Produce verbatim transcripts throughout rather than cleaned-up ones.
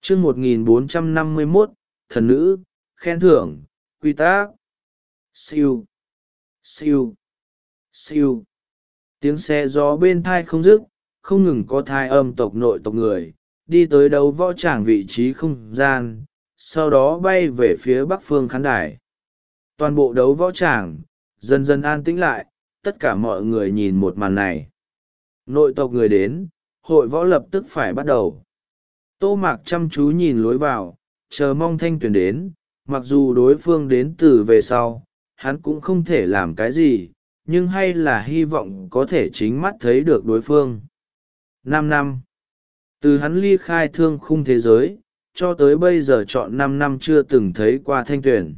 chương một nghìn bốn trăm năm mươi mốt, thần nữ, khen thưởng, quy tắc. Siêu, siêu, siêu. Tiếng xe gió bên thai không dứt, không ngừng có thai âm tộc nội tộc người đi tới đấu võ tràng vị trí không gian, sau đó bay về phía bắc phương khán đài. Toàn bộ đấu võ tràng dần dần an tĩnh lại, tất cả mọi người nhìn một màn này. Nội tộc người đến, hội võ lập tức phải bắt đầu. Tô Mạc chăm chú nhìn lối vào, chờ mong Thanh Tuyền đến. Mặc dù đối phương đến từ về sau, hắn cũng không thể làm cái gì, nhưng hay là hy vọng có thể chính mắt thấy được đối phương. Năm năm. Từ hắn ly khai thương khung thế giới, cho tới bây giờ chọn năm năm chưa từng thấy qua Thanh Tuyền.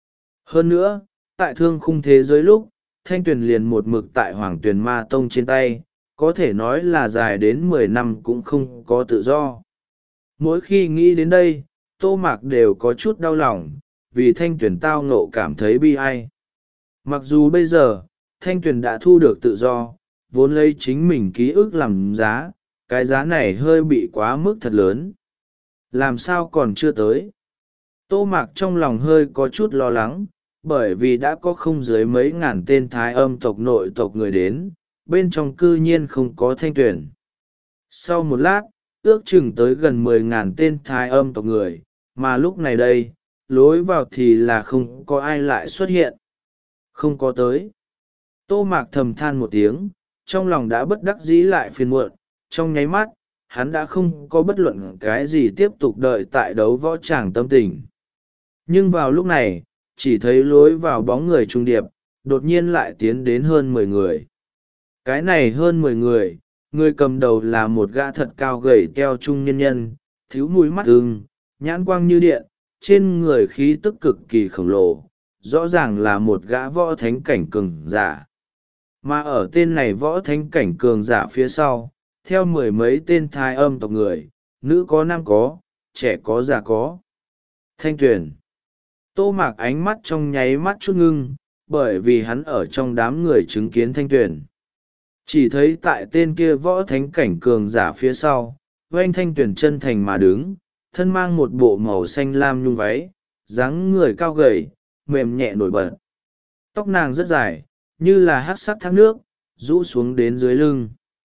Hơn nữa, tại thương khung thế giới lúc, Thanh Tuyền liền một mực tại Hoàng Tuyền Ma Tông trên tay, có thể nói là dài đến mười năm cũng không có tự do. Mỗi khi nghĩ đến đây, Tô Mạc đều có chút đau lòng, vì Thanh Tuyền tao ngộ cảm thấy bi ai. Mặc dù bây giờ, Thanh Tuyền đã thu được tự do, vốn lấy chính mình ký ức làm giá, cái giá này hơi bị quá mức thật lớn. Làm sao còn chưa tới? Tô Mạc trong lòng hơi có chút lo lắng, bởi vì đã có không dưới mấy ngàn tên thái âm tộc nội tộc người đến, bên trong cư nhiên không có Thanh Tuyền. Sau một lát, ước chừng tới gần mười ngàn tên thái âm tộc người, mà lúc này đây, lối vào thì là không có ai lại xuất hiện. Không có tới. Tô Mạc thầm than một tiếng, trong lòng đã bất đắc dĩ lại phiền muộn, trong nháy mắt, hắn đã không có bất luận cái gì tiếp tục đợi tại đấu võ tràng tâm tình. Nhưng vào lúc này, chỉ thấy lối vào bóng người trung điệp, đột nhiên lại tiến đến hơn mười người. Cái này hơn mười người, người cầm đầu là một gã thật cao gầy teo trung nhân nhân, thiếu mũi mắt ưng, nhãn quang như điện, trên người khí tức cực kỳ khổng lồ, rõ ràng là một gã võ thánh cảnh cường giả. Mà ở tên này võ thánh cảnh cường giả phía sau, theo mười mấy tên thái âm tộc người, nữ có nam có, trẻ có già có. Thanh Tuyền. Tô Mạc ánh mắt trong nháy mắt chút ngưng, bởi vì hắn ở trong đám người chứng kiến Thanh Tuyền. Chỉ thấy tại tên kia võ thánh cảnh cường giả phía sau, oanh Thanh Tuyền chân thành mà đứng, thân mang một bộ màu xanh lam nhung váy, dáng người cao gầy, mềm nhẹ nổi bật. Tóc nàng rất dài, như là hắc sắc thác nước, rũ xuống đến dưới lưng.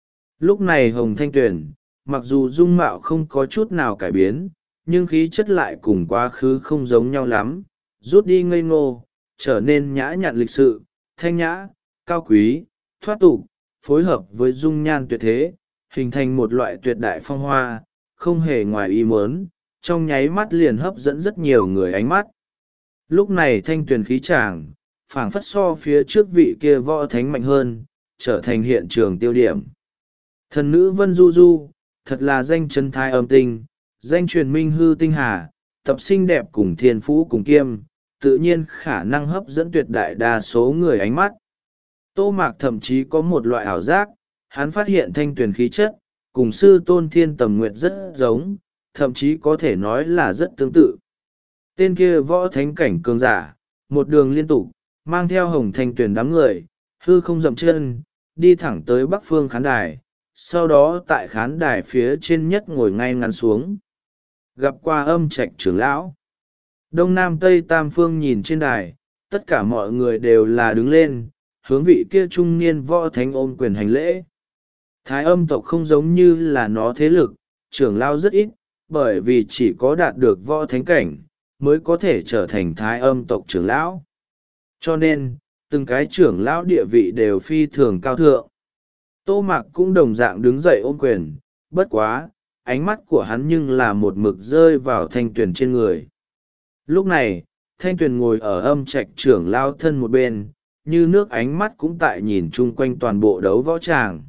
Lúc này Hồng Thanh Tuyền, mặc dù dung mạo không có chút nào cải biến, nhưng khí chất lại cùng quá khứ không giống nhau lắm, rút đi ngây ngô, trở nên nhã nhặn lịch sự, thanh nhã, cao quý, thoát tục, phối hợp với dung nhan tuyệt thế, hình thành một loại tuyệt đại phong hoa, không hề ngoài ý muốn, trong nháy mắt liền hấp dẫn rất nhiều người ánh mắt. Lúc này Thanh Tuyền khí chàng, phảng phất so phía trước vị kia võ thánh mạnh hơn, trở thành hiện trường tiêu điểm. Thần nữ Vân Du Du, thật là danh chân thái âm tinh, danh truyền minh hư tinh hà, tập xinh đẹp cùng thiên phú cùng kiêm, tự nhiên khả năng hấp dẫn tuyệt đại đa số người ánh mắt. Tô Mạc thậm chí có một loại ảo giác, hắn phát hiện Thanh Tuyền khí chất, cùng sư tôn Thiên Tầm Nguyệt rất giống, thậm chí có thể nói là rất tương tự. Tên kia võ thánh cảnh cường giả, một đường liên tục, mang theo Hồng Thanh Tuyền đám người, hư không dậm chân, đi thẳng tới bắc phương khán đài, sau đó tại khán đài phía trên nhất ngồi ngay ngắn xuống. Gặp qua Âm Trạch trưởng lão. Đông Nam Tây Tam phương nhìn trên đài, tất cả mọi người đều là đứng lên, hướng vị kia trung niên võ thánh ôm quyền hành lễ. Thái âm tộc không giống như là nó thế lực, trưởng lão rất ít, bởi vì chỉ có đạt được võ thánh cảnh, mới có thể trở thành thái âm tộc trưởng lão. Cho nên, từng cái trưởng lão địa vị đều phi thường cao thượng. Tô Mạc cũng đồng dạng đứng dậy ôm quyền, bất quá, ánh mắt của hắn nhưng là một mực rơi vào Thanh Tuyền trên người. Lúc này, Thanh Tuyền ngồi ở Âm Trạch trưởng lão thân một bên, như nước ánh mắt cũng tại nhìn chung quanh toàn bộ đấu võ tràng.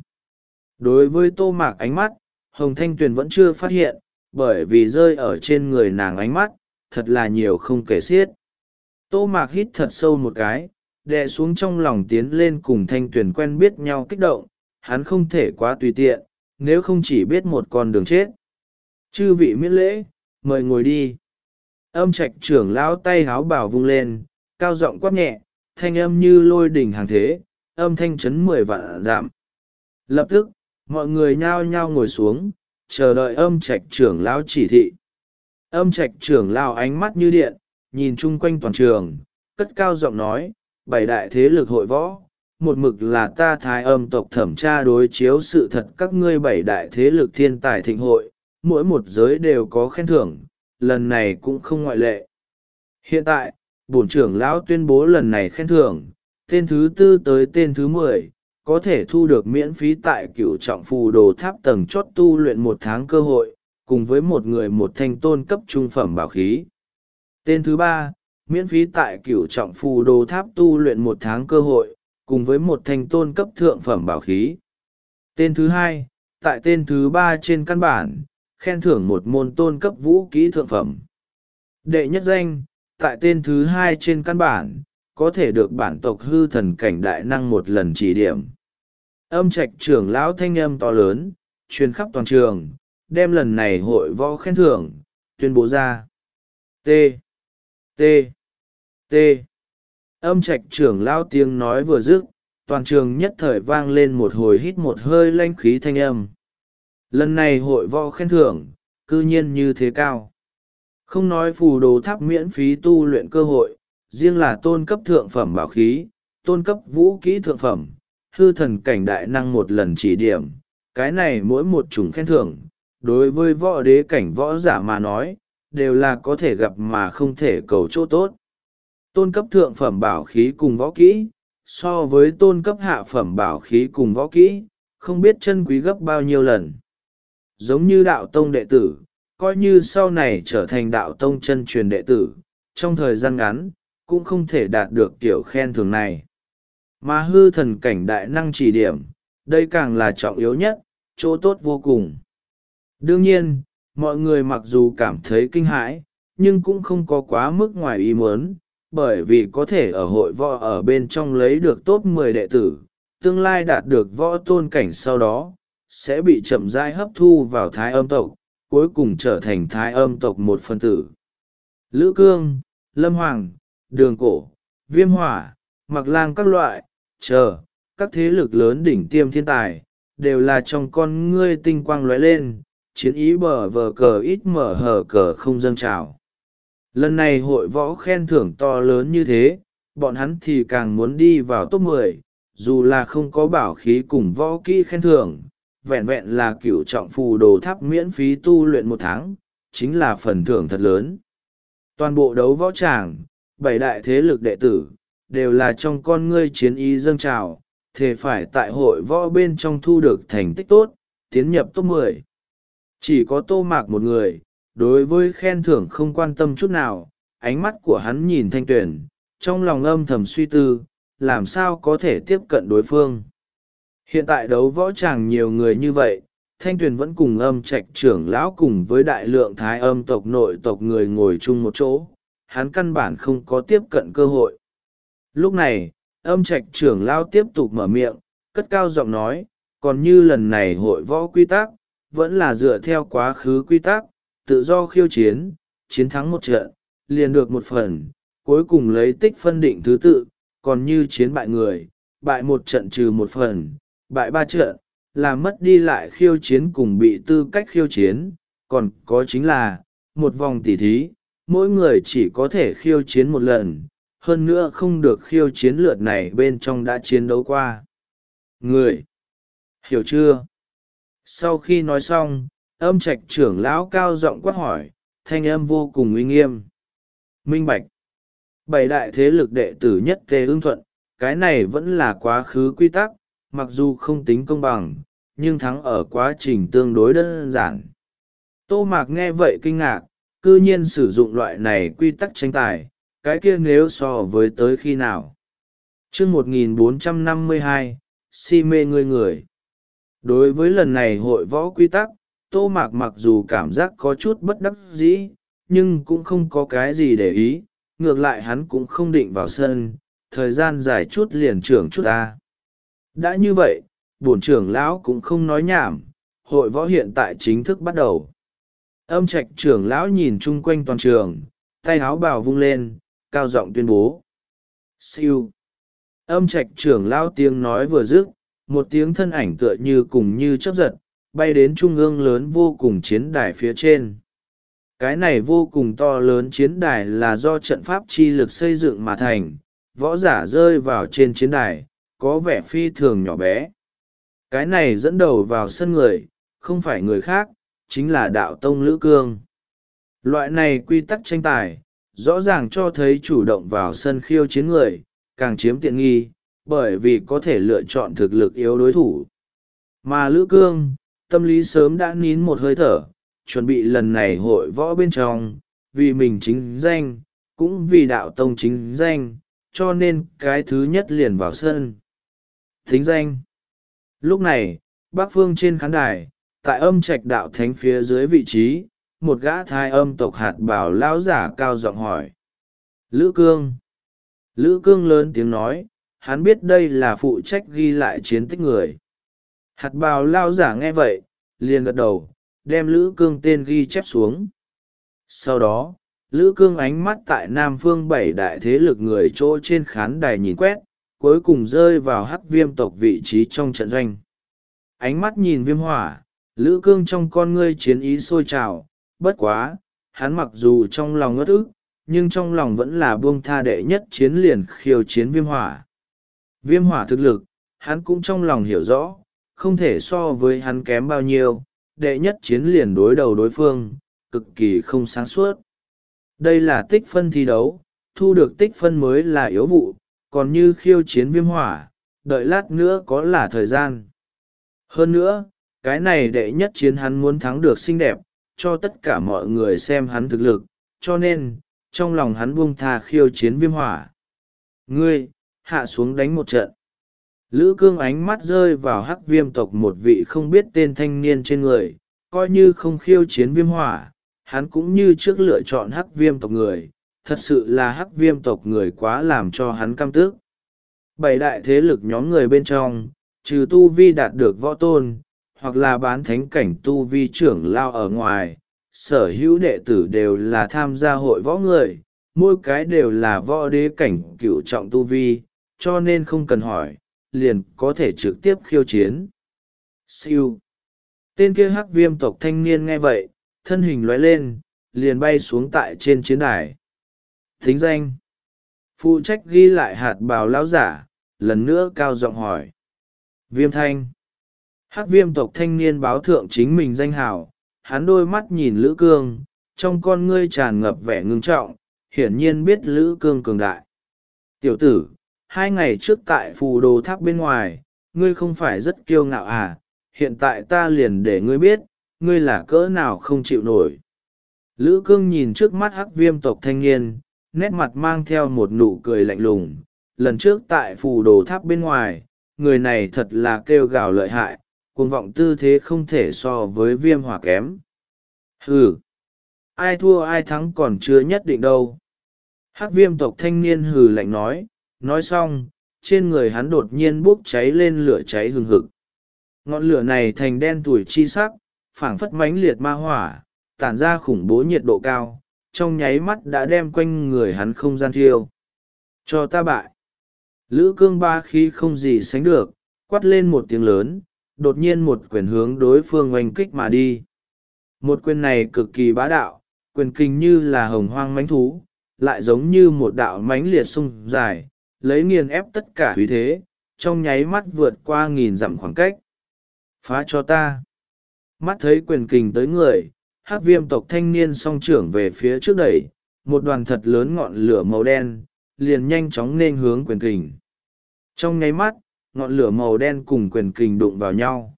Đối với Tô Mạc ánh mắt, Hồng Thanh Tuyền vẫn chưa phát hiện, bởi vì rơi ở trên người nàng ánh mắt, thật là nhiều không kể xiết. Tô Mạc hít thật sâu một cái, đè xuống trong lòng tiến lên cùng Thanh Tuyền quen biết nhau kích động, hắn không thể quá tùy tiện, nếu không chỉ biết một con đường chết. Chư vị miễn lễ, mời ngồi đi. Âm Trạch trưởng lão tay háo bảo vung lên, cao giọng quát nhẹ, thanh âm như lôi đỉnh hàng thế, âm thanh chấn mười vạn dặm. Lập tức, mọi người nhao nhao ngồi xuống, chờ đợi Âm Trạch trưởng lão chỉ thị. Âm trạch trưởng lao ánh mắt như điện, nhìn chung quanh toàn trường, cất cao giọng nói, bảy đại thế lực hội võ, một mực là ta Thái Âm tộc thẩm tra đối chiếu sự thật các ngươi bảy đại thế lực thiên tài thịnh hội, mỗi một giới đều có khen thưởng, lần này cũng không ngoại lệ. Hiện tại, bổn trưởng lão tuyên bố lần này khen thưởng, tên thứ tư tới tên thứ mười, có thể thu được miễn phí tại cửu trọng phù đồ tháp tầng chót tu luyện một tháng cơ hội, cùng với một người một thanh tôn cấp trung phẩm bảo khí. Tên thứ ba, miễn phí tại cửu trọng phù đồ tháp tu luyện một tháng cơ hội, cùng với một thanh tôn cấp thượng phẩm bảo khí. Tên thứ hai, tại tên thứ ba trên căn bản, khen thưởng một môn tôn cấp vũ kỹ thượng phẩm. Đệ nhất danh, tại tên thứ hai trên căn bản, có thể được bản tộc hư thần cảnh đại năng một lần chỉ điểm. Âm trạch trưởng lão thanh âm to lớn, truyền khắp toàn trường, đem lần này hội võ khen thưởng, tuyên bố ra. T. T. T. Âm trạch trưởng lão tiếng nói vừa dứt, toàn trường nhất thời vang lên một hồi hít một hơi lanh khí thanh âm. Lần này hội võ khen thưởng, cư nhiên như thế cao. Không nói phù đồ tháp miễn phí tu luyện cơ hội, riêng là tôn cấp thượng phẩm bảo khí, tôn cấp vũ kỹ thượng phẩm, hư thần cảnh đại năng một lần chỉ điểm, cái này mỗi một chủng khen thưởng, đối với võ đế cảnh võ giả mà nói, đều là có thể gặp mà không thể cầu chỗ tốt. Tôn cấp thượng phẩm bảo khí cùng võ kỹ, so với tôn cấp hạ phẩm bảo khí cùng võ kỹ, không biết chân quý gấp bao nhiêu lần. Giống như đạo tông đệ tử, coi như sau này trở thành đạo tông chân truyền đệ tử, trong thời gian ngắn, cũng không thể đạt được kiểu khen thưởng này. Mà hư thần cảnh đại năng chỉ điểm, đây càng là trọng yếu nhất, chỗ tốt vô cùng. Đương nhiên, mọi người mặc dù cảm thấy kinh hãi, nhưng cũng không có quá mức ngoài ý muốn, bởi vì có thể ở hội võ ở bên trong lấy được top mười đệ tử, tương lai đạt được võ tôn cảnh sau đó, sẽ bị chậm rãi hấp thu vào Thái Âm tộc, cuối cùng trở thành Thái Âm tộc một phân tử. Lữ Cương, Lâm Hoàng, Đường Cổ, Viêm Hỏa, Mặc Lang các loại, chờ, các thế lực lớn đỉnh tiêm thiên tài, đều là trong con ngươi tinh quang lóe lên, chiến ý bờ vờ cờ ít mở hở cờ không dâng trào. Lần này hội võ khen thưởng to lớn như thế, bọn hắn thì càng muốn đi vào top mười, dù là không có bảo khí cùng võ kỹ khen thưởng, vẹn vẹn là cửu trọng phù đồ tháp miễn phí tu luyện một tháng, chính là phần thưởng thật lớn. Toàn bộ đấu võ tràng, bảy đại thế lực đệ tử, đều là trong con ngươi chiến ý dâng trào, thề phải tại hội võ bên trong thu được thành tích tốt, tiến nhập top mười. Chỉ có Tô Mạc một người, đối với khen thưởng không quan tâm chút nào, ánh mắt của hắn nhìn Thanh Tuyền, trong lòng âm thầm suy tư, làm sao có thể tiếp cận đối phương. Hiện tại đấu võ tràng nhiều người như vậy, Thanh Tuyền vẫn cùng âm trạch trưởng lão cùng với đại lượng Thái Âm tộc nội tộc người ngồi chung một chỗ, hắn căn bản không có tiếp cận cơ hội. Lúc này, âm trạch trưởng lão tiếp tục mở miệng, cất cao giọng nói, còn như lần này hội võ quy tắc, vẫn là dựa theo quá khứ quy tắc, tự do khiêu chiến, chiến thắng một trận, liền được một phần, cuối cùng lấy tích phân định thứ tự, còn như chiến bại người, bại một trận trừ một phần, bại ba trận, làm mất đi lại khiêu chiến cùng bị tư cách khiêu chiến, còn có chính là, một vòng tỉ thí, mỗi người chỉ có thể khiêu chiến một lần, hơn nữa không được khiêu chiến lượt này bên trong đã chiến đấu qua. Người, hiểu chưa? Sau khi nói xong, âm trạch trưởng lão cao giọng quát hỏi, thanh âm vô cùng uy nghiêm. Minh bạch. Bảy đại thế lực đệ tử nhất tề ưng thuận, cái này vẫn là quá khứ quy tắc, mặc dù không tính công bằng, nhưng thắng ở quá trình tương đối đơn giản. Tô Mạc nghe vậy kinh ngạc, cư nhiên sử dụng loại này quy tắc tranh tài, cái kia nếu so với tới khi nào. Chương một nghìn bốn trăm năm mươi hai, si mê người người. Đối với lần này hội võ quy tắc, Tô Mạc mặc dù cảm giác có chút bất đắc dĩ, nhưng cũng không có cái gì để ý, ngược lại hắn cũng không định vào sân, thời gian dài chút liền trưởng chút ta. Đã như vậy, bổn trưởng lão cũng không nói nhảm, hội võ hiện tại chính thức bắt đầu. Âm trạch trưởng lão nhìn chung quanh toàn trường, tay áo bào vung lên, cao giọng tuyên bố. Siêu. Âm trạch trưởng lão tiếng nói vừa dứt, một tiếng thân ảnh tựa như cùng như chớp giật, bay đến trung ương lớn vô cùng chiến đài phía trên. Cái này vô cùng to lớn chiến đài là do trận pháp chi lực xây dựng mà thành, võ giả rơi vào trên chiến đài, có vẻ phi thường nhỏ bé. Cái này dẫn đầu vào sân người, không phải người khác, chính là đạo tông Lữ Cương. Loại này quy tắc tranh tài, rõ ràng cho thấy chủ động vào sân khiêu chiến người, càng chiếm tiện nghi, bởi vì có thể lựa chọn thực lực yếu đối thủ. Mà Lữ Cương, tâm lý sớm đã nín một hơi thở, chuẩn bị lần này hội võ bên trong, vì mình chính danh, cũng vì đạo tông chính danh, cho nên cái thứ nhất liền vào sân. Thính danh. Lúc này, bắc phương trên khán đài, tại âm trạch đạo thánh phía dưới vị trí, một gã thai âm tộc hạt bảo lão giả cao giọng hỏi. Lữ Cương. Lữ Cương lớn tiếng nói, hắn biết đây là phụ trách ghi lại chiến tích người. Hạt bào lao giả nghe vậy, liền gật đầu, đem Lữ Cương tên ghi chép xuống. Sau đó, Lữ Cương ánh mắt tại Nam Phương bảy đại thế lực người chỗ trên khán đài nhìn quét, cuối cùng rơi vào hắc viêm tộc vị trí trong trận doanh. Ánh mắt nhìn viêm hỏa, Lữ Cương trong con ngươi chiến ý sôi trào, bất quá, hắn mặc dù trong lòng ngất ức, nhưng trong lòng vẫn là buông tha đệ nhất chiến liền khiêu chiến viêm hỏa. Viêm hỏa thực lực, hắn cũng trong lòng hiểu rõ, không thể so với hắn kém bao nhiêu, đệ nhất chiến liền đối đầu đối phương, cực kỳ không sáng suốt. Đây là tích phân thi đấu, thu được tích phân mới là yếu vụ, còn như khiêu chiến viêm hỏa, đợi lát nữa có là thời gian. Hơn nữa, cái này đệ nhất chiến hắn muốn thắng được xinh đẹp, cho tất cả mọi người xem hắn thực lực, cho nên, trong lòng hắn buông tha khiêu chiến viêm hỏa. Ngươi, hạ xuống đánh một trận. Lữ Cương ánh mắt rơi vào hắc viêm tộc một vị không biết tên thanh niên trên người, coi như không khiêu chiến viêm hỏa, hắn cũng như trước lựa chọn hắc viêm tộc người, thật sự là hắc viêm tộc người quá làm cho hắn căm tức. Bảy đại thế lực nhóm người bên trong, trừ tu vi đạt được võ tôn, hoặc là bán thánh cảnh tu vi trưởng lao ở ngoài, sở hữu đệ tử đều là tham gia hội võ người, mỗi cái đều là võ đế cảnh cựu trọng tu vi, cho nên không cần hỏi, liền có thể trực tiếp khiêu chiến. Siêu. Tên kia hắc viêm tộc thanh niên nghe vậy, thân hình lóe lên, liền bay xuống tại trên chiến đài. Thính danh. Phụ trách ghi lại hạt bào lão giả, lần nữa cao giọng hỏi. Viêm thanh. Hắc viêm tộc thanh niên báo thượng chính mình danh hào, hắn đôi mắt nhìn Lữ Cương, trong con ngươi tràn ngập vẻ ngưng trọng, hiển nhiên biết Lữ Cương cường đại. Tiểu tử, hai ngày trước tại phù đồ tháp bên ngoài, ngươi không phải rất kiêu ngạo à, hiện tại ta liền để ngươi biết, ngươi là cỡ nào không chịu nổi. Lữ Cương nhìn trước mắt hắc viêm tộc thanh niên, nét mặt mang theo một nụ cười lạnh lùng, lần trước tại phù đồ tháp bên ngoài, người này thật là kêu gào lợi hại, cuồng vọng tư thế không thể so với viêm hỏa kém. Hừ, ai thua ai thắng còn chưa nhất định đâu. Hắc viêm tộc thanh niên hừ lạnh nói, nói xong, trên người hắn đột nhiên bốc cháy lên lửa cháy hừng hực. Ngọn lửa này thành đen tủi chi sắc, phảng phất mãnh liệt ma hỏa, tản ra khủng bố nhiệt độ cao, trong nháy mắt đã đem quanh người hắn không gian thiêu. Cho ta bại. Lữ Cương ba khí không gì sánh được, quát lên một tiếng lớn, đột nhiên một quyền hướng đối phương oanh kích mà đi. Một quyền này cực kỳ bá đạo, quyền kinh như là hồng hoang mãnh thú, lại giống như một đạo mãnh liệt sông dài, lấy nghiền ép tất cả uy thế, trong nháy mắt vượt qua nghìn dặm khoảng cách. Phá cho ta. Mắt thấy quyền kình tới người, hắc viêm tộc thanh niên song trưởng về phía trước đẩy, một đoàn thật lớn ngọn lửa màu đen, liền nhanh chóng nên hướng quyền kình. Trong nháy mắt, ngọn lửa màu đen cùng quyền kình đụng vào nhau.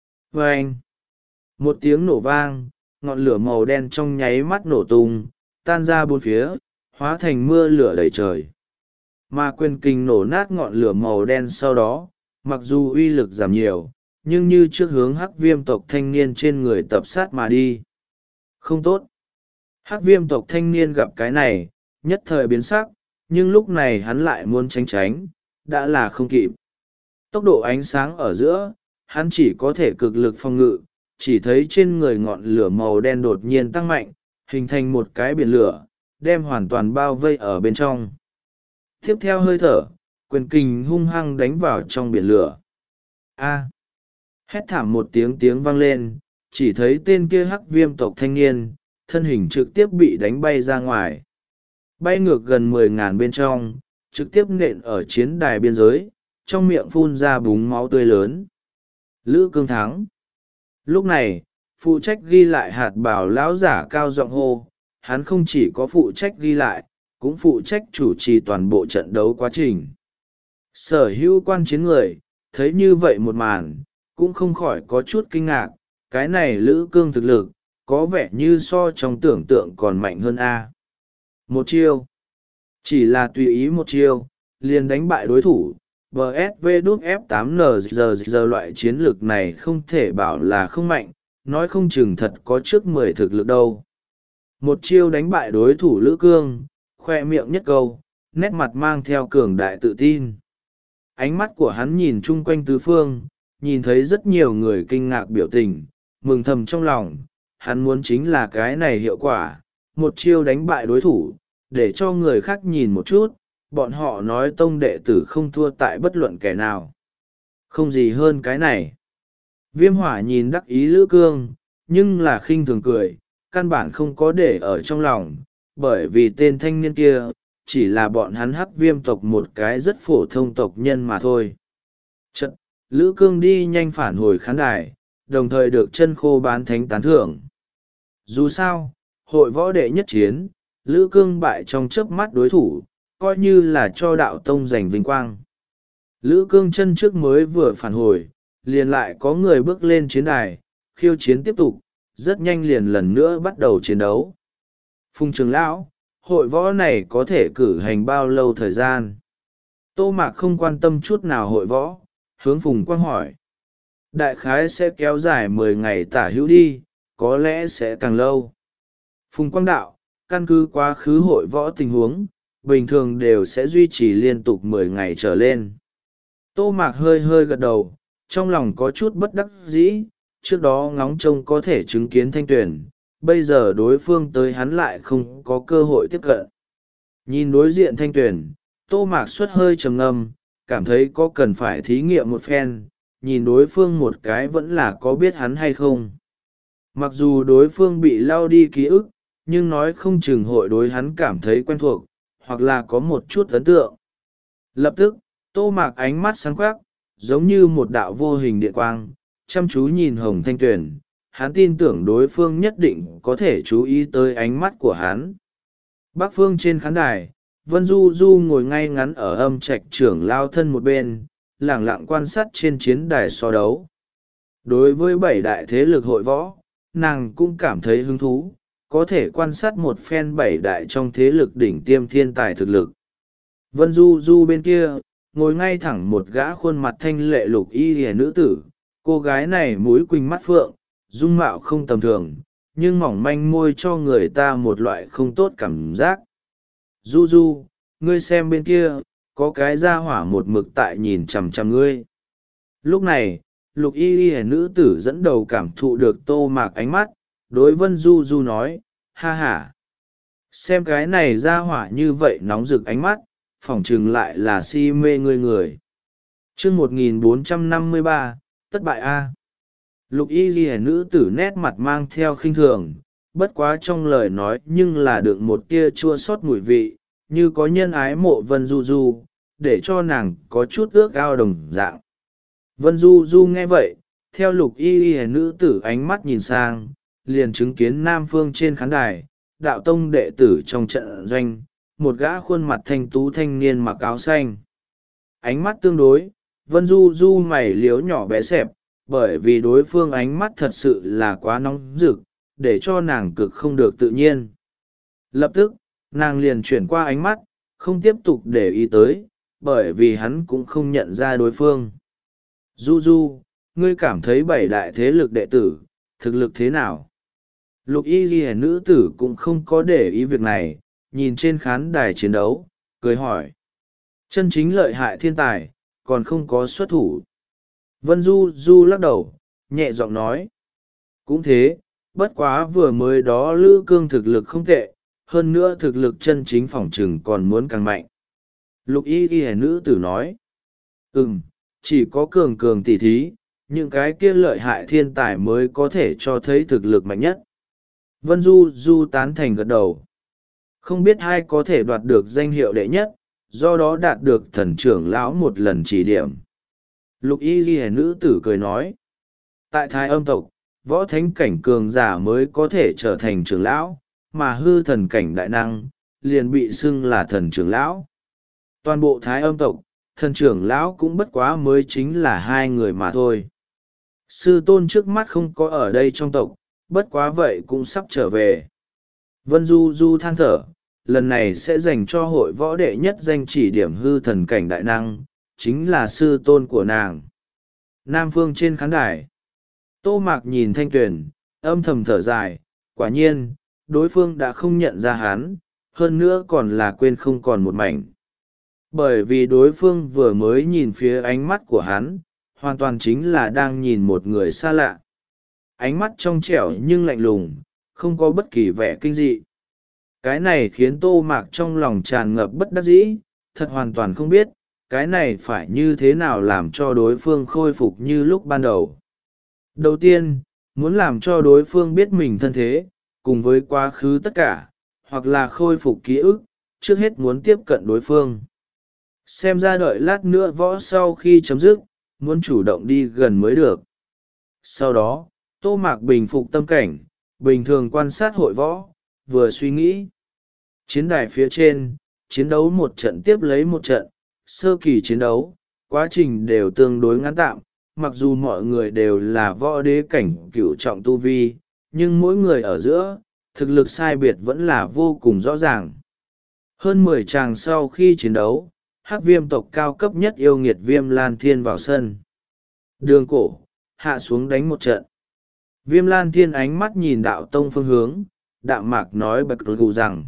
Vâng! Một tiếng nổ vang, ngọn lửa màu đen trong nháy mắt nổ tung, tan ra bốn phía, hóa thành mưa lửa đầy trời. Mà quyền kình nổ nát ngọn lửa màu đen sau đó, mặc dù uy lực giảm nhiều, nhưng như trước hướng hắc viêm tộc thanh niên trên người tập sát mà đi. Không tốt. Hắc viêm tộc thanh niên gặp cái này, nhất thời biến sắc, nhưng lúc này hắn lại muốn tránh tránh, đã là không kịp. Tốc độ ánh sáng ở giữa, hắn chỉ có thể cực lực phòng ngự, chỉ thấy trên người ngọn lửa màu đen đột nhiên tăng mạnh, hình thành một cái biển lửa, đem hoàn toàn bao vây ở bên trong. Tiếp theo hơi thở, quyền kình hung hăng đánh vào trong biển lửa. A! Hét thảm một tiếng tiếng vang lên, chỉ thấy tên kia hắc viêm tộc thanh niên, thân hình trực tiếp bị đánh bay ra ngoài. Bay ngược gần mười ngàn bên trong, trực tiếp nện ở chiến đài biên giới, trong miệng phun ra búng máu tươi lớn. Lữ Cương thắng. Lúc này, phụ trách ghi lại hạt bảo lão giả cao giọng hô, hắn không chỉ có phụ trách ghi lại, cũng phụ trách chủ trì toàn bộ trận đấu quá trình. Sở hữu quan chiến người, thấy như vậy một màn, cũng không khỏi có chút kinh ngạc, cái này Lữ Cương thực lực, có vẻ như so trong tưởng tượng còn mạnh hơn A. Một chiêu. Chỉ là tùy ý một chiêu, liền đánh bại đối thủ. vê ét vê đúp ép tám en giờ giờ loại chiến lược này không thể bảo là không mạnh, nói không chừng thật có trước mười thực lực đâu. Một chiêu đánh bại đối thủ Lữ Cương, khoe miệng nhất câu, nét mặt mang theo cường đại tự tin. Ánh mắt của hắn nhìn chung quanh tứ phương, nhìn thấy rất nhiều người kinh ngạc biểu tình, mừng thầm trong lòng, hắn muốn chính là cái này hiệu quả, một chiêu đánh bại đối thủ, để cho người khác nhìn một chút, bọn họ nói tông đệ tử không thua tại bất luận kẻ nào. Không gì hơn cái này. Viêm hỏa nhìn đắc ý Lữ Cương, nhưng là khinh thường cười, căn bản không có để ở trong lòng, bởi vì tên thanh niên kia, chỉ là bọn hắn hắc viêm tộc một cái rất phổ thông tộc nhân mà thôi. Chật, Lữ Cương đi nhanh phản hồi khán đài, đồng thời được chân khô bán thánh tán thưởng. Dù sao, hội võ đệ nhất chiến, Lữ Cương bại trong chớp mắt đối thủ, coi như là cho đạo tông giành vinh quang. Lữ Cương chân trước mới vừa phản hồi, liền lại có người bước lên chiến đài, khiêu chiến tiếp tục, rất nhanh liền lần nữa bắt đầu chiến đấu. Phùng trưởng lão, hội võ này có thể cử hành bao lâu thời gian? Tô Mạc không quan tâm chút nào hội võ, hướng Phùng Quang hỏi. Đại khái sẽ kéo dài mười ngày tả hữu đi, có lẽ sẽ càng lâu. Phùng Quang đạo, căn cứ quá khứ hội võ tình huống, bình thường đều sẽ duy trì liên tục mười ngày trở lên. Tô Mạc hơi hơi gật đầu, trong lòng có chút bất đắc dĩ, trước đó ngóng trông có thể chứng kiến Thanh Tuyền, bây giờ đối phương tới hắn lại không có cơ hội tiếp cận. Nhìn đối diện Thanh Tuyền, Tô Mạc xuất hơi trầm ngâm, cảm thấy có cần phải thí nghiệm một phen, nhìn đối phương một cái vẫn là có biết hắn hay không. Mặc dù đối phương bị lao đi ký ức, nhưng nói không chừng hội đối hắn cảm thấy quen thuộc, hoặc là có một chút ấn tượng. Lập tức, Tô Mạc ánh mắt sáng quắc, giống như một đạo vô hình điện quang, chăm chú nhìn Hồng Thanh Tuyền, hắn tin tưởng đối phương nhất định có thể chú ý tới ánh mắt của hắn. Bắc phương trên khán đài, Vân Du Du ngồi ngay ngắn ở âm trạch trưởng lao thân một bên, lẳng lặng quan sát trên chiến đài so đấu. Đối với bảy đại thế lực hội võ, nàng cũng cảm thấy hứng thú, có thể quan sát một phen bảy đại trong thế lực đỉnh tiêm thiên tài thực lực. Vân Du Du bên kia, ngồi ngay thẳng một gã khuôn mặt thanh lệ lục y hề nữ tử, cô gái này mũi quỳnh mắt phượng, dung mạo không tầm thường, nhưng mỏng manh môi cho người ta một loại không tốt cảm giác. Du Du, ngươi xem bên kia, có cái ra hỏa một mực tại nhìn chằm chằm ngươi. Lúc này, lục y y nữ tử dẫn đầu cảm thụ được Tô Mạc ánh mắt, đối Vân Du Du nói, ha ha. Xem cái này ra hỏa như vậy nóng rực ánh mắt, phỏng chừng lại là si mê ngươi người. chương một nghìn bốn trăm năm mươi ba, thất bại A. Lục y ghi nữ tử nét mặt mang theo khinh thường, bất quá trong lời nói nhưng là được một tia chua xót mùi vị, như có nhân ái mộ Vân Du Du, để cho nàng có chút ước ao đồng dạng. Vân Du Du nghe vậy, theo lục y y nữ tử ánh mắt nhìn sang, liền chứng kiến Nam Phương trên khán đài, đạo tông đệ tử trong trận doanh, một gã khuôn mặt thanh tú thanh niên mặc áo xanh. Ánh mắt tương đối, Vân Du Du mày liếu nhỏ bé xẹp, bởi vì đối phương ánh mắt thật sự là quá nóng rực, để cho nàng cực không được tự nhiên. Lập tức, nàng liền chuyển qua ánh mắt, không tiếp tục để ý tới, bởi vì hắn cũng không nhận ra đối phương. Du Du, ngươi cảm thấy bảy đại thế lực đệ tử, thực lực thế nào? Lục y ghi nữ tử cũng không có để ý việc này, nhìn trên khán đài chiến đấu, cười hỏi. Chân chính lợi hại thiên tài, còn không có xuất thủ. Vân Du Du lắc đầu, nhẹ giọng nói. Cũng thế, bất quá vừa mới đó Lữ Cương thực lực không tệ, hơn nữa thực lực chân chính phỏng trừng còn muốn càng mạnh. Lục y ghi nữ tử nói. Ừm, chỉ có cường cường tỉ thí, những cái kia lợi hại thiên tài mới có thể cho thấy thực lực mạnh nhất. Vân Du Du tán thành gật đầu. Không biết ai có thể đoạt được danh hiệu đệ nhất, do đó đạt được thần trưởng lão một lần chỉ điểm. Lục y ghi nữ tử cười nói. Tại Thái Âm tộc, võ thánh cảnh cường giả mới có thể trở thành trưởng lão, mà hư thần cảnh đại năng, liền bị xưng là thần trưởng lão. Toàn bộ Thái Âm tộc, thần trưởng lão cũng bất quá mới chính là hai người mà thôi. Sư tôn trước mắt không có ở đây trong tộc, bất quá vậy cũng sắp trở về. Vân Du Du than thở, lần này sẽ dành cho hội võ đệ nhất danh chỉ điểm hư thần cảnh đại năng, chính là sư tôn của nàng. Nam phương trên khán đài, Tô Mạc nhìn Thanh Tuyền, âm thầm thở dài, quả nhiên, đối phương đã không nhận ra hắn, hơn nữa còn là quên không còn một mảnh. Bởi vì đối phương vừa mới nhìn phía ánh mắt của hắn, hoàn toàn chính là đang nhìn một người xa lạ. Ánh mắt trong trẻo nhưng lạnh lùng, không có bất kỳ vẻ kinh dị. Cái này khiến Tô Mạc trong lòng tràn ngập bất đắc dĩ, thật hoàn toàn không biết, cái này phải như thế nào làm cho đối phương khôi phục như lúc ban đầu. Đầu tiên, muốn làm cho đối phương biết mình thân thế, cùng với quá khứ tất cả, hoặc là khôi phục ký ức, trước hết muốn tiếp cận đối phương. Xem ra đợi lát nữa võ sau khi chấm dứt, muốn chủ động đi gần mới được. Sau đó, Tô Mạc bình phục tâm cảnh, bình thường quan sát hội võ, vừa suy nghĩ. Chiến đài phía trên, chiến đấu một trận tiếp lấy một trận, sơ kỳ chiến đấu, quá trình đều tương đối ngắn tạm, mặc dù mọi người đều là võ đế cảnh cửu trọng tu vi, nhưng mỗi người ở giữa, thực lực sai biệt vẫn là vô cùng rõ ràng. Hơn mười chàng sau khi chiến đấu, hắc viêm tộc cao cấp nhất yêu nghiệt Viêm Lan Thiên vào sân. Đường cổ, hạ xuống đánh một trận. Viêm Lan Thiên ánh mắt nhìn đạo tông phương hướng, đạm mạc nói bật gù rằng.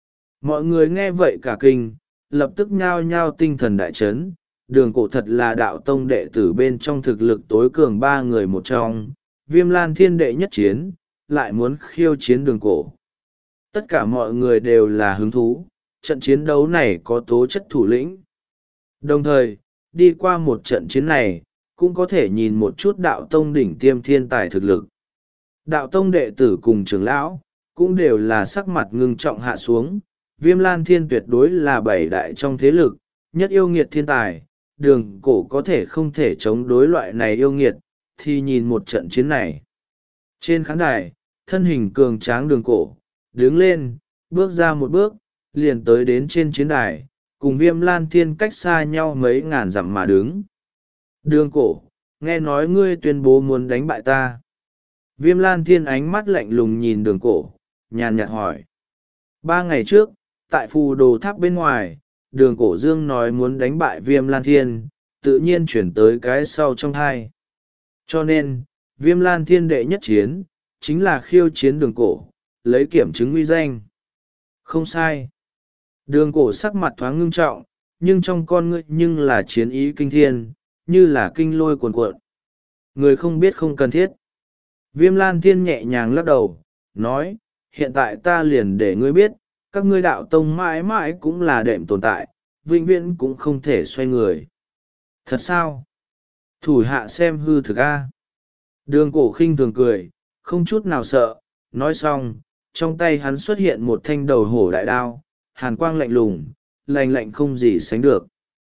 Mọi người nghe vậy cả kinh, lập tức nhao nhao tinh thần đại chấn. Đường cổ thật là đạo tông đệ tử bên trong thực lực tối cường ba người một trong, Viêm Lan Thiên đệ nhất chiến, lại muốn khiêu chiến đường cổ. Tất cả mọi người đều là hứng thú, trận chiến đấu này có tố chất thủ lĩnh. Đồng thời, đi qua một trận chiến này, cũng có thể nhìn một chút đạo tông đỉnh tiêm thiên tài thực lực. Đạo tông đệ tử cùng trưởng lão, cũng đều là sắc mặt ngưng trọng hạ xuống. Viêm Lan Thiên tuyệt đối là bảy đại trong thế lực, nhất yêu nghiệt thiên tài, đường cổ có thể không thể chống đối loại này yêu nghiệt, thì nhìn một trận chiến này. Trên khán đài, thân hình cường tráng đường cổ, đứng lên, bước ra một bước, liền tới đến trên chiến đài, cùng Viêm Lan Thiên cách xa nhau mấy ngàn dặm mà đứng. Đường cổ, nghe nói ngươi tuyên bố muốn đánh bại ta. Viêm Lan Thiên ánh mắt lạnh lùng nhìn đường cổ, nhàn nhạt hỏi. Ba ngày trước, tại phù đồ tháp bên ngoài, đường cổ dương nói muốn đánh bại Viêm Lan Thiên, tự nhiên chuyển tới cái sau trong hai. Cho nên, Viêm Lan Thiên đệ nhất chiến, chính là khiêu chiến đường cổ, lấy kiểm chứng uy danh. Không sai. Đường cổ sắc mặt thoáng ngưng trọng, nhưng trong con ngươi nhưng là chiến ý kinh thiên, như là kinh lôi cuồn cuộn. Người không biết không cần thiết. Viêm Lan Thiên nhẹ nhàng lắc đầu, nói, hiện tại ta liền để ngươi biết, các ngươi đạo tông mãi mãi cũng là đệm tồn tại, vĩnh viễn cũng không thể xoay người. Thật sao? Thủ hạ xem hư thực a. Đường cổ khinh thường cười, không chút nào sợ, nói xong, trong tay hắn xuất hiện một thanh đầu hổ đại đao, hàn quang lạnh lùng, lạnh lạnh không gì sánh được.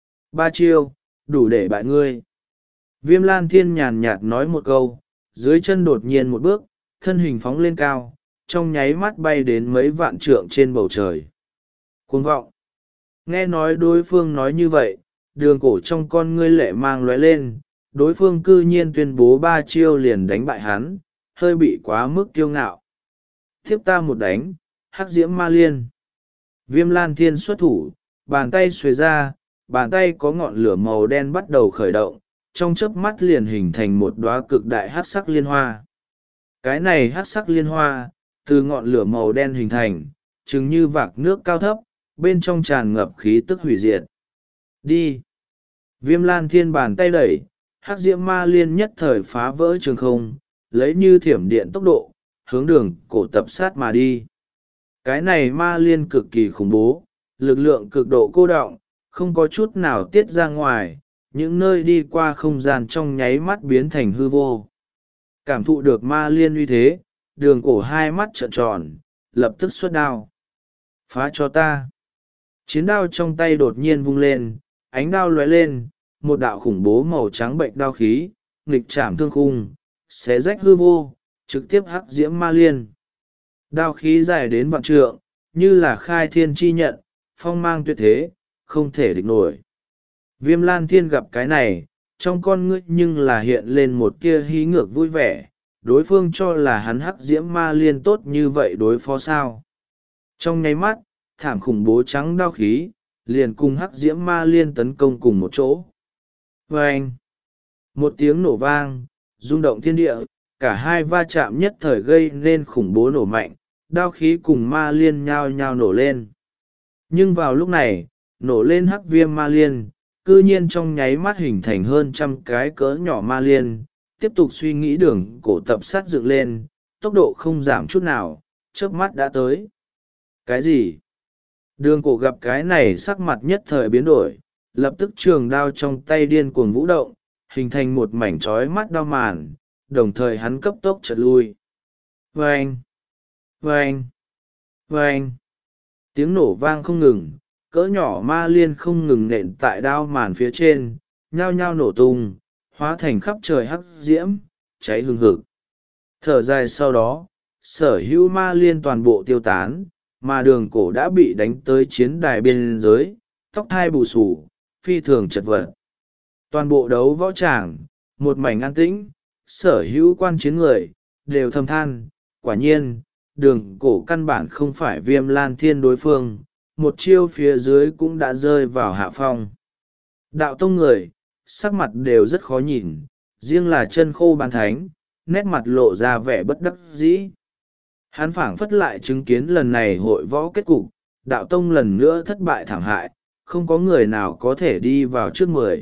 Ba chiêu, đủ để bại ngươi. Viêm Lan Thiên nhàn nhạt nói một câu, dưới chân đột nhiên một bước, thân hình phóng lên cao, trong nháy mắt bay đến mấy vạn trượng trên bầu trời. Cuồng vọng. Nghe nói đối phương nói như vậy, đường cổ trong con ngươi lệ mang lóe lên, đối phương cư nhiên tuyên bố ba chiêu liền đánh bại hắn, hơi bị quá mức kiêu ngạo. Tiếp ta một đánh, hắc diễm ma liên. Viêm Lan Thiên xuất thủ, bàn tay xuề ra, bàn tay có ngọn lửa màu đen bắt đầu khởi động, trong chớp mắt liền hình thành một đóa cực đại hắc sắc liên hoa. Cái này hắc sắc liên hoa, từ ngọn lửa màu đen hình thành, chừng như vạc nước cao thấp, bên trong tràn ngập khí tức hủy diệt. Đi! Viêm Lan Thiên bàn tay đẩy, hắc diễm ma liên nhất thời phá vỡ trường không, lấy như thiểm điện tốc độ, hướng đường cổ tập sát mà đi. Cái này ma liên cực kỳ khủng bố, lực lượng cực độ cô đọng, không có chút nào tiết ra ngoài, những nơi đi qua không gian trong nháy mắt biến thành hư vô. Cảm thụ được ma liên uy thế, đường cổ hai mắt trợn tròn, lập tức xuất đao. Phá cho ta. Chiến đao trong tay đột nhiên vung lên, ánh đao lóe lên, một đạo khủng bố màu trắng bệnh đao khí, nghịch chạm thương khung, xé rách hư vô, trực tiếp hắc diễm ma liên. Đao khí dài đến vạn trượng, như là khai thiên chi nhận, phong mang tuyệt thế, không thể địch nổi. Viêm Lan Thiên gặp cái này, trong con ngươi nhưng là hiện lên một tia hí ngược vui vẻ, đối phương cho là hắn hắc diễm ma liên tốt như vậy đối phó sao. Trong nháy mắt, thảm khủng bố trắng đao khí, liền cùng hắc diễm ma liên tấn công cùng một chỗ. Vâng! Một tiếng nổ vang, rung động thiên địa, cả hai va chạm nhất thời gây nên khủng bố nổ mạnh, đao khí cùng ma liên nhao nhao nổ lên. Nhưng vào lúc này, nổ lên hắc viêm ma liên, cư nhiên trong nháy mắt hình thành hơn trăm cái cỡ nhỏ ma liên, tiếp tục suy nghĩ đường cổ tập sát dựng lên, tốc độ không giảm chút nào, chớp mắt đã tới. Cái gì? Đường cổ gặp cái này sắc mặt nhất thời biến đổi, lập tức trường đao trong tay điên cuồng vũ động, hình thành một mảnh trói mắt đao màn, đồng thời hắn cấp tốc chợt lui. Vâng! Vâng! Vâng! Tiếng nổ vang không ngừng, cỡ nhỏ ma liên không ngừng nện tại đao màn phía trên, nhao nhao nổ tung, hóa thành khắp trời hắc diễm, cháy hừng hực. Thở dài sau đó, sở hữu ma liên toàn bộ tiêu tán, mà đường cổ đã bị đánh tới chiến đài biên giới, tóc thai bù xù, phi thường chật vật. Toàn bộ đấu võ tràng, một mảnh an tĩnh, sở hữu quan chiến người, đều thầm than, quả nhiên, đường cổ căn bản không phải Viêm Lan Thiên đối phương, một chiêu phía dưới cũng đã rơi vào hạ phong. Đạo tông người, sắc mặt đều rất khó nhìn, riêng là chân khô bán thánh, nét mặt lộ ra vẻ bất đắc dĩ. Hắn phảng phất lại chứng kiến lần này hội võ kết cục, đạo tông lần nữa thất bại thảm hại, không có người nào có thể đi vào trước mười.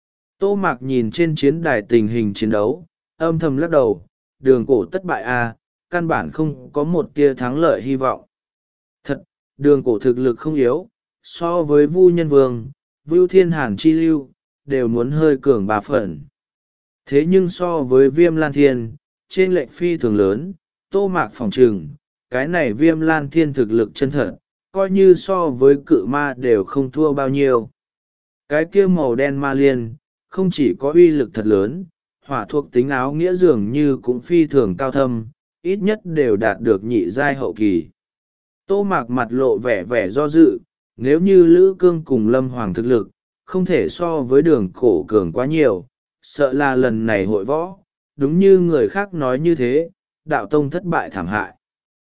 Tô Mạc nhìn trên chiến đài tình hình chiến đấu, âm thầm lắc đầu, đường cổ thất bại a, căn bản không có một tia thắng lợi hy vọng. Thật, đường cổ thực lực không yếu, so với Vu Nhân Vương, Vưu Thiên Hàn Chi Lưu, đều muốn hơi cường ba phần. Thế nhưng so với Viêm Lan Thiên, trên lệnh phi thường lớn, Tô Mạc phòng trừng, cái này Viêm Lan Thiên thực lực chân thật, coi như so với cự ma đều không thua bao nhiêu. Cái kia màu đen ma liên, không chỉ có uy lực thật lớn, hỏa thuộc tính áo nghĩa dường như cũng phi thường cao thâm, ít nhất đều đạt được nhị giai hậu kỳ. Tô Mạc mặt lộ vẻ vẻ do dự, nếu như Lữ Cương cùng Lâm Hoàng thực lực, không thể so với đường cổ cường quá nhiều, sợ là lần này hội võ, đúng như người khác nói như thế, đạo tông thất bại thảm hại.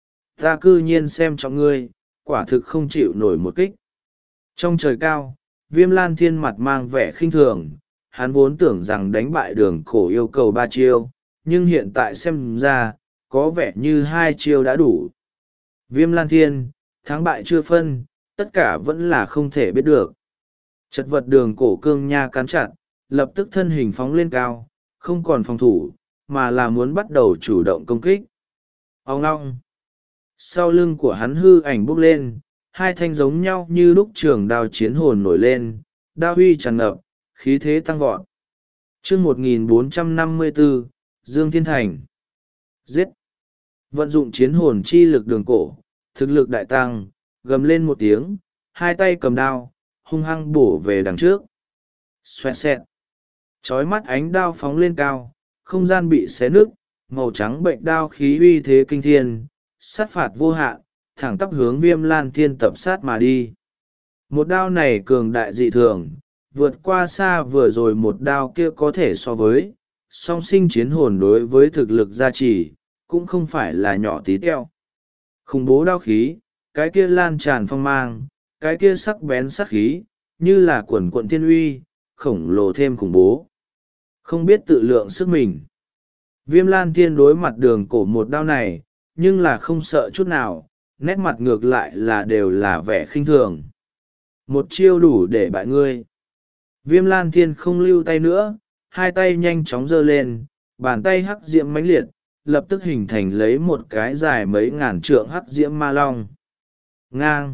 Ta cư nhiên xem trọng ngươi, quả thực không chịu nổi một kích. Trong trời cao, Viêm Lan Thiên mặt mang vẻ khinh thường, hắn vốn tưởng rằng đánh bại đường cổ yêu cầu ba chiêu, nhưng hiện tại xem ra, có vẻ như hai chiêu đã đủ. Viêm Lan Thiên, thắng bại chưa phân, tất cả vẫn là không thể biết được. Chật vật đường cổ cương nha cắn chặt, lập tức thân hình phóng lên cao, không còn phòng thủ, mà là muốn bắt đầu chủ động công kích. Ông ngong! Sau lưng của hắn hư ảnh bốc lên, hai thanh giống nhau như lúc trường đao chiến hồn nổi lên, đao huy tràn ngập, khí thế tăng vọt. Chương một nghìn bốn trăm năm mươi bốn, Dương Thiên Thành. Giết! Vận dụng chiến hồn chi lực đường cổ, thực lực đại tăng, gầm lên một tiếng, hai tay cầm đao, hung hăng bổ về đằng trước. Xoẹt xẹt! Chói mắt ánh đao phóng lên cao, không gian bị xé nứt, màu trắng bệnh đao khí uy thế kinh thiên, sát phạt vô hạn, thẳng tắp hướng Viêm Lan Thiên tập sát mà đi. Một đao này cường đại dị thường, vượt qua xa vừa rồi một đao kia có thể so với, song sinh chiến hồn đối với thực lực gia trì, cũng không phải là nhỏ tí teo. Khủng bố đao khí, cái kia lan tràn phong mang, cái kia sắc bén sắc khí, như là quần quận thiên uy, khổng lồ thêm khủng bố. Không biết tự lượng sức mình. Viêm Lan Thiên đối mặt đường cổ một đao này, nhưng là không sợ chút nào, nét mặt ngược lại là đều là vẻ khinh thường. Một chiêu đủ để bại ngươi. Viêm Lan Thiên không lưu tay nữa, hai tay nhanh chóng giơ lên, bàn tay hắc diễm mãnh liệt, lập tức hình thành lấy một cái dài mấy ngàn trượng hắc diễm ma long. Ngang!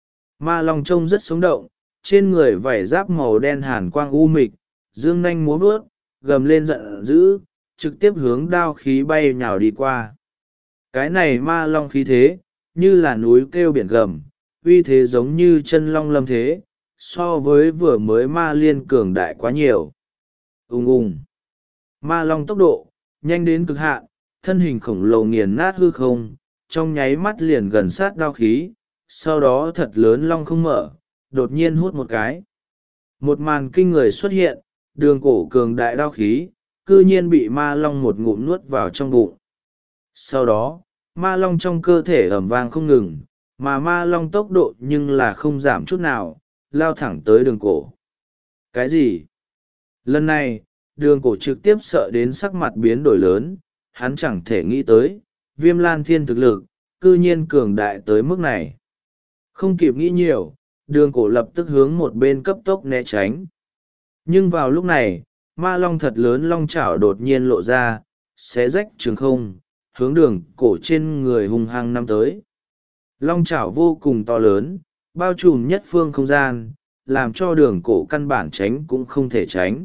Ma long trông rất sống động, trên người vảy giáp màu đen hàn quang u mịch, dương nanh múa vớt, gầm lên giận dữ, trực tiếp hướng đao khí bay nhào đi qua. Cái này ma long khí thế, như là núi kêu biển gầm, uy thế giống như chân long lâm thế, so với vừa mới ma liên cường đại quá nhiều. Ùng ùng. Ma long tốc độ, nhanh đến cực hạn, thân hình khổng lồ nghiền nát hư không, trong nháy mắt liền gần sát đao khí, sau đó thật lớn long không mở, đột nhiên hút một cái. Một màn kinh người xuất hiện, đường cổ cường đại đao khí, cư nhiên bị ma long một ngụm nuốt vào trong bụng. Sau đó, ma long trong cơ thể ẩm vang không ngừng, mà ma long tốc độ nhưng là không giảm chút nào, lao thẳng tới đường cổ. Cái gì? Lần này, đường cổ trực tiếp sợ đến sắc mặt biến đổi lớn, hắn chẳng thể nghĩ tới, Viêm Lan Thiên thực lực, cư nhiên cường đại tới mức này. Không kịp nghĩ nhiều, đường cổ lập tức hướng một bên cấp tốc né tránh. Nhưng vào lúc này, ma long thật lớn long chảo đột nhiên lộ ra, xé rách trường không, hướng đường cổ trên người hung hăng năm tới. Long chảo vô cùng to lớn, bao trùm nhất phương không gian, làm cho đường cổ căn bản tránh cũng không thể tránh.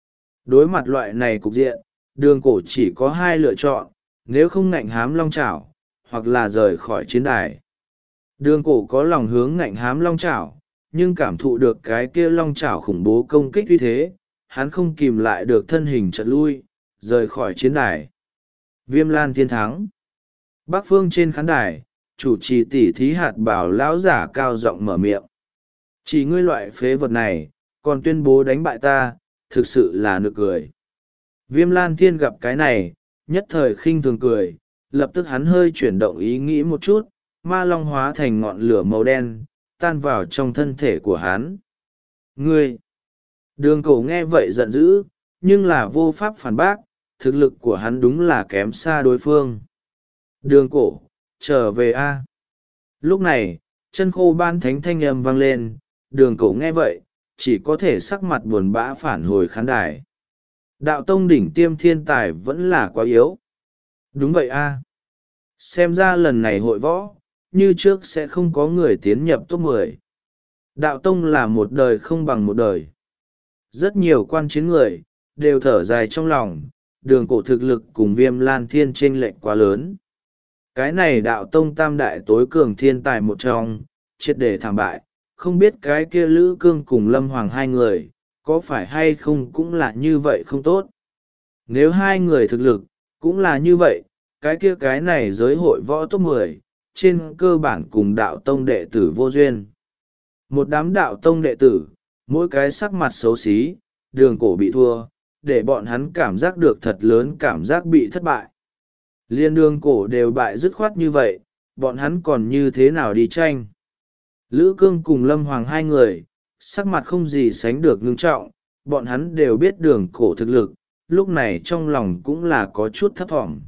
Đối mặt loại này cục diện, đường cổ chỉ có hai lựa chọn, nếu không ngạnh hám long chảo, hoặc là rời khỏi chiến đài. Đường cổ có lòng hướng ngạnh hám long chảo, nhưng cảm thụ được cái kia long chảo khủng bố công kích như thế, hắn không kìm lại được thân hình chật lui, rời khỏi chiến đài. Viêm Lan Thiên thắng. Bắc phương trên khán đài, chủ trì tỉ thí hạt bảo lão giả cao giọng mở miệng. Chỉ ngươi loại phế vật này, còn tuyên bố đánh bại ta, thực sự là nực cười. Viêm Lan Thiên gặp cái này, nhất thời khinh thường cười, lập tức hắn hơi chuyển động ý nghĩ một chút, ma long hóa thành ngọn lửa màu đen, tan vào trong thân thể của hắn. Ngươi! Đường cổ nghe vậy giận dữ, nhưng là vô pháp phản bác, thực lực của hắn đúng là kém xa đối phương. Đường cổ, trở về a. Lúc này, chân khô ban thánh thanh âm vang lên, đường cổ nghe vậy, chỉ có thể sắc mặt buồn bã phản hồi khán đài. Đạo tông đỉnh tiêm thiên tài vẫn là quá yếu. Đúng vậy a. Xem ra lần này hội võ, như trước sẽ không có người tiến nhập top mười. Đạo tông là một đời không bằng một đời. Rất nhiều quan chiến người, đều thở dài trong lòng, đường cổ thực lực cùng Viêm Lan Thiên chênh lệch quá lớn. Cái này đạo tông tam đại tối cường thiên tài một trong, triệt để thảm bại, không biết cái kia Lữ Cương cùng Lâm Hoàng hai người, có phải hay không cũng là như vậy không tốt. Nếu hai người thực lực, cũng là như vậy, cái kia cái này giới hội võ top mười, trên cơ bản cùng đạo tông đệ tử vô duyên. Một đám đạo tông đệ tử, mỗi cái sắc mặt xấu xí, đường cổ bị thua, để bọn hắn cảm giác được thật lớn cảm giác bị thất bại. Liên đường cổ đều bại dứt khoát như vậy, bọn hắn còn như thế nào đi tranh. Lữ Cương cùng Lâm Hoàng hai người, sắc mặt không gì sánh được ngưng trọng, bọn hắn đều biết đường cổ thực lực, lúc này trong lòng cũng là có chút thấp thỏm.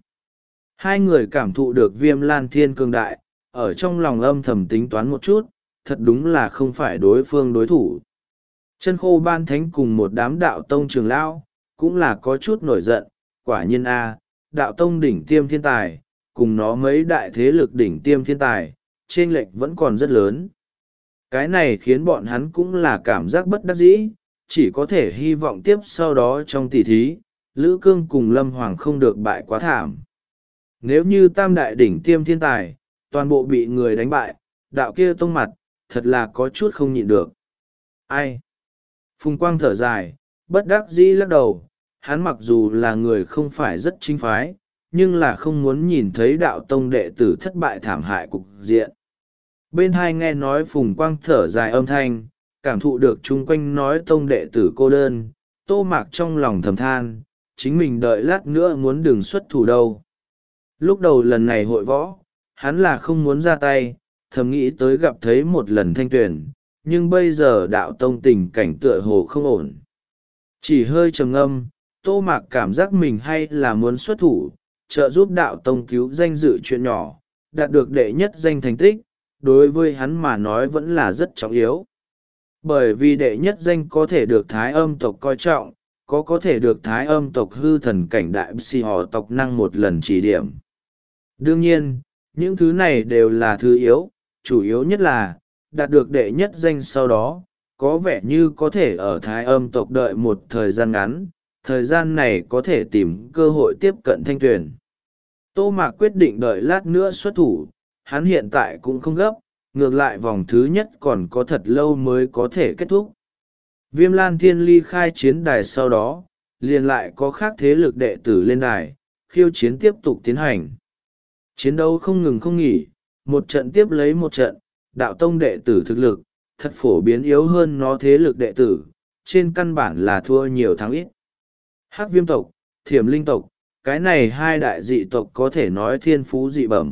Hai người cảm thụ được Viêm Lan Thiên cường đại, ở trong lòng âm thầm tính toán một chút, thật đúng là không phải đối phương đối thủ. Chân khô ban thánh cùng một đám đạo tông trường lão, cũng là có chút nổi giận, quả nhiên a, đạo tông đỉnh tiêm thiên tài, cùng nó mấy đại thế lực đỉnh tiêm thiên tài, chênh lệch vẫn còn rất lớn. Cái này khiến bọn hắn cũng là cảm giác bất đắc dĩ, chỉ có thể hy vọng tiếp sau đó trong tỷ thí, Lữ Cương cùng Lâm Hoàng không được bại quá thảm. Nếu như tam đại đỉnh tiêm thiên tài, toàn bộ bị người đánh bại, đạo kia tông mặt, thật là có chút không nhịn được. Ai? Phùng Quang thở dài, bất đắc dĩ lắc đầu, hắn mặc dù là người không phải rất chính phái, nhưng là không muốn nhìn thấy đạo tông đệ tử thất bại thảm hại cục diện. Bên hai nghe nói Phùng Quang thở dài âm thanh, cảm thụ được chung quanh nói tông đệ tử cô đơn, Tô Mạc trong lòng thầm than, chính mình đợi lát nữa muốn đừng xuất thủ đâu. Lúc đầu lần này hội võ, hắn là không muốn ra tay, thầm nghĩ tới gặp thấy một lần Thanh Tuyền, nhưng bây giờ đạo tông tình cảnh tựa hồ không ổn. Chỉ hơi trầm ngâm, Tô Mạc cảm giác mình hay là muốn xuất thủ, trợ giúp đạo tông cứu danh dự chuyện nhỏ, đạt được đệ nhất danh thành tích, đối với hắn mà nói vẫn là rất trọng yếu. Bởi vì đệ nhất danh có thể được thái âm tộc coi trọng, có có thể được thái âm tộc hư thần cảnh đại si họ tộc năng một lần chỉ điểm. Đương nhiên, những thứ này đều là thứ yếu, chủ yếu nhất là, đạt được đệ nhất danh sau đó, có vẻ như có thể ở thái âm tộc đợi một thời gian ngắn, thời gian này có thể tìm cơ hội tiếp cận Thanh Tuyền. Tô Mạc quyết định đợi lát nữa xuất thủ, hắn hiện tại cũng không gấp, ngược lại vòng thứ nhất còn có thật lâu mới có thể kết thúc. Viêm Lan Thiên ly khai chiến đài sau đó, liền lại có khác thế lực đệ tử lên đài, khiêu chiến tiếp tục tiến hành. Chiến đấu không ngừng không nghỉ, một trận tiếp lấy một trận, đạo tông đệ tử thực lực, thật phổ biến yếu hơn nó thế lực đệ tử, trên căn bản là thua nhiều thắng ít. Hắc viêm tộc, thiểm linh tộc, cái này hai đại dị tộc có thể nói thiên phú dị bẩm.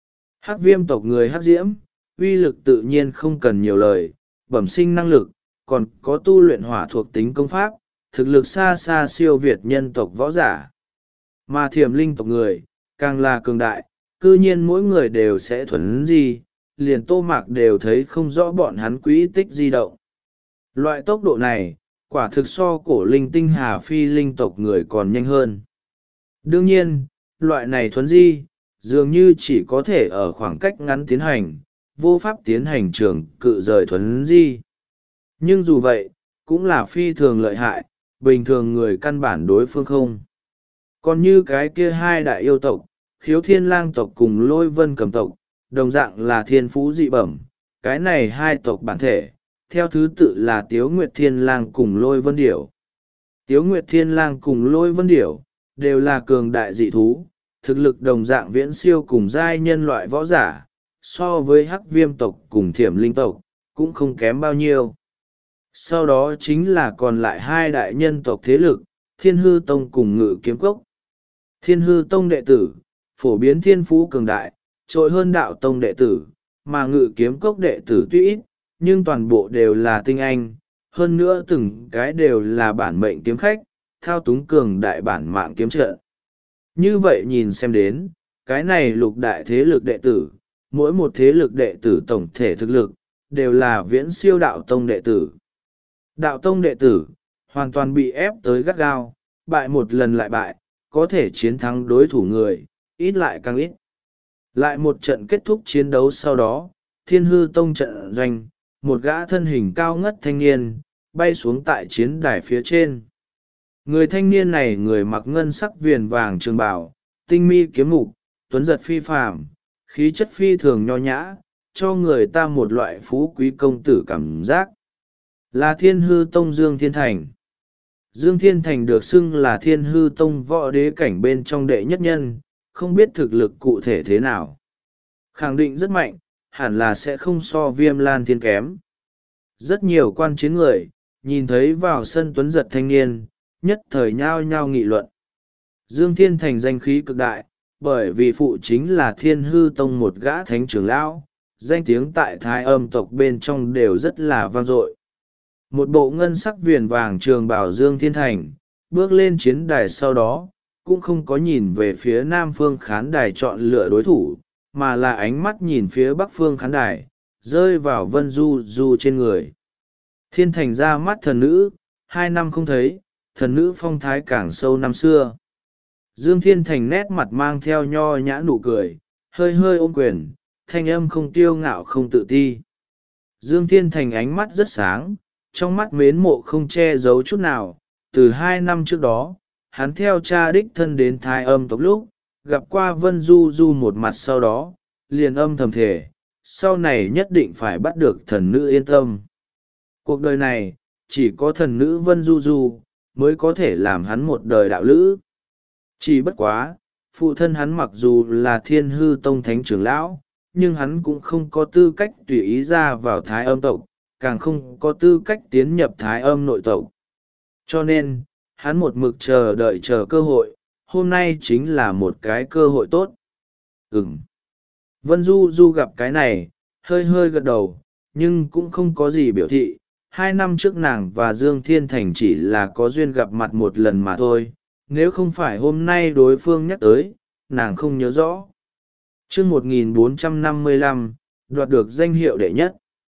Hắc viêm tộc người hắc diễm, uy lực tự nhiên không cần nhiều lời, bẩm sinh năng lực, còn có tu luyện hỏa thuộc tính công pháp, thực lực xa xa siêu việt nhân tộc võ giả. Mà thiểm linh tộc người, càng là cường đại, cư nhiên mỗi người đều sẽ thuần di, liền Tô Mạc đều thấy không rõ bọn hắn quỹ tích di động. Loại tốc độ này, quả thực so cổ linh tinh hà phi linh tộc người còn nhanh hơn. Đương nhiên, loại này thuấn di, dường như chỉ có thể ở khoảng cách ngắn tiến hành, vô pháp tiến hành trường cự rời thuấn di. Nhưng dù vậy, cũng là phi thường lợi hại, bình thường người căn bản đối phương không. Còn như cái kia hai đại yêu tộc, khiếu thiên lang tộc cùng lôi vân cầm tộc, đồng dạng là thiên phú dị bẩm, cái này hai tộc bản thể, theo thứ tự là Tiếu Nguyệt Thiên Lang cùng Lôi Vân Điểu. Tiếu Nguyệt Thiên Lang cùng Lôi Vân Điểu, đều là cường đại dị thú, thực lực đồng dạng viễn siêu cùng giai nhân loại võ giả, so với hắc viêm tộc cùng thiểm linh tộc, cũng không kém bao nhiêu. Sau đó chính là còn lại hai đại nhân tộc thế lực, Thiên Hư Tông cùng Ngự Kiếm Cốc. Thiên Hư Tông đệ tử, phổ biến thiên phú cường đại, trội hơn đạo tông đệ tử, mà Ngự Kiếm Cốc đệ tử tuy ít, nhưng toàn bộ đều là tinh anh, hơn nữa từng cái đều là bản mệnh kiếm khách, thao túng cường đại bản mạng kiếm trận. Như vậy nhìn xem đến, cái này lục đại thế lực đệ tử, mỗi một thế lực đệ tử tổng thể thực lực, đều là viễn siêu đạo tông đệ tử. Đạo tông đệ tử, hoàn toàn bị ép tới gắt gao, bại một lần lại bại, có thể chiến thắng đối thủ người, ít lại càng ít. Lại một trận kết thúc chiến đấu sau đó, Thiên Hư Tông trận doanh, một gã thân hình cao ngất thanh niên, bay xuống tại chiến đài phía trên. Người thanh niên này người mặc ngân sắc viền vàng trường bào, tinh mi kiếm mục, tuấn giật phi phàm, khí chất phi thường nho nhã, cho người ta một loại phú quý công tử cảm giác. Là Thiên Hư Tông Dương Thiên Thành. Dương Thiên Thành được xưng là Thiên Hư Tông võ đế cảnh bên trong đệ nhất nhân, không biết thực lực cụ thể thế nào. Khẳng định rất mạnh, hẳn là sẽ không so Viêm Lan Thiên kém. Rất nhiều quan chiến người, nhìn thấy vào sân tuấn giật thanh niên, nhất thời nhao nhao nghị luận. Dương Thiên Thành danh khí cực đại, bởi vì phụ chính là Thiên Hư Tông một gã thánh trưởng lão, danh tiếng tại Thái Âm tộc bên trong đều rất là vang dội. Một bộ ngân sắc viền vàng trường bảo Dương Thiên Thành, bước lên chiến đài sau đó, cũng không có nhìn về phía Nam phương khán đài chọn lựa đối thủ, mà là ánh mắt nhìn phía Bắc phương khán đài, rơi vào Vân Du Du trên người. Thiên Thành ra mắt thần nữ, hai năm không thấy, thần nữ phong thái càng sâu năm xưa. Dương Thiên Thành nét mặt mang theo nho nhã nụ cười, hơi hơi ôm quyền, thanh âm không tiêu ngạo không tự ti. Dương Thiên Thành ánh mắt rất sáng, trong mắt mến mộ không che giấu chút nào. Từ hai năm trước đó, hắn theo cha đích thân đến Thái Âm tộc lúc, gặp qua Vân Du Du một mặt sau đó, liền âm thầm thể, sau này nhất định phải bắt được thần nữ yên tâm. Cuộc đời này, chỉ có thần nữ Vân Du Du, mới có thể làm hắn một đời đạo lữ. Chỉ bất quá, phụ thân hắn mặc dù là Thiên Hư Tông thánh trưởng lão, nhưng hắn cũng không có tư cách tùy ý ra vào Thái Âm tộc, càng không có tư cách tiến nhập Thái Âm nội tộc. Cho nên, hắn một mực chờ đợi chờ cơ hội, hôm nay chính là một cái cơ hội tốt. Ừm. Vân Du Du gặp cái này, hơi hơi gật đầu, nhưng cũng không có gì biểu thị. Hai năm trước nàng và Dương Thiên Thành chỉ là có duyên gặp mặt một lần mà thôi, nếu không phải hôm nay đối phương nhắc tới, nàng không nhớ rõ. Chương một nghìn bốn trăm năm mươi lăm, đoạt được danh hiệu đệ nhất.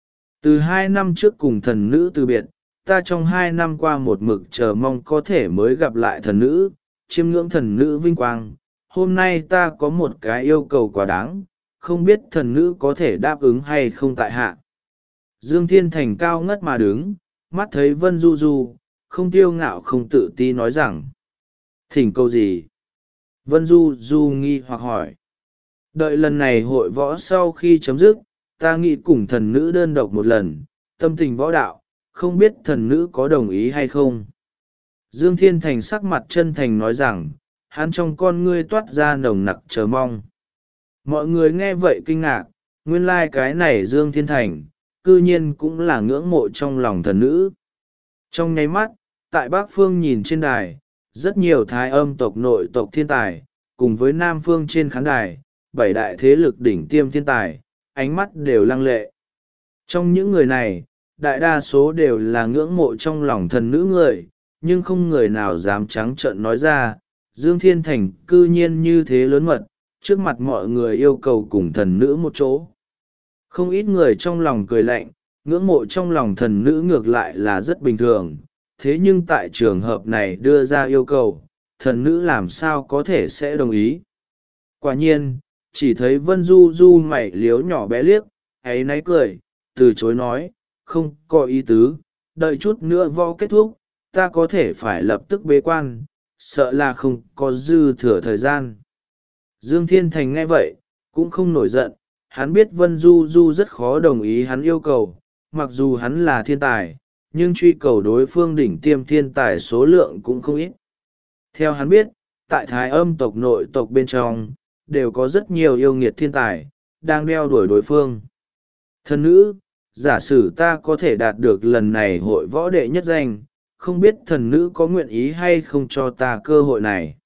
Từ hai năm trước cùng thần nữ từ biệt, ta trong hai năm qua một mực chờ mong có thể mới gặp lại thần nữ, chiêm ngưỡng thần nữ vinh quang. Hôm nay ta có một cái yêu cầu quá đáng, không biết thần nữ có thể đáp ứng hay không tại hạ. Dương Thiên Thành cao ngất mà đứng, mắt thấy Vân Du Du, không tiêu ngạo không tự ti nói rằng. Thỉnh cầu gì? Vân Du Du nghi hoặc hỏi. Đợi lần này hội võ sau khi chấm dứt, ta nghĩ cùng thần nữ đơn độc một lần, tâm tình võ đạo, không biết thần nữ có đồng ý hay không. Dương Thiên Thành sắc mặt chân thành nói rằng, hắn trong con ngươi toát ra nồng nặc chờ mong. Mọi người nghe vậy kinh ngạc, nguyên lai cái này Dương Thiên Thành, cư nhiên cũng là ngưỡng mộ trong lòng thần nữ. Trong nháy mắt, tại Bắc Phương nhìn trên đài, rất nhiều thái âm tộc nội tộc thiên tài, cùng với Nam Phương trên khán đài, bảy đại thế lực đỉnh tiêm thiên tài, ánh mắt đều lăng lệ. Trong những người này, đại đa số đều là ngưỡng mộ trong lòng thần nữ người, nhưng không người nào dám trắng trợn nói ra, Dương Thiên Thành cư nhiên như thế lớn mật, trước mặt mọi người yêu cầu cùng thần nữ một chỗ. Không ít người trong lòng cười lạnh, ngưỡng mộ trong lòng thần nữ ngược lại là rất bình thường, thế nhưng tại trường hợp này đưa ra yêu cầu, thần nữ làm sao có thể sẽ đồng ý. Quả nhiên, chỉ thấy Vân Du Du mày liếu nhỏ bé liếc, ấy náy cười, từ chối nói, không có ý tứ, đợi chút nữa võ kết thúc, ta có thể phải lập tức bế quan, sợ là không có dư thừa thời gian. Dương Thiên Thành nghe vậy, cũng không nổi giận, hắn biết Vân Du Du rất khó đồng ý hắn yêu cầu, mặc dù hắn là thiên tài, nhưng truy cầu đối phương đỉnh tiêm thiên tài số lượng cũng không ít. Theo hắn biết, tại thái âm tộc nội tộc bên trong, đều có rất nhiều yêu nghiệt thiên tài, đang đeo đuổi đối phương. Thần nữ, giả sử ta có thể đạt được lần này hội võ đệ nhất danh, không biết thần nữ có nguyện ý hay không cho ta cơ hội này.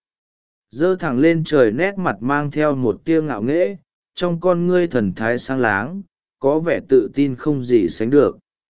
Dơ thẳng lên trời, nét mặt mang theo một tia ngạo nghễ, trong con ngươi thần thái sáng láng, có vẻ tự tin không gì sánh được.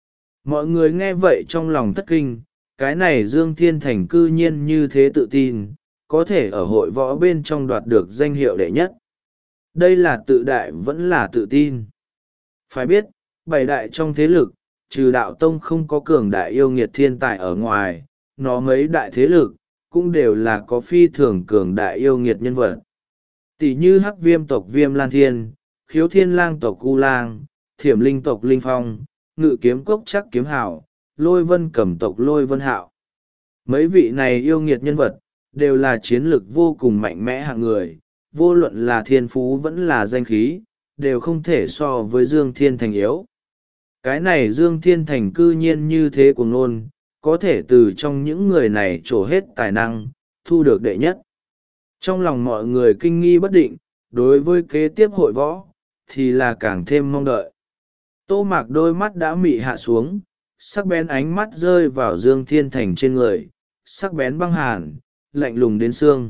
Mọi người nghe vậy trong lòng thất kinh, cái này Dương Thiên Thành cư nhiên như thế tự tin, có thể ở hội võ bên trong đoạt được danh hiệu đệ nhất. Đây là tự đại vẫn là tự tin. Phải biết, bảy đại trong thế lực, trừ đạo tông không có cường đại yêu nghiệt thiên tài ở ngoài, nó mấy đại thế lực, cũng đều là có phi thường cường đại yêu nghiệt nhân vật. Tỷ như hắc viêm tộc Viêm Lan Thiên, khiếu thiên lang tộc U Lang, thiểm linh tộc Linh Phong, ngự kiếm cốc chắc kiếm hảo, lôi vân cẩm tộc lôi vân hạo. Mấy vị này yêu nghiệt nhân vật, đều là chiến lực vô cùng mạnh mẽ hạng người, vô luận là thiên phú vẫn là danh khí, đều không thể so với Dương Thiên Thành yếu. Cái này Dương Thiên Thành cư nhiên như thế cuồng ngôn, có thể từ trong những người này trổ hết tài năng, thu được đệ nhất. Trong lòng mọi người kinh nghi bất định, đối với kế tiếp hội võ, thì là càng thêm mong đợi. Tô Mạc đôi mắt đã mị hạ xuống, sắc bén ánh mắt rơi vào Dương Thiên Thành trên người, sắc bén băng hàn, lạnh lùng đến xương.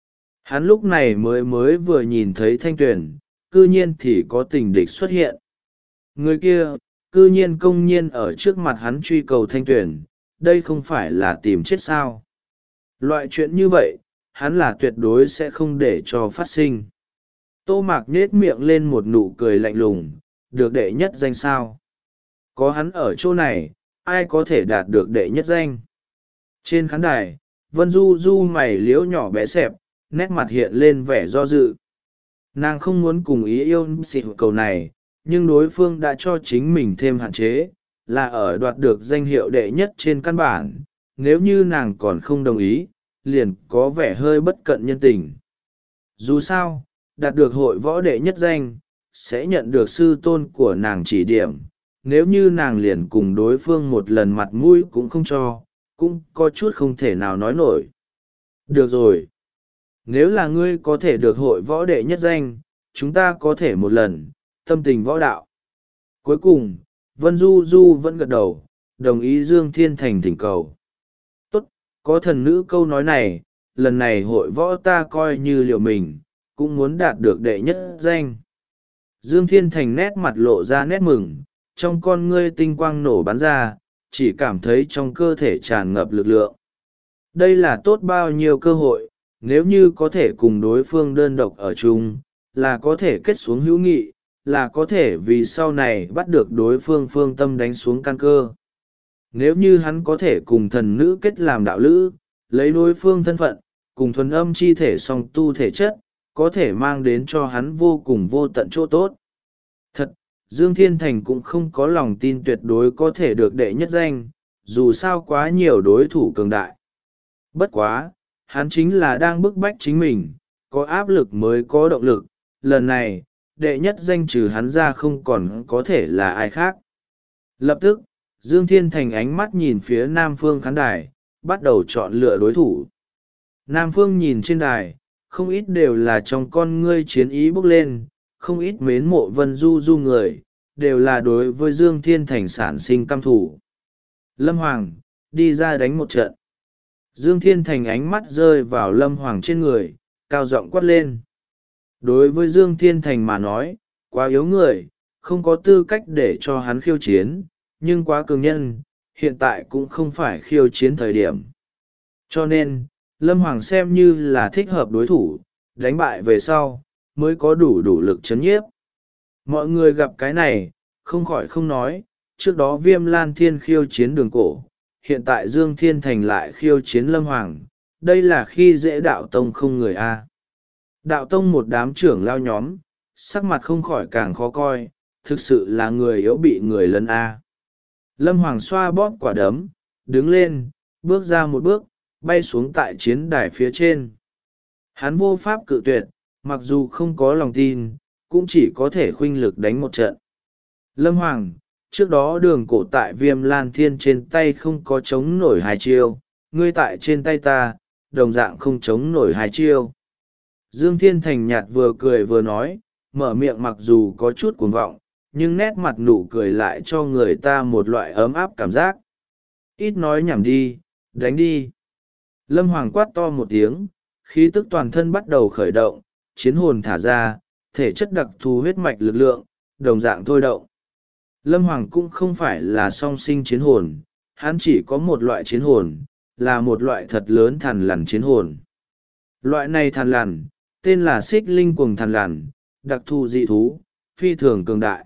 Hắn lúc này mới mới vừa nhìn thấy Thanh Tuyền, cư nhiên thì có tình địch xuất hiện. Người kia, cư nhiên công nhiên ở trước mặt hắn truy cầu Thanh Tuyền, đây không phải là tìm chết sao. Loại chuyện như vậy, hắn là tuyệt đối sẽ không để cho phát sinh. Tô Mạc nhết miệng lên một nụ cười lạnh lùng, được đệ nhất danh sao. Có hắn ở chỗ này, ai có thể đạt được đệ nhất danh. Trên khán đài, Vân Du Du mày liễu nhỏ bé xẹp, nét mặt hiện lên vẻ do dự. Nàng không muốn cùng ý yêu xịt cầu này, nhưng đối phương đã cho chính mình thêm hạn chế, là ở đoạt được danh hiệu đệ nhất trên căn bản. Nếu như nàng còn không đồng ý, liền có vẻ hơi bất cận nhân tình. Dù sao, đạt được hội võ đệ nhất danh, sẽ nhận được sư tôn của nàng chỉ điểm. Nếu như nàng liền cùng đối phương một lần mặt mũi cũng không cho, cũng có chút không thể nào nói nổi. Được rồi. Nếu là ngươi có thể được hội võ đệ nhất danh, chúng ta có thể một lần, tâm tình võ đạo. Cuối cùng, Vân Du Du vẫn gật đầu, đồng ý Dương Thiên Thành thỉnh cầu. Tốt, có thần nữ câu nói này, lần này hội võ ta coi như liệu mình, cũng muốn đạt được đệ nhất danh. Dương Thiên Thành nét mặt lộ ra nét mừng, trong con ngươi tinh quang nổ bắn ra, chỉ cảm thấy trong cơ thể tràn ngập lực lượng. Đây là tốt bao nhiêu cơ hội, nếu như có thể cùng đối phương đơn độc ở chung, là có thể kết xuống hữu nghị, là có thể vì sau này bắt được đối phương phương tâm đánh xuống căn cơ. Nếu như hắn có thể cùng thần nữ kết làm đạo lữ, lấy đối phương thân phận, cùng thuần âm chi thể song tu thể chất, có thể mang đến cho hắn vô cùng vô tận chỗ tốt. Thật, Dương Thiên Thành cũng không có lòng tin tuyệt đối có thể được đệ nhất danh, dù sao quá nhiều đối thủ cường đại. Bất quá, hắn chính là đang bức bách chính mình, có áp lực mới có động lực, lần này đệ nhất danh trừ hắn ra không còn có thể là ai khác. Lập tức Dương Thiên Thành ánh mắt nhìn phía nam phương khán đài, bắt đầu chọn lựa đối thủ. Nam phương nhìn trên đài, không ít đều là trong con ngươi chiến ý bốc lên, không ít mến mộ Vân Du Du người, đều là đối với Dương Thiên Thành sản sinh căm thủ. Lâm Hoàng, đi ra đánh một trận. Dương Thiên Thành ánh mắt rơi vào Lâm Hoàng trên người, cao giọng quát lên. Đối với Dương Thiên Thành mà nói, quá yếu người, không có tư cách để cho hắn khiêu chiến, nhưng quá cường nhân, hiện tại cũng không phải khiêu chiến thời điểm. Cho nên, Lâm Hoàng xem như là thích hợp đối thủ, đánh bại về sau, mới có đủ đủ lực chấn nhiếp. Mọi người gặp cái này, không khỏi không nói, trước đó Viêm Lan Thiên khiêu chiến Đường Cổ, hiện tại Dương Thiên Thành lại khiêu chiến Lâm Hoàng, đây là khi dễ đạo tông không người a. Đạo tông một đám trưởng lao nhóm, sắc mặt không khỏi càng khó coi, thực sự là người yếu bị người lấn a. Lâm Hoàng xoa bóp quả đấm, đứng lên, bước ra một bước, bay xuống tại chiến đài phía trên. Hắn vô pháp cự tuyệt, mặc dù không có lòng tin, cũng chỉ có thể khuynh lực đánh một trận. Lâm Hoàng, trước đó Đường Cổ tại Viêm Lan Thiên trên tay không có chống nổi hai chiêu, ngươi tại trên tay ta, đồng dạng không chống nổi hai chiêu. Dương Thiên Thành nhạt vừa cười vừa nói, mở miệng mặc dù có chút cuồng vọng, nhưng nét mặt nụ cười lại cho người ta một loại ấm áp cảm giác. Ít nói nhảm đi, đánh đi. Lâm Hoàng quát to một tiếng, khí tức toàn thân bắt đầu khởi động, chiến hồn thả ra, thể chất đặc thù huyết mạch lực lượng, đồng dạng thôi động. Lâm Hoàng cũng không phải là song sinh chiến hồn, hắn chỉ có một loại chiến hồn, là một loại thật lớn thằn lằn chiến hồn. Loại này thằn lằn, tên là xích linh cuồng thằn lằn, đặc thù dị thú, phi thường cường đại.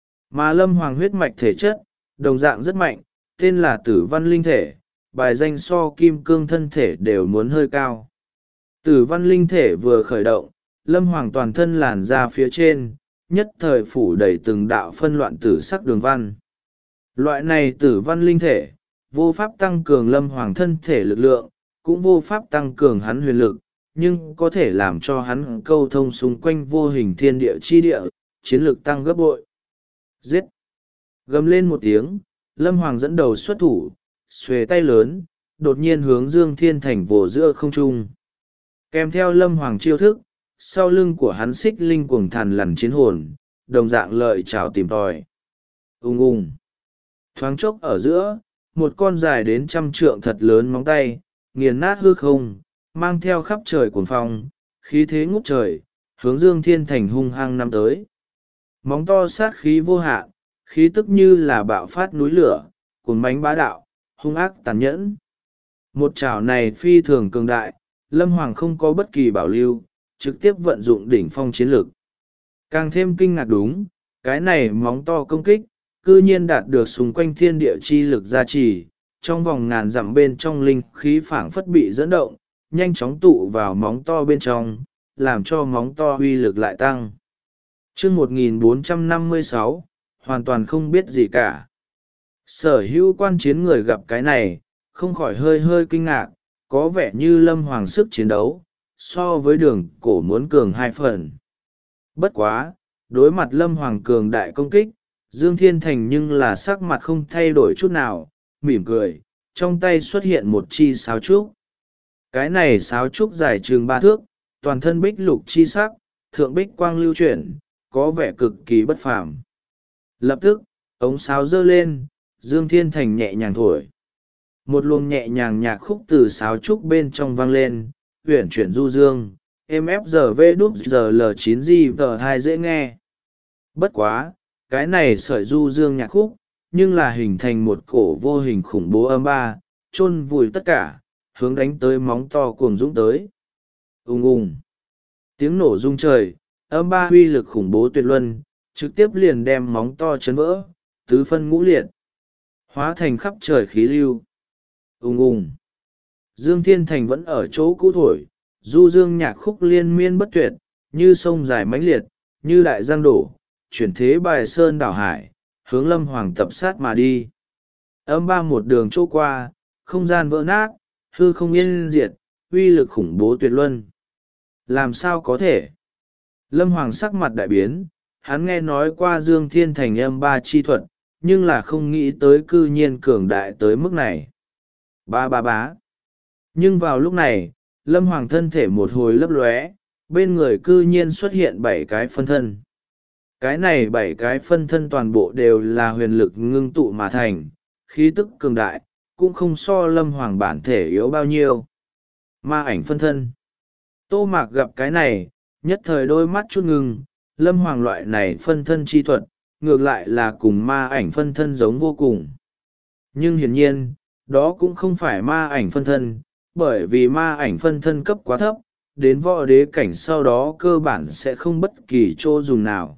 Mà Lâm Hoàng huyết mạch thể chất, đồng dạng rất mạnh, tên là tử văn linh thể, bài danh so kim cương thân thể đều muốn hơi cao. Tử văn linh thể vừa khởi động, Lâm Hoàng toàn thân làn ra phía trên, nhất thời phủ đầy từng đạo phân loạn tử sắc đường văn. Loại này tử văn linh thể, vô pháp tăng cường Lâm Hoàng thân thể lực lượng, cũng vô pháp tăng cường hắn huyền lực, nhưng có thể làm cho hắn câu thông xung quanh vô hình thiên địa chi địa, chiến lực tăng gấp bội. Giết! Gầm lên một tiếng, Lâm Hoàng dẫn đầu xuất thủ, xuề tay lớn, đột nhiên hướng Dương Thiên Thành vồ giữa không trung. Kèm theo Lâm Hoàng chiêu thức, sau lưng của hắn xích linh cuồng thằn lằn chiến hồn, đồng dạng lợi trảo tìm tòi. Ung ung. Thoáng chốc ở giữa, một con dài đến trăm trượng thật lớn móng tay, nghiền nát hư không, mang theo khắp trời cuồng phong, khí thế ngút trời, hướng Dương Thiên Thành hung hăng năm tới. Móng to sát khí vô hạn, khí tức như là bạo phát núi lửa, cuồng mãnh bá đạo, hung ác tàn nhẫn. Một chảo này phi thường cường đại, Lâm Hoàng không có bất kỳ bảo lưu, trực tiếp vận dụng đỉnh phong chiến lực. Càng thêm kinh ngạc đúng, cái này móng to công kích, cư nhiên đạt được xung quanh thiên địa chi lực gia trì, trong vòng ngàn dặm bên trong linh khí phảng phất bị dẫn động, nhanh chóng tụ vào móng to bên trong, làm cho móng to uy lực lại tăng. Chương một nghìn bốn trăm năm mươi sáu, hoàn toàn không biết gì cả. Sở hữu quan chiến người gặp cái này, không khỏi hơi hơi kinh ngạc, có vẻ như Lâm Hoàng sức chiến đấu, so với Đường Cổ muốn cường hai phần. Bất quá, đối mặt Lâm Hoàng cường đại công kích, Dương Thiên Thành nhưng là sắc mặt không thay đổi chút nào, mỉm cười, trong tay xuất hiện một chi sáo trúc. Cái này sáo trúc dài chừng ba thước, toàn thân bích lục chi sắc, thượng bích quang lưu chuyển, có vẻ cực kỳ bất phàm. Lập tức, ống sáo giơ lên, Dương Thiên Thành nhẹ nhàng thổi. Một luồng nhẹ nhàng nhạc khúc từ sáo trúc bên trong vang lên, uyển chuyển du dương, êm ép giờ vê đúp giờ l chín g tờ hai dễ nghe. Bất quá, cái này sợi du dương nhạc khúc, nhưng là hình thành một cổ vô hình khủng bố âm ba, chôn vùi tất cả, hướng đánh tới móng to cuồng dũng tới. Ùng ùng, tiếng nổ rung trời, âm ba uy lực khủng bố tuyệt luân, trực tiếp liền đem móng to chấn vỡ, tứ phân ngũ liệt, hóa thành khắp trời khí lưu. Ùng ùng, Dương Thiên Thành vẫn ở chỗ cũ thổi, du dương nhạc khúc liên miên bất tuyệt, như sông dài mãnh liệt, như đại giang đổ, chuyển thế bài sơn đảo hải, hướng Lâm Hoàng tập sát mà đi. Âm ba một đường chỗ qua, không gian vỡ nát, hư không yên diệt, uy lực khủng bố tuyệt luân. Làm sao có thể? Lâm Hoàng sắc mặt đại biến, hắn nghe nói qua Dương Thiên Thành âm ba chi thuật, nhưng là không nghĩ tới cư nhiên cường đại tới mức này. Ba ba bá. Nhưng vào lúc này, Lâm Hoàng thân thể một hồi lấp lóe, bên người cư nhiên xuất hiện bảy cái phân thân. Cái này bảy cái phân thân toàn bộ đều là huyền lực ngưng tụ mà thành, khí tức cường đại, cũng không so Lâm Hoàng bản thể yếu bao nhiêu. Ma ảnh phân thân. Tô Mạc gặp cái này, nhất thời đôi mắt chút ngưng, Lâm Hoàng loại này phân thân chi thuật, ngược lại là cùng ma ảnh phân thân giống vô cùng. Nhưng hiển nhiên, đó cũng không phải ma ảnh phân thân, bởi vì ma ảnh phân thân cấp quá thấp, đến võ đế cảnh sau đó cơ bản sẽ không bất kỳ chỗ dùng nào.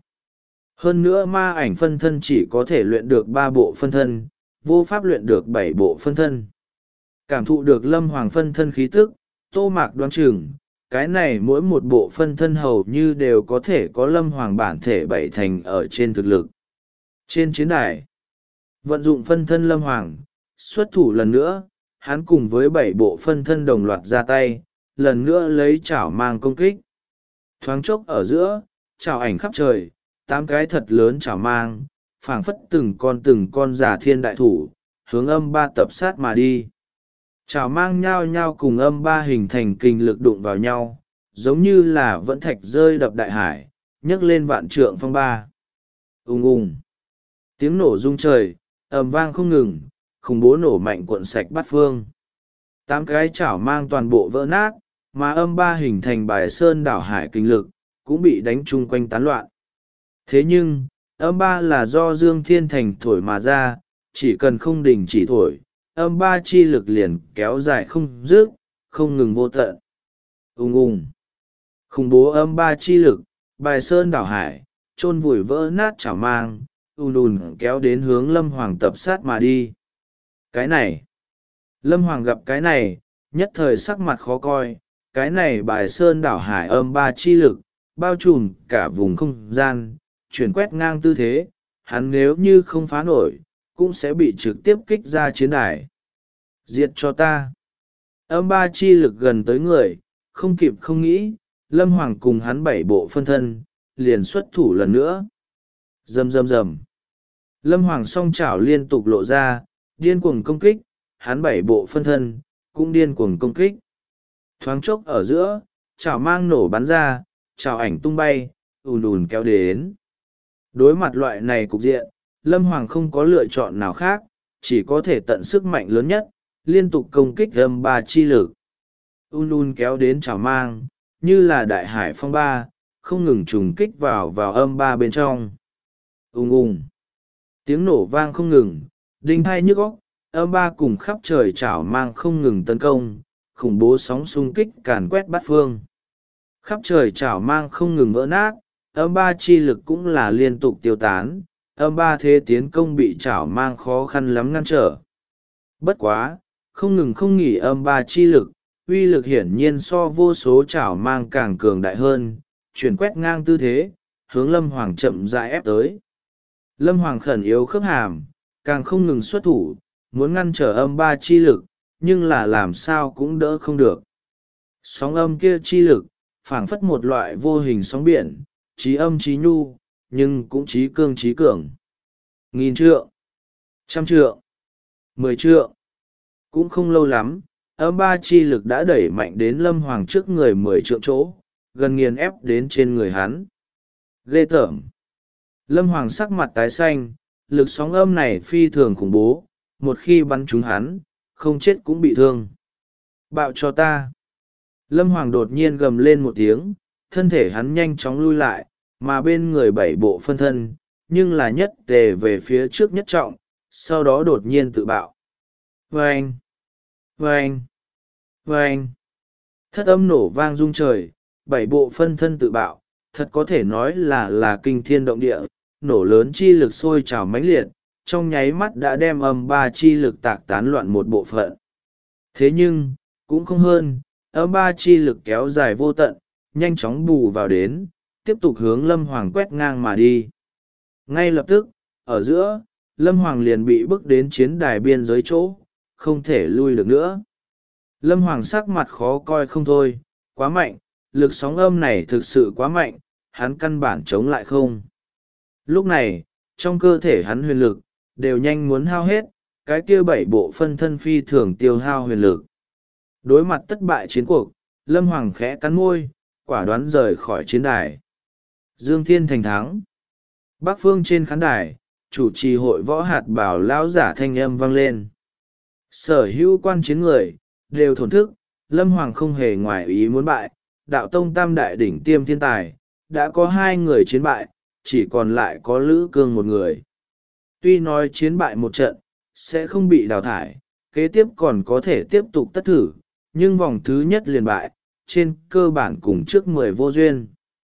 Hơn nữa ma ảnh phân thân chỉ có thể luyện được ba bộ phân thân, vô pháp luyện được bảy bộ phân thân. Cảm thụ được Lâm Hoàng phân thân khí tức, Tô Mạc đoán chừng, cái này mỗi một bộ phân thân hầu như đều có thể có Lâm Hoàng bản thể bảy thành ở trên thực lực. Trên chiến đài, vận dụng phân thân Lâm Hoàng, xuất thủ lần nữa, hắn cùng với bảy bộ phân thân đồng loạt ra tay, lần nữa lấy chảo mang công kích. Thoáng chốc ở giữa, chảo ảnh khắp trời, tám cái thật lớn chảo mang, phảng phất từng con từng con giả thiên đại thủ, hướng âm ba tập sát mà đi. Chảo mang nhao nhao cùng âm ba hình thành kình lực đụng vào nhau, giống như là vẫn thạch rơi đập đại hải, nhấc lên vạn trượng phong ba. Ùng ùng. Tiếng nổ rung trời, ầm vang không ngừng, khủng bố nổ mạnh cuộn sạch bát phương. Tám cái chảo mang toàn bộ vỡ nát, mà âm ba hình thành bài sơn đảo hải kinh lực, cũng bị đánh chung quanh tán loạn. Thế nhưng, âm ba là do Dương Thiên Thành thổi mà ra, chỉ cần không đình chỉ thổi, âm ba chi lực liền kéo dài không dứt, không ngừng vô tận. Ùng ùng. Khủng bố âm ba chi lực, bài sơn đảo hải, chôn vùi vỡ nát chảo mang, ùn ùn kéo đến hướng Lâm Hoàng tập sát mà đi. Cái này, Lâm Hoàng gặp cái này, nhất thời sắc mặt khó coi, cái này bài sơn đảo hải âm ba chi lực, bao trùm cả vùng không gian, chuyển quét ngang tư thế, hắn nếu như không phá nổi, cũng sẽ bị trực tiếp kích ra chiến đài. Diệt cho ta. Âm ba chi lực gần tới người, không kịp không nghĩ, Lâm Hoàng cùng hắn bảy bộ phân thân, liền xuất thủ lần nữa. Rầm rầm rầm. Lâm Hoàng song chảo liên tục lộ ra, điên cuồng công kích, hắn bảy bộ phân thân, cũng điên cuồng công kích. Thoáng chốc ở giữa, chảo mang nổ bắn ra, chảo ảnh tung bay, ùn ùn kéo đến. Đối mặt loại này cục diện, Lâm Hoàng không có lựa chọn nào khác, chỉ có thể tận sức mạnh lớn nhất, liên tục công kích âm ba chi lực. Un un kéo đến chảo mang, như là đại hải phong ba, không ngừng trùng kích vào vào âm ba bên trong. Ung ung. Tiếng nổ vang không ngừng, đinh hai nhức óc, âm ba cùng khắp trời chảo mang không ngừng tấn công, khủng bố sóng xung kích càn quét bát phương. Khắp trời chảo mang không ngừng vỡ nát, âm ba chi lực cũng là liên tục tiêu tán, âm ba thế tiến công bị chảo mang khó khăn lắm ngăn trở. Bất quá, không ngừng không nghỉ âm ba chi lực, uy lực hiển nhiên so vô số chảo mang càng cường đại hơn, chuyển quét ngang tư thế, hướng Lâm Hoàng chậm rãi ép tới. Lâm Hoàng khẩn yếu khớp hàm, càng không ngừng xuất thủ, muốn ngăn trở âm ba chi lực, nhưng là làm sao cũng đỡ không được. Sóng âm kia chi lực, phảng phất một loại vô hình sóng biển, trí âm trí nhu, nhưng cũng trí cương trí cường. Nghìn trượng, trăm trượng, mười trượng. Cũng không lâu lắm, âm ba chi lực đã đẩy mạnh đến Lâm Hoàng trước người mười trượng chỗ, gần nghiền ép đến trên người hắn. Ghê tởm. Lâm Hoàng sắc mặt tái xanh, lực sóng âm này phi thường khủng bố, một khi bắn trúng hắn, không chết cũng bị thương. Bạo cho ta. Lâm Hoàng đột nhiên gầm lên một tiếng, thân thể hắn nhanh chóng lui lại, mà bên người bảy bộ phân thân, nhưng là nhất tề về phía trước nhất trọng, sau đó đột nhiên tự bạo. Vâng! Vâng! Vâng! Thất âm nổ vang rung trời, bảy bộ phân thân tự bạo, thật có thể nói là là kinh thiên động địa, nổ lớn chi lực sôi trào mãnh liệt, trong nháy mắt đã đem âm ba chi lực tạc tán loạn một bộ phận. Thế nhưng, cũng không hơn, âm ba chi lực kéo dài vô tận, nhanh chóng bù vào đến, tiếp tục hướng Lâm Hoàng quét ngang mà đi. Ngay lập tức, ở giữa, Lâm Hoàng liền bị bước đến chiến đài biên giới chỗ, không thể lui được nữa. Lâm Hoàng sắc mặt khó coi không thôi, quá mạnh, lực sóng âm này thực sự quá mạnh, hắn căn bản chống lại không. Lúc này, trong cơ thể hắn huyền lực, đều nhanh muốn hao hết, cái kia bảy bộ phân thân phi thường tiêu hao huyền lực. Đối mặt thất bại chiến cuộc, Lâm Hoàng khẽ cắn môi, quả đoán rời khỏi chiến đài. Dương Thiên Thành thắng. Bắc phương trên khán đài, chủ trì hội võ hạt bảo lão giả thanh âm vang lên. Sở hữu quan chiến người, đều thổn thức, Lâm Hoàng không hề ngoài ý muốn bại, đạo tông tam đại đỉnh tiêm thiên tài, đã có hai người chiến bại, chỉ còn lại có Lữ Cương một người. Tuy nói chiến bại một trận, sẽ không bị đào thải, kế tiếp còn có thể tiếp tục tất thử, nhưng vòng thứ nhất liền bại, trên cơ bản cùng trước mười vô duyên.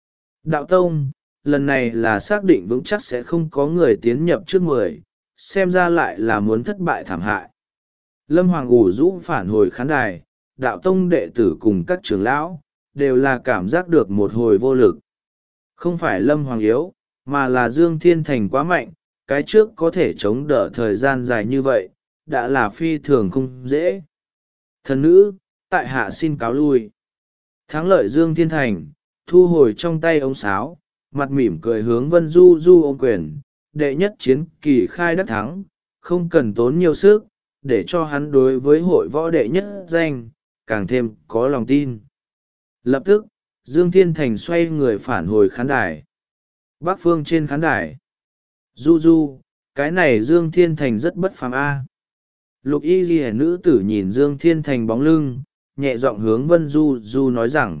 Đạo tông, lần này là xác định vững chắc sẽ không có người tiến nhập trước mười, xem ra lại là muốn thất bại thảm hại. Lâm Hoàng ủ rũ phản hồi khán đài, đạo tông đệ tử cùng các trưởng lão, đều là cảm giác được một hồi vô lực. Không phải Lâm Hoàng yếu, mà là Dương Thiên Thành quá mạnh, cái trước có thể chống đỡ thời gian dài như vậy, đã là phi thường không dễ. Thần nữ, tại hạ xin cáo lui. Thắng lợi Dương Thiên Thành, thu hồi trong tay ống sáo, mặt mỉm cười hướng Vân Du Du ôm quyền, đệ nhất chiến kỳ khai đắc thắng, không cần tốn nhiều sức, để cho hắn đối với hội võ đệ nhất danh, càng thêm có lòng tin. Lập tức, Dương Thiên Thành xoay người phản hồi khán đài. Bắc phương trên khán đài. Du Du, cái này Dương Thiên Thành rất bất phàm a. Lục y ghi nữ tử nhìn Dương Thiên Thành bóng lưng, nhẹ giọng hướng Vân Du Du nói rằng,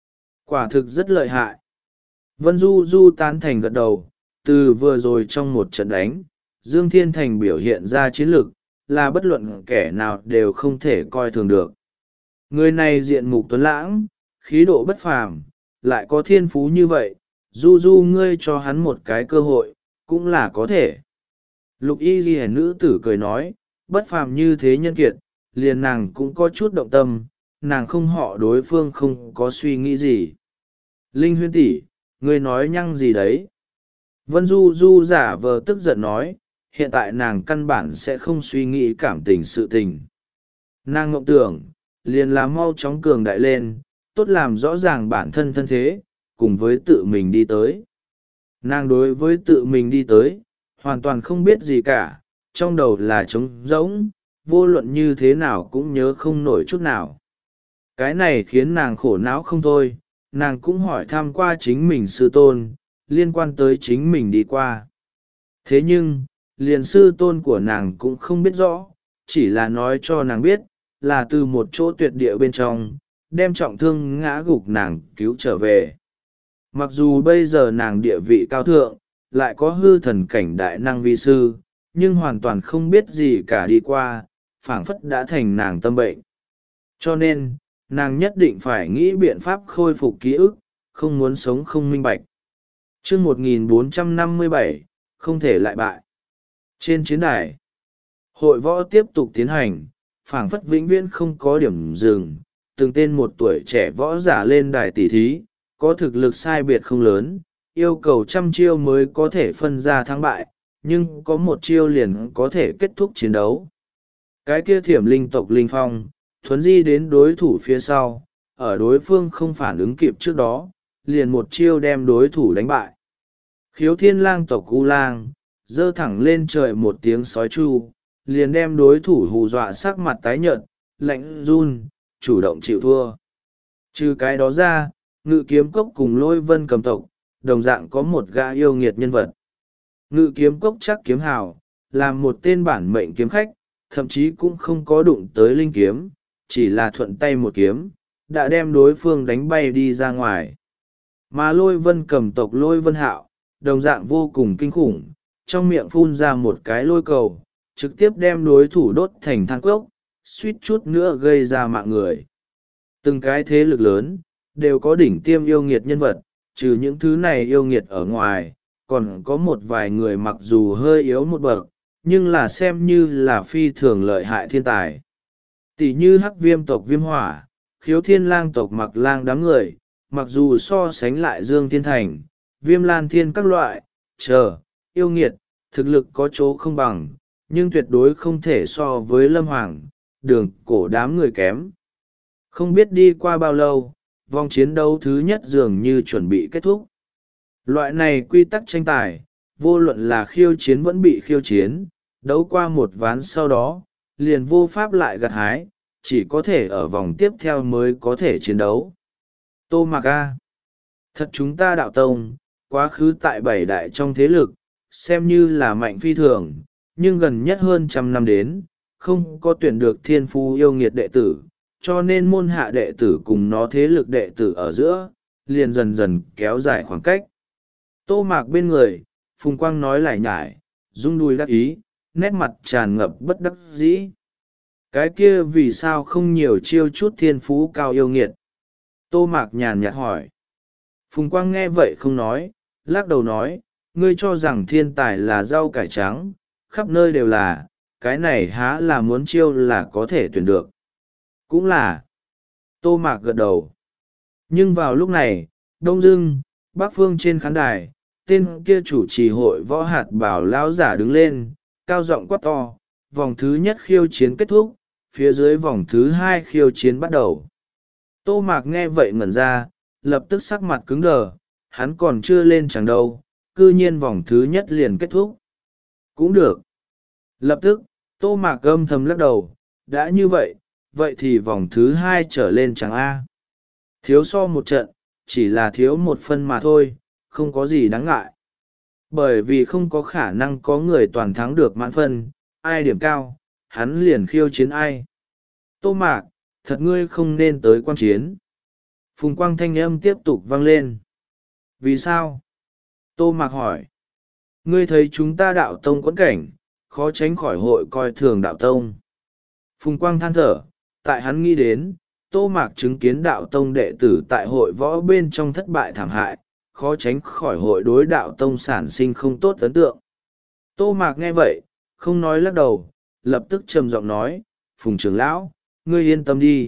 quả thực rất lợi hại. Vân Du Du tán thành gật đầu, từ vừa rồi trong một trận đánh, Dương Thiên Thành biểu hiện ra chiến lược, là bất luận kẻ nào đều không thể coi thường được. Người này diện mục tuấn lãng, khí độ bất phàm, lại có thiên phú như vậy, Du Du ngươi cho hắn một cái cơ hội, cũng là có thể. Lục y ghi nữ tử cười nói, bất phàm như thế nhân kiệt, liền nàng cũng có chút động tâm, nàng không họ đối phương không có suy nghĩ gì. Linh Huyên tỷ, ngươi nói nhăng gì đấy? Vân Du Du giả vờ tức giận nói, hiện tại nàng căn bản sẽ không suy nghĩ cảm tình sự tình. Nàng ngộng tưởng, liền là mau chóng cường đại lên, tốt làm rõ ràng bản thân thân thế, cùng với tự mình đi tới. Nàng đối với tự mình đi tới, hoàn toàn không biết gì cả, trong đầu là trống rỗng, vô luận như thế nào cũng nhớ không nổi chút nào. Cái này khiến nàng khổ não không thôi, nàng cũng hỏi thăm qua chính mình sư tôn, liên quan tới chính mình đi qua. Thế nhưng, liền sư tôn của nàng cũng không biết rõ, chỉ là nói cho nàng biết, là từ một chỗ tuyệt địa bên trong, đem trọng thương ngã gục nàng cứu trở về. Mặc dù bây giờ nàng địa vị cao thượng, lại có hư thần cảnh đại năng vi sư, nhưng hoàn toàn không biết gì cả đi qua, phảng phất đã thành nàng tâm bệnh. Cho nên, nàng nhất định phải nghĩ biện pháp khôi phục ký ức, không muốn sống không minh bạch. Chương một nghìn bốn trăm năm mươi bảy, không thể lại bại. Trên chiến đài, hội võ tiếp tục tiến hành, phảng phất vĩnh viễn không có điểm dừng, từng tên một tuổi trẻ võ giả lên đài tỷ thí, có thực lực sai biệt không lớn, yêu cầu trăm chiêu mới có thể phân ra thắng bại, nhưng có một chiêu liền có thể kết thúc chiến đấu. Cái kia thiểm linh tộc linh phong, thuấn di đến đối thủ phía sau, ở đối phương không phản ứng kịp trước đó, liền một chiêu đem đối thủ đánh bại. Khiếu thiên lang tộc U lang, giơ thẳng lên trời một tiếng sói chu, liền đem đối thủ hù dọa sắc mặt tái nhợt, lạnh run, chủ động chịu thua. Trừ cái đó ra, Ngự Kiếm Cốc cùng Lôi Vân Cầm tộc, đồng dạng có một gã yêu nghiệt nhân vật. Ngự Kiếm Cốc chắc kiếm hào, là một tên bản mệnh kiếm khách, thậm chí cũng không có đụng tới linh kiếm, chỉ là thuận tay một kiếm, đã đem đối phương đánh bay đi ra ngoài. Mà Lôi Vân Cầm tộc Lôi Vân Hạo, đồng dạng vô cùng kinh khủng, trong miệng phun ra một cái lôi cầu, trực tiếp đem đối thủ đốt thành than cốc, suýt chút nữa gây ra mạng người. Từng cái thế lực lớn, đều có đỉnh tiêm yêu nghiệt nhân vật, trừ những thứ này yêu nghiệt ở ngoài, còn có một vài người mặc dù hơi yếu một bậc, nhưng là xem như là phi thường lợi hại thiên tài. Tỷ như Hắc Viêm tộc Viêm Hỏa, Khiếu Thiên Lang tộc Mặc Lang đám người, mặc dù so sánh lại Dương Thiên Thành, Viêm Lan Thiên các loại, chờ, yêu nghiệt, thực lực có chỗ không bằng, nhưng tuyệt đối không thể so với Lâm Hoàng, Đường Cổ đám người kém. Không biết đi qua bao lâu, vòng chiến đấu thứ nhất dường như chuẩn bị kết thúc. Loại này quy tắc tranh tài, vô luận là khiêu chiến vẫn bị khiêu chiến, đấu qua một ván sau đó, liền vô pháp lại gặt hái, chỉ có thể ở vòng tiếp theo mới có thể chiến đấu. Tô Mạc A. Thật chúng ta đạo tông, quá khứ tại bảy đại trong thế lực, xem như là mạnh phi thường, nhưng gần nhất hơn trăm năm đến, không có tuyển được thiên phú yêu nghiệt đệ tử, cho nên môn hạ đệ tử cùng nó thế lực đệ tử ở giữa, liền dần dần kéo dài khoảng cách. Tô Mạc bên người, Phùng Quang nói lải nhải, rung đuôi đắc ý, nét mặt tràn ngập bất đắc dĩ. Cái kia vì sao không nhiều chiêu chút thiên phú cao yêu nghiệt? Tô Mạc nhàn nhạt hỏi. Phùng Quang nghe vậy không nói, lắc đầu nói, ngươi cho rằng thiên tài là rau cải trắng, khắp nơi đều là, cái này há là muốn chiêu là có thể tuyển được. Cũng là. Tô Mạc gật đầu. Nhưng vào lúc này, đông dưng, bắc phương trên khán đài, tên kia chủ trì hội võ hạt bảo lão giả đứng lên, cao giọng quát to, vòng thứ nhất khiêu chiến kết thúc, phía dưới vòng thứ hai khiêu chiến bắt đầu. Tô Mạc nghe vậy ngẩn ra, lập tức sắc mặt cứng đờ, hắn còn chưa lên chẳng đâu, cư nhiên vòng thứ nhất liền kết thúc. Cũng được. Lập tức, Tô Mạc âm thầm lắc đầu, đã như vậy, vậy thì vòng thứ hai trở lên chẳng A. Thiếu so một trận, chỉ là thiếu một phân mà thôi, không có gì đáng ngại. Bởi vì không có khả năng có người toàn thắng được mãn phân, ai điểm cao, hắn liền khiêu chiến ai. Tô Mạc, thật ngươi không nên tới quan chiến. Phùng Quang thanh âm tiếp tục vang lên. Vì sao? Tô Mạc hỏi. Ngươi thấy chúng ta đạo tông quẫn cảnh, khó tránh khỏi hội coi thường đạo tông. Phùng Quang than thở, tại hắn nghĩ đến, Tô Mạc chứng kiến đạo tông đệ tử tại hội võ bên trong thất bại thảm hại, khó tránh khỏi hội đối đạo tông sản sinh không tốt ấn tượng. Tô Mạc nghe vậy, không nói lắc đầu, lập tức trầm giọng nói, Phùng trưởng lão, ngươi yên tâm đi.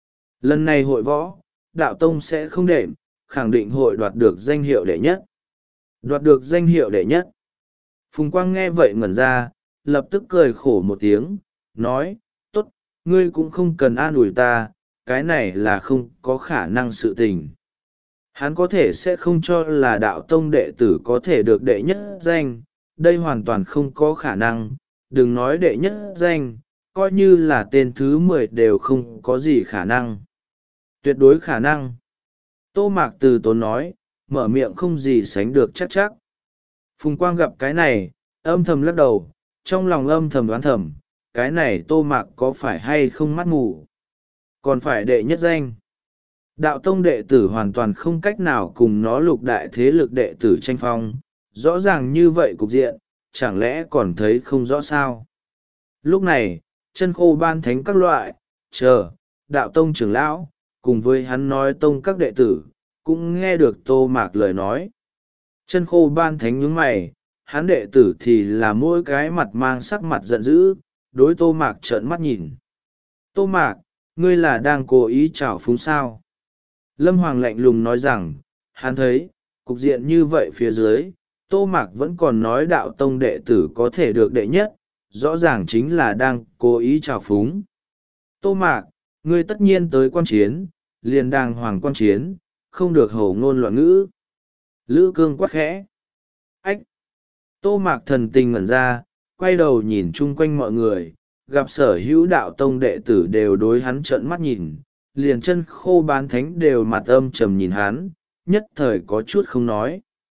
Lần này hội võ, đạo tông sẽ không đệm, khẳng định hội đoạt được danh hiệu đệ nhất. Đoạt được danh hiệu đệ nhất. Phùng Quang nghe vậy ngẩn ra, lập tức cười khổ một tiếng, nói, tốt, ngươi cũng không cần an ủi ta, cái này là không có khả năng sự tình. Hắn có thể sẽ không cho là đạo tông đệ tử có thể được đệ nhất danh, đây hoàn toàn không có khả năng, đừng nói đệ nhất danh, coi như là tên thứ mười đều không có gì khả năng. Tuyệt đối khả năng. Tô Mạc từ tốn nói, mở miệng không gì sánh được chắc chắc. Phùng Quang gặp cái này, âm thầm lắc đầu, trong lòng âm thầm đoán thầm, cái này Tô Mạc có phải hay không mắt mù, còn phải đệ nhất danh. Đạo tông đệ tử hoàn toàn không cách nào cùng nó lục đại thế lực đệ tử tranh phong, rõ ràng như vậy cục diện, chẳng lẽ còn thấy không rõ sao. Lúc này, chân khô ban thánh các loại, chờ, đạo tông trưởng lão, cùng với hắn nói tông các đệ tử, cũng nghe được Tô Mạc lời nói. Chân khô ban thánh nhướng mày, hắn đệ tử thì là mỗi cái mặt mang sắc mặt giận dữ, đối Tô Mạc trợn mắt nhìn. Tô Mạc, ngươi là đang cố ý trào phúng sao? Lâm Hoàng lạnh lùng nói rằng, hắn thấy, cục diện như vậy phía dưới, Tô Mạc vẫn còn nói đạo tông đệ tử có thể được đệ nhất, rõ ràng chính là đang cố ý trào phúng. Tô Mạc, ngươi tất nhiên tới quan chiến, liền đàng hoàng quan chiến, không được hổ ngôn loạn ngữ. Lữ Cương quát khẽ. Ách! Tô Mạc thần tình ngẩn ra, quay đầu nhìn chung quanh mọi người, gặp sở hữu đạo tông đệ tử đều đối hắn trợn mắt nhìn, liền chân khô bán thánh đều mặt âm trầm nhìn hắn, nhất thời có chút không nói.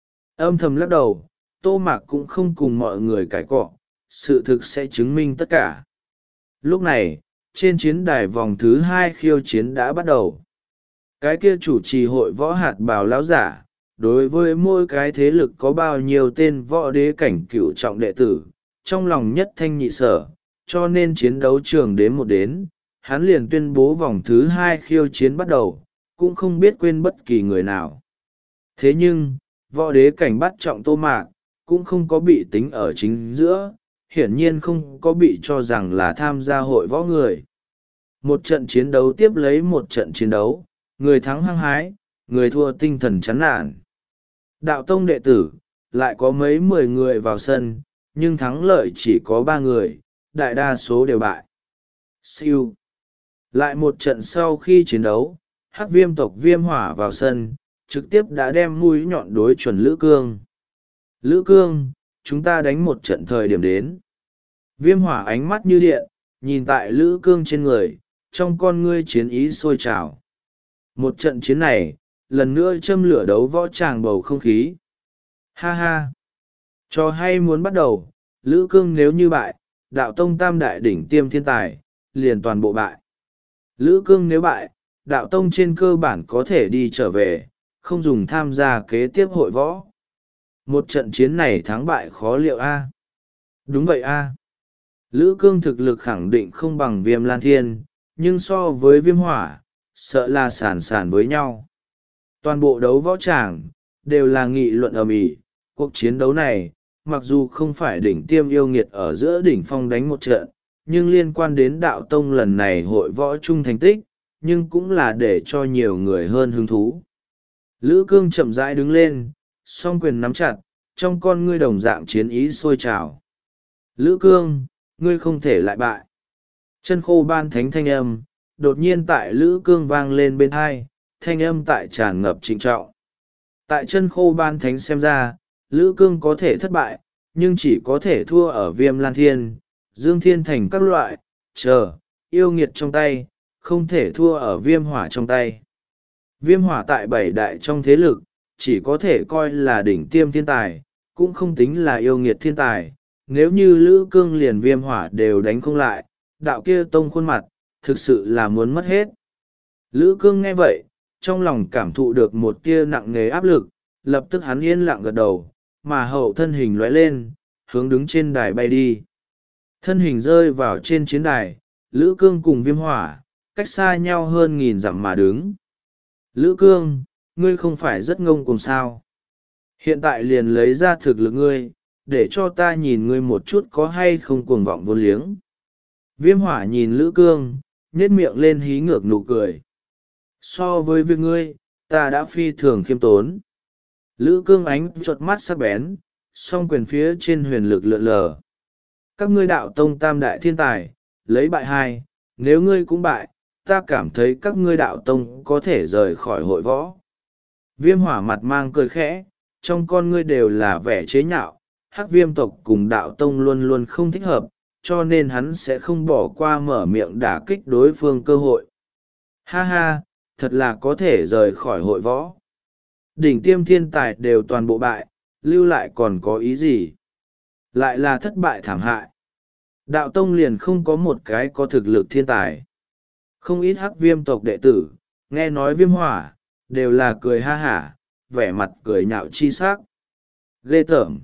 Âm thầm lắc đầu, Tô Mạc cũng không cùng mọi người cãi cọ, sự thực sẽ chứng minh tất cả. Lúc này, trên chiến đài vòng thứ hai khiêu chiến đã bắt đầu. Cái kia chủ trì hội võ hạt bào lão giả, đối với mỗi cái thế lực có bao nhiêu tên võ đế cảnh cửu trọng đệ tử, trong lòng nhất thanh nhị sở, cho nên chiến đấu trường đến một đến, hắn liền tuyên bố vòng thứ hai khiêu chiến bắt đầu, cũng không biết quên bất kỳ người nào. Thế nhưng, võ đế cảnh bắt trọng Tô Mạc, cũng không có bị tính ở chính giữa, hiển nhiên không có bị cho rằng là tham gia hội võ người. Một trận chiến đấu tiếp lấy một trận chiến đấu, người thắng hăng hái, người thua tinh thần chán nản. Đạo tông đệ tử, lại có mấy mười người vào sân, nhưng thắng lợi chỉ có ba người, đại đa số đều bại. Siêu. Lại một trận sau khi chiến đấu, hắc viêm tộc viêm hỏa vào sân, trực tiếp đã đem mũi nhọn đối chuẩn Lữ Cương. Lữ Cương, chúng ta đánh một trận thời điểm đến. Viêm hỏa ánh mắt như điện, nhìn tại Lữ Cương trên người, trong con ngươi chiến ý sôi trào. Một trận chiến này, lần nữa châm lửa đấu võ tràng bầu không khí. Ha ha! Cho hay muốn bắt đầu, Lữ Cương nếu như bại, đạo tông tam đại đỉnh tiêm thiên tài, liền toàn bộ bại. Lữ Cương nếu bại, đạo tông trên cơ bản có thể đi trở về, không dùng tham gia kế tiếp hội võ. Một trận chiến này thắng bại khó liệu a. Đúng vậy a. Lữ Cương thực lực khẳng định không bằng Viêm Lan Thiên, nhưng so với Viêm Hỏa, sợ là sàn sàn với nhau. Toàn bộ đấu võ tràng, đều là nghị luận ầm ĩ. Cuộc chiến đấu này, mặc dù không phải đỉnh tiêm yêu nghiệt ở giữa đỉnh phong đánh một trận, nhưng liên quan đến đạo tông lần này hội võ chung thành tích, nhưng cũng là để cho nhiều người hơn hứng thú. Lữ Cương chậm rãi đứng lên, song quyền nắm chặt, trong con ngươi đồng dạng chiến ý sôi trào. Lữ Cương, ngươi không thể lại bại. Chân khô ban thánh thanh âm, đột nhiên tại Lữ Cương vang lên bên hai, thanh âm tại tràn ngập trịnh trọng. Tại chân khô ban thánh xem ra, Lữ Cương có thể thất bại, nhưng chỉ có thể thua ở Viêm Lan Thiên, Dương Thiên Thành các loại, chờ, yêu nghiệt trong tay, không thể thua ở Viêm Hỏa trong tay. Viêm Hỏa tại bảy đại trong thế lực, chỉ có thể coi là đỉnh tiêm thiên tài, cũng không tính là yêu nghiệt thiên tài. Nếu như Lữ Cương liền Viêm Hỏa đều đánh không lại, đạo kia tông khuôn mặt, thực sự là muốn mất hết. Lữ Cương nghe vậy, trong lòng cảm thụ được một tia nặng nề áp lực, lập tức hắn yên lặng gật đầu, mà hậu thân hình lóe lên, hướng đứng trên đài bay đi. Thân hình rơi vào trên chiến đài, Lữ Cương cùng Viêm Hỏa, cách xa nhau hơn nghìn dặm mà đứng. Lữ Cương, ngươi không phải rất ngông cuồng sao? Hiện tại liền lấy ra thực lực ngươi, để cho ta nhìn ngươi một chút có hay không cuồng vọng vô liếng. Viêm Hỏa nhìn Lữ Cương, nhếch miệng lên hí ngược nụ cười. So với việc ngươi, ta đã phi thường khiêm tốn. Lữ Cương ánh chột mắt sắc bén, song quyền phía trên huyền lực lượn lờ. Các ngươi đạo tông tam đại thiên tài, lấy bại hai, nếu ngươi cũng bại, ta cảm thấy các ngươi đạo tông có thể rời khỏi hội võ. Viêm Hỏa mặt mang cười khẽ, trong con ngươi đều là vẻ chế nhạo, hắc viêm tộc cùng đạo tông luôn luôn không thích hợp, cho nên hắn sẽ không bỏ qua mở miệng đả kích đối phương cơ hội. Ha ha, thật là có thể rời khỏi hội võ. Đỉnh tiêm thiên tài đều toàn bộ bại, lưu lại còn có ý gì? Lại là thất bại thảm hại. Đạo tông liền không có một cái có thực lực thiên tài. Không ít hắc viêm tộc đệ tử, nghe nói Viêm Hỏa, đều là cười ha hả, vẻ mặt cười nhạo chi sắc. Ghê tởm.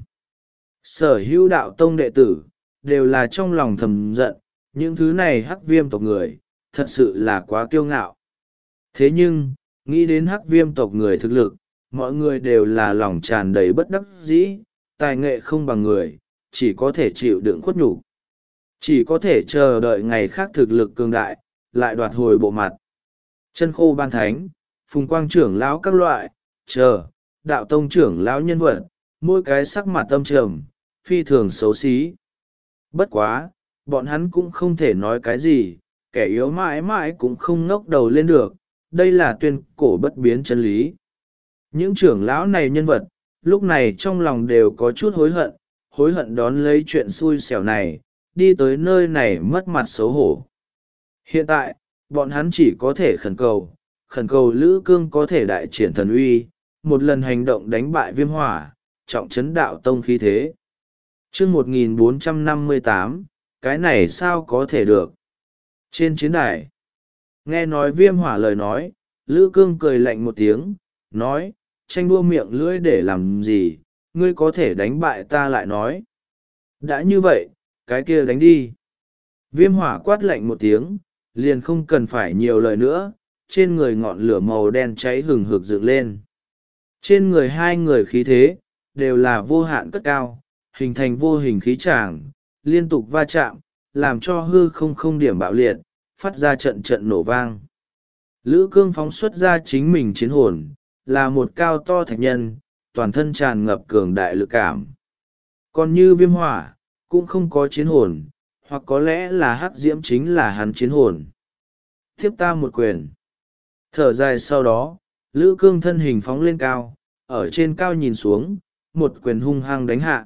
Sở hữu đạo tông đệ tử, đều là trong lòng thầm giận, những thứ này hắc viêm tộc người, thật sự là quá kiêu ngạo. Thế nhưng, nghĩ đến hắc viêm tộc người thực lực, mọi người đều là lòng tràn đầy bất đắc dĩ, tài nghệ không bằng người, chỉ có thể chịu đựng khuất nhục, chỉ có thể chờ đợi ngày khác thực lực cường đại, lại đoạt hồi bộ mặt. Chân khô ban thánh, phùng quang trưởng lão các loại, chờ, đạo tông trưởng lão nhân vật, mỗi cái sắc mặt âm trầm, phi thường xấu xí. Bất quá, bọn hắn cũng không thể nói cái gì, kẻ yếu mãi mãi cũng không ngóc đầu lên được, đây là tuyên cổ bất biến chân lý. Những trưởng lão này nhân vật, lúc này trong lòng đều có chút hối hận, hối hận đón lấy chuyện xui xẻo này, đi tới nơi này mất mặt xấu hổ. Hiện tại, bọn hắn chỉ có thể khẩn cầu, khẩn cầu Lữ Cương có thể đại triển thần uy, một lần hành động đánh bại Viêm Hỏa, trọng trấn đạo tông khí thế. Chương một nghìn bốn trăm năm mươi tám, cái này sao có thể được? Trên chiến đài, nghe nói Viêm Hỏa lời nói, Lữ Cương cười lạnh một tiếng, nói, tranh đua miệng lưỡi để làm gì, ngươi có thể đánh bại ta lại nói. Đã như vậy, cái kia đánh đi. Viêm Hỏa quát lạnh một tiếng, liền không cần phải nhiều lời nữa, trên người ngọn lửa màu đen cháy hừng hực dựng lên. Trên người hai người khí thế, đều là vô hạn cất cao, hình thành vô hình khí tràng, liên tục va chạm, làm cho hư không không điểm bạo liệt, phát ra trận trận nổ vang. Lữ Cương phóng xuất ra chính mình chiến hồn, là một cao to thạch nhân, toàn thân tràn ngập cường đại lực cảm. Còn như Viêm Hỏa, cũng không có chiến hồn, hoặc có lẽ là hắc diễm chính là hắn chiến hồn. Tiếp ta một quyền. Thở dài sau đó, Lữ Cương thân hình phóng lên cao, ở trên cao nhìn xuống, một quyền hung hăng đánh hạ.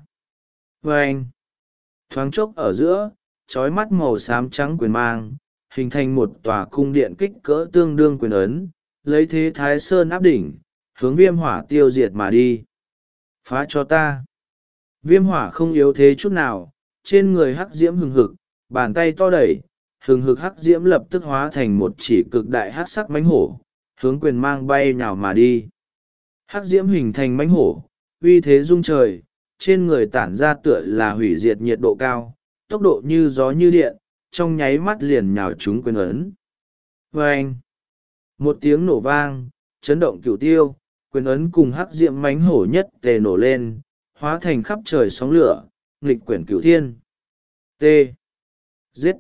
Và anh, thoáng chốc ở giữa, trói mắt màu xám trắng quyền mang, hình thành một tòa cung điện kích cỡ tương đương quyền ấn, lấy thế thái sơn áp đỉnh, hướng viêm hỏa tiêu diệt mà đi. Phá cho ta. Viêm hỏa không yếu thế chút nào, trên người hắc diễm hừng hực, bàn tay to đẩy, hừng hực hắc diễm lập tức hóa thành một chỉ cực đại hắc sắc mãnh hổ, hướng quyền mang bay nhào mà đi. Hắc diễm hình thành mãnh hổ, uy thế rung trời, trên người tản ra tựa là hủy diệt nhiệt độ cao, tốc độ như gió như điện, trong nháy mắt liền nhào trúng quyền ấn. Vâng! Một tiếng nổ vang, chấn động cửu tiêu, quyền ấn cùng hắc diễm mãnh hổ nhất tề nổ lên, hóa thành khắp trời sóng lửa, nghịch quyển cửu thiên. T. Giết!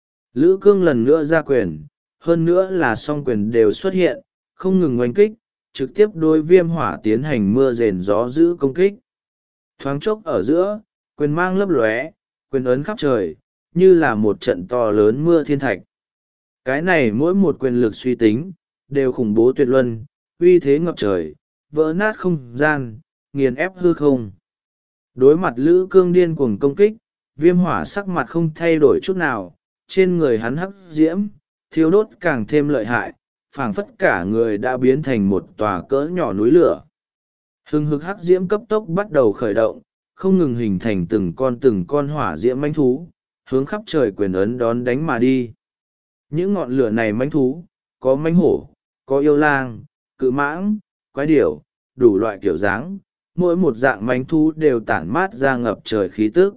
Lữ Cương lần nữa ra quyền, hơn nữa là song quyền đều xuất hiện, không ngừng oanh kích, trực tiếp đối viêm hỏa tiến hành mưa rền gió giữ công kích. Thoáng chốc ở giữa, quyền mang lấp lóe, quyền ấn khắp trời, như là một trận to lớn mưa thiên thạch. Cái này mỗi một quyền lực suy tính, đều khủng bố tuyệt luân, uy thế ngập trời, vỡ nát không gian, nghiền ép hư không. Đối mặt Lữ Cương điên cuồng công kích, viêm hỏa sắc mặt không thay đổi chút nào, trên người hắn hắc diễm, thiêu đốt càng thêm lợi hại, phảng phất cả người đã biến thành một tòa cỡ nhỏ núi lửa. Hừng hực hắc diễm cấp tốc bắt đầu khởi động, không ngừng hình thành từng con từng con hỏa diễm mãnh thú, hướng khắp trời quyền ấn đón đánh mà đi. Những ngọn lửa này mãnh thú, có mãnh hổ, có yêu lang, cự mãng, quái điểu, đủ loại kiểu dáng, mỗi một dạng mãnh thú đều tản mát ra ngập trời khí tức.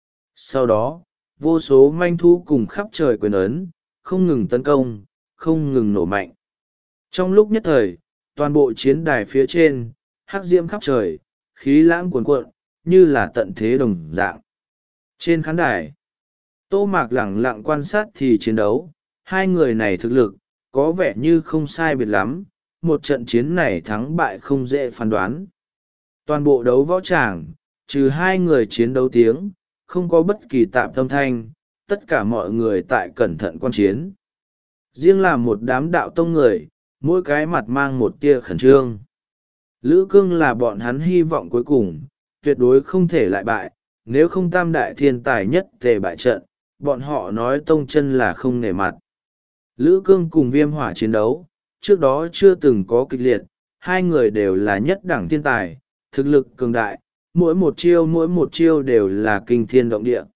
Sau đó, vô số mãnh thú cùng khắp trời quyền ấn, không ngừng tấn công, không ngừng nổ mạnh. Trong lúc nhất thời, toàn bộ chiến đài phía trên, hắc diễm khắp trời, khí lãng cuồn cuộn, như là tận thế đồng dạng. Trên khán đài, Tô Mạc lẳng lặng quan sát thì chiến đấu, hai người này thực lực, có vẻ như không sai biệt lắm, một trận chiến này thắng bại không dễ phán đoán. Toàn bộ đấu võ tràng, trừ hai người chiến đấu tiếng, không có bất kỳ tạm tâm thanh, tất cả mọi người tại cẩn thận quan chiến. Riêng là một đám đạo tông người, mỗi cái mặt mang một tia khẩn trương. Lữ Cương là bọn hắn hy vọng cuối cùng, tuyệt đối không thể lại bại, nếu không tam đại thiên tài nhất tề bại trận, bọn họ nói tông chân là không nể mặt. Lữ Cương cùng viêm hỏa chiến đấu, trước đó chưa từng có kịch liệt, hai người đều là nhất đẳng thiên tài, thực lực cường đại, mỗi một chiêu mỗi một chiêu đều là kinh thiên động địa.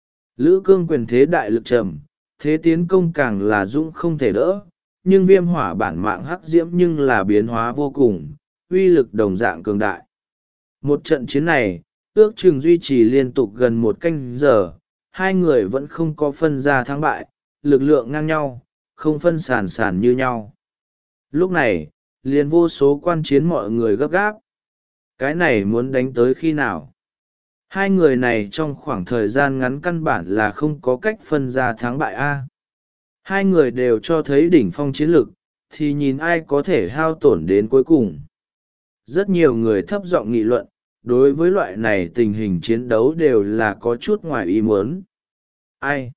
Lữ Cương quyền thế đại lực trầm, thế tiến công càng là dũng không thể đỡ, nhưng viêm hỏa bản mạng hắc diễm nhưng là biến hóa vô cùng, uy lực đồng dạng cường đại. Một trận chiến này, ước chừng duy trì liên tục gần một canh giờ, hai người vẫn không có phân ra thắng bại, lực lượng ngang nhau, không phân sàn sàn như nhau. Lúc này, liền vô số quan chiến mọi người gấp gáp. Cái này muốn đánh tới khi nào? Hai người này trong khoảng thời gian ngắn căn bản là không có cách phân ra thắng bại A. Hai người đều cho thấy đỉnh phong chiến lực, thì nhìn ai có thể hao tổn đến cuối cùng. Rất nhiều người thấp giọng nghị luận, đối với loại này tình hình chiến đấu đều là có chút ngoài ý muốn. Ai?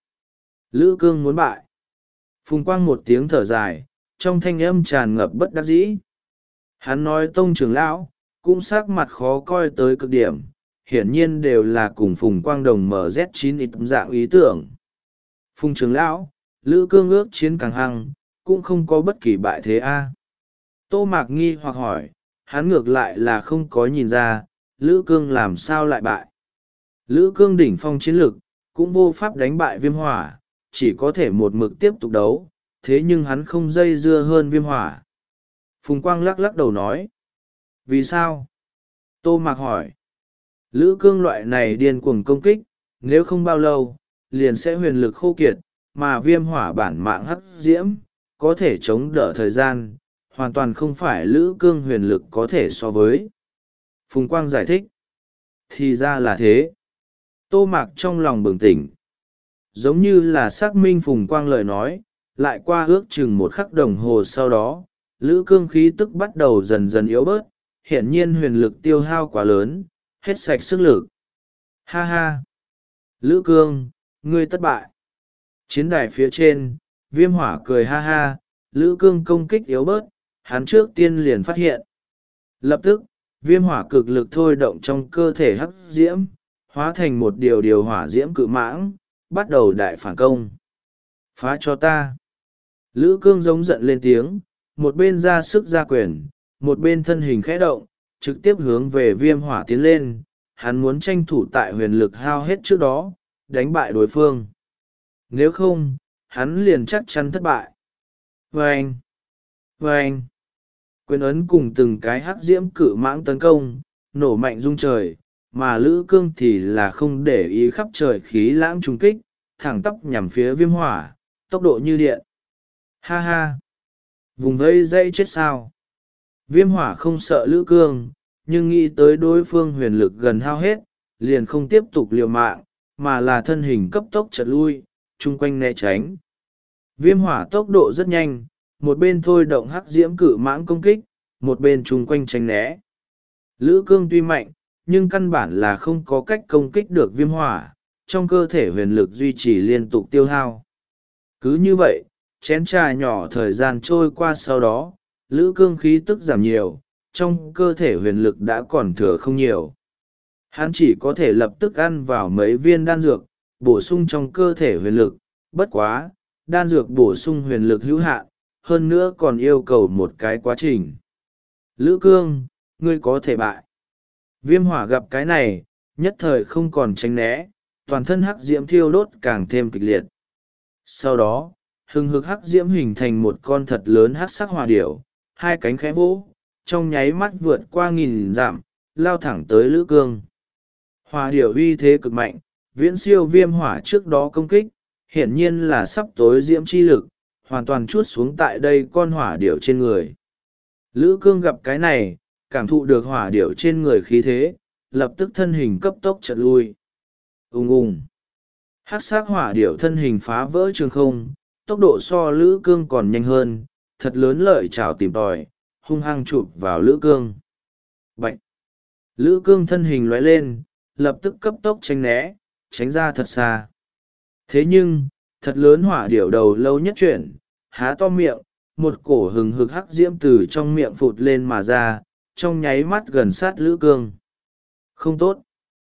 Lữ Cương muốn bại. Phùng Quang một tiếng thở dài, trong thanh âm tràn ngập bất đắc dĩ. Hắn nói tông trưởng lão, cũng sắc mặt khó coi tới cực điểm, hiển nhiên đều là cùng Phùng Quang đồng em dét chín ít dạng ý tưởng. Phùng trưởng lão, Lữ Cương ước chiến càng hăng, cũng không có bất kỳ bại thế a. Tô Mạc nghi hoặc hỏi, hắn ngược lại là không có nhìn ra, Lữ Cương làm sao lại bại. Lữ Cương đỉnh phong chiến lực, cũng vô pháp đánh bại viêm hỏa, chỉ có thể một mực tiếp tục đấu, thế nhưng hắn không dây dưa hơn viêm hỏa. Phùng Quang lắc lắc đầu nói. Vì sao? Tô Mạc hỏi. Lữ Cương loại này điên cuồng công kích, nếu không bao lâu, liền sẽ huyền lực khô kiệt, mà viêm hỏa bản mạng hắc diễm, có thể chống đỡ thời gian, hoàn toàn không phải Lữ Cương huyền lực có thể so với. Phùng Quang giải thích. Thì ra là thế. Tô Mạc trong lòng bừng tỉnh. Giống như là xác minh Phùng Quang lời nói, lại qua ước chừng một khắc đồng hồ sau đó, Lữ Cương khí tức bắt đầu dần dần yếu bớt, hiển nhiên huyền lực tiêu hao quá lớn, hết sạch sức lực. Ha ha! Lữ Cương, ngươi thất bại. Chiến đài phía trên, viêm hỏa cười ha ha, lữ cương công kích yếu bớt, hắn trước tiên liền phát hiện. Lập tức, viêm hỏa cực lực thôi động trong cơ thể hắc diễm, hóa thành một điều điều hỏa diễm cự mãng, bắt đầu đại phản công. Phá cho ta! Lữ cương giống giận lên tiếng, một bên ra sức ra quyền, một bên thân hình khẽ động, trực tiếp hướng về viêm hỏa tiến lên. Hắn muốn tranh thủ tại huyền lực hao hết trước đó, đánh bại đối phương. Nếu không, hắn liền chắc chắn thất bại. Vâng! Vâng! Quyền ấn cùng từng cái hắc diễm cự mãng tấn công, nổ mạnh rung trời, mà lữ cương thì là không để ý khắp trời khí lãng trùng kích, thẳng tắp nhằm phía viêm hỏa, tốc độ như điện. Ha ha! Vùng vây dây chết sao? Viêm hỏa không sợ lữ cương, nhưng nghĩ tới đối phương huyền lực gần hao hết, liền không tiếp tục liều mạng, mà là thân hình cấp tốc chật lui, chung quanh né tránh. Viêm hỏa tốc độ rất nhanh, một bên thôi động hắc diễm cự mãng công kích, một bên chung quanh tránh né. Lữ cương tuy mạnh, nhưng căn bản là không có cách công kích được viêm hỏa, trong cơ thể huyền lực duy trì liên tục tiêu hao. Cứ như vậy, chén trà nhỏ thời gian trôi qua sau đó, lữ cương khí tức giảm nhiều, trong cơ thể huyền lực đã còn thừa không nhiều. Hắn chỉ có thể lập tức ăn vào mấy viên đan dược, bổ sung trong cơ thể huyền lực, bất quá, đan dược bổ sung huyền lực hữu hạn, hơn nữa còn yêu cầu một cái quá trình. Lữ cương, ngươi có thể bại. Viêm hỏa gặp cái này, nhất thời không còn tránh né, toàn thân hắc diễm thiêu đốt càng thêm kịch liệt. Sau đó, hừng hực hắc diễm hình thành một con thật lớn hắc sắc hỏa điểu, hai cánh khẽ vỗ, trong nháy mắt vượt qua nghìn dặm, lao thẳng tới lữ cương. Hỏa điểu uy thế cực mạnh, viễn siêu viêm hỏa trước đó công kích, hiển nhiên là sắp tối diễm chi lực, hoàn toàn chuốt xuống tại đây con hỏa điểu trên người. Lữ cương gặp cái này, cảm thụ được hỏa điểu trên người khí thế, lập tức thân hình cấp tốc chật lui. Ùng ùng. Hắc sắc hỏa điểu thân hình phá vỡ trường không, tốc độ so lữ cương còn nhanh hơn, thật lớn lợi chảo tìm tòi, hung hăng chụp vào lữ cương. Bạch! Lữ cương thân hình lóe lên, lập tức cấp tốc tránh né, tránh ra thật xa. Thế nhưng, thật lớn hỏa điểu đầu lâu nhất chuyển, há to miệng, một cổ hừng hực hắc diễm từ trong miệng phụt lên mà ra, trong nháy mắt gần sát lữ cương. Không tốt!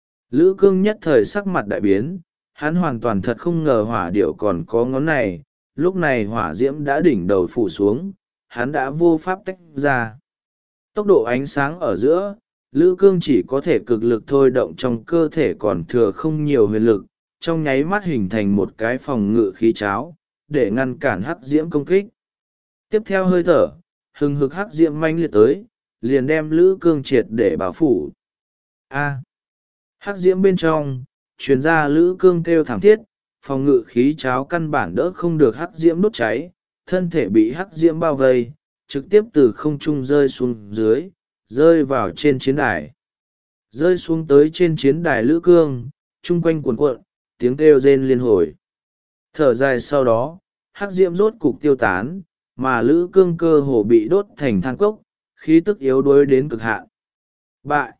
Lữ cương nhất thời sắc mặt đại biến, hắn hoàn toàn thật không ngờ hỏa điểu còn có ngón này, lúc này hỏa diễm đã đỉnh đầu phủ xuống, hắn đã vô pháp tách ra. Tốc độ ánh sáng ở giữa, lữ cương chỉ có thể cực lực thôi động trong cơ thể còn thừa không nhiều huyền lực, trong nháy mắt hình thành một cái phòng ngự khí cháo, để ngăn cản hắc diễm công kích. Tiếp theo hơi thở, hừng hực hắc diễm manh liệt tới, liền đem lữ cương triệt để bảo phủ. A. Hắc diễm bên trong, truyền ra lữ cương kêu thảm thiết, phòng ngự khí cháo căn bản đỡ không được hắc diễm đốt cháy, thân thể bị hắc diễm bao vây, trực tiếp từ không trung rơi xuống dưới, rơi vào trên chiến đài. Rơi xuống tới trên chiến đài lữ cương, chung quanh cuồn cuộn, tiếng kêu rên liên hồi. Thở dài sau đó, hắc diễm rốt cục tiêu tán, mà lữ cương cơ hồ bị đốt thành than cốc, khí tức yếu đuối đến cực hạn. Bại!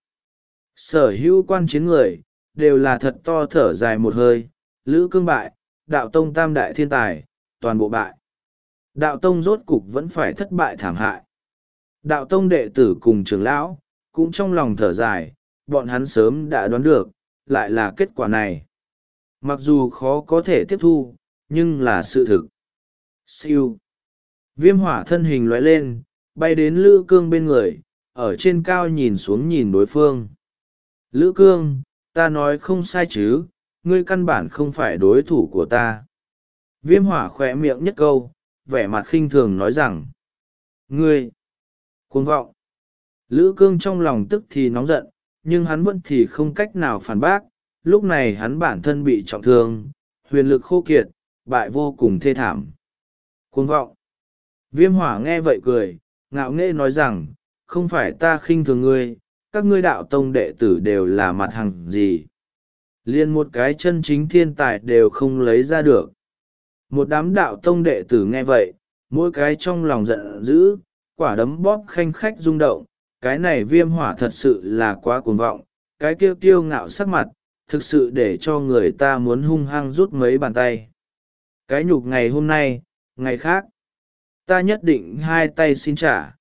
Sở hữu quan chiến người, đều là thật to thở dài một hơi, lữ cương bại, đạo tông tam đại thiên tài, toàn bộ bại. Đạo tông rốt cục vẫn phải thất bại thảm hại. Đạo tông đệ tử cùng trưởng lão, cũng trong lòng thở dài, bọn hắn sớm đã đoán được, lại là kết quả này. Mặc dù khó có thể tiếp thu, nhưng là sự thực. Siêu. Viêm hỏa thân hình lóe lên, bay đến lữ cương bên người, ở trên cao nhìn xuống nhìn đối phương. Lữ cương, ta nói không sai chứ, ngươi căn bản không phải đối thủ của ta. Viêm hỏa khỏe miệng nhất câu, vẻ mặt khinh thường nói rằng. Ngươi! Cuồng vọng! Lữ cương trong lòng tức thì nóng giận, nhưng hắn vẫn thì không cách nào phản bác, lúc này hắn bản thân bị trọng thương, huyền lực khô kiệt, bại vô cùng thê thảm. Cuồng vọng! Viêm hỏa nghe vậy cười, ngạo nghễ nói rằng, không phải ta khinh thường ngươi, các ngươi đạo tông đệ tử đều là mặt hàng gì. Liên một cái chân chính thiên tài đều không lấy ra được. Một đám đạo tông đệ tử nghe vậy, mỗi cái trong lòng giận dữ, quả đấm bóp khanh khách rung động, cái này viêm hỏa thật sự là quá cuồng vọng, cái kiêu kiêu ngạo sắc mặt, thực sự để cho người ta muốn hung hăng rút mấy bàn tay. Cái nhục ngày hôm nay, ngày khác, ta nhất định hai tay xin trả.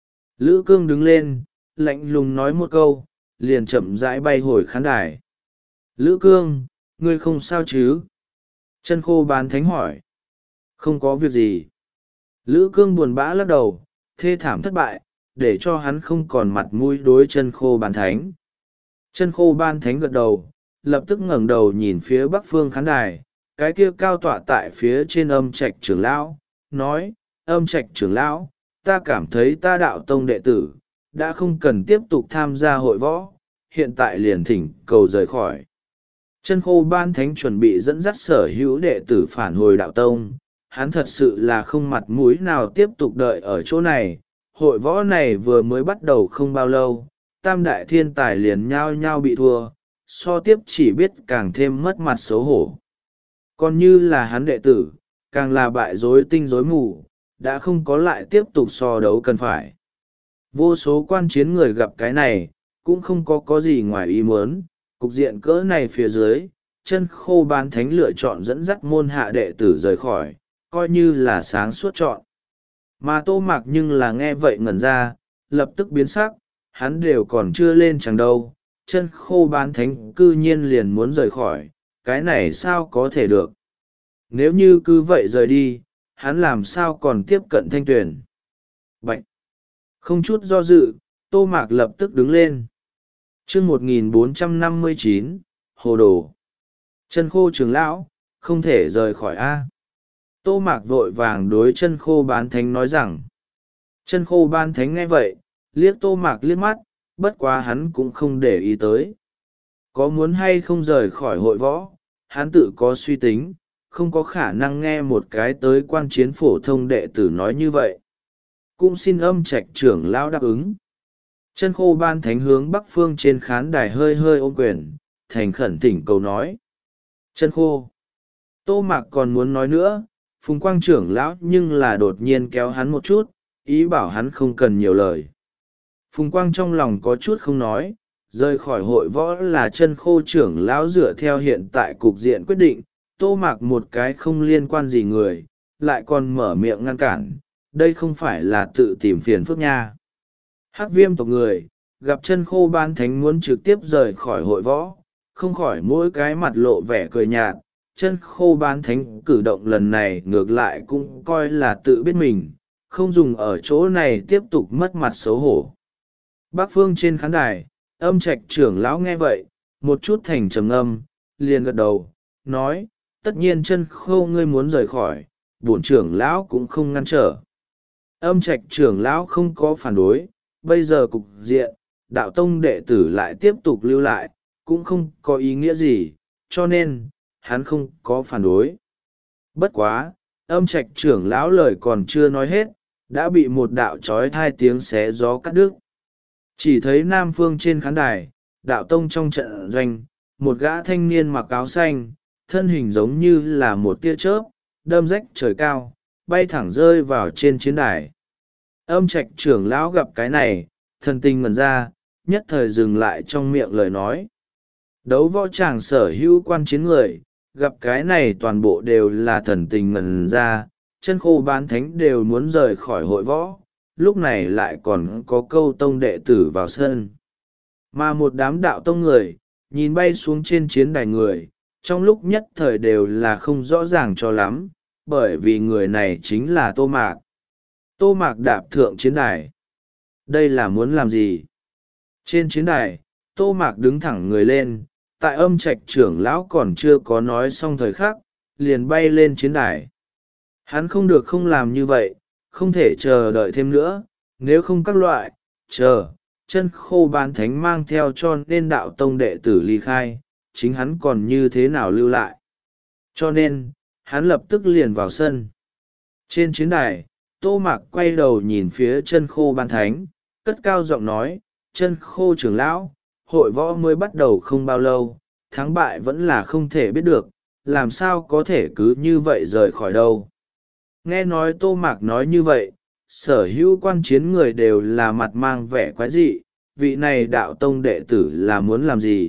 Lữ Cương đứng lên, lạnh lùng nói một câu, liền chậm rãi bay hồi khán đài. Lữ Cương, ngươi không sao chứ? Chân khô bán thánh hỏi. Không có việc gì. Lữ Cương buồn bã lắc đầu, thê thảm thất bại, để cho hắn không còn mặt mũi đối chân khô bán thánh. Chân khô bán thánh gật đầu, lập tức ngẩng đầu nhìn phía bắc phương khán đài, cái kia cao tọa tại phía trên âm trạch trưởng lão, nói, âm trạch trưởng lão, ta cảm thấy ta đạo tông đệ tử, đã không cần tiếp tục tham gia hội võ, hiện tại liền thỉnh cầu rời khỏi. Chân khô ban thánh chuẩn bị dẫn dắt sở hữu đệ tử phản hồi đạo tông, hắn thật sự là không mặt mũi nào tiếp tục đợi ở chỗ này. Hội võ này vừa mới bắt đầu không bao lâu, tam đại thiên tài liền nhao nhao bị thua, so tiếp chỉ biết càng thêm mất mặt xấu hổ. Còn như là hắn đệ tử, càng là bại rối tinh rối mù, đã không có lại tiếp tục so đấu cần phải. Vô số quan chiến người gặp cái này, cũng không có có gì ngoài ý muốn, cục diện cỡ này phía dưới, chân khô bán thánh lựa chọn dẫn dắt môn hạ đệ tử rời khỏi, coi như là sáng suốt chọn. Mà Tô Mạc nhưng là nghe vậy ngẩn ra, lập tức biến sắc, hắn đều còn chưa lên chẳng đâu, chân khô bán thánh cư nhiên liền muốn rời khỏi, cái này sao có thể được. Nếu như cứ vậy rời đi, hắn làm sao còn tiếp cận Thanh Tuyền. Bạch! Không chút do dự, Tô Mạc lập tức đứng lên. chương một nghìn bốn trăm năm mươi chín, Hồ Đồ. Chân khô trưởng lão, không thể rời khỏi A. Tô Mạc vội vàng đối chân khô bán thánh nói rằng. Chân khô bán thánh nghe vậy, liếc Tô Mạc liếc mắt, bất quá hắn cũng không để ý tới. Có muốn hay không rời khỏi hội võ, hắn tự có suy tính, không có khả năng nghe một cái tới quan chiến phổ thông đệ tử nói như vậy. Cũng xin âm trạch trưởng lão đáp ứng. Chân khô ban thánh hướng bắc phương trên khán đài hơi hơi ôm quyền, thành khẩn thỉnh cầu nói. Chân khô. Tô Mạc còn muốn nói nữa, Phùng Quang trưởng lão nhưng là đột nhiên kéo hắn một chút, ý bảo hắn không cần nhiều lời. Phùng Quang trong lòng có chút không nói, rời khỏi hội võ là chân khô trưởng lão dựa theo hiện tại cục diện quyết định, Tô Mạc một cái không liên quan gì người, lại còn mở miệng ngăn cản, đây không phải là tự tìm phiền phức nha. Hắc viêm tộc người, gặp chân khô ban thánh muốn trực tiếp rời khỏi hội võ, không khỏi mỗi cái mặt lộ vẻ cười nhạt, chân khô ban thánh cử động lần này ngược lại cũng coi là tự biết mình, không dùng ở chỗ này tiếp tục mất mặt xấu hổ. Bắc phương trên khán đài, âm trạch trưởng lão nghe vậy, một chút thành trầm âm, liền gật đầu, nói, tất nhiên chân khô ngươi muốn rời khỏi, bổn trưởng lão cũng không ngăn trở. Âm trạch trưởng lão không có phản đối, bây giờ cục diện, đạo tông đệ tử lại tiếp tục lưu lại, cũng không có ý nghĩa gì, cho nên, hắn không có phản đối. Bất quá, âm trạch trưởng lão lời còn chưa nói hết, đã bị một đạo trói thai tiếng xé gió cắt đứt. Chỉ thấy nam phương trên khán đài, đạo tông trong trận doanh, một gã thanh niên mặc áo xanh, thân hình giống như là một tia chớp, đâm rách trời cao, bay thẳng rơi vào trên chiến đài. Âm trạch trưởng lão gặp cái này, thần tình ngẩn ra, nhất thời dừng lại trong miệng lời nói. Đấu võ tràng sở hữu quan chiến người, gặp cái này toàn bộ đều là thần tình ngẩn ra, chân khô bán thánh đều muốn rời khỏi hội võ, lúc này lại còn có câu tông đệ tử vào sân. Mà một đám đạo tông người, nhìn bay xuống trên chiến đài người, trong lúc nhất thời đều là không rõ ràng cho lắm, bởi vì người này chính là Tô Mạc. Tô Mạc đạp thượng chiến đài. Đây là muốn làm gì? Trên chiến đài, Tô Mạc đứng thẳng người lên, tại âm trạch trưởng lão còn chưa có nói xong thời khắc, liền bay lên chiến đài. Hắn không được không làm như vậy, không thể chờ đợi thêm nữa, nếu không các loại, chờ, chân khô bán thánh mang theo cho nên đạo tông đệ tử ly khai, chính hắn còn như thế nào lưu lại. Cho nên, hắn lập tức liền vào sân. Trên chiến đài, Tô Mạc quay đầu nhìn phía chân khô bán thánh, cất cao giọng nói, chân khô trưởng lão, hội võ mới bắt đầu không bao lâu, thắng bại vẫn là không thể biết được, làm sao có thể cứ như vậy rời khỏi đâu. Nghe nói Tô Mạc nói như vậy, sở hữu quan chiến người đều là mặt mang vẻ quái dị, vị này đạo tông đệ tử là muốn làm gì.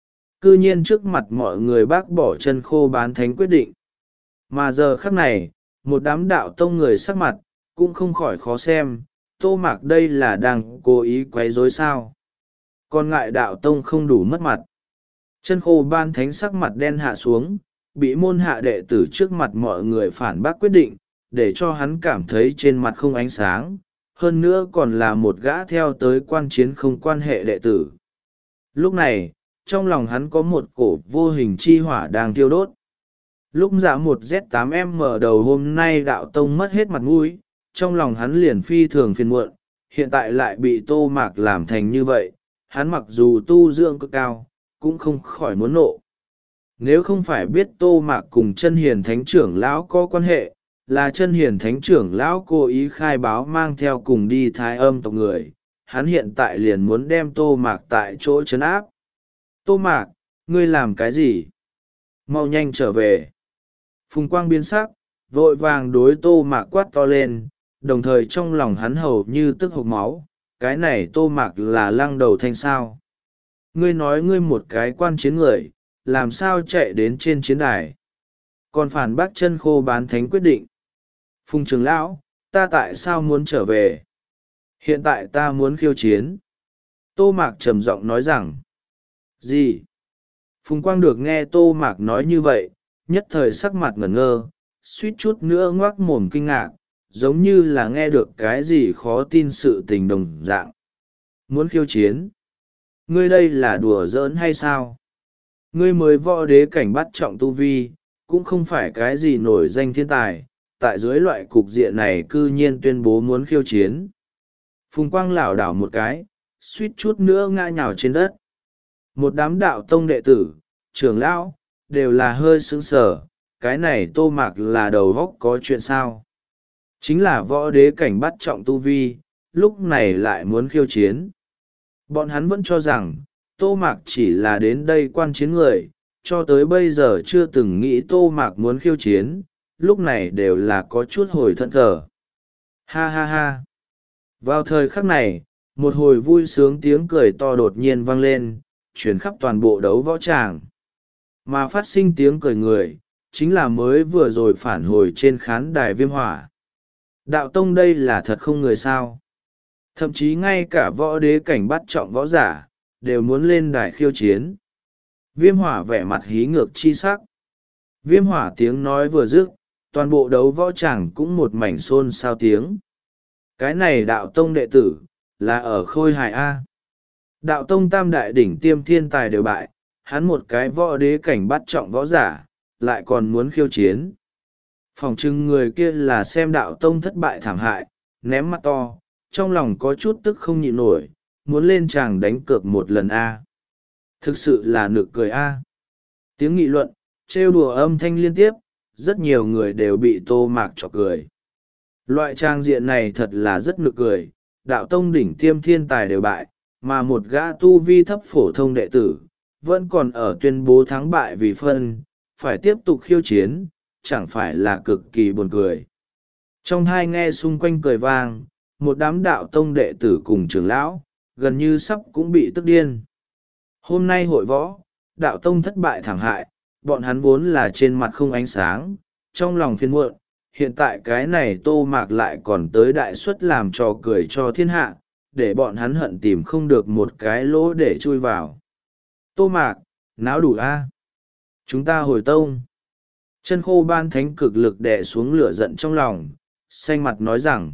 Cư nhiên trước mặt mọi người bác bỏ chân khô bán thánh quyết định. Mà giờ khắc này, một đám đạo tông người sắc mặt, cũng không khỏi khó xem, Tô Mạc đây là đang cố ý quấy rối sao. Còn ngại đạo tông không đủ mất mặt. Chân khô ban thánh sắc mặt đen hạ xuống, bị môn hạ đệ tử trước mặt mọi người phản bác quyết định, để cho hắn cảm thấy trên mặt không ánh sáng, hơn nữa còn là một gã theo tới quan chiến không quan hệ đệ tử. Lúc này, trong lòng hắn có một cổ vô hình chi hỏa đang thiêu đốt. Lúc dạ một Z tám M đầu hôm nay đạo tông mất hết mặt mũi, trong lòng hắn liền phi thường phiền muộn, hiện tại lại bị Tô Mạc làm thành như vậy, hắn mặc dù tu dưỡng cực cao, cũng không khỏi muốn nộ. Nếu không phải biết Tô Mạc cùng chân hiền thánh trưởng lão có quan hệ, là chân hiền thánh trưởng lão cố ý khai báo mang theo cùng đi thái âm tộc người, hắn hiện tại liền muốn đem Tô Mạc tại chỗ trấn áp. Tô Mạc, ngươi làm cái gì? Mau nhanh trở về. Phùng Quang biến sắc, vội vàng đối Tô Mạc quát to lên, đồng thời trong lòng hắn hầu như tức hộc máu, cái này Tô Mạc là lăng đầu thanh sao. Ngươi nói ngươi một cái quan chiến người, làm sao chạy đến trên chiến đài. Còn phản bác chân khô bán thánh quyết định. Phùng trưởng lão, ta tại sao muốn trở về? Hiện tại ta muốn khiêu chiến. Tô Mạc trầm giọng nói rằng. Gì? Phùng Quang được nghe Tô Mạc nói như vậy, nhất thời sắc mặt ngẩn ngơ, suýt chút nữa ngoác mồm kinh ngạc, giống như là nghe được cái gì khó tin sự tình đồng dạng. Muốn khiêu chiến? Ngươi đây là đùa giỡn hay sao? Ngươi mới võ đế cảnh bắt trọng tu vi, cũng không phải cái gì nổi danh thiên tài, tại dưới loại cục diện này cư nhiên tuyên bố muốn khiêu chiến. Phùng Quang lảo đảo một cái, suýt chút nữa ngã nhào trên đất. Một đám đạo tông đệ tử, trưởng lão, đều là hơi sững sờ, cái này Tô Mạc là đầu góc có chuyện sao? Chính là võ đế cảnh bắt trọng tu vi, lúc này lại muốn khiêu chiến. Bọn hắn vẫn cho rằng, Tô Mạc chỉ là đến đây quan chiến người, cho tới bây giờ chưa từng nghĩ Tô Mạc muốn khiêu chiến, lúc này đều là có chút hồi thẫn thờ. Ha ha ha! Vào thời khắc này, một hồi vui sướng tiếng cười to đột nhiên vang lên, chuyển khắp toàn bộ đấu võ tràng. Mà phát sinh tiếng cười người, chính là mới vừa rồi phản hồi trên khán đài Viêm Hỏa. Đạo tông đây là thật không người sao. Thậm chí ngay cả võ đế cảnh bắt trọng võ giả, đều muốn lên đài khiêu chiến. Viêm Hỏa vẻ mặt hí ngược chi sắc. Viêm Hỏa tiếng nói vừa dứt, toàn bộ đấu võ tràng cũng một mảnh xôn xao tiếng. Cái này đạo tông đệ tử, là ở Khôi Hải A. Đạo tông tam đại đỉnh tiêm thiên tài đều bại, hắn một cái võ đế cảnh bắt trọng võ giả, lại còn muốn khiêu chiến. Phòng trưng người kia là xem đạo tông thất bại thảm hại, ném mắt to, trong lòng có chút tức không nhịn nổi, muốn lên tràng đánh cược một lần A. Thực sự là nực cười A. Tiếng nghị luận, trêu đùa âm thanh liên tiếp, rất nhiều người đều bị Tô Mạc chọc cười. Loại trang diện này thật là rất nực cười, đạo tông đỉnh tiêm thiên tài đều bại, mà một gã tu vi thấp phổ thông đệ tử, vẫn còn ở tuyên bố thắng bại vì phân, phải tiếp tục khiêu chiến, chẳng phải là cực kỳ buồn cười. Trong hai nghe xung quanh cười vang, một đám đạo tông đệ tử cùng trưởng lão, gần như sắp cũng bị tức điên. Hôm nay hội võ, đạo tông thất bại thảm hại, bọn hắn vốn là trên mặt không ánh sáng, trong lòng phiền muộn, hiện tại cái này Tô Mạc lại còn tới đại suất làm trò cười cho thiên hạ, để bọn hắn hận tìm không được một cái lỗ để chui vào. Tô Mạc, náo đủ a, chúng ta hồi tông. Chân khô ban thánh cực lực đè xuống lửa giận trong lòng, xanh mặt nói rằng.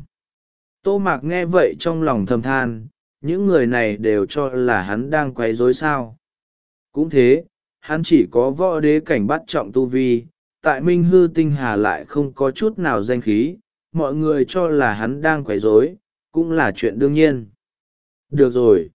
Tô Mạc nghe vậy trong lòng thầm than, những người này đều cho là hắn đang quấy rối sao. Cũng thế, hắn chỉ có võ đế cảnh bắt trọng tu vi, tại Minh Hư Tinh Hà lại không có chút nào danh khí, mọi người cho là hắn đang quấy rối, cũng là chuyện đương nhiên. Được rồi.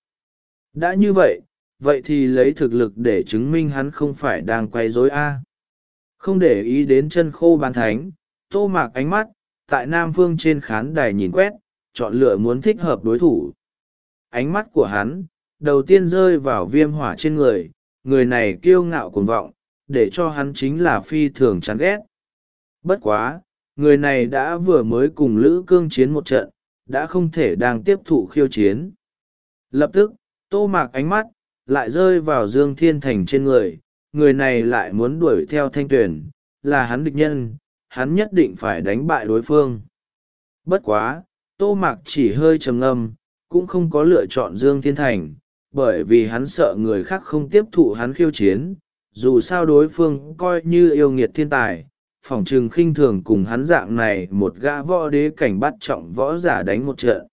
Đã như vậy, vậy thì lấy thực lực để chứng minh hắn không phải đang quấy rối a. Không để ý đến chân khô ban thánh, Tô Mạc ánh mắt, tại Nam Phương trên khán đài nhìn quét, chọn lựa muốn thích hợp đối thủ. Ánh mắt của hắn, đầu tiên rơi vào Viêm Hỏa trên người, người này kiêu ngạo cuồng vọng, để cho hắn chính là phi thường chán ghét. Bất quá, người này đã vừa mới cùng Lữ Cương chiến một trận, đã không thể đang tiếp thụ khiêu chiến. Lập tức, Tô Mạc ánh mắt, lại rơi vào Dương Thiên Thành trên người, người này lại muốn đuổi theo Thanh Tuyền, là hắn địch nhân, hắn nhất định phải đánh bại đối phương. Bất quá, Tô Mạc chỉ hơi trầm ngâm, cũng không có lựa chọn Dương Thiên Thành, bởi vì hắn sợ người khác không tiếp thụ hắn khiêu chiến, dù sao đối phương coi như yêu nghiệt thiên tài, phỏng chừng khinh thường cùng hắn dạng này một gã võ đế cảnh bắt trọng võ giả đánh một trận.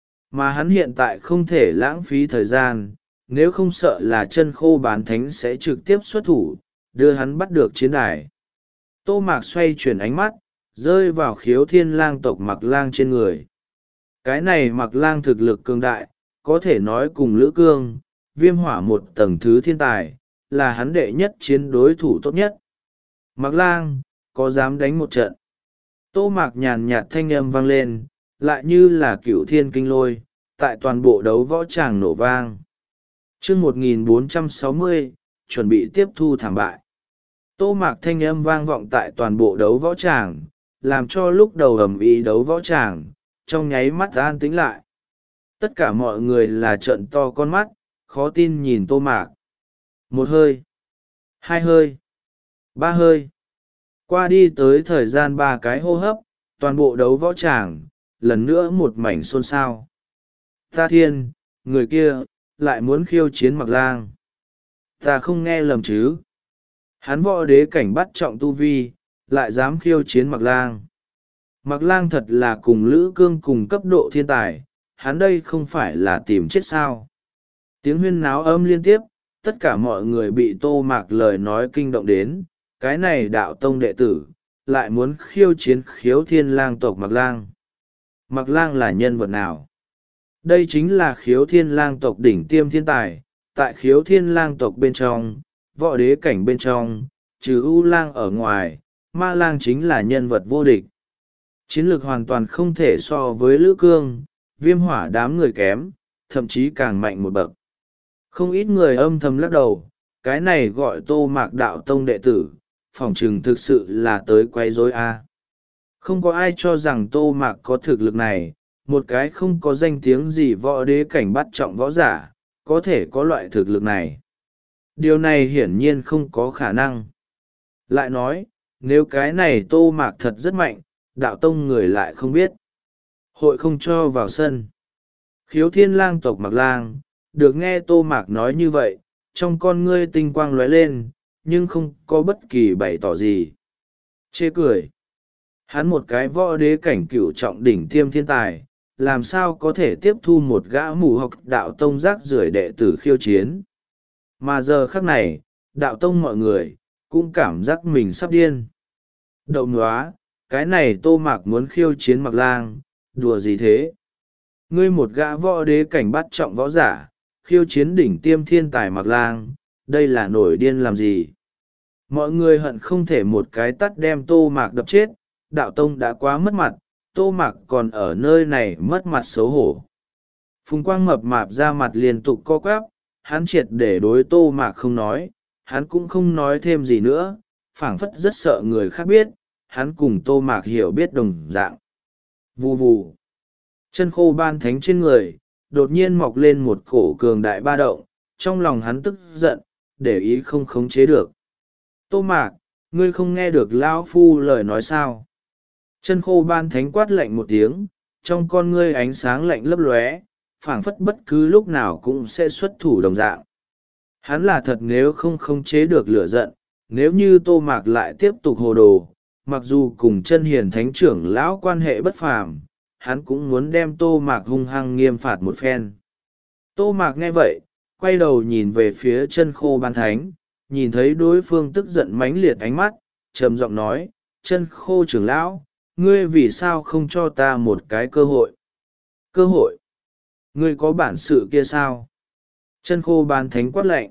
Mà hắn hiện tại không thể lãng phí thời gian, nếu không sợ là chân khô bán thánh sẽ trực tiếp xuất thủ, đưa hắn bắt được chiến đài. Tô Mạc xoay chuyển ánh mắt, rơi vào khiếu thiên lang tộc Mặc Lang trên người. Cái này Mặc Lang thực lực cường đại, có thể nói cùng Lữ Cương, Viêm Hỏa một tầng thứ thiên tài, là hắn đệ nhất chiến đối thủ tốt nhất. Mặc Lang, có dám đánh một trận? Tô Mạc nhàn nhạt thanh âm vang lên, lại như là cửu thiên kinh lôi, tại toàn bộ đấu võ tràng nổ vang. chương một nghìn bốn trăm sáu mươi, chuẩn bị tiếp thu thảm bại. Tô Mạc thanh âm vang vọng tại toàn bộ đấu võ tràng, làm cho lúc đầu ầm ĩ đấu võ tràng, trong nháy mắt an tĩnh lại. Tất cả mọi người là trợn to con mắt, khó tin nhìn Tô Mạc. Một hơi, hai hơi, ba hơi. Qua đi tới thời gian ba cái hô hấp, toàn bộ đấu võ tràng, lần nữa một mảnh xôn xao. Ta thiên, người kia, lại muốn khiêu chiến Mặc Lang. Ta không nghe lầm chứ. Hắn võ đế cảnh bắt trọng tu vi, lại dám khiêu chiến Mặc Lang. Mặc Lang thật là cùng Lữ Cương cùng cấp độ thiên tài, hắn đây không phải là tìm chết sao. Tiếng huyên náo âm liên tiếp, tất cả mọi người bị Tô Mạc lời nói kinh động đến, cái này đạo tông đệ tử, lại muốn khiêu chiến khiếu thiên lang tộc Mặc Lang. Mặc Lang là nhân vật nào? Đây chính là khiếu thiên lang tộc đỉnh tiêm thiên tài, tại khiếu thiên lang tộc bên trong, võ đế cảnh bên trong, trừ U lang ở ngoài, Ma lang chính là nhân vật vô địch. Chiến lược hoàn toàn không thể so với Lữ Cương, Viêm Hỏa đám người kém, thậm chí càng mạnh một bậc. Không ít người âm thầm lắc đầu, cái này gọi Tô Mạc đạo tông đệ tử, phỏng chừng thực sự là tới quay rối a. Không có ai cho rằng Tô Mạc có thực lực này, một cái không có danh tiếng gì võ đế cảnh bắt trọng võ giả, có thể có loại thực lực này. Điều này hiển nhiên không có khả năng. Lại nói, nếu cái này Tô Mạc thật rất mạnh, đạo tông người lại không biết. Hội không cho vào sân. Khiếu thiên lang tộc Mặc Lang, được nghe Tô Mạc nói như vậy, trong con ngươi tinh quang lóe lên, nhưng không có bất kỳ bày tỏ gì. Chê cười. Hắn một cái võ đế cảnh cửu trọng đỉnh tiêm thiên tài, làm sao có thể tiếp thu một gã mù học đạo tông rác rưởi đệ tử khiêu chiến. Mà giờ khắc này, đạo tông mọi người, cũng cảm giác mình sắp điên. Đậu nóa, cái này Tô Mạc muốn khiêu chiến Mặc Lang, đùa gì thế? Ngươi một gã võ đế cảnh bắt trọng võ giả, khiêu chiến đỉnh tiêm thiên tài Mặc Lang, đây là nổi điên làm gì? Mọi người hận không thể một cái tắt đem Tô Mạc đập chết, đạo tông đã quá mất mặt, Tô Mạc còn ở nơi này mất mặt xấu hổ. Phùng Quang mập mạp ra mặt liên tục co quắp, hắn triệt để đối Tô Mạc không nói, hắn cũng không nói thêm gì nữa, phảng phất rất sợ người khác biết, hắn cùng Tô Mạc hiểu biết đồng dạng. Vù vù. Chân khô ban thánh trên người, đột nhiên mọc lên một cổ cường đại ba động, trong lòng hắn tức giận, để ý không khống chế được. Tô Mạc, ngươi không nghe được lão phu lời nói sao? Chân khô ban thánh quát lạnh một tiếng, trong con ngươi ánh sáng lạnh lấp lóe, phảng phất bất cứ lúc nào cũng sẽ xuất thủ đồng dạng. Hắn là thật nếu không khống chế được lửa giận, nếu như Tô Mạc lại tiếp tục hồ đồ, mặc dù cùng chân hiền thánh trưởng lão quan hệ bất phàm, hắn cũng muốn đem Tô Mạc hung hăng nghiêm phạt một phen. Tô Mạc nghe vậy, quay đầu nhìn về phía chân khô ban thánh, nhìn thấy đối phương tức giận mãnh liệt ánh mắt, trầm giọng nói, chân khô trưởng lão, ngươi vì sao không cho ta một cái cơ hội? Cơ hội? Ngươi có bản sự kia sao? Chân khô ban thánh quát lạnh.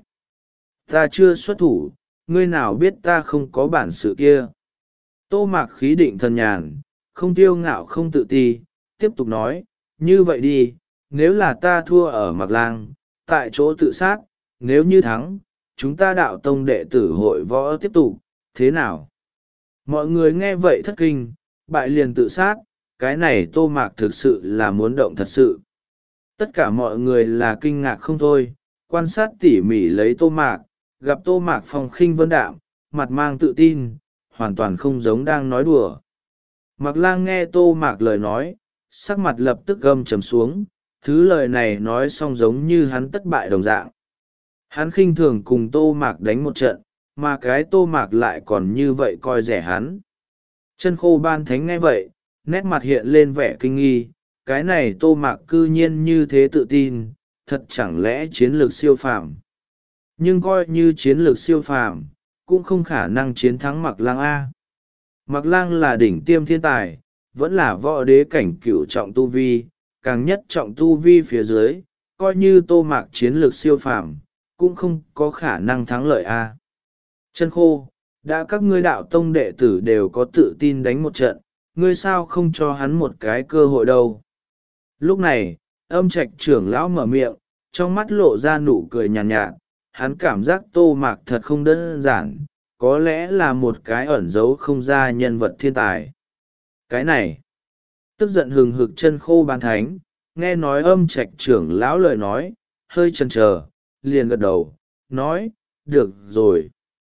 Ta chưa xuất thủ, ngươi nào biết ta không có bản sự kia? Tô Mạc khí định thần nhàn, không tiêu ngạo không tự ti, tiếp tục nói, như vậy đi, nếu là ta thua ở Mặc Lang, tại chỗ tự sát, nếu như thắng, chúng ta đạo tông đệ tử hội võ tiếp tục, thế nào? Mọi người nghe vậy thất kinh, bại liền tự sát, cái này Tô Mạc thực sự là muốn động thật sự. Tất cả mọi người là kinh ngạc không thôi, quan sát tỉ mỉ lấy Tô Mạc, gặp Tô Mạc phong khinh vân đạm, mặt mang tự tin, hoàn toàn không giống đang nói đùa. Mặc Lang nghe Tô Mạc lời nói, sắc mặt lập tức gâm trầm xuống, thứ lời này nói xong giống như hắn thất bại đồng dạng. Hắn khinh thường cùng Tô Mạc đánh một trận, mà cái Tô Mạc lại còn như vậy coi rẻ hắn. Chân khô ban thánh nghe vậy, nét mặt hiện lên vẻ kinh nghi, cái này Tô Mạc cư nhiên như thế tự tin, thật chẳng lẽ chiến lược siêu phàm. Nhưng coi như chiến lược siêu phàm, cũng không khả năng chiến thắng Mạc Lang A. Mạc Lang là đỉnh tiêm thiên tài, vẫn là võ đế cảnh cửu trọng tu vi, càng nhất trọng tu vi phía dưới, coi như Tô Mạc chiến lược siêu phàm, cũng không có khả năng thắng lợi A. Chân khô, đã các ngươi đạo tông đệ tử đều có tự tin đánh một trận, ngươi sao không cho hắn một cái cơ hội đâu. Lúc này, âm trạch trưởng lão mở miệng, trong mắt lộ ra nụ cười nhàn nhạt, nhạt, hắn cảm giác Tô Mạc thật không đơn giản, có lẽ là một cái ẩn giấu không ra nhân vật thiên tài. Cái này, tức giận hừng hực chân khô ban thánh, nghe nói âm trạch trưởng lão lời nói, hơi chần chờ, liền gật đầu, nói, được rồi.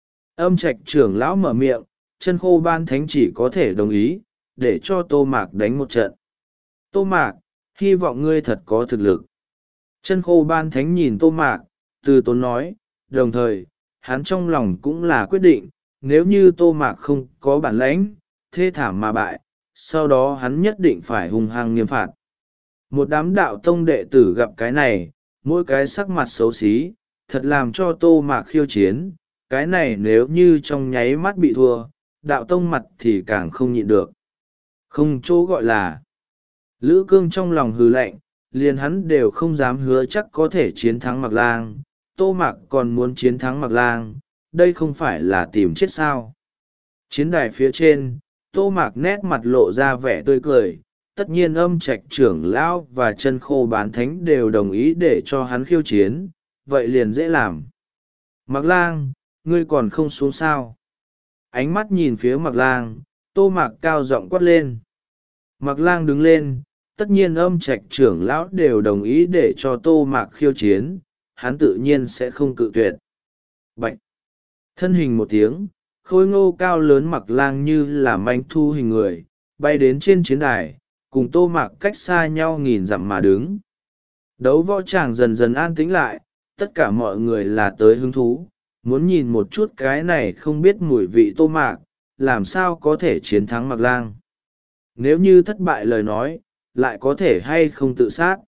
Âm trạch trưởng lão mở miệng, chân khô ban thánh chỉ có thể đồng ý, để cho Tô Mạc đánh một trận. Tô Mạc, hy vọng ngươi thật có thực lực. Chân khô ban thánh nhìn Tô Mạc, từ tốn nói, đồng thời, hắn trong lòng cũng là quyết định, nếu như Tô Mạc không có bản lãnh, thê thảm mà bại, sau đó hắn nhất định phải hung hăng nghiêm phạt. Một đám đạo tông đệ tử gặp cái này, mỗi cái sắc mặt xấu xí, thật làm cho Tô Mạc khiêu chiến, cái này nếu như trong nháy mắt bị thua, đạo tông mặt thì càng không nhịn được. Không chỗ gọi là. Lữ Cương trong lòng hừ lạnh, liền hắn đều không dám hứa chắc có thể chiến thắng Mạc Lang, Tô Mạc còn muốn chiến thắng Mạc Lang, đây không phải là tìm chết sao. Chiến đài phía trên, Tô Mạc nét mặt lộ ra vẻ tươi cười, tất nhiên âm trạch trưởng lão và chân khô bán thánh đều đồng ý để cho hắn khiêu chiến, vậy liền dễ làm. Mạc Lang, ngươi còn không xuống sao? Ánh mắt nhìn phía Mạc Lang, Tô Mạc cao giọng quát lên. Mạc Lang đứng lên, tất nhiên âm trạch trưởng lão đều đồng ý để cho Tô Mạc khiêu chiến, hắn tự nhiên sẽ không cự tuyệt. Bạch! Thân hình một tiếng, khôi ngô cao lớn Mạc Lang như là manh thu hình người, bay đến trên chiến đài, cùng Tô Mạc cách xa nhau nghìn dặm mà đứng. Đấu võ tràng dần dần an tĩnh lại, tất cả mọi người là tới hứng thú, muốn nhìn một chút cái này không biết mùi vị Tô Mạc, làm sao có thể chiến thắng Mạc Lang. Nếu như thất bại lời nói, lại có thể hay không tự sát.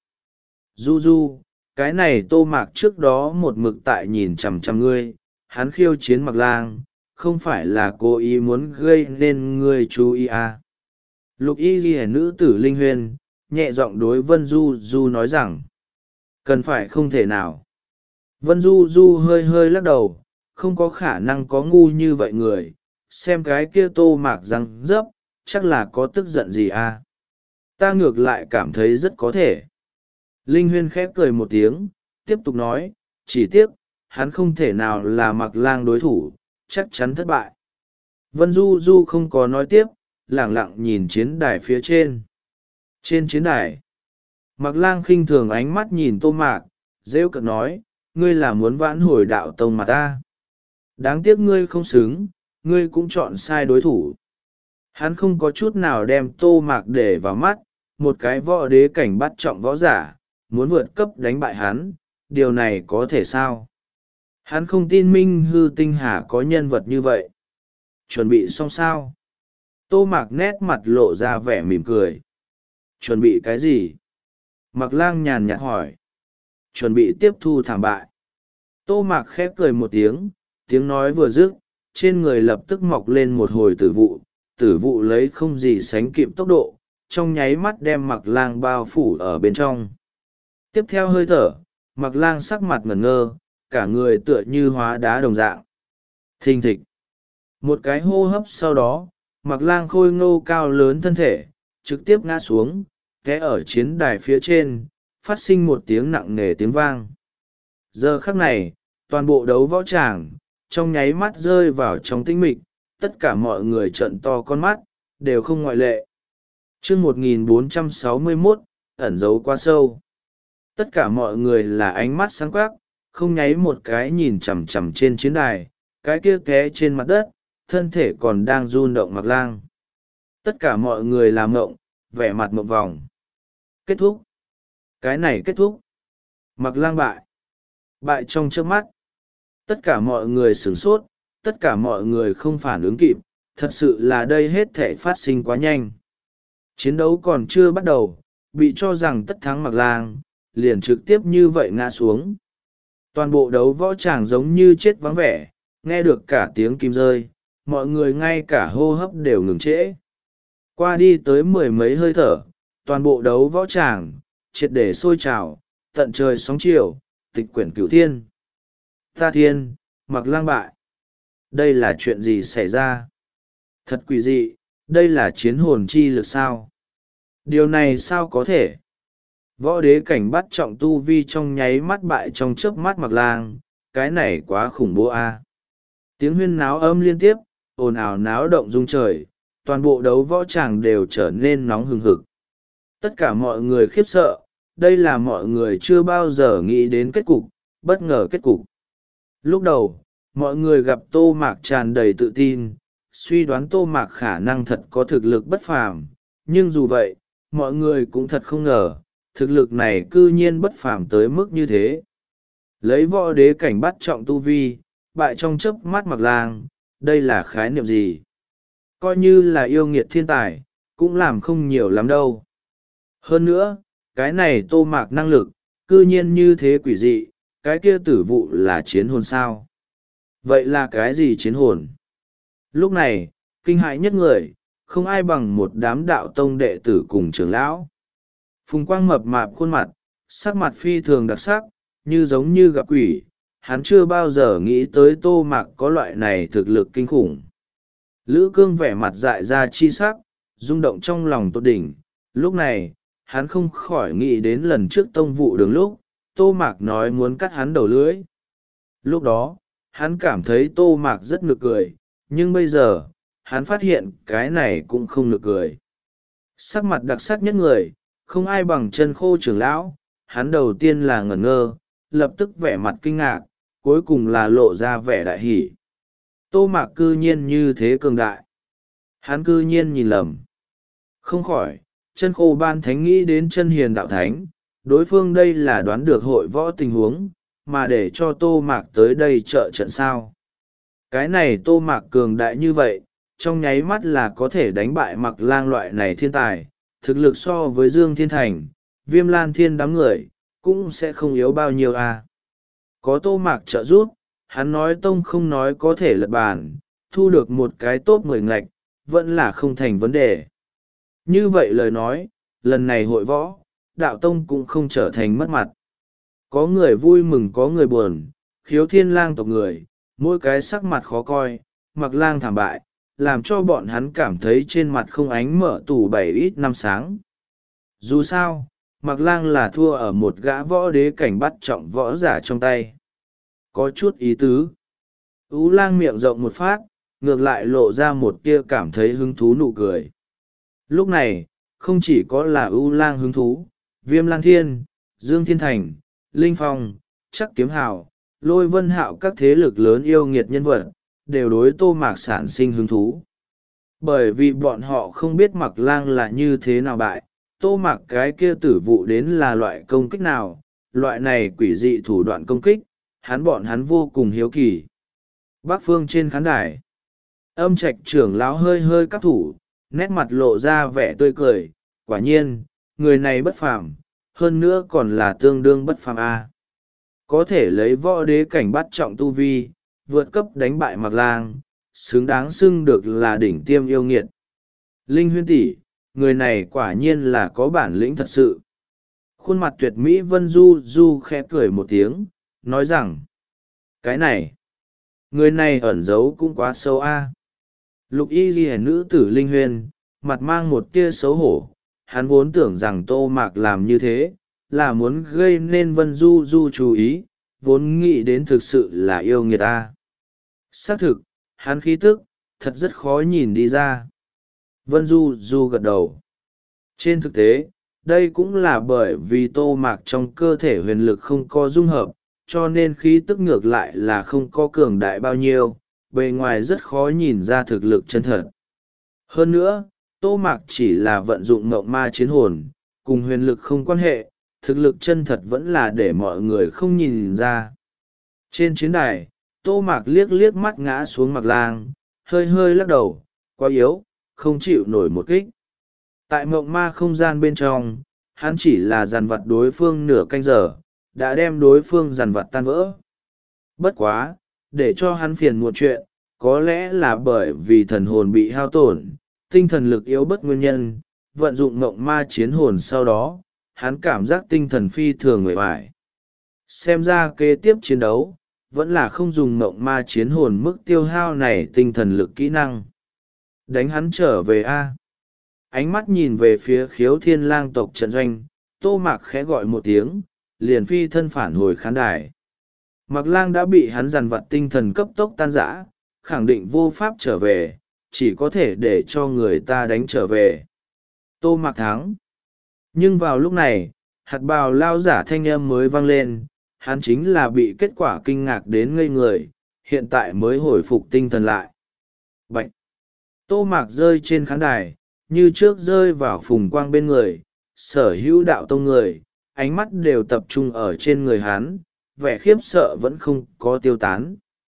Du Du, cái này Tô Mạc trước đó một mực tại nhìn chằm chằm ngươi, hắn khiêu chiến Mạc Lang, không phải là cố ý muốn gây nên ngươi chú ý à. Lục y ghi nữ tử Linh Huyên, nhẹ giọng đối Vân Du Du nói rằng, cần phải không thể nào. Vân Du Du hơi hơi lắc đầu, không có khả năng có ngu như vậy người, xem cái kia Tô Mạc răng rớp, chắc là có tức giận gì à. Ta ngược lại cảm thấy rất có thể. Linh Huyên khép cười một tiếng, tiếp tục nói, chỉ tiếc, hắn không thể nào là Mạc Lang đối thủ, chắc chắn thất bại. Vân Du Du không có nói tiếp, lẳng lặng nhìn chiến đài phía trên. Trên chiến đài, Mạc Lang khinh thường ánh mắt nhìn Tô Mạc, rêu cợt nói, ngươi là muốn vãn hồi đạo tông mà ta. Đáng tiếc ngươi không xứng, ngươi cũng chọn sai đối thủ. Hắn không có chút nào đem Tô Mạc để vào mắt, một cái võ đế cảnh bắt trọng võ giả, muốn vượt cấp đánh bại hắn, điều này có thể sao? Hắn không tin Minh Hư Tinh Hà có nhân vật như vậy. Chuẩn bị xong sao? Tô Mạc nét mặt lộ ra vẻ mỉm cười. Chuẩn bị cái gì? Mạc Lang nhàn nhạt hỏi. Chuẩn bị tiếp thu thảm bại. Tô Mạc khép cười một tiếng, tiếng nói vừa dứt, trên người lập tức mọc lên một hồi tử vụ, tử vụ lấy không gì sánh kịp tốc độ, trong nháy mắt đem Mạc Lang bao phủ ở bên trong. Tiếp theo hơi thở, Mạc Lang sắc mặt ngẩn ngơ, cả người tựa như hóa đá đồng dạng. Thình thịch. Một cái hô hấp sau đó, Mạc Lang khôi ngô cao lớn thân thể, trực tiếp ngã xuống, té ở chiến đài phía trên, phát sinh một tiếng nặng nề tiếng vang. Giờ khắc này, toàn bộ đấu võ tràng, trong nháy mắt rơi vào trong tĩnh mịch, tất cả mọi người trợn to con mắt, đều không ngoại lệ. Chương một nghìn bốn trăm sáu mươi mốt, ẩn giấu quá sâu. Tất cả mọi người là ánh mắt sáng quắc, không nháy một cái nhìn chằm chằm trên chiến đài, cái kia té trên mặt đất, thân thể còn đang run động Mạc Lang. Tất cả mọi người làm ngộng, vẻ mặt ngộng vòng. Kết thúc. Cái này kết thúc. Mặc Lang bại. Bại trong trước mắt. Tất cả mọi người sửng sốt, tất cả mọi người không phản ứng kịp, thật sự là đây hết thể phát sinh quá nhanh. Chiến đấu còn chưa bắt đầu, bị cho rằng tất thắng Mặc Lang, liền trực tiếp như vậy ngã xuống. Toàn bộ đấu võ tràng giống như chết vắng vẻ, nghe được cả tiếng kim rơi, mọi người ngay cả hô hấp đều ngừng trễ. Qua đi tới mười mấy hơi thở, toàn bộ đấu võ tràng, triệt để sôi trào, tận trời sóng chiều, tịch quyển cửu thiên. Ta thiên, Mặc Lang bại. Đây là chuyện gì xảy ra? Thật quỷ dị, đây là chiến hồn chi lực sao? Điều này sao có thể? Võ đế cảnh bắt trọng tu vi trong nháy mắt bại trong chớp mắt Mặc Lang, cái này quá khủng bố a. Tiếng huyên náo âm liên tiếp, ồn ào náo động rung trời, toàn bộ đấu võ tràng đều trở nên nóng hừng hực. Tất cả mọi người khiếp sợ, đây là mọi người chưa bao giờ nghĩ đến kết cục, bất ngờ kết cục. Lúc đầu, mọi người gặp Tô Mạc tràn đầy tự tin, suy đoán Tô Mạc khả năng thật có thực lực bất phàm, nhưng dù vậy, mọi người cũng thật không ngờ, thực lực này cư nhiên bất phàm tới mức như thế. Lấy võ đế cảnh bắt trọng tu vi, bại trong chớp mắt Mặc Lang, đây là khái niệm gì? Coi như là yêu nghiệt thiên tài, cũng làm không nhiều lắm đâu. Hơn nữa, cái này Tô Mạc năng lực, cư nhiên như thế quỷ dị, cái kia tử vụ là chiến hồn sao? Vậy là cái gì chiến hồn? Lúc này, kinh hại nhất người, không ai bằng một đám đạo tông đệ tử cùng trưởng lão. Phùng Quang mập mạp khuôn mặt, sắc mặt phi thường đặc sắc, như giống như gặp quỷ, hắn chưa bao giờ nghĩ tới Tô Mạc có loại này thực lực kinh khủng. Lữ Cương vẻ mặt dại ra chi sắc, rung động trong lòng tột đỉnh, lúc này, hắn không khỏi nghĩ đến lần trước tông vụ đường lúc, Tô Mạc nói muốn cắt hắn đầu lưỡi. Lúc đó, hắn cảm thấy Tô Mạc rất nực cười, nhưng bây giờ, hắn phát hiện cái này cũng không nực cười. Sắc mặt đặc sắc nhất người, không ai bằng chân khô trưởng lão, hắn đầu tiên là ngẩn ngơ, lập tức vẻ mặt kinh ngạc, cuối cùng là lộ ra vẻ đại hỷ. Tô Mạc cư nhiên như thế cường đại. Hắn cư nhiên nhìn lầm. Không khỏi, chân khô ban thánh nghĩ đến chân hiền đạo thánh, đối phương đây là đoán được hội võ tình huống, mà để cho Tô Mạc tới đây trợ trận sao. Cái này Tô Mạc cường đại như vậy, trong nháy mắt là có thể đánh bại Mặc Lang loại này thiên tài, thực lực so với Dương Thiên Thành, Viêm Lan Thiên đám người, cũng sẽ không yếu bao nhiêu à. Có Tô Mạc trợ giúp, hắn nói tông không nói có thể lật bàn, thu được một cái top mười ngạch, vẫn là không thành vấn đề. Như vậy lời nói, lần này hội võ, đạo tông cũng không trở thành mất mặt. Có người vui mừng có người buồn, Khiếu Thiên Lang tộc người, mỗi cái sắc mặt khó coi, Mặc Lang thảm bại, làm cho bọn hắn cảm thấy trên mặt không ánh mở tủ bảy ít năm sáng. Dù sao, Mặc Lang là thua ở một gã võ đế cảnh bắt trọng võ giả trong tay. Có chút ý tứ. Ú Lang miệng rộng một phát, ngược lại lộ ra một tia cảm thấy hứng thú nụ cười. Lúc này, không chỉ có là Ú Lang hứng thú, Viêm Lan Thiên, Dương Thiên Thành, Linh Phong, Chắc Kiếm Hào, Lôi Vân Hạo các thế lực lớn yêu nghiệt nhân vật, đều đối Tô Mạc sản sinh hứng thú. Bởi vì bọn họ không biết Mặc Lang là như thế nào bại, Tô Mạc cái kia tử vụ đến là loại công kích nào, loại này quỷ dị thủ đoạn công kích, hắn bọn hắn vô cùng hiếu kỳ. Bắc phương trên khán đài, Âm Trạch trưởng lão hơi hơi cắp thủ, nét mặt lộ ra vẻ tươi cười, quả nhiên, người này bất phàm, hơn nữa còn là tương đương bất phàm a. Có thể lấy võ đế cảnh bắt trọng tu vi, vượt cấp đánh bại Mặc Lang, xứng đáng xưng được là đỉnh tiêm yêu nghiệt. Linh Huyên tỷ, người này quả nhiên là có bản lĩnh thật sự. Khuôn mặt tuyệt mỹ Vân Du Du khẽ cười một tiếng, nói rằng, cái này, người này ẩn giấu cũng quá sâu a. Lục y ghi nữ tử Linh Huyên, mặt mang một tia xấu hổ, hắn vốn tưởng rằng Tô Mạc làm như thế, là muốn gây nên Vân Du Du chú ý, vốn nghĩ đến thực sự là yêu nghiệt ta. Xác thực, hắn khí tức, thật rất khó nhìn đi ra. Vân Du Du gật đầu. Trên thực tế, đây cũng là bởi vì Tô Mạc trong cơ thể huyền lực không có dung hợp, cho nên khí tức ngược lại là không có cường đại bao nhiêu, bề ngoài rất khó nhìn ra thực lực chân thật. Hơn nữa, Tô Mạc chỉ là vận dụng ngộng ma chiến hồn, cùng huyền lực không quan hệ, thực lực chân thật vẫn là để mọi người không nhìn ra. Trên chiến đài, Tô Mạc liếc liếc mắt ngã xuống Mạc Lang, hơi hơi lắc đầu, quá yếu, không chịu nổi một kích. Tại mộng ma không gian bên trong, hắn chỉ là dằn vặt đối phương nửa canh giờ, đã đem đối phương dằn vặt tan vỡ. Bất quá, để cho hắn phiền một chuyện, có lẽ là bởi vì thần hồn bị hao tổn, tinh thần lực yếu bất nguyên nhân, vận dụng mộng ma chiến hồn sau đó, hắn cảm giác tinh thần phi thường uể oải. Xem ra kế tiếp chiến đấu, vẫn là không dùng mộng ma chiến hồn mức tiêu hao này tinh thần lực kỹ năng. Đánh hắn trở về A. Ánh mắt nhìn về phía Khiếu Thiên Lang tộc trận doanh, Tô Mạc khẽ gọi một tiếng, liền phi thân phản hồi khán đài. Mạc Lang đã bị hắn dằn vặt tinh thần cấp tốc tan rã, khẳng định vô pháp trở về, chỉ có thể để cho người ta đánh trở về. Tô Mạc thắng. Nhưng vào lúc này, hạt bào lao giả thanh âm mới vang lên, hắn chính là bị kết quả kinh ngạc đến ngây người, hiện tại mới hồi phục tinh thần lại. Bạch! Tô Mạc rơi trên khán đài, như trước rơi vào phùng quang bên người, sở hữu đạo tông người, ánh mắt đều tập trung ở trên người hắn, vẻ khiếp sợ vẫn không có tiêu tán.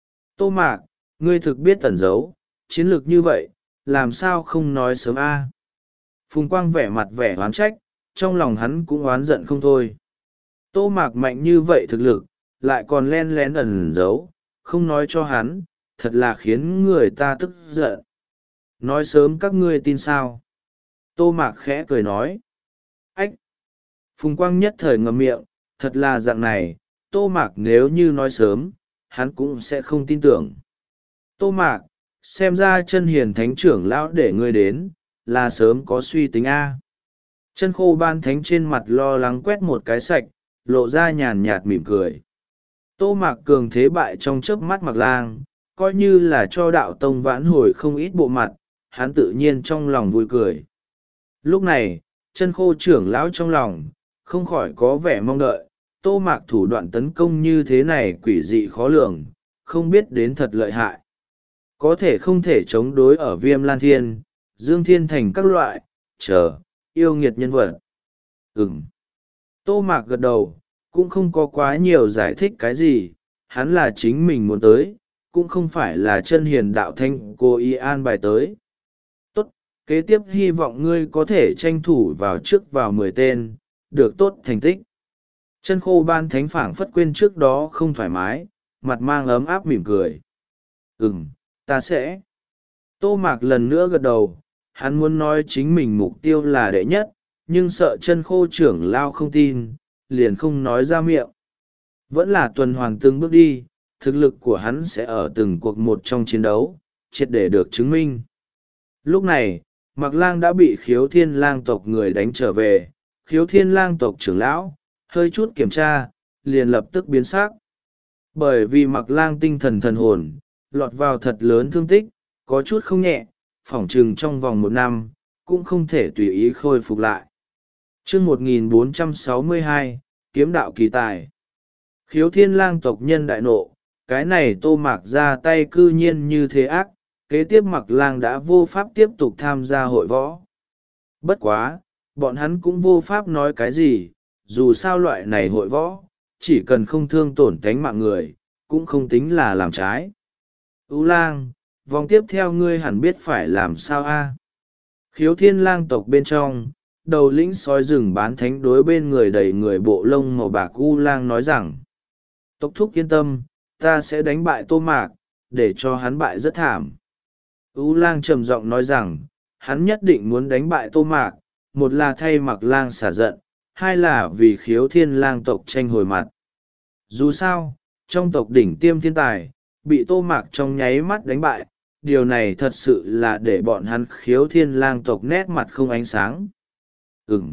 Tô Mạc, ngươi thực biết tẩn giấu, chiến lược như vậy, làm sao không nói sớm a? Phùng quang vẻ mặt vẻ oán trách, trong lòng hắn cũng oán giận không thôi. Tô Mạc mạnh như vậy thực lực, lại còn len lén ẩn giấu, không nói cho hắn, thật là khiến người ta tức giận. Nói sớm các ngươi tin sao? Tô Mạc khẽ cười nói. Ách! Phùng quang nhất thời ngậm miệng, thật là dạng này, Tô Mạc nếu như nói sớm, hắn cũng sẽ không tin tưởng. Tô Mạc, xem ra chân hiền thánh trưởng lão để ngươi đến, là sớm có suy tính A. Chân khô ban thánh trên mặt lo lắng quét một cái sạch, lộ ra nhàn nhạt mỉm cười. Tô Mạc cường thế bại trong chớp mắt Mạc Lang, coi như là cho đạo tông vãn hồi không ít bộ mặt, hắn tự nhiên trong lòng vui cười. Lúc này, chân khô trưởng lão trong lòng, không khỏi có vẻ mong đợi, Tô Mạc thủ đoạn tấn công như thế này quỷ dị khó lường, không biết đến thật lợi hại. Có thể không thể chống đối ở Viêm Lan Thiên, Dương Thiên Thành các loại, chờ, yêu nghiệt nhân vật. Ừm. Tô Mạc gật đầu, cũng không có quá nhiều giải thích cái gì, hắn là chính mình muốn tới, cũng không phải là chân hiền đạo thanh cô y an bài tới. Tốt, kế tiếp hy vọng ngươi có thể tranh thủ vào trước vào mười tên, được tốt thành tích. Chân khô ban thánh phảng phất quên trước đó không thoải mái, mặt mang ấm áp mỉm cười. Ừm, ta sẽ. Tô Mạc lần nữa gật đầu, hắn muốn nói chính mình mục tiêu là đệ nhất, nhưng sợ chân khô trưởng lao không tin, liền không nói ra miệng. Vẫn là tuần hoàn từng bước đi, thực lực của hắn sẽ ở từng cuộc một trong chiến đấu, triệt để được chứng minh. Lúc này, Mạc Lang đã bị Khiếu Thiên Lang tộc người đánh trở về, Khiếu Thiên Lang tộc trưởng lão, hơi chút kiểm tra, liền lập tức biến sắc. Bởi vì Mạc Lang tinh thần thần hồn, lọt vào thật lớn thương tích, có chút không nhẹ, phỏng chừng trong vòng một năm, cũng không thể tùy ý khôi phục lại. Chương một nghìn bốn trăm sáu mươi hai, Kiếm đạo kỳ tài. Khiếu Thiên Lang tộc nhân đại nộ, cái này Tô Mạc ra tay cư nhiên như thế ác, kế tiếp Mạc Lang đã vô pháp tiếp tục tham gia hội võ. Bất quá, bọn hắn cũng vô pháp nói cái gì, dù sao loại này hội võ, chỉ cần không thương tổn tánh mạng người, cũng không tính là làm trái. Ú Lang, vòng tiếp theo ngươi hẳn biết phải làm sao a? Khiếu Thiên Lang tộc bên trong, đầu lĩnh sói rừng bán thánh đối bên người đầy người bộ lông màu bạc U Lang nói rằng, tộc thúc yên tâm, ta sẽ đánh bại Tô Mạc, để cho hắn bại rất thảm. U Lang trầm giọng nói rằng, hắn nhất định muốn đánh bại Tô Mạc, một là thay Mạc Lang xả giận, hai là vì Khiếu Thiên Lang tộc tranh hồi mặt. Dù sao, trong tộc đỉnh tiêm thiên tài, bị Tô Mạc trong nháy mắt đánh bại, điều này thật sự là để bọn hắn Khiếu Thiên Lang tộc nét mặt không ánh sáng. Ừm.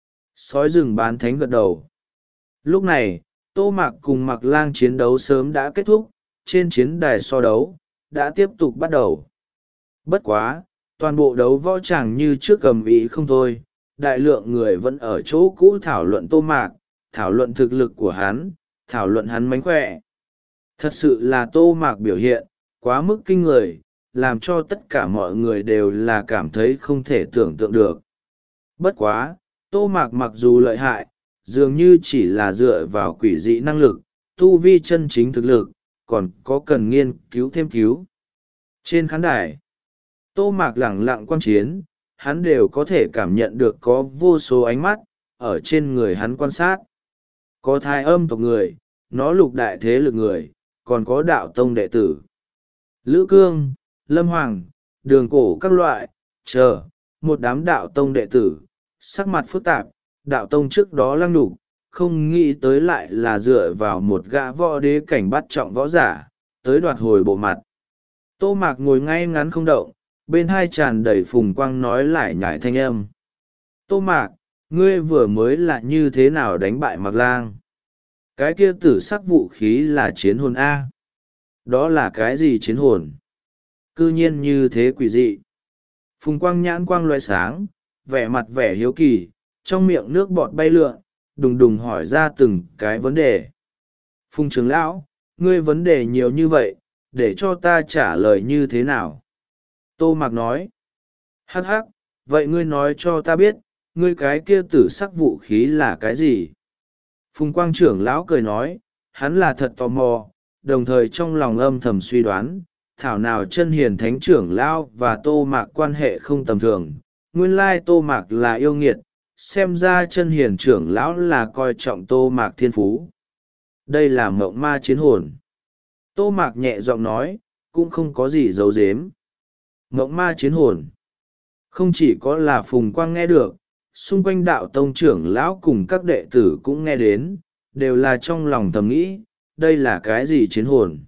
Sói rừng bán thánh gật đầu. Lúc này, Tô Mạc cùng Mạc Lang chiến đấu sớm đã kết thúc, trên chiến đài so đấu, đã tiếp tục bắt đầu. Bất quá, toàn bộ đấu võ tràng như trước cầm ý không thôi, đại lượng người vẫn ở chỗ cũ thảo luận Tô Mạc, thảo luận thực lực của hắn, thảo luận hắn mánh khỏe. Thật sự là Tô Mạc biểu hiện, quá mức kinh người, làm cho tất cả mọi người đều là cảm thấy không thể tưởng tượng được. Bất quá, Tô Mạc mặc dù lợi hại, dường như chỉ là dựa vào quỷ dị năng lực, tu vi chân chính thực lực, còn có cần nghiên cứu thêm cứu. Trên khán đài, Tô Mạc lẳng lặng quan chiến, hắn đều có thể cảm nhận được có vô số ánh mắt, ở trên người hắn quan sát. Có thai âm tộc người, nó lục đại thế lực người, còn có đạo tông đệ tử. Lữ Cương, Lâm Hoàng, Đường Cổ các loại, chờ, một đám đạo tông đệ tử, sắc mặt phức tạp, đạo tông trước đó lăng đục, không nghĩ tới lại là dựa vào một gã võ đế cảnh bắt trọng võ giả, tới đoạt hồi bộ mặt. Tô Mạc ngồi ngay ngắn không động, bên hai tràn đầy phùng quang nói lại nhải thanh âm. Tô Mạc, ngươi vừa mới là như thế nào đánh bại Mạc Lang? Cái kia tử sắc vũ khí là chiến hồn A. Đó là cái gì chiến hồn? Cư nhiên như thế quỷ dị. Phùng quang nhãn quang loại sáng, vẻ mặt vẻ hiếu kỳ, trong miệng nước bọt bay lượn, đùng đùng hỏi ra từng cái vấn đề. Phùng trưởng lão, ngươi vấn đề nhiều như vậy, để cho ta trả lời như thế nào? Tô Mạc nói. Hắc hắc, vậy ngươi nói cho ta biết, ngươi cái kia tử sắc vũ khí là cái gì? Phùng quang trưởng lão cười nói, hắn là thật tò mò, đồng thời trong lòng âm thầm suy đoán, thảo nào chân hiền thánh trưởng lão và Tô Mạc quan hệ không tầm thường, nguyên lai Tô Mạc là yêu nghiệt, xem ra chân hiền trưởng lão là coi trọng Tô Mạc thiên phú. Đây là mộng ma chiến hồn. Tô Mạc nhẹ giọng nói, cũng không có gì giấu giếm. Mộng ma chiến hồn. Không chỉ có là Phùng Quang nghe được, xung quanh đạo tông trưởng lão cùng các đệ tử cũng nghe đến, đều là trong lòng thầm nghĩ, đây là cái gì chiến hồn?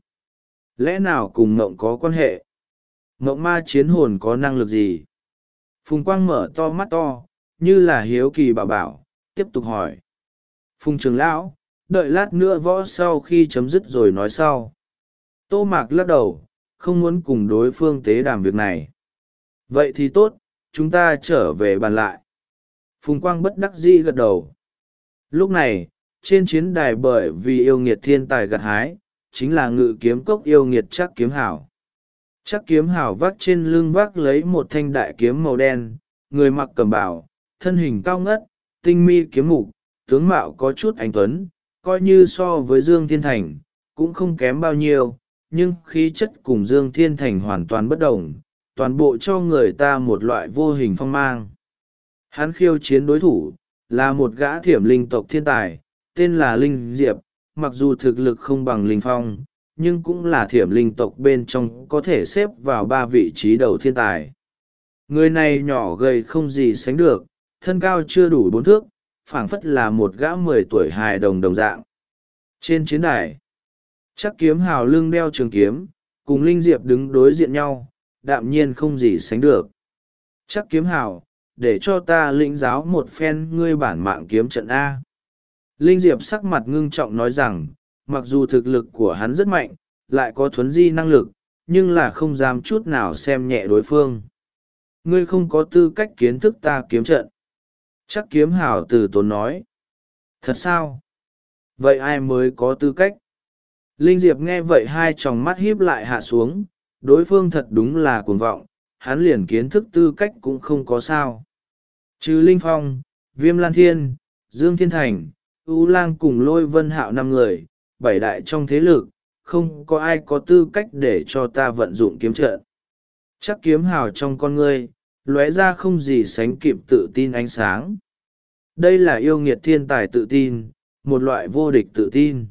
Lẽ nào cùng mộng có quan hệ? Mộng ma chiến hồn có năng lực gì? Phùng Quang mở to mắt to, như là hiếu kỳ bảo bảo, tiếp tục hỏi. Phùng trưởng lão, đợi lát nữa võ sau khi chấm dứt rồi nói sau. Tô Mạc lắc đầu, không muốn cùng đối phương tế đàm việc này. Vậy thì tốt, chúng ta trở về bàn lại. Phùng Quang bất đắc dĩ gật đầu. Lúc này, trên chiến đài bởi vì yêu nghiệt thiên tài gặt hái, chính là ngự kiếm cốc yêu nghiệt Trác Kiếm Hảo. Trác Kiếm Hảo vác trên lưng vác lấy một thanh đại kiếm màu đen, người mặc cẩm bào, thân hình cao ngất, tinh mi kiếm mục, tướng mạo có chút anh tuấn, coi như so với Dương Thiên Thành, cũng không kém bao nhiêu, nhưng khí chất cùng Dương Thiên Thành hoàn toàn bất đồng, toàn bộ cho người ta một loại vô hình phong mang. Hắn khiêu chiến đối thủ, là một gã thiểm linh tộc thiên tài, tên là Linh Diệp, mặc dù thực lực không bằng Linh Phong, nhưng cũng là thiểm linh tộc bên trong có thể xếp vào ba vị trí đầu thiên tài. Người này nhỏ gầy không gì sánh được, thân cao chưa đủ bốn thước, phảng phất là một gã mười tuổi hài đồng đồng dạng. Trên chiến đài, Trác Kiếm Hào lưng đeo trường kiếm, cùng Linh Diệp đứng đối diện nhau, đạm nhiên không gì sánh được. Trác Kiếm Hào, để cho ta lĩnh giáo một phen ngươi bản mạng kiếm trận A. Linh Diệp sắc mặt ngưng trọng nói rằng, mặc dù thực lực của hắn rất mạnh, lại có thuấn di năng lực, nhưng là không dám chút nào xem nhẹ đối phương. Ngươi không có tư cách kiến thức ta kiếm trận. Trác Kiếm Hào từ tốn nói. Thật sao? Vậy ai mới có tư cách? Linh Diệp nghe vậy hai tròng mắt híp lại hạ xuống, đối phương thật đúng là cuồng vọng, hắn liền kiến thức tư cách cũng không có sao. Trừ Linh Phong, Viêm Lan Thiên, Dương Thiên Thành, U Lang cùng Lôi Vân Hạo năm người, bảy đại trong thế lực, không có ai có tư cách để cho ta vận dụng kiếm trận. Trác Kiếm Hào trong con ngươi, lóe ra không gì sánh kịp tự tin ánh sáng. Đây là yêu nghiệt thiên tài tự tin, một loại vô địch tự tin.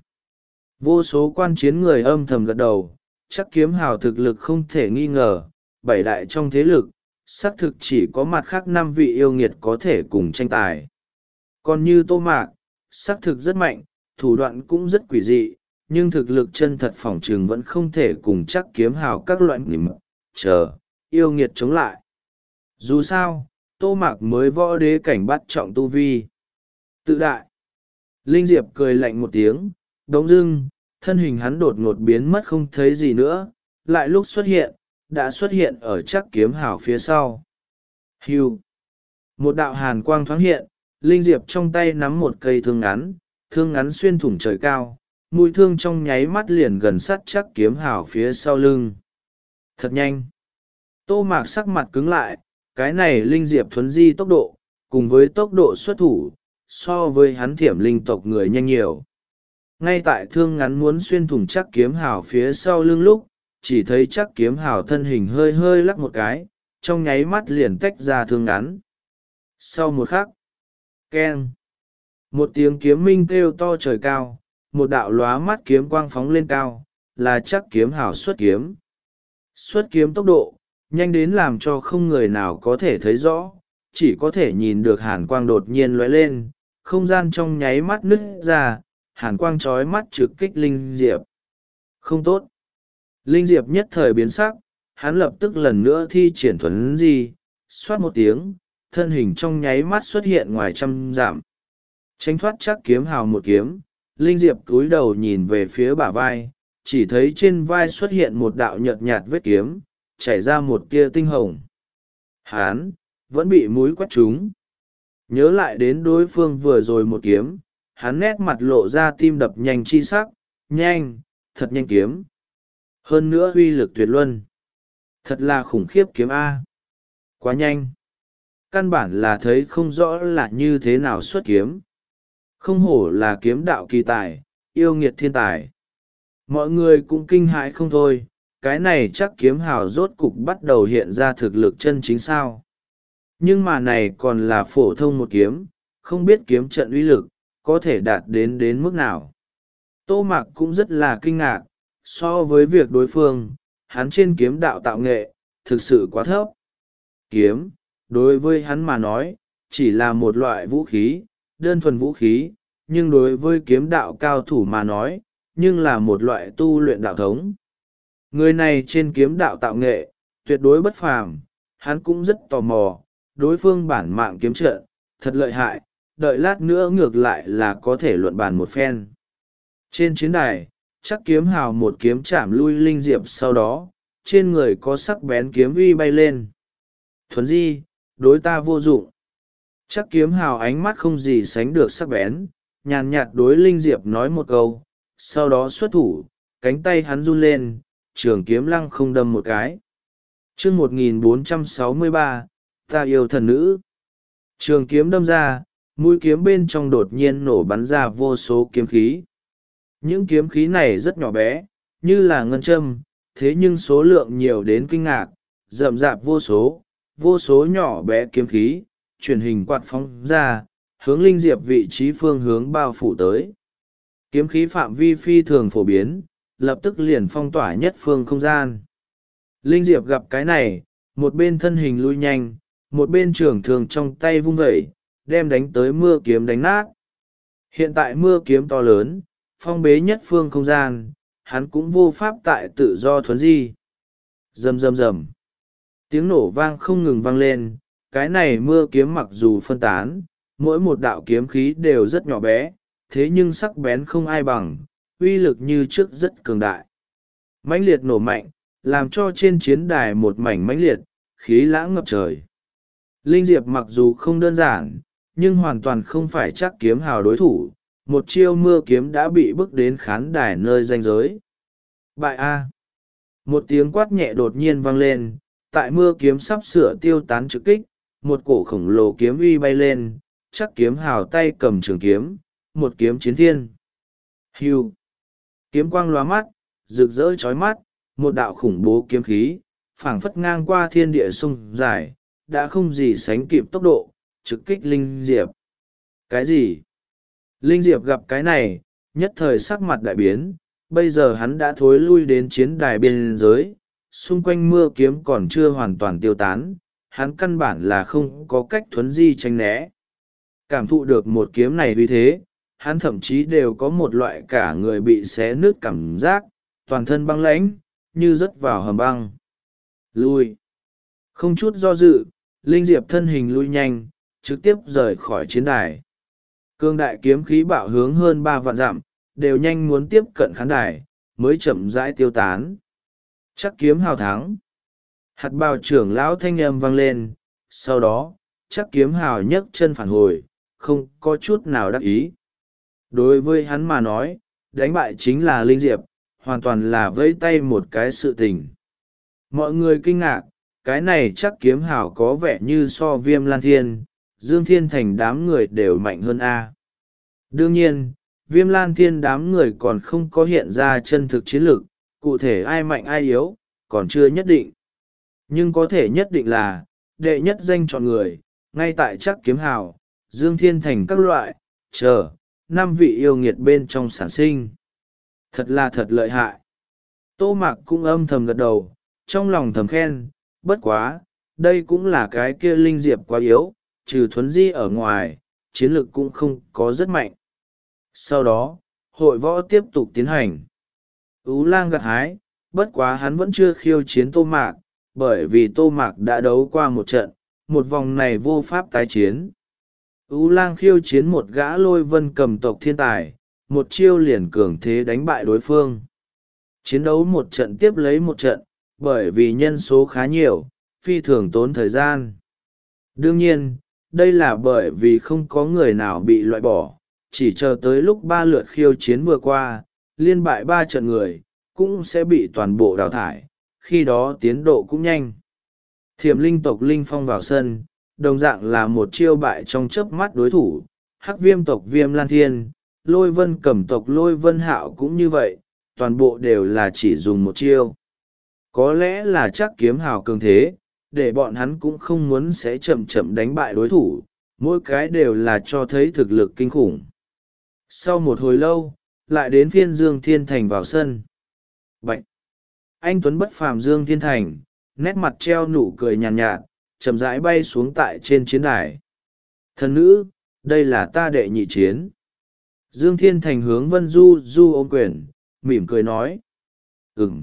Vô số quan chiến người âm thầm gật đầu, Trác Kiếm Hào thực lực không thể nghi ngờ, bảy đại trong thế lực, xác thực chỉ có mặt khác năm vị yêu nghiệt có thể cùng tranh tài. Còn như Tô Mạc, xác thực rất mạnh, thủ đoạn cũng rất quỷ dị, nhưng thực lực chân thật phỏng trừng vẫn không thể cùng Trác Kiếm Hào các loại niệm chờ, yêu nghiệt chống lại. Dù sao, Tô Mạc mới võ đế cảnh bắt trọng tu vi. Tự đại. Linh Diệp cười lạnh một tiếng, đống dưng, thân hình hắn đột ngột biến mất không thấy gì nữa, lại lúc xuất hiện, đã xuất hiện ở Trác Kiếm Hào phía sau. Hưu. Một đạo hàn quang thoáng hiện, Linh Diệp trong tay nắm một cây thương ngắn, thương ngắn xuyên thủng trời cao, mũi thương trong nháy mắt liền gần sát Trác Kiếm Hào phía sau lưng. Thật nhanh. Tô Mạc sắc mặt cứng lại, cái này Linh Diệp thuấn di tốc độ, cùng với tốc độ xuất thủ so với hắn thiểm linh tộc người nhanh nhiều. Ngay tại thương ngắn muốn xuyên thủng chắc kiếm hào phía sau lưng lúc, chỉ thấy chắc kiếm hào thân hình hơi hơi lắc một cái, trong nháy mắt liền tách ra thương ngắn. Sau một khắc, keng, một tiếng kiếm minh kêu to trời cao, một đạo lóa mắt kiếm quang phóng lên cao, là chắc kiếm hào xuất kiếm. Xuất kiếm tốc độ nhanh đến làm cho không người nào có thể thấy rõ, chỉ có thể nhìn được hàn quang đột nhiên lóe lên, không gian trong nháy mắt nứt ra, hàn quang trói mắt trực kích Linh Diệp. Không tốt. Linh Diệp nhất thời biến sắc, hắn lập tức lần nữa thi triển thuấn di, xoát một tiếng, thân hình trong nháy mắt xuất hiện ngoài trăm dặm. Tránh thoát chắc kiếm hào một kiếm, Linh Diệp cúi đầu nhìn về phía bả vai, chỉ thấy trên vai xuất hiện một đạo nhợt nhạt vết kiếm, chảy ra một tia tinh hồng. Hán, vẫn bị mũi quét trúng. Nhớ lại đến đối phương vừa rồi một kiếm, hắn nét mặt lộ ra tim đập nhanh chi sắc, nhanh, thật nhanh kiếm. Hơn nữa uy lực tuyệt luân. Thật là khủng khiếp kiếm A. Quá nhanh. Căn bản là thấy không rõ là như thế nào xuất kiếm. Không hổ là kiếm đạo kỳ tài, yêu nghiệt thiên tài. Mọi người cũng kinh hãi không thôi, cái này chắc kiếm hào rốt cục bắt đầu hiện ra thực lực chân chính sao. Nhưng mà này còn là phổ thông một kiếm, không biết kiếm trận uy lực, có thể đạt đến đến mức nào. Tô Mạc cũng rất là kinh ngạc, so với việc đối phương, hắn trên kiếm đạo tạo nghệ, thực sự quá thấp. Kiếm, đối với hắn mà nói, chỉ là một loại vũ khí, đơn thuần vũ khí, nhưng đối với kiếm đạo cao thủ mà nói, nhưng là một loại tu luyện đạo thống. Người này trên kiếm đạo tạo nghệ, tuyệt đối bất phàm, hắn cũng rất tò mò, đối phương bản mạng kiếm trận, thật lợi hại, đợi lát nữa ngược lại là có thể luận bàn một phen. Trên chiến đài, chắc kiếm hào một kiếm chạm lui Linh Diệp, sau đó, trên người có sắc bén kiếm uy bay lên. Thuấn di, đối ta vô dụng. Chắc kiếm hào ánh mắt không gì sánh được sắc bén, nhàn nhạt đối Linh Diệp nói một câu, sau đó xuất thủ, cánh tay hắn run lên, trường kiếm lăng không đâm một cái. Chương một nghìn bốn trăm sáu mươi ba, ta yêu thần nữ. Trường kiếm đâm ra, mũi kiếm bên trong đột nhiên nổ bắn ra vô số kiếm khí. Những kiếm khí này rất nhỏ bé, như là ngân châm, thế nhưng số lượng nhiều đến kinh ngạc, rậm rạp vô số, vô số nhỏ bé kiếm khí, truyền hình quạt phóng ra, hướng Linh Diệp vị trí phương hướng bao phủ tới. Kiếm khí phạm vi phi thường phổ biến, lập tức liền phong tỏa nhất phương không gian. Linh Diệp gặp cái này, một bên thân hình lui nhanh, một bên trường thường trong tay vung vẩy, đem đánh tới mưa kiếm đánh nát. Hiện tại mưa kiếm to lớn, phong bế nhất phương không gian, hắn cũng vô pháp tại tự do thuấn di. Rầm rầm rầm. Tiếng nổ vang không ngừng vang lên, cái này mưa kiếm mặc dù phân tán, mỗi một đạo kiếm khí đều rất nhỏ bé, thế nhưng sắc bén không ai bằng, uy lực như trước rất cường đại. Mãnh liệt nổ mạnh, làm cho trên chiến đài một mảnh mãnh liệt, khí lãng ngập trời. Linh Diệp mặc dù không đơn giản, nhưng hoàn toàn không phải chắc kiếm hào đối thủ, một chiêu mưa kiếm đã bị bước đến khán đài nơi ranh giới. Bại A. Một tiếng quát nhẹ đột nhiên vang lên, tại mưa kiếm sắp sửa tiêu tán trực kích, một cổ khổng lồ kiếm uy bay lên, chắc kiếm hào tay cầm trường kiếm, một kiếm chiến thiên. Hưu. Kiếm quang lóa mắt, rực rỡ chói mắt, một đạo khủng bố kiếm khí, phảng phất ngang qua thiên địa sông dài, đã không gì sánh kịp tốc độ, trực kích Linh Diệp. Cái gì? Linh Diệp gặp cái này, nhất thời sắc mặt đại biến, bây giờ hắn đã thối lui đến chiến đài biên giới, xung quanh mưa kiếm còn chưa hoàn toàn tiêu tán, hắn căn bản là không có cách thuấn di tránh né. Cảm thụ được một kiếm này uy thế, hắn thậm chí đều có một loại cả người bị xé nứt cảm giác, toàn thân băng lãnh, như rớt vào hầm băng. Lui. Không chút do dự, Linh Diệp thân hình lui nhanh, trực tiếp rời khỏi chiến đài. Cương đại kiếm khí bạo hướng hơn ba vạn dặm, đều nhanh muốn tiếp cận khán đài, mới chậm rãi tiêu tán. Chắc kiếm hào thắng. Hạt bào trưởng lão thanh âm vang lên, sau đó, chắc kiếm hào nhấc chân phản hồi, không có chút nào đắc ý. Đối với hắn mà nói, đánh bại chính là Linh Diệp, hoàn toàn là vẫy tay một cái sự tình. Mọi người kinh ngạc, cái này chắc kiếm hào có vẻ như so Viêm Lan Thiên, Dương Thiên Thành đám người đều mạnh hơn a. Đương nhiên, Viêm Lan Thiên đám người còn không có hiện ra chân thực chiến lược, cụ thể ai mạnh ai yếu, còn chưa nhất định. Nhưng có thể nhất định là, đệ nhất danh chọn người, ngay tại Trắc Kiếm Hào, Dương Thiên Thành các loại, chờ, năm vị yêu nghiệt bên trong sản sinh. Thật là thật lợi hại. Tô Mạc cũng âm thầm gật đầu, trong lòng thầm khen, bất quá, đây cũng là cái kia linh diệp quá yếu, trừ thuấn di ở ngoài, chiến lược cũng không có rất mạnh. Sau đó, hội võ tiếp tục tiến hành. Ú Lang gặt hái, bất quá hắn vẫn chưa khiêu chiến Tô Mạc, bởi vì Tô Mạc đã đấu qua một trận, một vòng này vô pháp tái chiến. Ú Lang khiêu chiến một gã Lôi Vân cầm tộc thiên tài, một chiêu liền cường thế đánh bại đối phương. Chiến đấu một trận tiếp lấy một trận, bởi vì nhân số khá nhiều, phi thường tốn thời gian. Đương nhiên, đây là bởi vì không có người nào bị loại bỏ, chỉ chờ tới lúc ba lượt khiêu chiến vừa qua, liên bại ba trận người, cũng sẽ bị toàn bộ đào thải, khi đó tiến độ cũng nhanh. Thiểm linh tộc Linh Phong vào sân, đồng dạng là một chiêu bại trong chớp mắt đối thủ, Hắc Viêm tộc Viêm Lan Thiên, Lôi Vân cẩm tộc Lôi Vân Hạo cũng như vậy, toàn bộ đều là chỉ dùng một chiêu. Có lẽ là Trắc Kiếm Hào cường thế, để bọn hắn cũng không muốn sẽ chậm chậm đánh bại đối thủ, mỗi cái đều là cho thấy thực lực kinh khủng. Sau một hồi lâu, lại đến phiên Dương Thiên Thành vào sân. Bạch! Anh Tuấn bất phàm Dương Thiên Thành, nét mặt treo nụ cười nhàn nhạt, nhạt, chậm rãi bay xuống tại trên chiến đài. Thần nữ, đây là ta đệ nhị chiến. Dương Thiên Thành hướng Vân Du Du ôm quyền, mỉm cười nói. Ừm.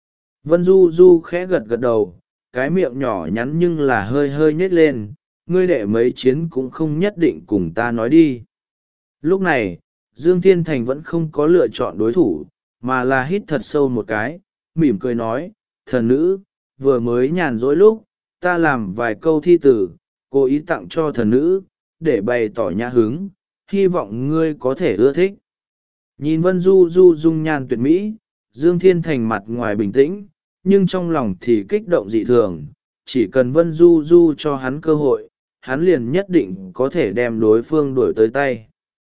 Vân Du Du khẽ gật gật đầu, cái miệng nhỏ nhắn nhưng là hơi hơi nhếch lên, ngươi đệ mấy chiến cũng không nhất định cùng ta nói đi. Lúc này, Dương Thiên Thành vẫn không có lựa chọn đối thủ, mà là hít thật sâu một cái, mỉm cười nói, thần nữ, vừa mới nhàn rỗi lúc, ta làm vài câu thi tử, cố ý tặng cho thần nữ, để bày tỏ nhã hứng, hy vọng ngươi có thể ưa thích. Nhìn Vân Du Du dung nhan tuyệt mỹ, Dương Thiên Thành mặt ngoài bình tĩnh, nhưng trong lòng thì kích động dị thường, chỉ cần Vân Du Du cho hắn cơ hội, hắn liền nhất định có thể đem đối phương đuổi tới tay.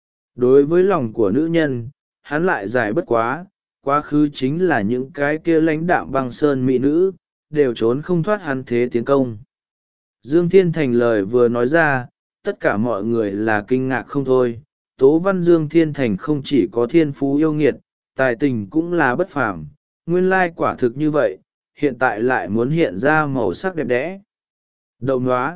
Đối với lòng của nữ nhân, hắn lại giải bất quá, quá khứ chính là những cái kia lãnh đạm băng sơn mỹ nữ, đều trốn không thoát hắn thế tiến công. Dương Thiên Thành lời vừa nói ra, tất cả mọi người là kinh ngạc không thôi. Tố Văn Dương Thiên Thành không chỉ có thiên phú yêu nghiệt, tài tình cũng là bất phàm, nguyên lai quả thực như vậy, hiện tại lại muốn hiện ra màu sắc đẹp đẽ. Đậu nóa.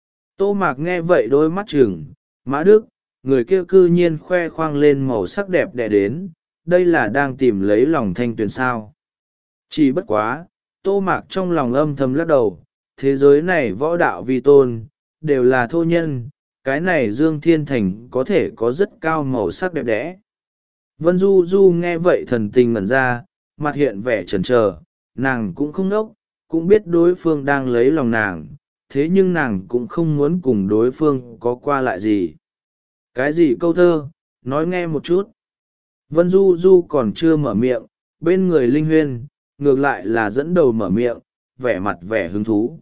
Tô Mạc nghe vậy đôi mắt trừng, Mã Đức, người kia cư nhiên khoe khoang lên màu sắc đẹp đẽ đến, đây là đang tìm lấy lòng Thanh Tuyền sao. Chỉ bất quá, Tô Mạc trong lòng âm thầm lắc đầu, thế giới này võ đạo vi tôn, đều là thô nhân, cái này Dương Thiên Thành có thể có rất cao màu sắc đẹp đẽ. Vân Du Du nghe vậy thần tình ngẩn ra, mặt hiện vẻ chần chờ, nàng cũng không nốc, cũng biết đối phương đang lấy lòng nàng, thế nhưng nàng cũng không muốn cùng đối phương có qua lại gì. Cái gì câu thơ, nói nghe một chút. Vân Du Du còn chưa mở miệng, bên người Linh Huyên, ngược lại là dẫn đầu mở miệng, vẻ mặt vẻ hứng thú.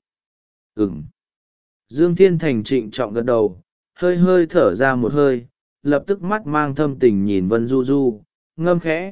Ừm. Dương Thiên Thành trịnh trọng gật đầu, hơi hơi thở ra một hơi, lập tức mắt mang thâm tình nhìn Vân Du Du, ngâm khẽ.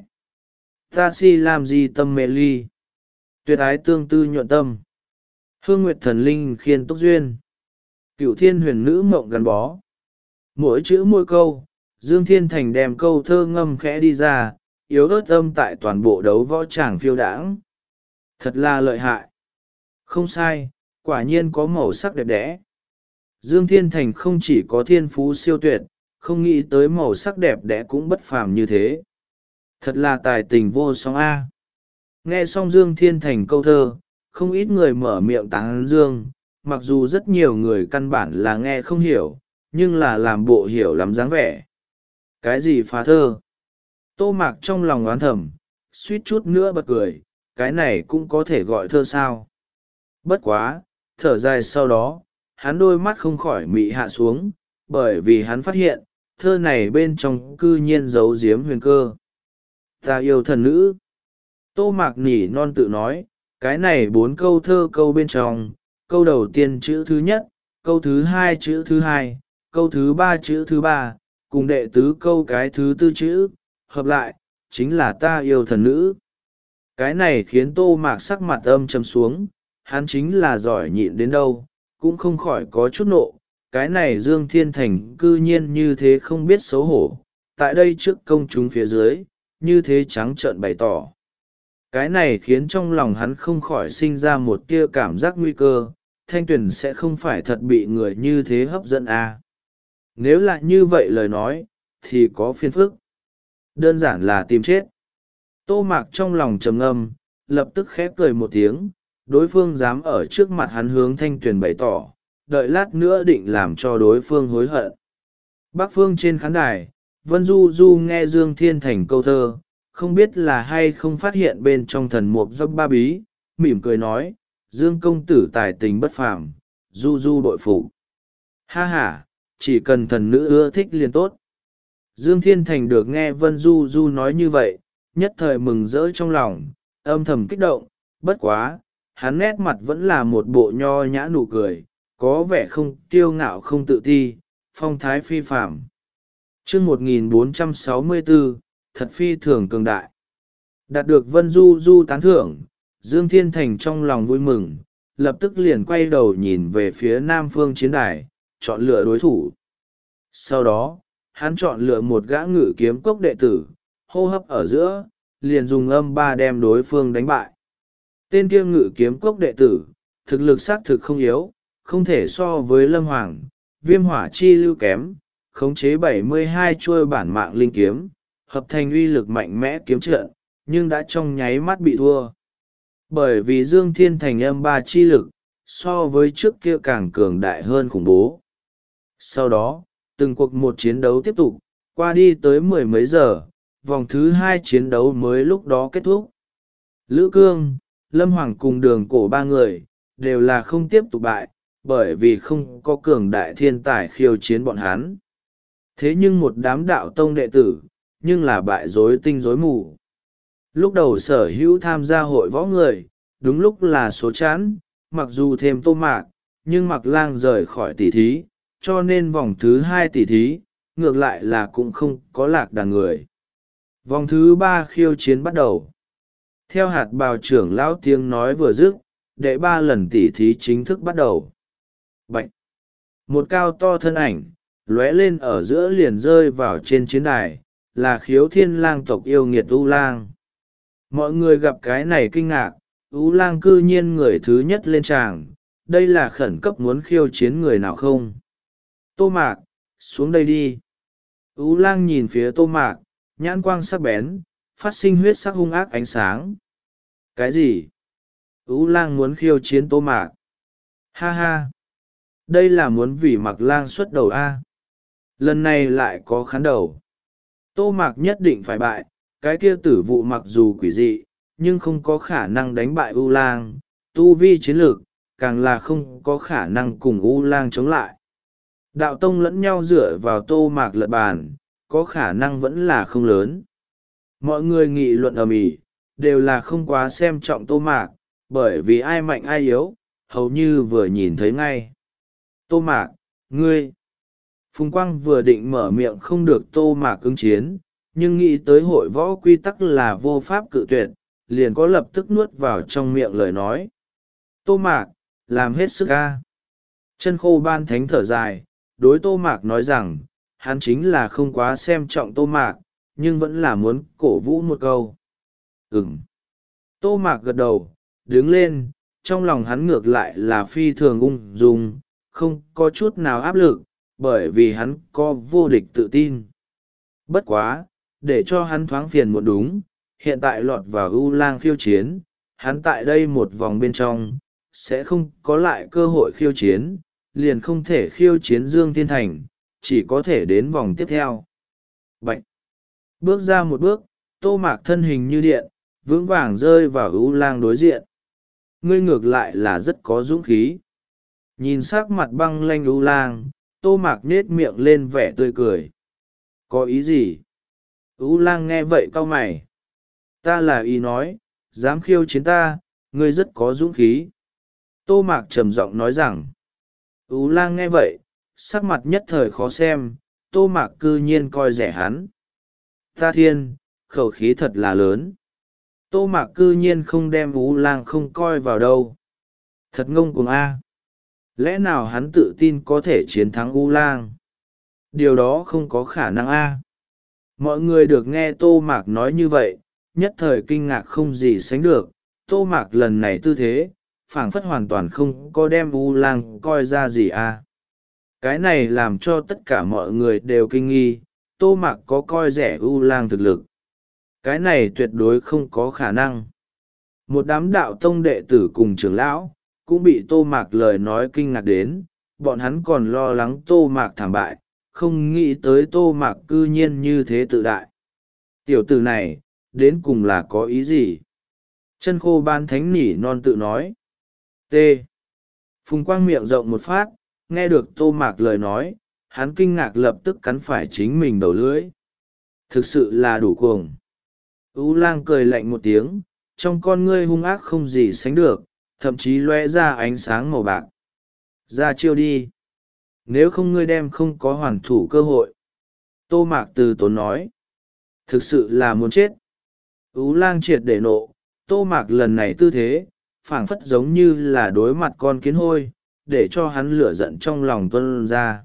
Ta si làm gì tâm mê ly, tuyệt ái tương tư nhuận tâm, hương nguyệt thần linh khiên túc duyên, cửu thiên huyền nữ mộng gắn bó. Mỗi chữ mỗi câu, Dương Thiên Thành đem câu thơ ngâm khẽ đi ra, yếu ớt âm tại toàn bộ đấu võ tràng phiêu đãng. Thật là lợi hại. Không sai, quả nhiên có màu sắc đẹp đẽ. Dương Thiên Thành không chỉ có thiên phú siêu tuyệt, không nghĩ tới màu sắc đẹp đẽ cũng bất phàm như thế. Thật là tài tình vô song A. Nghe xong Dương Thiên Thành câu thơ, không ít người mở miệng tán dương, mặc dù rất nhiều người căn bản là nghe không hiểu, nhưng là làm bộ hiểu lắm dáng vẻ. Cái gì phá thơ? Tô Mạc trong lòng oán thầm, suýt chút nữa bật cười, cái này cũng có thể gọi thơ sao? Bất quá, thở dài sau đó, hắn đôi mắt không khỏi mị hạ xuống, bởi vì hắn phát hiện, thơ này bên trong cư nhiên giấu giếm huyền cơ. Ta yêu thần nữ. Tô Mạc nỉ non tự nói, cái này bốn câu thơ câu bên trong, câu đầu tiên chữ thứ nhất, câu thứ hai chữ thứ hai, câu thứ ba chữ thứ ba, cùng đệ tứ câu cái thứ tư chữ, hợp lại, chính là ta yêu thần nữ. Cái này khiến Tô Mạc sắc mặt âm trầm xuống, hắn chính là giỏi nhịn đến đâu, cũng không khỏi có chút nộ. Cái này Dương Thiên Thành cư nhiên như thế không biết xấu hổ, tại đây trước công chúng phía dưới, như thế trắng trợn bày tỏ. Cái này khiến trong lòng hắn không khỏi sinh ra một tia cảm giác nguy cơ, Thanh Tuyền sẽ không phải thật bị người như thế hấp dẫn à. Nếu là như vậy lời nói, thì có phiền phức. Đơn giản là tìm chết. Tô Mạc trong lòng trầm ngâm, lập tức khép cười một tiếng, đối phương dám ở trước mặt hắn hướng Thanh Tuyền bày tỏ, đợi lát nữa định làm cho đối phương hối hận. Bắc phương trên khán đài, Vân Du Du nghe Dương Thiên Thành câu thơ, không biết là hay không phát hiện bên trong thần mục dốc ba bí, mỉm cười nói, Dương công tử tài tình bất phàm, Du Du bội phục. Ha ha, chỉ cần thần nữ ưa thích liền tốt. Dương Thiên Thành được nghe Vân Du Du nói như vậy, nhất thời mừng rỡ trong lòng, âm thầm kích động, bất quá, hắn nét mặt vẫn là một bộ nho nhã nụ cười, có vẻ không kiêu ngạo không tự ti, phong thái phi phạm. Chương một nghìn bốn trăm sáu mươi bốn, thật phi thường cường đại. Đạt được Vân Du Du tán thưởng, Dương Thiên Thành trong lòng vui mừng, lập tức liền quay đầu nhìn về phía nam phương chiến đài, chọn lựa đối thủ. Sau đó, hắn chọn lựa một gã ngự kiếm cốc đệ tử, hô hấp ở giữa, liền dùng âm ba đem đối phương đánh bại. Tên kia ngự kiếm cốc đệ tử, thực lực xác thực không yếu, không thể so với Lâm Hoàng, Viêm Hỏa Chi lưu kém, khống chế bảy mươi hai chuôi bản mạng linh kiếm, hợp thành uy lực mạnh mẽ kiếm trận, nhưng đã trong nháy mắt bị thua. Bởi vì Dương Thiên Thành âm ba chi lực, so với trước kia càng cường đại hơn khủng bố. Sau đó, từng cuộc một chiến đấu tiếp tục, qua đi tới mười mấy giờ, vòng thứ hai chiến đấu mới lúc đó kết thúc. Lữ Cương, Lâm Hoàng cùng Đường Cổ ba người, đều là không tiếp tục bại, bởi vì không có cường đại thiên tài khiêu chiến bọn hắn. Thế nhưng một đám đạo tông đệ tử, nhưng là bại rối tinh rối mù. Lúc đầu sở hữu tham gia hội võ người, đúng lúc là số chán, mặc dù thêm Tô Mạc, nhưng Mạc Lang rời khỏi tỷ thí, cho nên vòng thứ hai tỷ thí, ngược lại là cũng không có lạc đàn người. Vòng thứ ba khiêu chiến bắt đầu. Theo hạt bào trưởng lão tiếng nói vừa dứt, đệ ba lần tỷ thí chính thức bắt đầu. Bạch! Một cao to thân ảnh, lóe lên ở giữa liền rơi vào trên chiến đài, là Khiếu Thiên Lang tộc yêu nghiệt U Lang. Mọi người gặp cái này kinh ngạc, U Lang cư nhiên người thứ nhất lên tràng, đây là khẩn cấp muốn khiêu chiến người nào không? Tô Mạc, xuống đây đi. U Lang nhìn phía Tô Mạc, nhãn quang sắc bén, phát sinh huyết sắc hung ác ánh sáng. Cái gì? U Lang muốn khiêu chiến Tô Mạc. Ha ha! Đây là muốn vì Mạc Lang xuất đầu A. Lần này lại có khán đầu. Tô Mạc nhất định phải bại, cái kia tử vụ mặc dù quỷ dị, nhưng không có khả năng đánh bại U Lang, tu vi chiến lược, càng là không có khả năng cùng U Lang chống lại. Đạo tông lẫn nhau dựa vào Tô Mạc lật bàn, có khả năng vẫn là không lớn. Mọi người nghị luận ầm ĩ, đều là không quá xem trọng Tô Mạc, bởi vì ai mạnh ai yếu, hầu như vừa nhìn thấy ngay. Tô Mạc, ngươi! Phùng Quang vừa định mở miệng không được Tô Mạc ứng chiến, nhưng nghĩ tới hội võ quy tắc là vô pháp cự tuyệt, liền có lập tức nuốt vào trong miệng lời nói. Tô Mạc, làm hết sức ca. Chân khô ban thánh thở dài, đối Tô Mạc nói rằng, hắn chính là không quá xem trọng Tô Mạc, nhưng vẫn là muốn cổ vũ một câu. Ừm. Tô Mạc gật đầu, đứng lên, trong lòng hắn ngược lại là phi thường ung dung, không có chút nào áp lực, bởi vì hắn có vô địch tự tin. Bất quá, để cho hắn thoáng phiền một đúng, hiện tại lọt vào U Lang khiêu chiến, hắn tại đây một vòng bên trong, sẽ không có lại cơ hội khiêu chiến, liền không thể khiêu chiến Dương Thiên Thành, chỉ có thể đến vòng tiếp theo. Bạch! Bước ra một bước, Tô Mạc thân hình như điện, vững vàng rơi vào U Lang đối diện. Ngươi ngược lại là rất có dũng khí. Nhìn sắc mặt băng lanh U Lang, Tô Mạc nết miệng lên vẻ tươi cười. Có ý gì? U Lang nghe vậy cau mày. Ta là ý nói, dám khiêu chiến ta, ngươi rất có dũng khí. Tô Mạc trầm giọng nói rằng. Ú lang nghe vậy, sắc mặt nhất thời khó xem, Tô Mạc cư nhiên coi rẻ hắn. Ta thiên, khẩu khí thật là lớn. Tô Mạc cư nhiên không đem Ú lang không coi vào đâu. Thật ngông cuồng a. Lẽ nào hắn tự tin có thể chiến thắng Ú lang? Điều đó không có khả năng a. Mọi người được nghe Tô Mạc nói như vậy, nhất thời kinh ngạc không gì sánh được. Tô Mạc lần này tư thế, phảng phất hoàn toàn không có đem U lang coi ra gì a. Cái này làm cho tất cả mọi người đều kinh nghi, Tô Mạc có coi rẻ U lang thực lực. Cái này tuyệt đối không có khả năng. Một đám đạo tông đệ tử cùng trưởng lão, cũng bị Tô Mạc lời nói kinh ngạc đến, bọn hắn còn lo lắng Tô Mạc thảm bại, không nghĩ tới Tô Mạc cư nhiên như thế tự đại. Tiểu tử này, đến cùng là có ý gì? Chân khô ban thánh nỉ non tự nói. T. Phùng quang miệng rộng một phát, nghe được Tô Mạc lời nói, hắn kinh ngạc lập tức cắn phải chính mình đầu lưỡi. Thực sự là đủ cuồng. Ú lang cười lạnh một tiếng, trong con ngươi hung ác không gì sánh được, thậm chí lóe ra ánh sáng màu bạc. Ra chiêu đi. Nếu không ngươi đem không có hoàn thủ cơ hội. Tô Mạc từ tốn nói. Thực sự là muốn chết. Ú lang triệt để nộ, Tô Mạc lần này tư thế, phảng phất giống như là đối mặt con kiến hôi, để cho hắn lửa giận trong lòng tuân ra.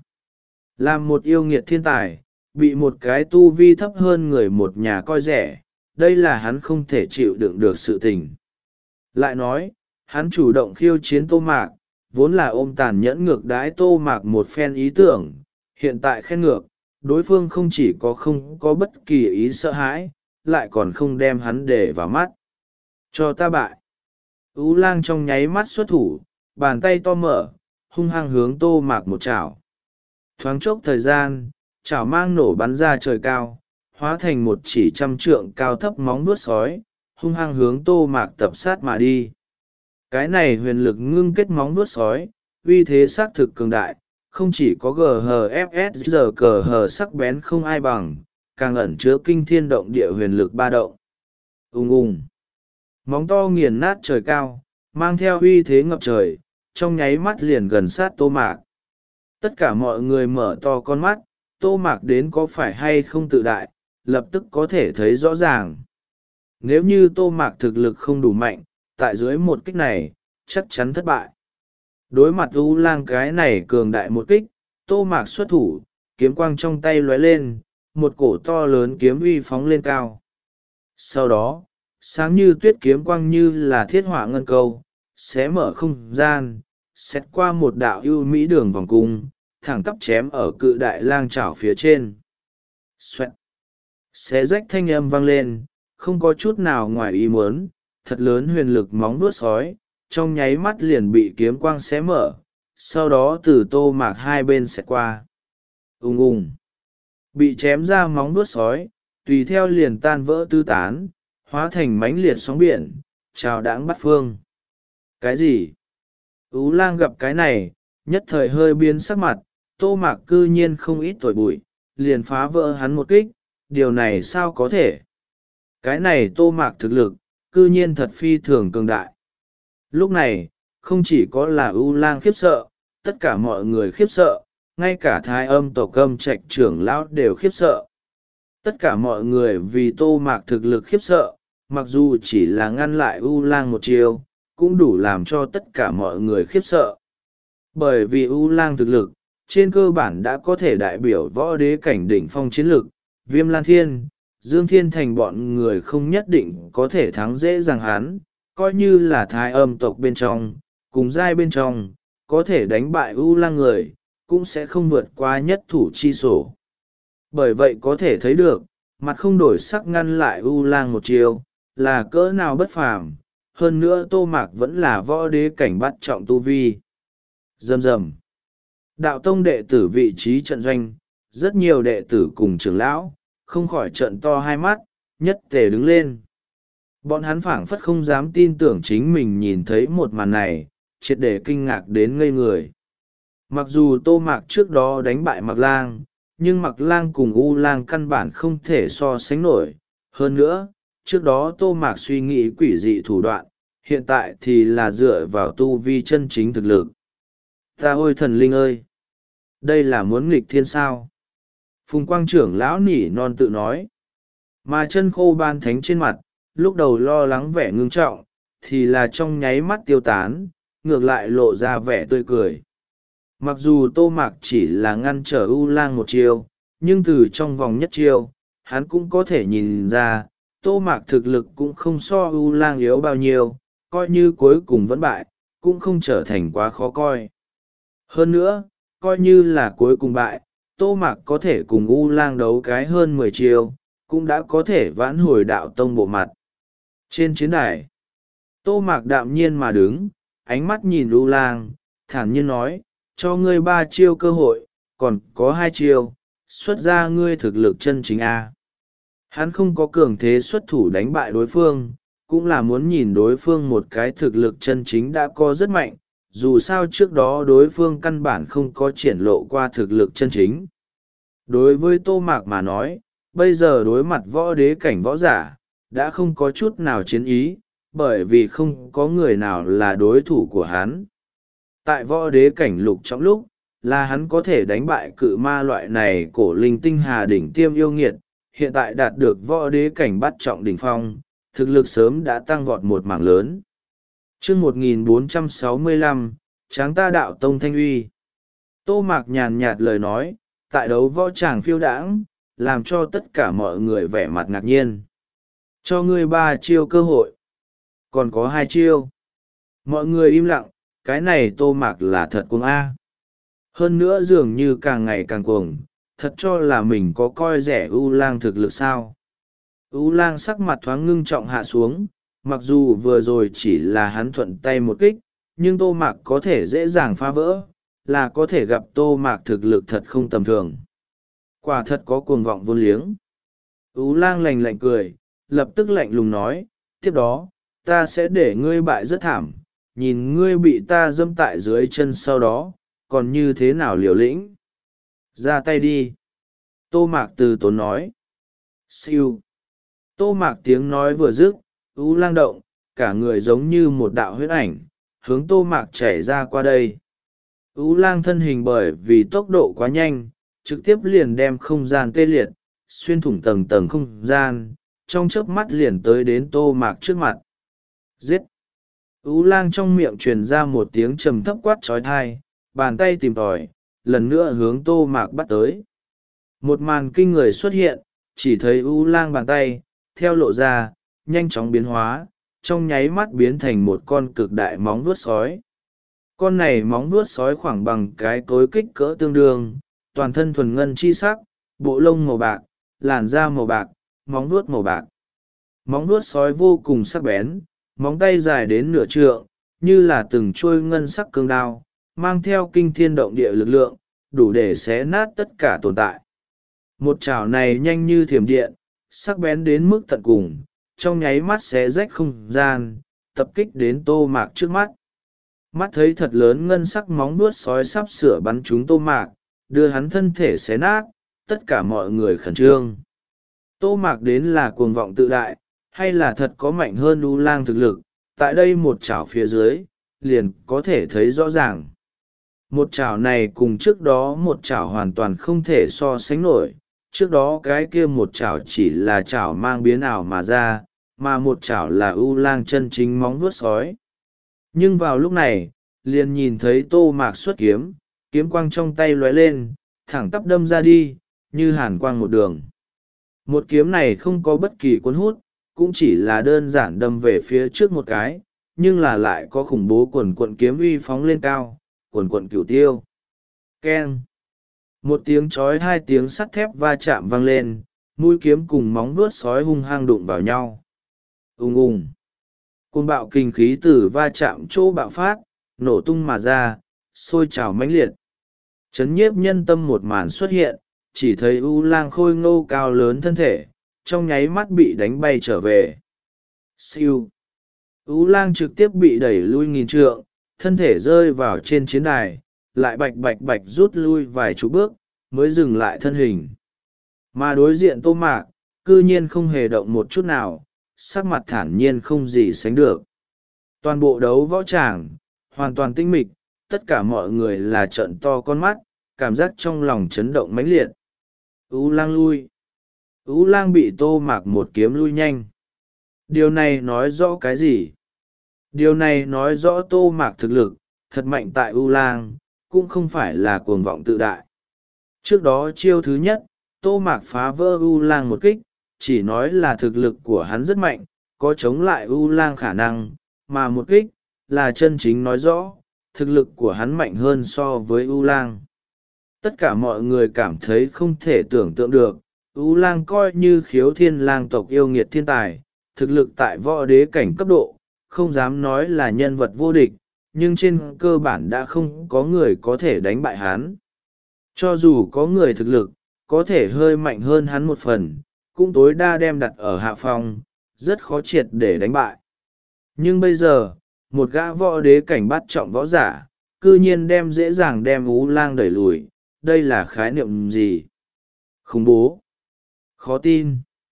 Làm một yêu nghiệt thiên tài, bị một cái tu vi thấp hơn người một nhà coi rẻ, đây là hắn không thể chịu đựng được sự tình. Lại nói, hắn chủ động khiêu chiến Tô Mạc, vốn là ôm tàn nhẫn ngược đãi Tô Mạc một phen ý tưởng, hiện tại khen ngược, đối phương không chỉ có không có bất kỳ ý sợ hãi, lại còn không đem hắn để vào mắt. Cho ta bại. Ú lang trong nháy mắt xuất thủ, bàn tay to mở, hung hăng hướng Tô Mạc một chảo. Thoáng chốc thời gian, chảo mang nổ bắn ra trời cao, hóa thành một chỉ trăm trượng cao thấp móng vuốt sói, hung hăng hướng Tô Mạc tập sát mà đi. Cái này huyền lực ngưng kết móng vuốt sói, uy thế xác thực cường đại, không chỉ có giê hát ép ét giờ cờ hờ sắc bén không ai bằng, càng ẩn chứa kinh thiên động địa huyền lực ba động. Ùng ùng. Móng to nghiền nát trời cao, mang theo uy thế ngập trời, trong nháy mắt liền gần sát Tô Mạc. Tất cả mọi người mở to con mắt, Tô Mạc đến có phải hay không tự đại, lập tức có thể thấy rõ ràng. Nếu như Tô Mạc thực lực không đủ mạnh, tại dưới một kích này, chắc chắn thất bại. Đối mặt U lang cái này cường đại một kích, Tô Mạc xuất thủ, kiếm quang trong tay lóe lên, một cổ to lớn kiếm uy phóng lên cao. Sau đó, sáng như tuyết kiếm quang như là thiết hỏa ngân câu, xé mở không gian, xét qua một đạo ưu mỹ đường vòng cung, thẳng tắp chém ở cự đại lang chảo phía trên. Xoẹt. Xé rách thanh âm vang lên, không có chút nào ngoài ý muốn, thật lớn huyền lực móng vuốt sói, trong nháy mắt liền bị kiếm quang xé mở, sau đó từ Tô Mạc hai bên xẹt qua. Ùng ùng. Bị chém ra móng vuốt sói, tùy theo liền tan vỡ tứ tán, hóa thành mãnh liệt sóng biển, trào đãng bắt phương. Cái gì? Ú lang gặp cái này, nhất thời hơi biến sắc mặt, Tô Mạc cư nhiên không ít tuổi bụi, liền phá vỡ hắn một kích, điều này sao có thể? Cái này Tô Mạc thực lực, cư nhiên thật phi thường cường đại. Lúc này, không chỉ có là ưu lang khiếp sợ, tất cả mọi người khiếp sợ, ngay cả thái âm tổ âm trạch trưởng lão đều khiếp sợ. Tất cả mọi người vì Tô Mạc thực lực khiếp sợ, mặc dù chỉ là ngăn lại ưu lang một chiều, cũng đủ làm cho tất cả mọi người khiếp sợ. Bởi vì ưu lang thực lực, trên cơ bản đã có thể đại biểu võ đế cảnh đỉnh phong chiến lực, Viêm Lan Thiên, Dương Thiên Thành bọn người không nhất định có thể thắng dễ dàng hắn, coi như là thái âm tộc bên trong, cùng giai bên trong, có thể đánh bại ưu lang người, cũng sẽ không vượt qua nhất thủ chi sổ. Bởi vậy có thể thấy được, mặt không đổi sắc ngăn lại ưu lang một chiều, là cỡ nào bất phàm. Hơn nữa Tô Mạc vẫn là võ đế cảnh bắt trọng tu vi. Rầm rầm. Đạo tông đệ tử vị trí trận doanh, rất nhiều đệ tử cùng trưởng lão, không khỏi trận to hai mắt, nhất tề đứng lên. Bọn hắn phảng phất không dám tin tưởng chính mình nhìn thấy một màn này, triệt để kinh ngạc đến ngây người. Mặc dù Tô Mạc trước đó đánh bại Mạc Lang, nhưng Mạc Lang cùng U Lang căn bản không thể so sánh nổi. Hơn nữa, trước đó Tô Mạc suy nghĩ quỷ dị thủ đoạn, hiện tại thì là dựa vào tu vi chân chính thực lực. Ta ôi thần linh ơi! Đây là muốn nghịch thiên sao? Phùng quang trưởng lão nỉ non tự nói. Mà chân khô ban thánh trên mặt, lúc đầu lo lắng vẻ ngưng trọng, thì là trong nháy mắt tiêu tán, ngược lại lộ ra vẻ tươi cười. Mặc dù tô mạc chỉ là ngăn trở u lang một chiêu, nhưng từ trong vòng nhất chiêu, hắn cũng có thể nhìn ra, tô mạc thực lực cũng không so u lang yếu bao nhiêu, coi như cuối cùng vẫn bại, cũng không trở thành quá khó coi. Hơn nữa, coi như là cuối cùng bại, tô mạc có thể cùng u lang đấu cái hơn mười chiêu, cũng đã có thể vãn hồi đạo tông bộ mặt. Trên chiến đài, tô mạc đạm nhiên mà đứng, ánh mắt nhìn u lang, thản nhiên nói, cho ngươi ba chiêu cơ hội, còn có hai chiêu, xuất ra ngươi thực lực chân chính a. Hắn không có cường thế xuất thủ đánh bại đối phương, cũng là muốn nhìn đối phương một cái thực lực chân chính đã có rất mạnh, dù sao trước đó đối phương căn bản không có triển lộ qua thực lực chân chính. Đối với tô mạc mà nói, bây giờ đối mặt võ đế cảnh võ giả, đã không có chút nào chiến ý, bởi vì không có người nào là đối thủ của hắn. Tại võ đế cảnh lục trong lúc, là hắn có thể đánh bại cự ma loại này cổ linh tinh hà đỉnh tiêm yêu nghiệt, hiện tại đạt được võ đế cảnh bắt trọng đỉnh phong, thực lực sớm đã tăng vọt một mảng lớn. Chương một nghìn bốn trăm sáu mươi lăm, Tráng ta đạo tông thanh uy. Tô Mạc nhàn nhạt lời nói, tại đấu võ tràng phiêu đãng, làm cho tất cả mọi người vẻ mặt ngạc nhiên. Cho ngươi ba chiêu cơ hội. Còn có hai chiêu. Mọi người im lặng, cái này Tô Mạc là thật cuồng A. Hơn nữa dường như càng ngày càng cuồng, thật cho là mình có coi rẻ U Lang thực lực sao. U Lang sắc mặt thoáng ngưng trọng hạ xuống, mặc dù vừa rồi chỉ là hắn thuận tay một kích, nhưng Tô Mạc có thể dễ dàng phá vỡ, là có thể gặp Tô Mạc thực lực thật không tầm thường. Quả thật có cuồng vọng vô liếng. U Lang lạnh lạnh cười, lập tức lạnh lùng nói, tiếp đó, ta sẽ để ngươi bại rất thảm, nhìn ngươi bị ta dâm tại dưới chân sau đó, còn như thế nào liều lĩnh. Ra tay đi. Tô Mạc từ tốn nói. Siêu. Tô Mạc tiếng nói vừa dứt, U Lang động, cả người giống như một đạo huyết ảnh, hướng Tô Mạc chảy ra qua đây. U Lang thân hình bởi vì tốc độ quá nhanh, trực tiếp liền đem không gian tê liệt, xuyên thủng tầng tầng không gian, trong chớp mắt liền tới đến Tô Mạc trước mặt. Giết! U Lang trong miệng truyền ra một tiếng trầm thấp quát trói thai, bàn tay tìm tòi, lần nữa hướng Tô Mạc bắt tới. Một màn kinh người xuất hiện, chỉ thấy U Lang bàn tay, theo lộ ra, nhanh chóng biến hóa, trong nháy mắt biến thành một con cực đại móng vuốt sói. Con này móng vuốt sói khoảng bằng cái cối kích cỡ tương đương, toàn thân thuần ngân chi sắc, bộ lông màu bạc, làn da màu bạc, móng vuốt màu bạc. Móng vuốt sói vô cùng sắc bén, móng tay dài đến nửa trượng, như là từng chuôi ngân sắc cương đao, mang theo kinh thiên động địa lực lượng, đủ để xé nát tất cả tồn tại. Một chảo này nhanh như thiểm điện, sắc bén đến mức tận cùng, trong nháy mắt xé rách không gian, tập kích đến Tô Mạc trước mắt. Mắt thấy thật lớn ngân sắc móng vuốt sói sắp sửa bắn trúng Tô Mạc, đưa hắn thân thể xé nát, tất cả mọi người khẩn trương. Tô Mạc đến là cuồng vọng tự đại, hay là thật có mạnh hơn U Lang thực lực, tại đây một chảo phía dưới, liền có thể thấy rõ ràng. Một chảo này cùng trước đó một chảo hoàn toàn không thể so sánh nổi, trước đó cái kia một chảo chỉ là chảo mang biến ảo mà ra, mà một chảo là U Lang chân chính móng vuốt sói. Nhưng vào lúc này, liền nhìn thấy Tô Mạc xuất kiếm, kiếm quang trong tay lóe lên, thẳng tắp đâm ra đi, như hàn quang một đường. Một kiếm này không có bất kỳ cuốn hút, cũng chỉ là đơn giản đâm về phía trước một cái, nhưng là lại có khủng bố quần quận kiếm uy phóng lên cao, quần quận cửu tiêu. Keng! Một tiếng chói hai tiếng sắt thép va chạm vang lên, mũi kiếm cùng móng vuốt sói hung hăng đụng vào nhau. Ùng ùng! Côn bạo kinh khí từ va chạm chỗ bạo phát, nổ tung mà ra, sôi trào mãnh liệt. Chấn nhiếp nhân tâm một màn xuất hiện, chỉ thấy U Lang khôi ngô cao lớn thân thể, trong nháy mắt bị đánh bay trở về. Siêu! U Lang trực tiếp bị đẩy lui nghìn trượng, thân thể rơi vào trên chiến đài, lại bạch bạch bạch rút lui vài chục bước, mới dừng lại thân hình. Mà đối diện Tô Mạc, cư nhiên không hề động một chút nào, sắc mặt thản nhiên không gì sánh được. Toàn bộ đấu võ tràng, hoàn toàn tinh mịch, tất cả mọi người là trợn to con mắt, cảm giác trong lòng chấn động mãnh liệt. U lang lui. U lang bị Tô Mạc một kiếm lui nhanh. Điều này nói rõ cái gì? Điều này nói rõ Tô Mạc thực lực thật mạnh tại U lang, cũng không phải là cuồng vọng tự đại. Trước đó chiêu thứ nhất, Tô Mạc phá vỡ U lang một kích, chỉ nói là thực lực của hắn rất mạnh, có chống lại U lang khả năng, mà một kích là chân chính nói rõ thực lực của hắn mạnh hơn so với U lang. Tất cả mọi người cảm thấy không thể tưởng tượng được, U lang coi như khiếu thiên lang tộc yêu nghiệt thiên tài, thực lực tại võ đế cảnh cấp độ, không dám nói là nhân vật vô địch, nhưng trên cơ bản đã không có người có thể đánh bại hắn. Cho dù có người thực lực có thể hơi mạnh hơn hắn một phần, cũng tối đa đem đặt ở hạ phong, rất khó triệt để đánh bại. Nhưng bây giờ, một gã võ đế cảnh bắt trọng võ giả, cư nhiên đem dễ dàng đem U lang đẩy lùi, đây là khái niệm gì? Khủng bố. Khó tin.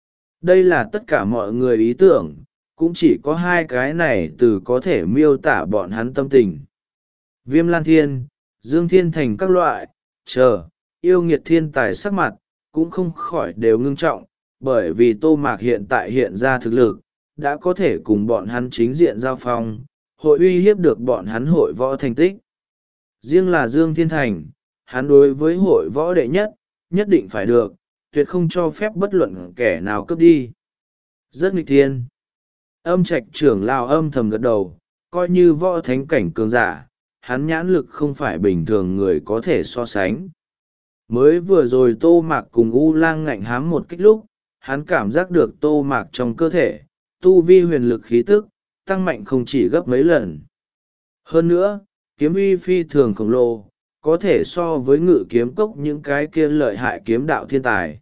Đây là tất cả mọi người ý tưởng, cũng chỉ có hai cái này từ có thể miêu tả bọn hắn tâm tình. Viêm Lan Thiên, Dương Thiên Thành các loại, chờ, yêu nghiệt thiên tài sắc mặt, cũng không khỏi đều ngưng trọng, bởi vì Tô Mạc hiện tại hiện ra thực lực, đã có thể cùng bọn hắn chính diện giao phong, hội uy hiếp được bọn hắn hội võ thành tích. Riêng là Dương Thiên Thành, hắn đối với hội võ đệ nhất, nhất định phải được, tuyệt không cho phép bất luận kẻ nào cướp đi. Rất nghịch thiên. Âm Trạch trưởng lão âm thầm gật đầu, coi như võ thánh cảnh cường giả, hắn nhãn lực không phải bình thường người có thể so sánh. Mới vừa rồi Tô Mạc cùng U lang ngạnh hám một kích lúc, hắn cảm giác được Tô Mạc trong cơ thể, tu vi huyền lực khí tức, tăng mạnh không chỉ gấp mấy lần. Hơn nữa, kiếm uy phi thường khổng lồ, có thể so với ngự kiếm cốc những cái kia lợi hại kiếm đạo thiên tài.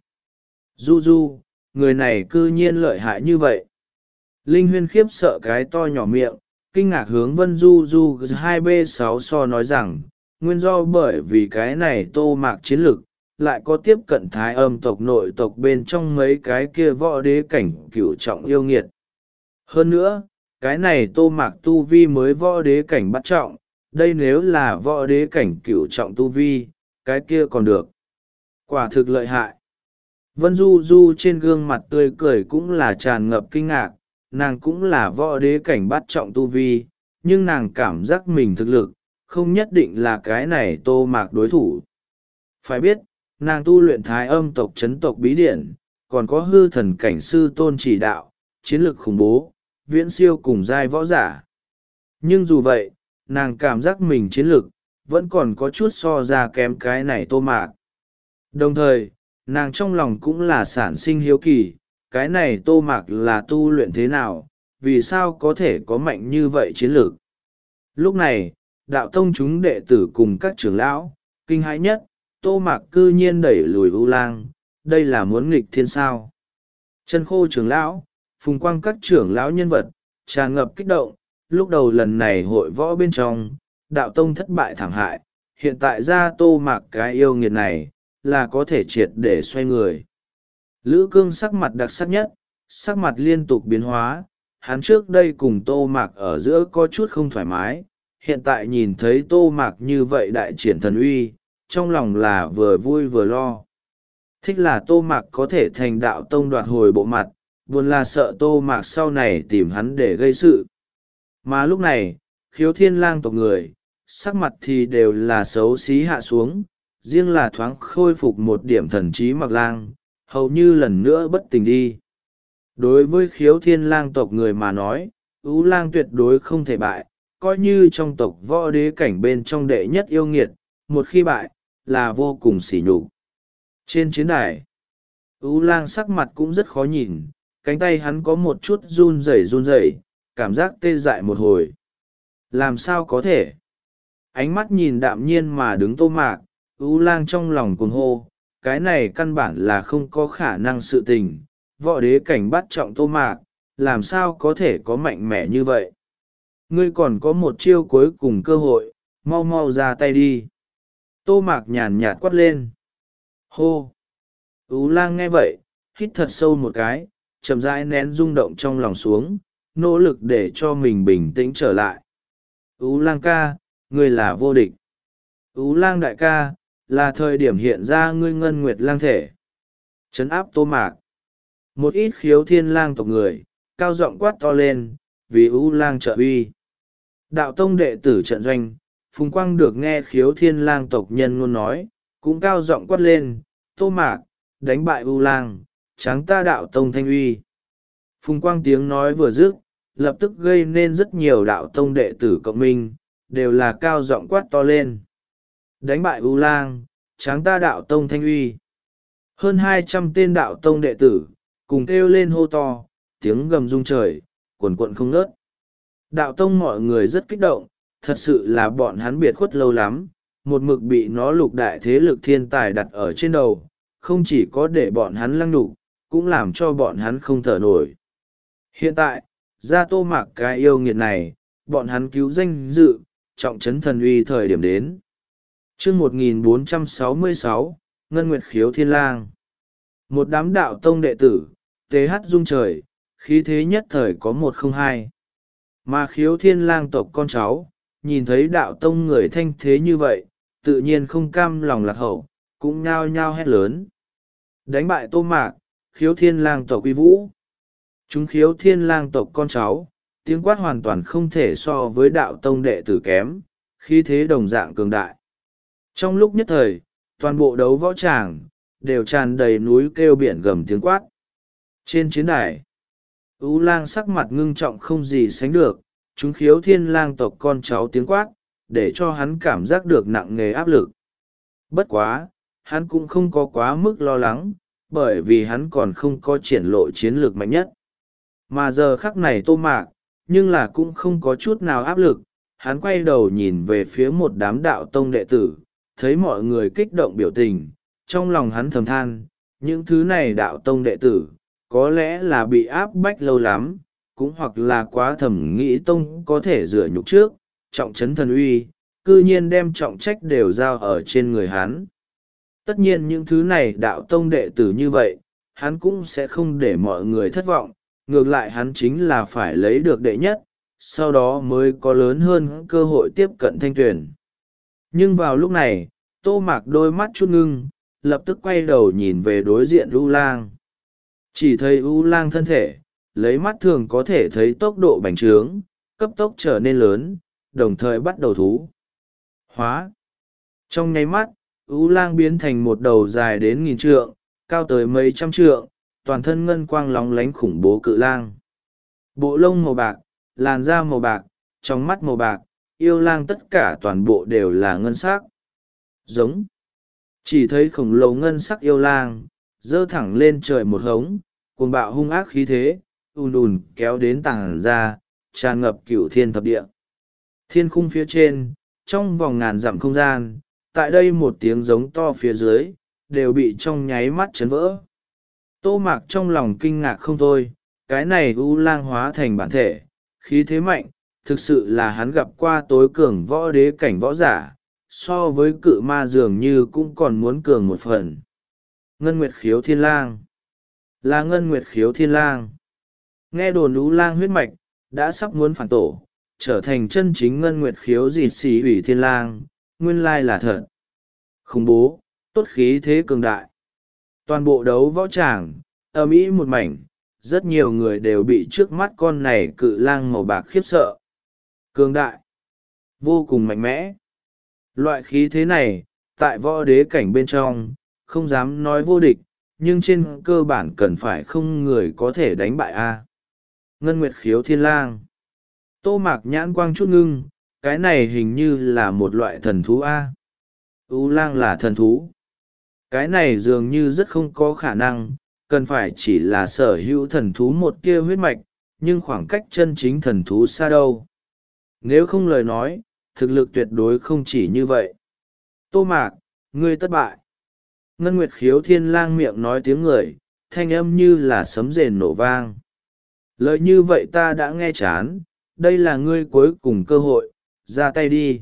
Du Du, người này cư nhiên lợi hại như vậy. Linh Huyên khiếp sợ cái to nhỏ miệng, kinh ngạc hướng Vân Du Du hai B sáu so nói rằng, nguyên do bởi vì cái này Tô Mạc chiến lực, lại có tiếp cận thái âm tộc nội tộc bên trong mấy cái kia võ đế cảnh cửu trọng yêu nghiệt. Hơn nữa, cái này Tô Mạc tu vi mới võ đế cảnh bắt trọng, đây nếu là võ đế cảnh cửu trọng tu vi, cái kia còn được. Quả thực lợi hại. Vân Du Du trên gương mặt tươi cười cũng là tràn ngập kinh ngạc, nàng cũng là võ đế cảnh bắt trọng tu vi, nhưng nàng cảm giác mình thực lực, không nhất định là cái này Tô Mạc đối thủ. Phải biết, nàng tu luyện thái âm tộc chấn tộc bí điển, còn có hư thần cảnh sư tôn chỉ đạo, chiến lực khủng bố, viễn siêu cùng giai võ giả. Nhưng dù vậy, nàng cảm giác mình chiến lực, vẫn còn có chút so ra kém cái này Tô Mạc. Đồng thời, nàng trong lòng cũng là sản sinh hiếu kỳ, cái này Tô Mạc là tu luyện thế nào, vì sao có thể có mạnh như vậy chiến lược. Lúc này, đạo tông chúng đệ tử cùng các trưởng lão, kinh hãi nhất, Tô Mạc cư nhiên đẩy lùi U lang, đây là muốn nghịch thiên sao. Chân Khô trưởng lão, Phùng Quang các trưởng lão nhân vật, tràn ngập kích động, lúc đầu lần này hội võ bên trong, đạo tông thất bại thảm hại, hiện tại ra Tô Mạc cái yêu nghiệt này, là có thể triệt để xoay người. Lữ Cương sắc mặt đặc sắc nhất, sắc mặt liên tục biến hóa, hắn trước đây cùng Tô Mạc ở giữa có chút không thoải mái, hiện tại nhìn thấy Tô Mạc như vậy đại triển thần uy, trong lòng là vừa vui vừa lo. Thích là Tô Mạc có thể thành đạo tông đoạt hồi bộ mặt, buồn là sợ Tô Mạc sau này tìm hắn để gây sự. Mà lúc này, khiếu thiên lang tộc người, sắc mặt thì đều là xấu xí hạ xuống, riêng là thoáng khôi phục một điểm thần trí Mặc Lang, hầu như lần nữa bất tỉnh đi. Đối với khiếu thiên lang tộc người mà nói, U lang tuyệt đối không thể bại, coi như trong tộc võ đế cảnh bên trong đệ nhất yêu nghiệt, một khi bại, là vô cùng sỉ nhục. Trên chiến đài, U lang sắc mặt cũng rất khó nhìn, cánh tay hắn có một chút run rẩy run rẩy, cảm giác tê dại một hồi. Làm sao có thể? Ánh mắt nhìn đạm nhiên mà đứng Tô Mạc, U lang trong lòng cuồng hô, cái này căn bản là không có khả năng sự tình, võ đế cảnh bắt trọng Tô Mạc, làm sao có thể có mạnh mẽ như vậy? Ngươi còn có một chiêu cuối cùng cơ hội, mau mau ra tay đi. Tô Mạc nhàn nhạt quát lên. Hô! U lang nghe vậy, hít thật sâu một cái, chậm rãi nén rung động trong lòng xuống, nỗ lực để cho mình bình tĩnh trở lại. U lang ca, ngươi là vô địch. Ú lang đại ca, là thời điểm hiện ra ngươi ngân nguyệt lang thể. Trấn áp Tô Mạc. Một ít khiếu thiên lang tộc người, cao giọng quát to lên, vì Ú lang trợ uy. Đạo tông đệ tử trận doanh, Phùng Quang được nghe khiếu thiên lang tộc nhân luôn nói, cũng cao giọng quát lên, Tô Mạc, đánh bại Ú lang, tráng ta đạo tông thanh uy. Phùng Quang tiếng nói vừa dứt, lập tức gây nên rất nhiều đạo tông đệ tử cộng minh, đều là cao giọng quát to lên. Đánh bại Ú lang, tráng ta đạo tông thanh uy. Hơn hai trăm tên đạo tông đệ tử, cùng kêu lên hô to, tiếng gầm rung trời, quần quận không ngớt. Đạo tông mọi người rất kích động, thật sự là bọn hắn biệt khuất lâu lắm, một mực bị nó lục đại thế lực thiên tài đặt ở trên đầu, không chỉ có để bọn hắn lăng nhục, cũng làm cho bọn hắn không thở nổi. Hiện tại, ra Tô Mạc cái yêu nghiệt này, bọn hắn cứu danh dự, trọng trấn thần uy thời điểm đến. Chương một nghìn bốn trăm sáu mươi sáu, Ngân Nguyệt Khiếu Thiên Lang. Một đám đạo tông đệ tử, tê hát rung trời, khí thế nhất thời có một không hai. Mà Khiếu Thiên Lang tộc con cháu, nhìn thấy đạo tông người thanh thế như vậy, tự nhiên không cam lòng lạc hậu, cũng nhao nhao hét lớn. Đánh bại Tô Mạc, Khiếu Thiên Lang tộc uy vũ. Chúng Khiếu Thiên Lang tộc con cháu, tiếng quát hoàn toàn không thể so với đạo tông đệ tử kém, khí thế đồng dạng cường đại. Trong lúc nhất thời, toàn bộ đấu võ tràng, đều tràn đầy núi kêu biển gầm tiếng quát. Trên chiến đài, Ú lang sắc mặt ngưng trọng không gì sánh được, chúng Khiếu Thiên Lang tộc con cháu tiếng quát, để cho hắn cảm giác được nặng nề áp lực. Bất quá, hắn cũng không có quá mức lo lắng, bởi vì hắn còn không có triển lộ chiến lược mạnh nhất. Mà giờ khắc này Tô Mạc, nhưng là cũng không có chút nào áp lực, hắn quay đầu nhìn về phía một đám đạo tông đệ tử, thấy mọi người kích động biểu tình, trong lòng hắn thầm than, những thứ này đạo tông đệ tử, có lẽ là bị áp bách lâu lắm, cũng hoặc là quá thầm nghĩ tông có thể rửa nhục trước, trọng trấn thần uy, cư nhiên đem trọng trách đều giao ở trên người hắn. Tất nhiên những thứ này đạo tông đệ tử như vậy, hắn cũng sẽ không để mọi người thất vọng, ngược lại hắn chính là phải lấy được đệ nhất, sau đó mới có lớn hơn cơ hội tiếp cận thanh tuyển. Nhưng vào lúc này, Tô Mạc đôi mắt chút ngưng, lập tức quay đầu nhìn về đối diện U lang. Chỉ thấy U lang thân thể, lấy mắt thường có thể thấy tốc độ bành trướng, cấp tốc trở nên lớn, đồng thời bắt đầu thú. Hóa. Trong nháy mắt, U lang biến thành một đầu dài đến nghìn trượng, cao tới mấy trăm trượng, toàn thân ngân quang lóng lánh khủng bố cự lang. Bộ lông màu bạc, làn da màu bạc, trong mắt màu bạc, yêu lang tất cả toàn bộ đều là ngân sắc. Giống. Chỉ thấy khổng lồ ngân sắc yêu lang, dơ thẳng lên trời một hống, cuồng bạo hung ác khí thế, ùn ùn kéo đến tảng ra, tràn ngập cửu thiên thập địa. Thiên khung phía trên, trong vòng ngàn dặm không gian, tại đây một tiếng giống to phía dưới, đều bị trong nháy mắt chấn vỡ. Tô Mạc trong lòng kinh ngạc không thôi, cái này U lang hóa thành bản thể, khí thế mạnh, thực sự là hắn gặp qua tối cường võ đế cảnh võ giả, so với cự ma dường như cũng còn muốn cường một phần. Ngân Nguyệt Khiếu Thiên Lang. Là Ngân Nguyệt Khiếu Thiên Lang. Nghe đồn U lang huyết mạch, đã sắp muốn phản tổ, trở thành chân chính Ngân Nguyệt Khiếu dịt xỉ ủy Thiên Lang, nguyên lai là thật. Khủng bố, tốt khí thế cường đại. Toàn bộ đấu võ tràng, ầm ĩ một mảnh, rất nhiều người đều bị trước mắt con này cự lang màu bạc khiếp sợ. Cường đại, vô cùng mạnh mẽ. Loại khí thế này, tại võ đế cảnh bên trong, không dám nói vô địch, nhưng trên cơ bản cần phải không người có thể đánh bại a. Ngân Nguyệt Khiếu Thiên Lang. Tô Mạc nhãn quang chút ngưng, cái này hình như là một loại thần thú a. U lang là thần thú. Cái này dường như rất không có khả năng, cần phải chỉ là sở hữu thần thú một kia huyết mạch, nhưng khoảng cách chân chính thần thú xa đâu. Nếu không lời nói, thực lực tuyệt đối không chỉ như vậy. Tô Mạc, ngươi thất bại. Ngân Nguyệt Khiếu Thiên Lang miệng nói tiếng người, thanh âm như là sấm rền nổ vang. Lời như vậy ta đã nghe chán, đây là ngươi cuối cùng cơ hội, ra tay đi.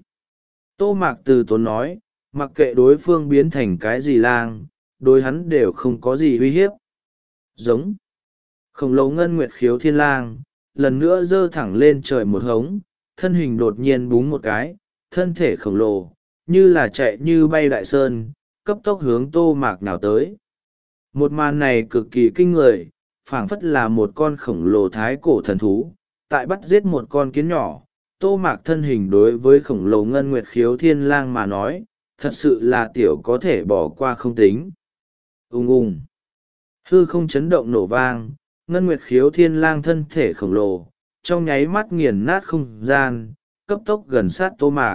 Tô Mạc từ tốn nói, mặc kệ đối phương biến thành cái gì lang, đối hắn đều không có gì uy hiếp. Giống. Khổng lồ Ngân Nguyệt Khiếu Thiên Lang, lần nữa giơ thẳng lên trời một hống, thân hình đột nhiên búng một cái, thân thể khổng lồ, như là chạy như bay đại sơn, cấp tốc hướng Tô Mạc nào tới. Một màn này cực kỳ kinh người, phảng phất là một con khổng lồ thái cổ thần thú, tại bắt giết một con kiến nhỏ. Tô Mạc thân hình đối với khổng lồ ngân nguyệt khiếu thiên lang mà nói, thật sự là tiểu có thể bỏ qua không tính. Ùng ùng, hư không chấn động nổ vang, ngân nguyệt khiếu thiên lang thân thể khổng lồ, trong nháy mắt nghiền nát không gian, cấp tốc gần sát Tô Mạc.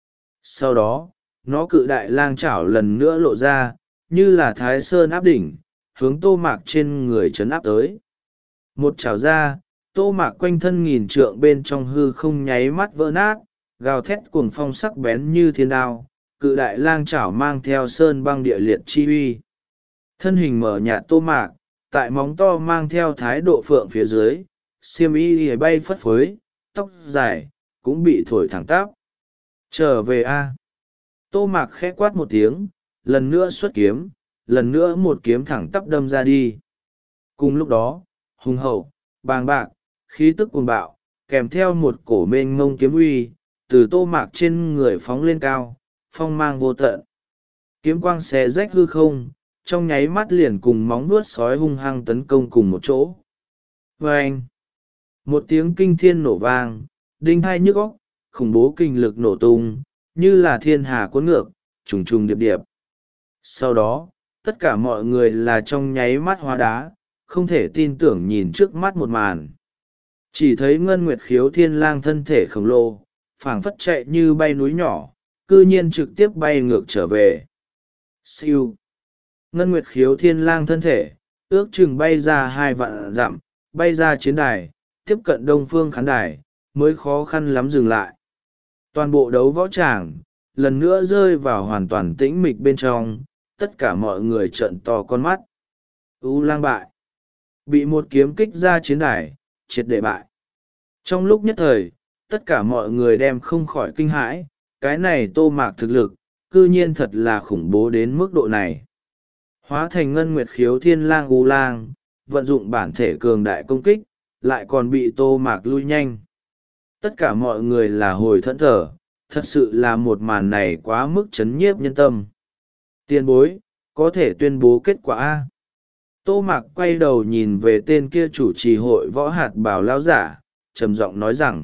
Sau đó, nó cự đại lang chảo lần nữa lộ ra, như là thái sơn áp đỉnh, hướng Tô Mạc trên người chấn áp tới. Một chảo ra, Tô Mạc quanh thân nghìn trượng bên trong hư không nháy mắt vỡ nát, gào thét cuồng phong sắc bén như thiên đao, cự đại lang chảo mang theo sơn băng địa liệt chi uy. Thân hình mở nhạt Tô Mạc, tại móng to mang theo thái độ phượng phía dưới, xiêm y bay phất phới, tóc dài, cũng bị thổi thẳng tắp. Trở về a. Tô Mạc khẽ quát một tiếng, lần nữa xuất kiếm, lần nữa một kiếm thẳng tắp đâm ra đi. Cùng lúc đó, hùng hậu, bàng bạc, khí tức cuồng bạo, kèm theo một cổ mênh mông kiếm uy, từ Tô Mạc trên người phóng lên cao, phong mang vô tận. Kiếm quang xé rách hư không, trong nháy mắt liền cùng móng nuốt sói hung hăng tấn công cùng một chỗ. Vâng! Một tiếng kinh thiên nổ vang, đinh hai nhức óc, khủng bố kinh lực nổ tung, như là thiên hà cuốn ngược, trùng trùng điệp điệp. Sau đó, tất cả mọi người là trong nháy mắt hóa đá, không thể tin tưởng nhìn trước mắt một màn. Chỉ thấy ngân nguyệt khiếu thiên lang thân thể khổng lồ, phảng phất chạy như bay núi nhỏ, cư nhiên trực tiếp bay ngược trở về. Siêu! Ngân nguyệt khiếu thiên lang thân thể, ước chừng bay ra hai vạn dặm, bay ra chiến đài, tiếp cận đông phương khán đài, mới khó khăn lắm dừng lại. Toàn bộ đấu võ tràng, lần nữa rơi vào hoàn toàn tĩnh mịch bên trong, tất cả mọi người trợn to con mắt. U lang bại. Bị một kiếm kích ra chiến đài, triệt để bại. Trong lúc nhất thời, tất cả mọi người đem không khỏi kinh hãi, cái này Tô Mạc thực lực, cư nhiên thật là khủng bố đến mức độ này. Hóa thành ngân nguyệt khiếu thiên lang U lang, vận dụng bản thể cường đại công kích, lại còn bị Tô Mạc lui nhanh. Tất cả mọi người là hồi thẫn thờ, thật sự là một màn này quá mức chấn nhiếp nhân tâm. Tiền bối, có thể tuyên bố kết quả A. Tô Mạc quay đầu nhìn về tên kia chủ trì hội võ hạt bào lao giả, trầm giọng nói rằng: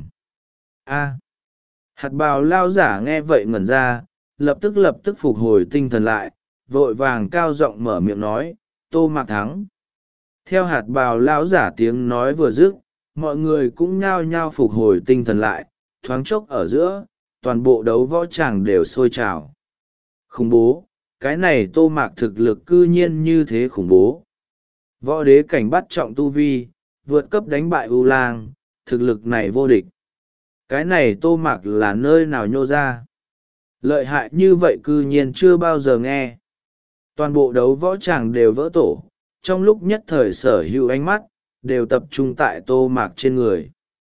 A. Hạt bào lao giả nghe vậy ngẩn ra, lập tức lập tức phục hồi tinh thần lại, vội vàng cao giọng mở miệng nói: Tô Mạc thắng. Theo hạt bào lao giả tiếng nói vừa dứt, mọi người cũng nhao nhao phục hồi tinh thần lại, thoáng chốc ở giữa, toàn bộ đấu võ tràng đều sôi trào. Khủng bố, cái này Tô Mạc thực lực cư nhiên như thế khủng bố. Võ đế cảnh bắt trọng tu vi, vượt cấp đánh bại U Lang, thực lực này vô địch. Cái này Tô Mạc là nơi nào nhô ra? Lợi hại như vậy cư nhiên chưa bao giờ nghe. Toàn bộ đấu võ tràng đều vỡ tổ, trong lúc nhất thời sở hữu ánh mắt, đều tập trung tại Tô Mạc trên người.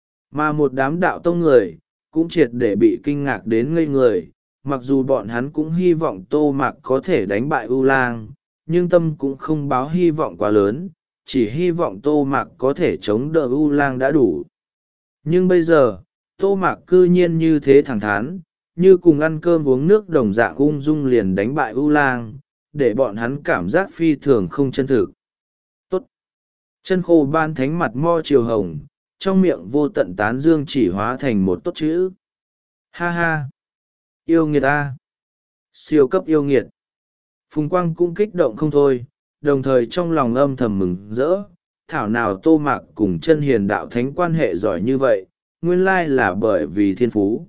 Mà một đám đạo tông người, cũng triệt để bị kinh ngạc đến ngây người, mặc dù bọn hắn cũng hy vọng Tô Mạc có thể đánh bại U Lang, nhưng tâm cũng không báo hy vọng quá lớn, chỉ hy vọng Tô Mạc có thể chống đỡ U Lang đã đủ. Nhưng bây giờ, Tô Mạc cư nhiên như thế thẳng thắn, như cùng ăn cơm uống nước đồng dạng ung dung liền đánh bại U Lang, để bọn hắn cảm giác phi thường không chân thực. Tốt! Chân khô ban thánh mặt mo chiều hồng, trong miệng vô tận tán dương chỉ hóa thành một tốt chữ. Ha ha! Yêu nghiệt ta! Siêu cấp yêu nghiệt! Phùng Quang cũng kích động không thôi, đồng thời trong lòng âm thầm mừng rỡ, thảo nào Tô Mạc cùng chân hiền đạo thánh quan hệ giỏi như vậy, nguyên lai là bởi vì thiên phú.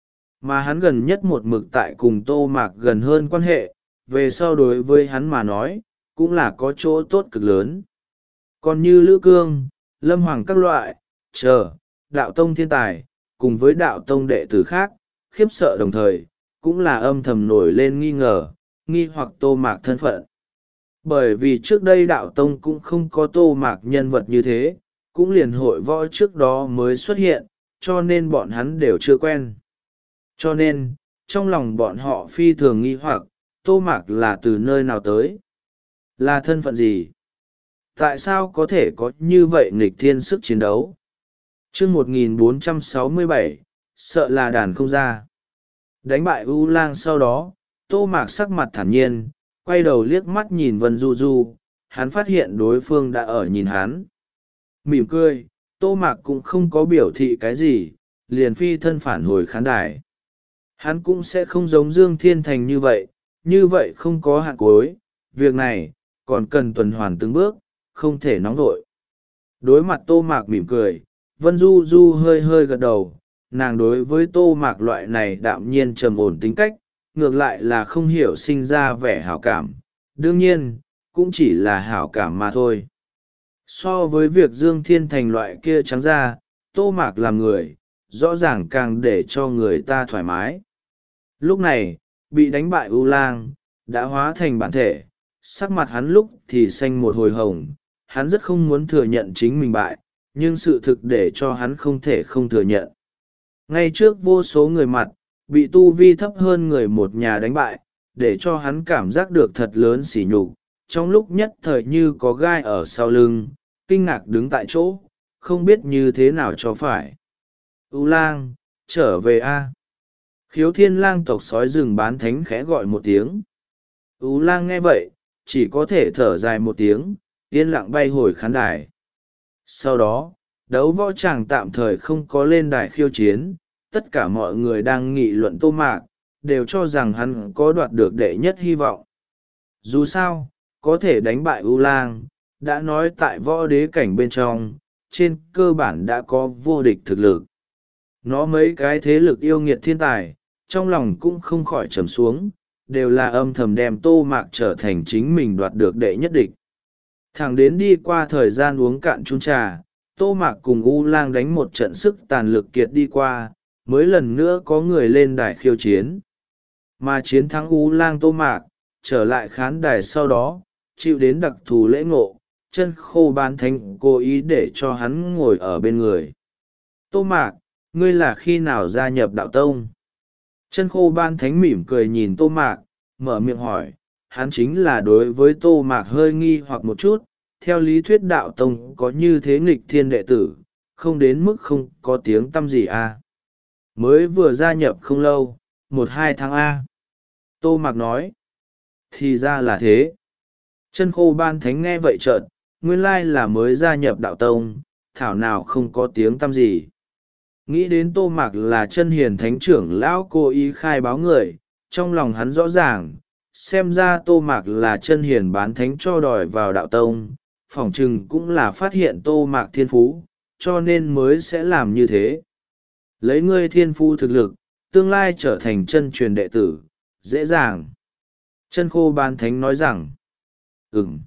Mà hắn gần nhất một mực tại cùng Tô Mạc gần hơn quan hệ, về sau đối với hắn mà nói, cũng là có chỗ tốt cực lớn. Còn như Lữ Cương, Lâm Hoàng các loại, chờ, đạo tông thiên tài, cùng với đạo tông đệ tử khác, khiếp sợ đồng thời, cũng là âm thầm nổi lên nghi ngờ, nghi hoặc Tô Mạc thân phận. Bởi vì trước đây đạo tông cũng không có Tô Mạc nhân vật như thế, cũng liền hội võ trước đó mới xuất hiện, cho nên bọn hắn đều chưa quen. Cho nên, trong lòng bọn họ phi thường nghi hoặc, Tô Mạc là từ nơi nào tới? Là thân phận gì? Tại sao có thể có như vậy nghịch thiên sức chiến đấu? Chương một nghìn bốn trăm sáu mươi bảy, sợ là đàn không ra. Đánh bại U Lang sau đó, Tô Mạc sắc mặt thản nhiên, quay đầu liếc mắt nhìn Vân Du Du, hắn phát hiện đối phương đã ở nhìn hắn. Mỉm cười, Tô Mạc cũng không có biểu thị cái gì, liền phi thân phản hồi khán đài. Hắn cũng sẽ không giống Dương Thiên Thành như vậy, như vậy không có hạn cuối, việc này, còn cần tuần hoàn từng bước, không thể nóng vội. Đối mặt Tô Mạc mỉm cười, Vân Du Du hơi hơi gật đầu, nàng đối với Tô Mạc loại này đạm nhiên trầm ổn tính cách, ngược lại là không hiểu sinh ra vẻ hảo cảm, đương nhiên, cũng chỉ là hảo cảm mà thôi. So với việc Dương Thiên Thành loại kia trắng ra, Tô Mạc làm người, rõ ràng càng để cho người ta thoải mái. Lúc này, bị đánh bại U Lang, đã hóa thành bản thể, sắc mặt hắn lúc thì xanh một hồi hồng, hắn rất không muốn thừa nhận chính mình bại, nhưng sự thực để cho hắn không thể không thừa nhận. Ngay trước vô số người mặt, bị tu vi thấp hơn người một nhà đánh bại, để cho hắn cảm giác được thật lớn sỉ nhục, trong lúc nhất thời như có gai ở sau lưng, kinh ngạc đứng tại chỗ, không biết như thế nào cho phải. U Lang, trở về a. Khiếu Thiên Lang tộc sói rừng bán thánh khẽ gọi một tiếng. U Lang nghe vậy, chỉ có thể thở dài một tiếng, yên lặng bay hồi khán đài. Sau đó, đấu võ tràng tạm thời không có lên đài khiêu chiến, tất cả mọi người đang nghị luận Tô Mạc, đều cho rằng hắn có đoạt được đệ nhất hy vọng. Dù sao, có thể đánh bại U Lang, đã nói tại võ đế cảnh bên trong, trên cơ bản đã có vô địch thực lực. Nó mấy cái thế lực yêu nghiệt thiên tài, trong lòng cũng không khỏi trầm xuống, đều là âm thầm đem Tô Mạc trở thành chính mình đoạt được đệ nhất địch. Thẳng đến đi qua thời gian uống cạn chung trà, Tô Mạc cùng U Lang đánh một trận sức tàn lực kiệt đi qua, mới lần nữa có người lên đài khiêu chiến. Mà chiến thắng U Lang Tô Mạc, trở lại khán đài sau đó, chịu đến đặc thù lễ ngộ, chân khô bán thánh cố ý để cho hắn ngồi ở bên người. Tô Mạc, ngươi là khi nào gia nhập đạo tông? Chân khô ban thánh mỉm cười nhìn Tô Mạc, mở miệng hỏi, hắn chính là đối với Tô Mạc hơi nghi hoặc một chút, theo lý thuyết đạo tông có như thế nghịch thiên đệ tử, không đến mức không có tiếng tăm gì à. Mới vừa gia nhập không lâu, một hai tháng A. Tô Mạc nói, thì ra là thế. Chân khô ban thánh nghe vậy chợt, nguyên lai là mới gia nhập đạo tông, thảo nào không có tiếng tăm gì. Nghĩ đến Tô Mạc là chân hiền thánh trưởng lão cố ý khai báo người, trong lòng hắn rõ ràng, xem ra Tô Mạc là chân hiền bán thánh cho đòi vào đạo tông, phỏng chừng cũng là phát hiện Tô Mạc thiên phú, cho nên mới sẽ làm như thế. Lấy ngươi thiên phú thực lực, tương lai trở thành chân truyền đệ tử, dễ dàng. Chân khô bán thánh nói rằng, ừm.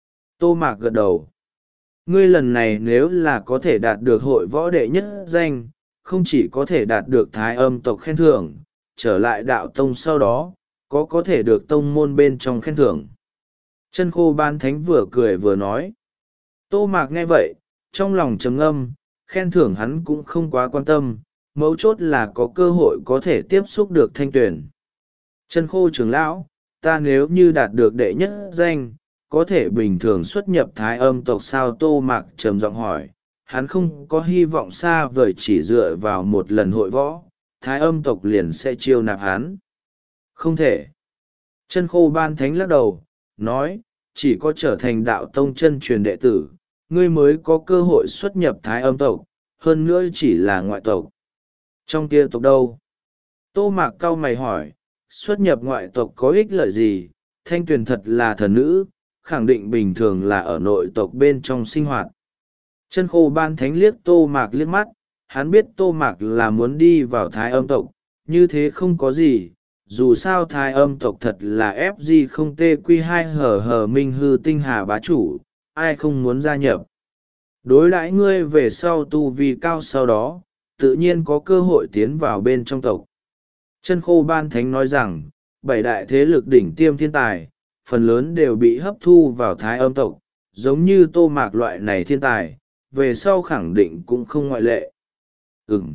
Tô Mạc gật đầu. Ngươi lần này nếu là có thể đạt được hội võ đệ nhất danh, không chỉ có thể đạt được thái âm tộc khen thưởng, trở lại đạo tông sau đó, có có thể được tông môn bên trong khen thưởng. Chân khô ban thánh vừa cười vừa nói. Tô Mạc nghe vậy, trong lòng trầm ngâm, khen thưởng hắn cũng không quá quan tâm, mấu chốt là có cơ hội có thể tiếp xúc được thanh tuyển. Chân khô trưởng lão, ta nếu như đạt được đệ nhất danh, có thể bình thường xuất nhập thái âm tộc sao? Tô Mạc trầm giọng hỏi, hắn không có hy vọng xa vời chỉ dựa vào một lần hội võ, thái âm tộc liền sẽ chiêu nạp hắn. Không thể. Chân khô ban thánh lắc đầu, nói, chỉ có trở thành đạo tông chân truyền đệ tử, ngươi mới có cơ hội xuất nhập thái âm tộc, hơn nữa chỉ là ngoại tộc. Trong kia tộc đâu? Tô Mạc cau mày hỏi, xuất nhập ngoại tộc có ích lợi gì? Thanh Tuyền thật là thần nữ, khẳng định bình thường là ở nội tộc bên trong sinh hoạt. Chân khô ban thánh liếc Tô Mạc liếc mắt, hắn biết Tô Mạc là muốn đi vào thái âm tộc, như thế không có gì, dù sao thái âm tộc thật là ép gi không tê quy hai hờ hờ minh hư tinh hà bá chủ, ai không muốn gia nhập. Đối đãi ngươi về sau tu vi cao sau đó, tự nhiên có cơ hội tiến vào bên trong tộc. Chân khô ban thánh nói rằng, bảy đại thế lực đỉnh tiêm thiên tài, phần lớn đều bị hấp thu vào thái âm tộc, giống như Tô Mạc loại này thiên tài, về sau khẳng định cũng không ngoại lệ. Ừm.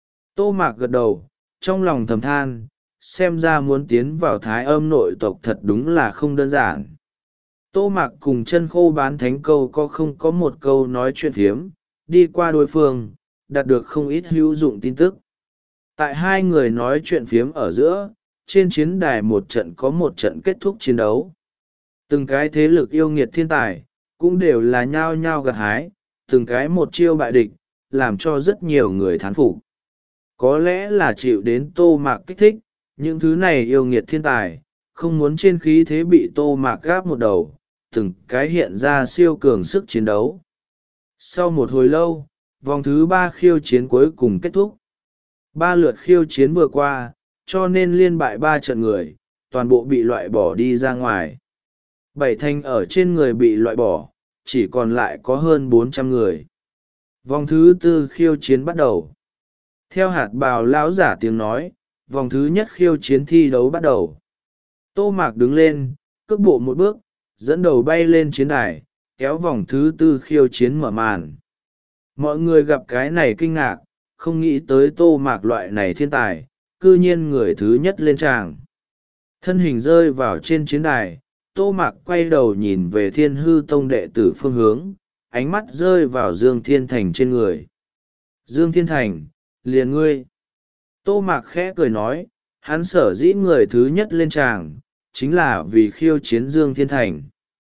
Tô Mạc gật đầu, trong lòng thầm than, xem ra muốn tiến vào thái âm nội tộc thật đúng là không đơn giản. Tô Mạc cùng chân khô bán thánh câu có không có một câu nói chuyện phiếm, đi qua đối phương, đạt được không ít hữu dụng tin tức. Tại hai người nói chuyện phiếm ở giữa, trên chiến đài một trận có một trận kết thúc chiến đấu. Từng cái thế lực yêu nghiệt thiên tài, cũng đều là nhao nhao gặt hái, từng cái một chiêu bại địch, làm cho rất nhiều người thán phục. Có lẽ là chịu đến Tô Mạc kích thích, những thứ này yêu nghiệt thiên tài, không muốn trên khí thế bị Tô Mạc gáp một đầu, từng cái hiện ra siêu cường sức chiến đấu. Sau một hồi lâu, vòng thứ ba khiêu chiến cuối cùng kết thúc. Ba lượt khiêu chiến vừa qua, cho nên liên bại ba trận người, toàn bộ bị loại bỏ đi ra ngoài. Bảy thành ở trên người bị loại bỏ, chỉ còn lại có hơn bốn trăm người. Vòng thứ tư khiêu chiến bắt đầu. Theo hạt bào lão giả tiếng nói, vòng thứ nhất khiêu chiến thi đấu bắt đầu. Tô Mạc đứng lên, cước bộ một bước, dẫn đầu bay lên chiến đài, kéo vòng thứ tư khiêu chiến mở màn. Mọi người gặp cái này kinh ngạc, không nghĩ tới Tô Mạc loại này thiên tài, cư nhiên người thứ nhất lên tràng. Thân hình rơi vào trên chiến đài, Tô Mạc quay đầu nhìn về Thiên Hư Tông đệ tử phương hướng, ánh mắt rơi vào Dương Thiên Thành trên người. Dương Thiên Thành, liền ngươi. Tô Mạc khẽ cười nói, hắn sở dĩ người thứ nhất lên tràng, chính là vì khiêu chiến Dương Thiên Thành.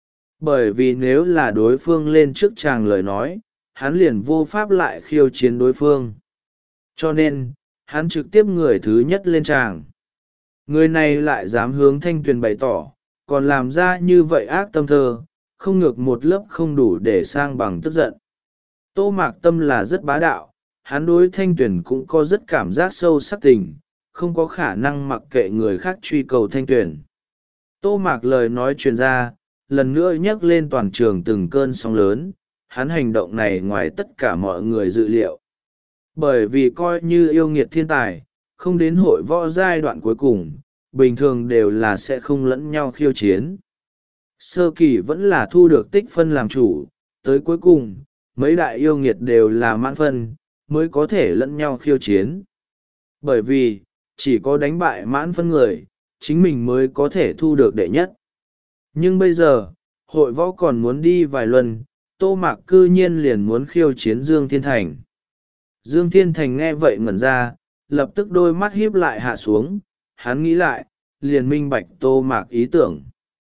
Bởi vì nếu là đối phương lên trước tràng lời nói, hắn liền vô pháp lại khiêu chiến đối phương. Cho nên, hắn trực tiếp người thứ nhất lên tràng. Người này lại dám hướng Thanh Tuyền bày tỏ, còn làm ra như vậy ác tâm thơ, không ngược một lớp không đủ để sang bằng tức giận. Tô Mạc Tâm là rất bá đạo, hắn đối Thanh Tuyền cũng có rất cảm giác sâu sắc tình, không có khả năng mặc kệ người khác truy cầu Thanh Tuyền. Tô Mạc lời nói truyền ra, lần nữa nhắc lên toàn trường từng cơn sóng lớn, hắn hành động này ngoài tất cả mọi người dự liệu. Bởi vì coi như yêu nghiệt thiên tài, không đến hội võ giai đoạn cuối cùng, bình thường đều là sẽ không lẫn nhau khiêu chiến. Sơ kỳ vẫn là thu được tích phân làm chủ, tới cuối cùng, mấy đại yêu nghiệt đều là mãn phân, mới có thể lẫn nhau khiêu chiến. Bởi vì, chỉ có đánh bại mãn phân người, chính mình mới có thể thu được đệ nhất. Nhưng bây giờ, hội võ còn muốn đi vài lần, Tô Mạc cư nhiên liền muốn khiêu chiến Dương Thiên Thành. Dương Thiên Thành nghe vậy ngẩn ra, lập tức đôi mắt híp lại hạ xuống, hắn nghĩ lại, liền minh bạch Tô Mạc ý tưởng.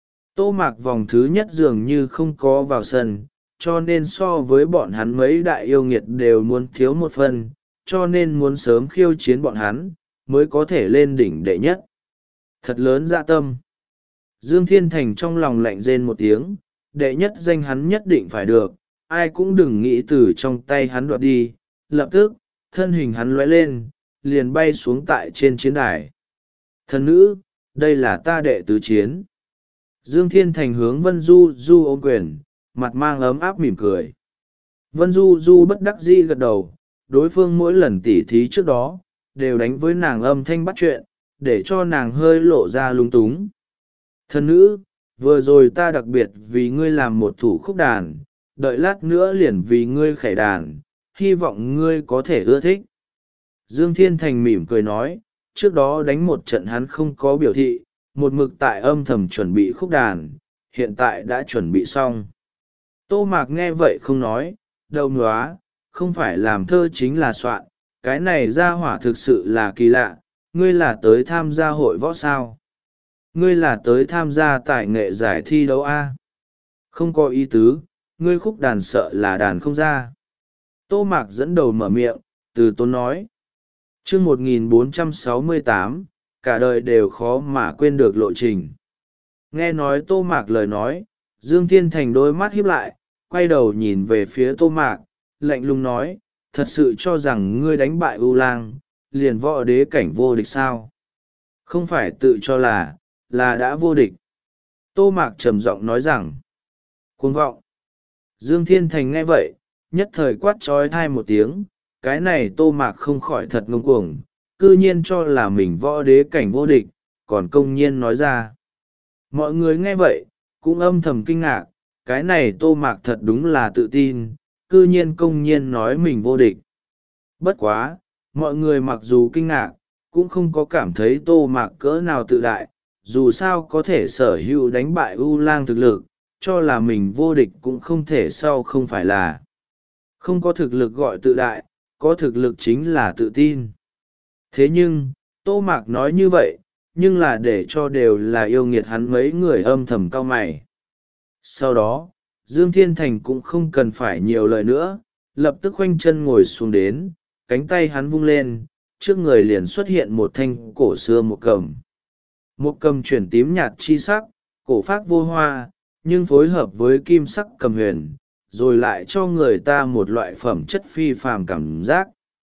Tô Mạc vòng thứ nhất dường như không có vào sân, cho nên so với bọn hắn mấy đại yêu nghiệt đều muốn thiếu một phần, cho nên muốn sớm khiêu chiến bọn hắn, mới có thể lên đỉnh đệ nhất. Thật lớn dạ tâm. Dương Thiên Thành trong lòng lạnh rên một tiếng, đệ nhất danh hắn nhất định phải được, ai cũng đừng nghĩ từ trong tay hắn đoạt đi. Lập tức, thân hình hắn lóe lên, liền bay xuống tại trên chiến đài. Thần nữ, đây là ta đệ tứ chiến. Dương Thiên Thành hướng Vân Du Du ôm quyền, mặt mang ấm áp mỉm cười. Vân Du Du bất đắc dĩ gật đầu, đối phương mỗi lần tỉ thí trước đó, đều đánh với nàng âm thanh bắt chuyện, để cho nàng hơi lộ ra lung túng. Thần nữ, vừa rồi ta đặc biệt vì ngươi làm một thủ khúc đàn, đợi lát nữa liền vì ngươi khải đàn, hy vọng ngươi có thể ưa thích. Dương Thiên Thành mỉm cười nói, trước đó đánh một trận hắn không có biểu thị, một mực tại âm thầm chuẩn bị khúc đàn, hiện tại đã chuẩn bị xong. Tô Mạc nghe vậy không nói, đâu nóa, không phải làm thơ chính là soạn, cái này ra hỏa thực sự là kỳ lạ, ngươi là tới tham gia hội võ sao? Ngươi là tới tham gia tài nghệ giải thi đấu A? Không có ý tứ, ngươi khúc đàn sợ là đàn không ra. Tô Mạc dẫn đầu mở miệng, từ tốn nói. chương một nghìn bốn trăm sáu mươi tám, cả đời đều khó mà quên được lộ trình. Nghe nói Tô Mạc lời nói, Dương Thiên Thành đôi mắt híp lại, quay đầu nhìn về phía Tô Mạc, lạnh lùng nói, thật sự cho rằng ngươi đánh bại U Lang, liền võ đế cảnh vô địch sao? Không phải tự cho là, là đã vô địch. Tô Mạc trầm giọng nói rằng, cuồng vọng. Dương Thiên Thành nghe vậy, nhất thời quát trói thai một tiếng, cái này Tô Mạc không khỏi thật ngông cuồng, cư nhiên cho là mình võ đế cảnh vô địch, còn công nhiên nói ra. Mọi người nghe vậy, cũng âm thầm kinh ngạc, cái này Tô Mạc thật đúng là tự tin, cư nhiên công nhiên nói mình vô địch. Bất quá, mọi người mặc dù kinh ngạc, cũng không có cảm thấy Tô Mạc cỡ nào tự đại, dù sao có thể sở hữu đánh bại U Lang thực lực, cho là mình vô địch cũng không thể sau không phải là. Không có thực lực gọi tự đại, có thực lực chính là tự tin. Thế nhưng, Tô Mạc nói như vậy, nhưng là để cho đều là yêu nghiệt hắn mấy người âm thầm cau mày. Sau đó, Dương Thiên Thành cũng không cần phải nhiều lời nữa, lập tức khoanh chân ngồi xuống đến, cánh tay hắn vung lên, trước người liền xuất hiện một thanh cổ xưa một cầm. Một cầm chuyển tím nhạt chi sắc, cổ phác vô hoa, nhưng phối hợp với kim sắc cầm huyền, rồi lại cho người ta một loại phẩm chất phi phàm cảm giác.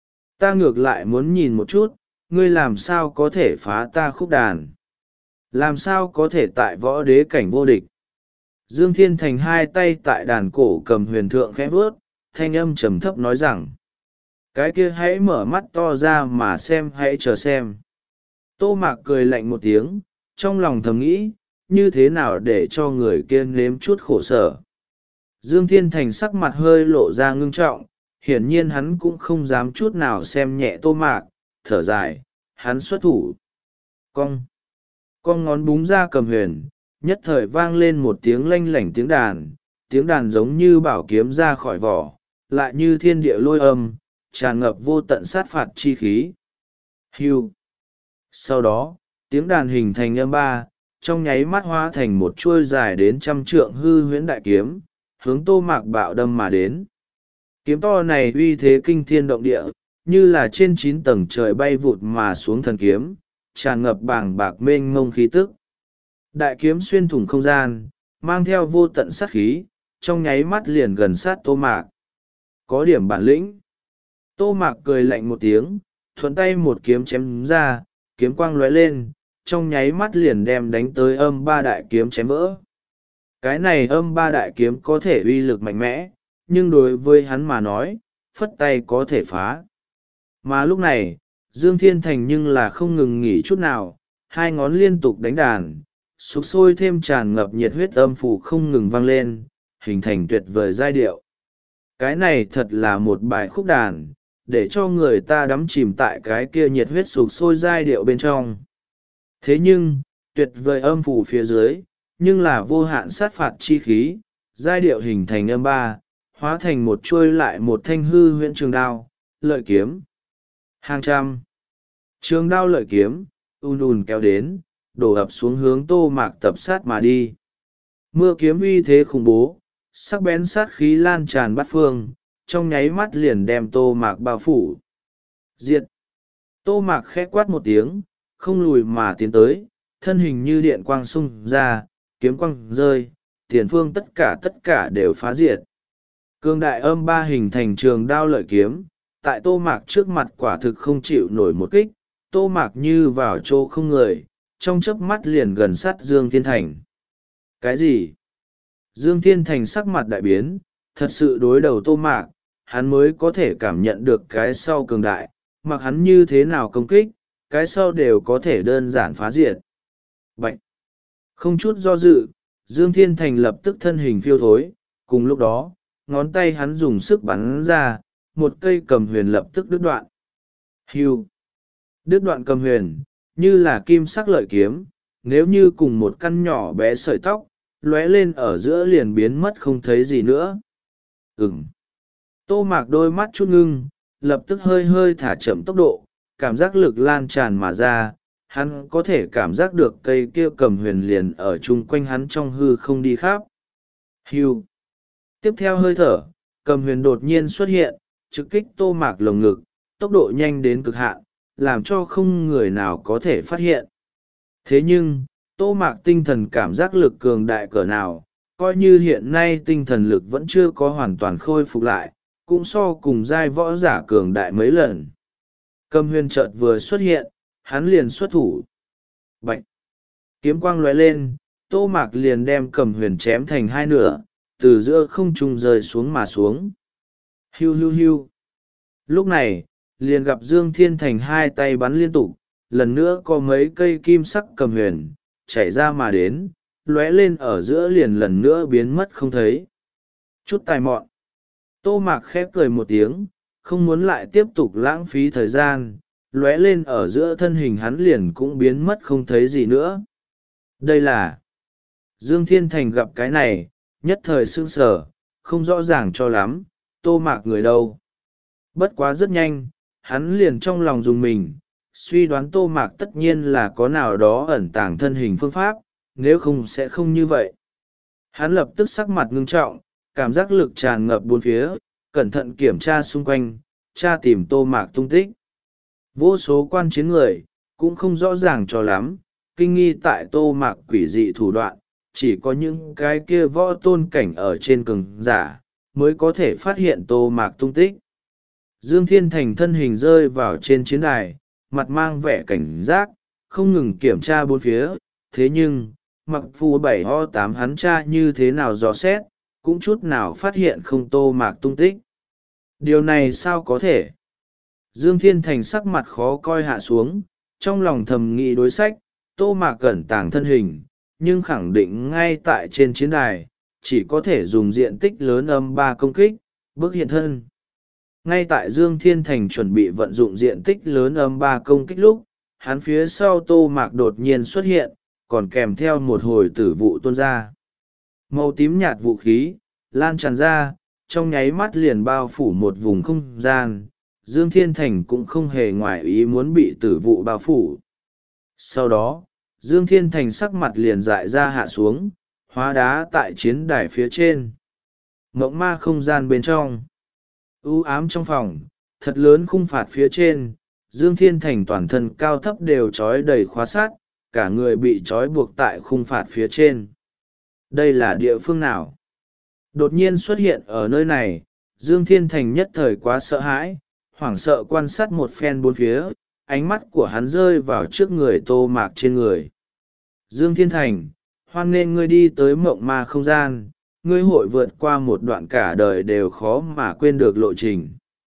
Ta ngược lại muốn nhìn một chút, ngươi làm sao có thể phá ta khúc đàn? Làm sao có thể tại võ đế cảnh vô địch? Dương Thiên Thành hai tay tại đàn cổ cầm huyền thượng khẽ vớt, thanh âm trầm thấp nói rằng, cái kia hãy mở mắt to ra mà xem, hãy chờ xem. Tô Mạc cười lạnh một tiếng, trong lòng thầm nghĩ, như thế nào để cho người kia nếm chút khổ sở. Dương Thiên Thành sắc mặt hơi lộ ra ngưng trọng, hiển nhiên hắn cũng không dám chút nào xem nhẹ Tô Mạc, thở dài, hắn xuất thủ. Cong! Con ngón búng ra cầm huyền, nhất thời vang lên một tiếng lanh lảnh tiếng đàn, tiếng đàn giống như bảo kiếm ra khỏi vỏ, lại như thiên địa lôi âm, tràn ngập vô tận sát phạt chi khí. Hưu! Sau đó, tiếng đàn hình thành âm ba, trong nháy mắt hóa thành một chuôi dài đến trăm trượng hư huyễn đại kiếm, hướng Tô Mạc bạo đâm mà đến. Kiếm to này uy thế kinh thiên động địa, như là trên chín tầng trời bay vụt mà xuống thần kiếm, tràn ngập bàng bạc mênh mông khí tức. Đại kiếm xuyên thủng không gian, mang theo vô tận sát khí, trong nháy mắt liền gần sát Tô Mạc. Có điểm bản lĩnh. Tô Mạc cười lạnh một tiếng, thuận tay một kiếm chém ra, kiếm quang lóe lên, trong nháy mắt liền đem đánh tới âm ba đại kiếm chém vỡ. Cái này âm ba đại kiếm có thể uy lực mạnh mẽ, nhưng đối với hắn mà nói, phất tay có thể phá. Mà lúc này, Dương Thiên Thành nhưng là không ngừng nghỉ chút nào, hai ngón liên tục đánh đàn, sục sôi thêm tràn ngập nhiệt huyết âm phủ không ngừng vang lên, hình thành tuyệt vời giai điệu. Cái này thật là một bài khúc đàn, để cho người ta đắm chìm tại cái kia nhiệt huyết sục sôi giai điệu bên trong. Thế nhưng, tuyệt vời âm phủ phía dưới, nhưng là vô hạn sát phạt chi khí, giai điệu hình thành âm ba, hóa thành một chuôi lại một thanh hư huyễn trường đao, lợi kiếm. Hàng trăm trường đao lợi kiếm, ùn ùn kéo đến, đổ ập xuống hướng Tô Mạc tập sát mà đi. Mưa kiếm uy thế khủng bố, sắc bén sát khí lan tràn bát phương, trong nháy mắt liền đem Tô Mạc bao phủ. Diệt! Tô Mạc khẽ quát một tiếng, không lùi mà tiến tới, thân hình như điện quang xung ra, kiếm quang rơi, tiền phương tất cả tất cả đều phá diệt. Cương đại âm ba hình thành trường đao lợi kiếm, tại Tô Mạc trước mặt quả thực không chịu nổi một kích, Tô Mạc như vào chỗ không người, trong chớp mắt liền gần sát Dương Thiên Thành. Cái gì? Dương Thiên Thành sắc mặt đại biến, thật sự đối đầu Tô Mạc, hắn mới có thể cảm nhận được cái sau cường đại, mặc hắn như thế nào công kích, cái sau đều có thể đơn giản phá diệt. Bạch! Không chút do dự, Dương Thiên Thành lập tức thân hình phiêu thối, cùng lúc đó, ngón tay hắn dùng sức bắn ra, một cây cầm huyền lập tức đứt đoạn. Hưu! Đứt đoạn cầm huyền, như là kim sắc lợi kiếm, nếu như cùng một căn nhỏ bé sợi tóc, lóe lên ở giữa liền biến mất không thấy gì nữa. Ừm! Tô Mạc đôi mắt chút ngưng, lập tức hơi hơi thả chậm tốc độ, cảm giác lực lan tràn mà ra, hắn có thể cảm giác được cây kia cầm huyền liền ở chung quanh hắn trong hư không đi khắp. Hưu! Tiếp theo hơi thở, cầm huyền đột nhiên xuất hiện, trực kích Tô Mạc lồng ngực, tốc độ nhanh đến cực hạn, làm cho không người nào có thể phát hiện. Thế nhưng, Tô Mạc tinh thần cảm giác lực cường đại cỡ nào, coi như hiện nay tinh thần lực vẫn chưa có hoàn toàn khôi phục lại, cũng so cùng giai võ giả cường đại mấy lần. Cầm huyền chợt vừa xuất hiện, hắn liền xuất thủ. Bạch! Kiếm quang lóe lên, Tô Mạc liền đem cầm huyền chém thành hai nửa, từ giữa không trung rơi xuống mà xuống. Hiu hiu hiu! Lúc này, liền gặp Dương Thiên Thành hai tay bắn liên tục, lần nữa có mấy cây kim sắc cầm huyền, chảy ra mà đến, lóe lên ở giữa liền lần nữa biến mất không thấy. Chút tài mọn! Tô Mạc khép cười một tiếng, không muốn lại tiếp tục lãng phí thời gian, lóe lên ở giữa thân hình hắn liền cũng biến mất không thấy gì nữa. Đây là... Dương Thiên Thành gặp cái này, nhất thời sững sờ, không rõ ràng cho lắm, Tô Mạc người đâu. Bất quá rất nhanh, hắn liền trong lòng dùng mình, suy đoán tô mạc tất nhiên là có nào đó ẩn tàng thân hình phương pháp, nếu không sẽ không như vậy. Hắn lập tức sắc mặt ngưng trọng, cảm giác lực tràn ngập bốn phía, cẩn thận kiểm tra xung quanh, tra tìm tô mạc tung tích. Vô số quan chiến người cũng không rõ ràng cho lắm, kinh nghi tại tô mạc quỷ dị thủ đoạn, chỉ có những cái kia võ tôn cảnh ở trên cường giả mới có thể phát hiện tô mạc tung tích. Dương Thiên Thành thân hình rơi vào trên chiến đài, mặt mang vẻ cảnh giác, không ngừng kiểm tra bốn phía, thế nhưng mặc phù bảy ho tám hắn tra như thế nào dò xét, cũng chút nào phát hiện không tô mạc tung tích. Điều này sao có thể? Dương Thiên Thành sắc mặt khó coi hạ xuống, trong lòng thầm nghĩ đối sách, tô mạc cẩn tàng thân hình, nhưng khẳng định ngay tại trên chiến đài, chỉ có thể dùng diện tích lớn âm ba công kích, bước hiện thân. Ngay tại Dương Thiên Thành chuẩn bị vận dụng diện tích lớn âm ba công kích lúc, hắn phía sau tô mạc đột nhiên xuất hiện, còn kèm theo một hồi tử vụ tuôn ra. Màu tím nhạt vũ khí, lan tràn ra, trong nháy mắt liền bao phủ một vùng không gian. Dương Thiên Thành cũng không hề ngoại ý muốn bị tử vụ bao phủ. Sau đó, Dương Thiên Thành sắc mặt liền dại ra hạ xuống, hóa đá tại chiến đài phía trên. Mộng ma không gian bên trong. U ám trong phòng, thật lớn khung phạt phía trên, Dương Thiên Thành toàn thân cao thấp đều trói đầy khóa sát, cả người bị trói buộc tại khung phạt phía trên. Đây là địa phương nào? Đột nhiên xuất hiện ở nơi này, Dương Thiên Thành nhất thời quá sợ hãi, hoảng sợ quan sát một phen bốn phía, ánh mắt của hắn rơi vào trước người tô mạc trên người. Dương Thiên Thành, hoan nghênh ngươi đi tới mộng ma không gian, ngươi hội vượt qua một đoạn cả đời đều khó mà quên được lộ trình.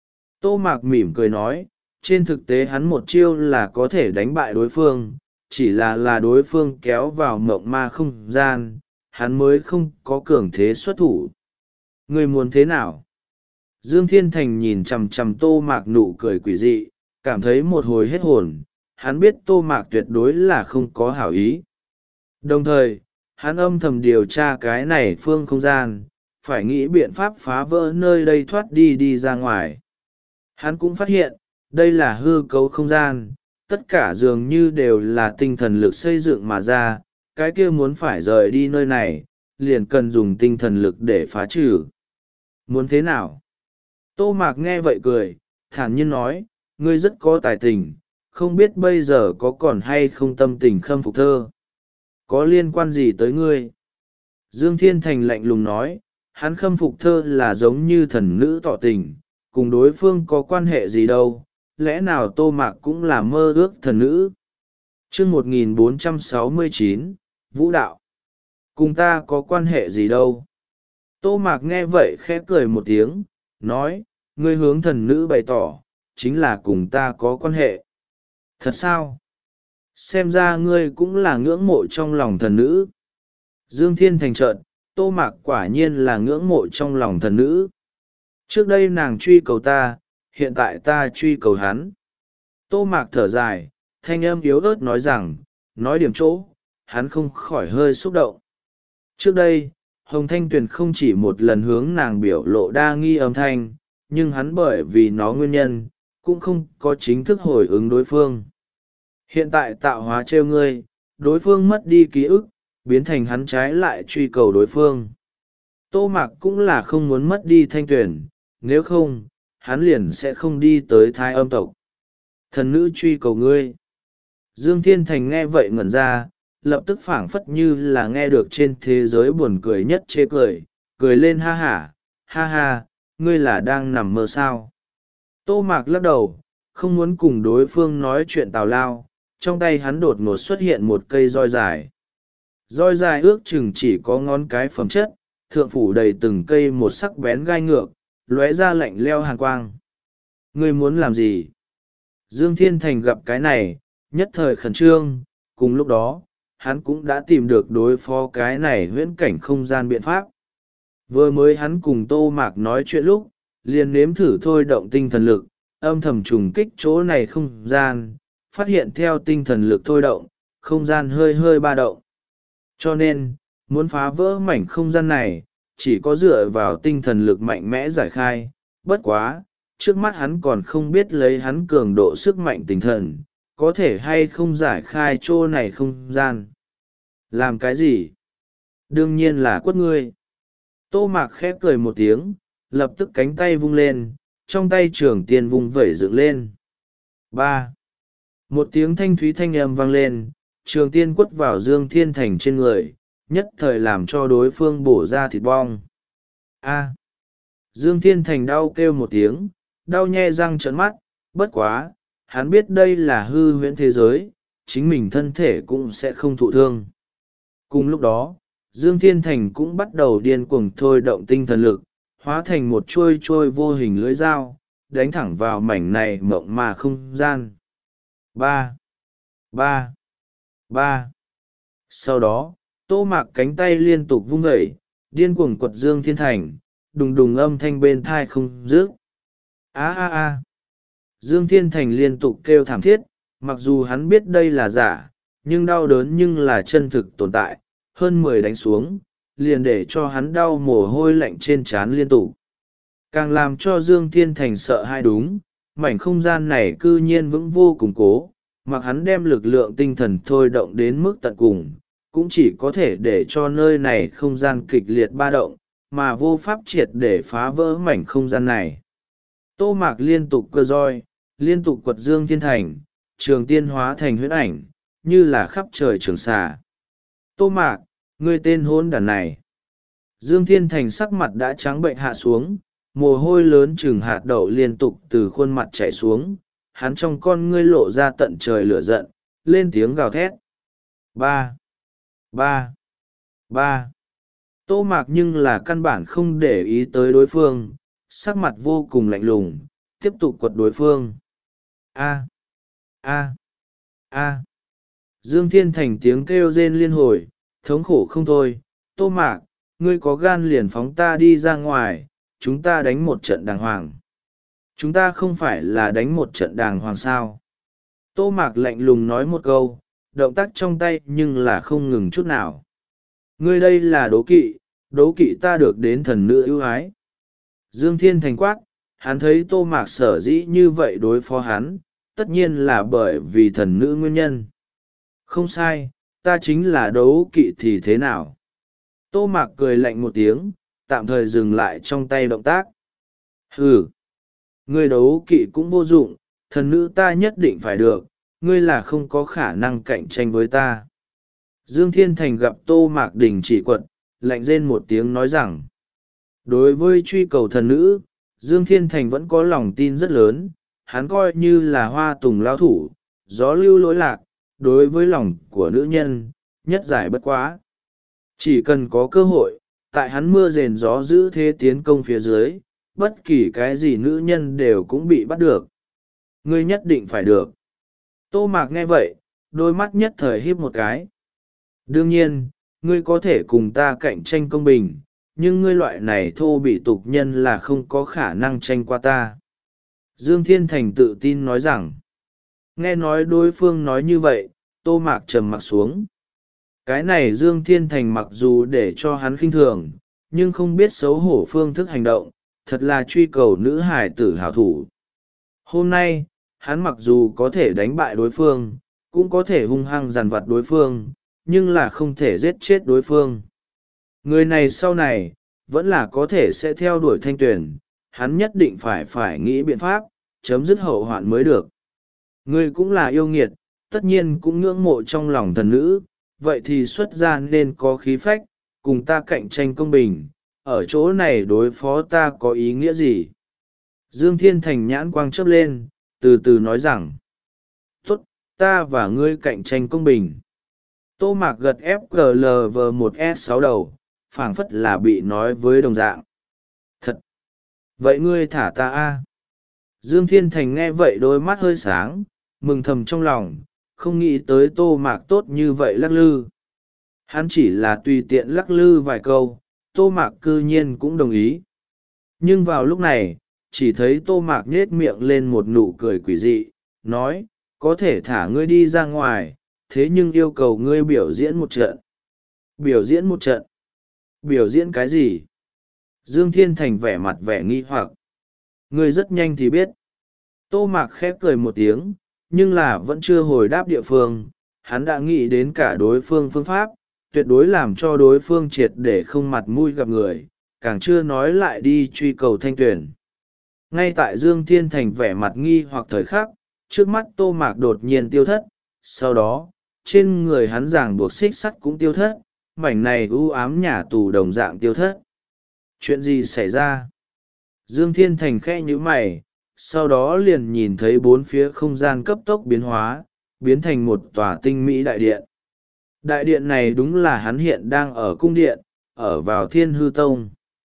Tô mạc mỉm cười nói, trên thực tế hắn một chiêu là có thể đánh bại đối phương, chỉ là là đối phương kéo vào mộng ma không gian, hắn mới không có cường thế xuất thủ. Ngươi muốn thế nào? Dương Thiên Thành nhìn chằm chằm tô mạc nụ cười quỷ dị, cảm thấy một hồi hết hồn, hắn biết tô mạc tuyệt đối là không có hảo ý. Đồng thời, hắn âm thầm điều tra cái này phương không gian, phải nghĩ biện pháp phá vỡ nơi đây thoát đi đi ra ngoài. Hắn cũng phát hiện, đây là hư cấu không gian, tất cả dường như đều là tinh thần lực xây dựng mà ra, cái kia muốn phải rời đi nơi này, liền cần dùng tinh thần lực để phá trừ. Muốn thế nào? Tô Mạc nghe vậy cười, thản nhiên nói, ngươi rất có tài tình, không biết bây giờ có còn hay không tâm tình khâm phục thơ. Có liên quan gì tới ngươi? Dương Thiên Thành lạnh lùng nói, hắn khâm phục thơ là giống như thần nữ tỏ tình, cùng đối phương có quan hệ gì đâu, lẽ nào Tô Mạc cũng là mơ ước thần nữ? Chương một nghìn bốn trăm sáu mươi chín, Vũ Đạo. Cùng ta có quan hệ gì đâu? Tô Mạc nghe vậy khẽ cười một tiếng, nói, ngươi hướng thần nữ bày tỏ, chính là cùng ta có quan hệ. Thật sao? Xem ra ngươi cũng là ngưỡng mộ trong lòng thần nữ. Dương Thiên Thành trợn, Tô Mạc quả nhiên là ngưỡng mộ trong lòng thần nữ. Trước đây nàng truy cầu ta, hiện tại ta truy cầu hắn. Tô Mạc thở dài, thanh âm yếu ớt nói rằng, nói điểm chỗ, hắn không khỏi hơi xúc động. Trước đây, Hồng Thanh Tuyền không chỉ một lần hướng nàng biểu lộ đa nghi âm thanh, nhưng hắn bởi vì nó nguyên nhân, cũng không có chính thức hồi ứng đối phương. Hiện tại tạo hóa trêu ngươi, đối phương mất đi ký ức, biến thành hắn trái lại truy cầu đối phương. Tô Mạc cũng là không muốn mất đi Thanh Tuyền, nếu không, hắn liền sẽ không đi tới Thái Âm tộc. Thần nữ truy cầu ngươi. Dương Thiên Thành nghe vậy ngẩn ra, lập tức phảng phất như là nghe được trên thế giới buồn cười nhất chê cười, cười lên ha hả, ha ha, ngươi là đang nằm mơ sao. Tô Mạc lắc đầu, không muốn cùng đối phương nói chuyện tào lao, trong tay hắn đột ngột xuất hiện một cây roi dài. Roi dài ước chừng chỉ có ngón cái phẩm chất, thượng phủ đầy từng cây một sắc bén gai ngược, lóe ra lạnh leo hàn quang. Ngươi muốn làm gì? Dương Thiên Thành gặp cái này, nhất thời khẩn trương, cùng lúc đó, hắn cũng đã tìm được đối phó cái này huyễn cảnh không gian biện pháp. Vừa mới hắn cùng Tô Mạc nói chuyện lúc, liền nếm thử thôi động tinh thần lực, âm thầm trùng kích chỗ này không gian, phát hiện theo tinh thần lực thôi động, không gian hơi hơi ba động. Cho nên, muốn phá vỡ mảnh không gian này, chỉ có dựa vào tinh thần lực mạnh mẽ giải khai, bất quá, trước mắt hắn còn không biết lấy hắn cường độ sức mạnh tinh thần, có thể hay không giải khai chỗ này không gian? Làm cái gì? Đương nhiên là quất ngươi. Tô Mạc khẽ cười một tiếng, lập tức cánh tay vung lên, trong tay trường tiên vung vẩy dựng lên. Ba. Một tiếng thanh thúy thanh âm vang lên, trường tiên quất vào Dương Thiên Thành trên người, nhất thời làm cho đối phương bổ ra thịt bong. A. Dương Thiên Thành đau kêu một tiếng, đau nhe răng trợn mắt, bất quá, hắn biết đây là hư huyễn thế giới, chính mình thân thể cũng sẽ không thụ thương. Cùng lúc đó, Dương Thiên Thành cũng bắt đầu điên cuồng thôi động tinh thần lực, hóa thành một chuôi chuôi vô hình lưỡi dao, đánh thẳng vào mảnh này mộng mà không gian. Ba, ba, ba. Sau đó, Tô Mạc cánh tay liên tục vung vẩy, điên cuồng quật Dương Thiên Thành, đùng đùng âm thanh bên thai không dứt. A a a. Dương Thiên Thành liên tục kêu thảm thiết, mặc dù hắn biết đây là giả, nhưng đau đớn nhưng là chân thực tồn tại, hơn mười đánh xuống, liền để cho hắn đau mồ hôi lạnh trên trán liên tục. Càng làm cho Dương Thiên Thành sợ hãi đúng, mảnh không gian này cư nhiên vững vô cùng cố, mặc hắn đem lực lượng tinh thần thôi động đến mức tận cùng, cũng chỉ có thể để cho nơi này không gian kịch liệt ba động, mà vô pháp triệt để phá vỡ mảnh không gian này. Tô Mạc liên tục cơ roi, liên tục quật Dương Thiên Thành, trường tiên hóa thành huyễn ảnh, như là khắp trời trường xà. Tô Mạc, ngươi tên hôn đàn này. Dương Thiên Thành sắc mặt đã trắng bệnh hạ xuống, mồ hôi lớn chừng hạt đậu liên tục từ khuôn mặt chảy xuống, hắn trong con ngươi lộ ra tận trời lửa giận, lên tiếng gào thét. Ba, ba, ba. Tô Mạc nhưng là căn bản không để ý tới đối phương, sắc mặt vô cùng lạnh lùng, tiếp tục quật đối phương. A, a, a. Dương Thiên Thành tiếng kêu rên liên hồi, thống khổ không thôi. Tô Mạc, ngươi có gan liền phóng ta đi ra ngoài, chúng ta đánh một trận đàng hoàng. Chúng ta không phải là đánh một trận đàng hoàng sao? Tô Mạc lạnh lùng nói một câu, động tác trong tay nhưng là không ngừng chút nào. Ngươi đây là đố kỵ, đố kỵ ta được đến thần nữ ưu ái. Dương Thiên Thành quát, hắn thấy Tô Mạc sở dĩ như vậy đối phó hắn, tất nhiên là bởi vì thần nữ nguyên nhân. Không sai, ta chính là đấu kỵ thì thế nào? Tô Mạc cười lạnh một tiếng, tạm thời dừng lại trong tay động tác. Hừ, ngươi đấu kỵ cũng vô dụng, thần nữ ta nhất định phải được, ngươi là không có khả năng cạnh tranh với ta. Dương Thiên Thành gặp Tô Mạc đình chỉ quật, lạnh rên một tiếng nói rằng, đối với truy cầu thần nữ, Dương Thiên Thành vẫn có lòng tin rất lớn, hắn coi như là hoa tùng lao thủ, gió lưu lỗi lạc, đối với lòng của nữ nhân, nhất giải bất quá. Chỉ cần có cơ hội, tại hắn mưa rền gió giữ thế tiến công phía dưới, bất kỳ cái gì nữ nhân đều cũng bị bắt được. Ngươi nhất định phải được. Tô Mạc nghe vậy, đôi mắt nhất thời híp một cái. Đương nhiên, ngươi có thể cùng ta cạnh tranh công bình, nhưng ngươi loại này thô bị tục nhân là không có khả năng tranh qua ta. Dương Thiên Thành tự tin nói rằng, nghe nói đối phương nói như vậy, Tô Mạc trầm mặc xuống. Cái này Dương Thiên Thành mặc dù để cho hắn khinh thường, nhưng không biết xấu hổ phương thức hành động, thật là truy cầu nữ hải tử hảo thủ. Hôm nay, hắn mặc dù có thể đánh bại đối phương, cũng có thể hung hăng giàn vặt đối phương, nhưng là không thể giết chết đối phương. Người này sau này, vẫn là có thể sẽ theo đuổi Thanh Tuyền, hắn nhất định phải phải nghĩ biện pháp, chấm dứt hậu hoạn mới được. Ngươi cũng là yêu nghiệt, tất nhiên cũng ngưỡng mộ trong lòng thần nữ, vậy thì xuất ra nên có khí phách, cùng ta cạnh tranh công bình, ở chỗ này đối phó ta có ý nghĩa gì? Dương Thiên Thành nhãn quang chớp lên, từ từ nói rằng, tốt, ta và ngươi cạnh tranh công bình. Tô Mạc gật ép giê lờ vê một S sáu đầu, phảng phất là bị nói với đồng dạng. Thật! Vậy ngươi thả ta a? Dương Thiên Thành nghe vậy đôi mắt hơi sáng, mừng thầm trong lòng, không nghĩ tới Tô Mạc tốt như vậy lắc lư. Hắn chỉ là tùy tiện lắc lư vài câu, Tô Mạc cư nhiên cũng đồng ý. Nhưng vào lúc này, chỉ thấy Tô Mạc nhết miệng lên một nụ cười quỷ dị, nói, có thể thả ngươi đi ra ngoài, thế nhưng yêu cầu ngươi biểu diễn một trận. Biểu diễn một trận? Biểu diễn cái gì? Dương Thiên Thành vẻ mặt vẻ nghi hoặc. Ngươi rất nhanh thì biết. Tô Mạc khép cười một tiếng, nhưng là vẫn chưa hồi đáp địa phương. Hắn đã nghĩ đến cả đối phương phương pháp, tuyệt đối làm cho đối phương triệt để không mặt mũi gặp người, càng chưa nói lại đi truy cầu Thanh Tuyền. Ngay tại Dương Thiên Thành vẻ mặt nghi hoặc thời khắc, trước mắt Tô Mạc đột nhiên tiêu thất, sau đó, trên người hắn ràng buộc xích sắt cũng tiêu thất, mảnh này u ám nhà tù đồng dạng tiêu thất. Chuyện gì xảy ra? Dương Thiên Thành khẽ nhíu mày, sau đó liền nhìn thấy bốn phía không gian cấp tốc biến hóa, biến thành một tòa tinh mỹ đại điện. Đại điện này đúng là hắn hiện đang ở cung điện, ở vào Thiên Hư Tông.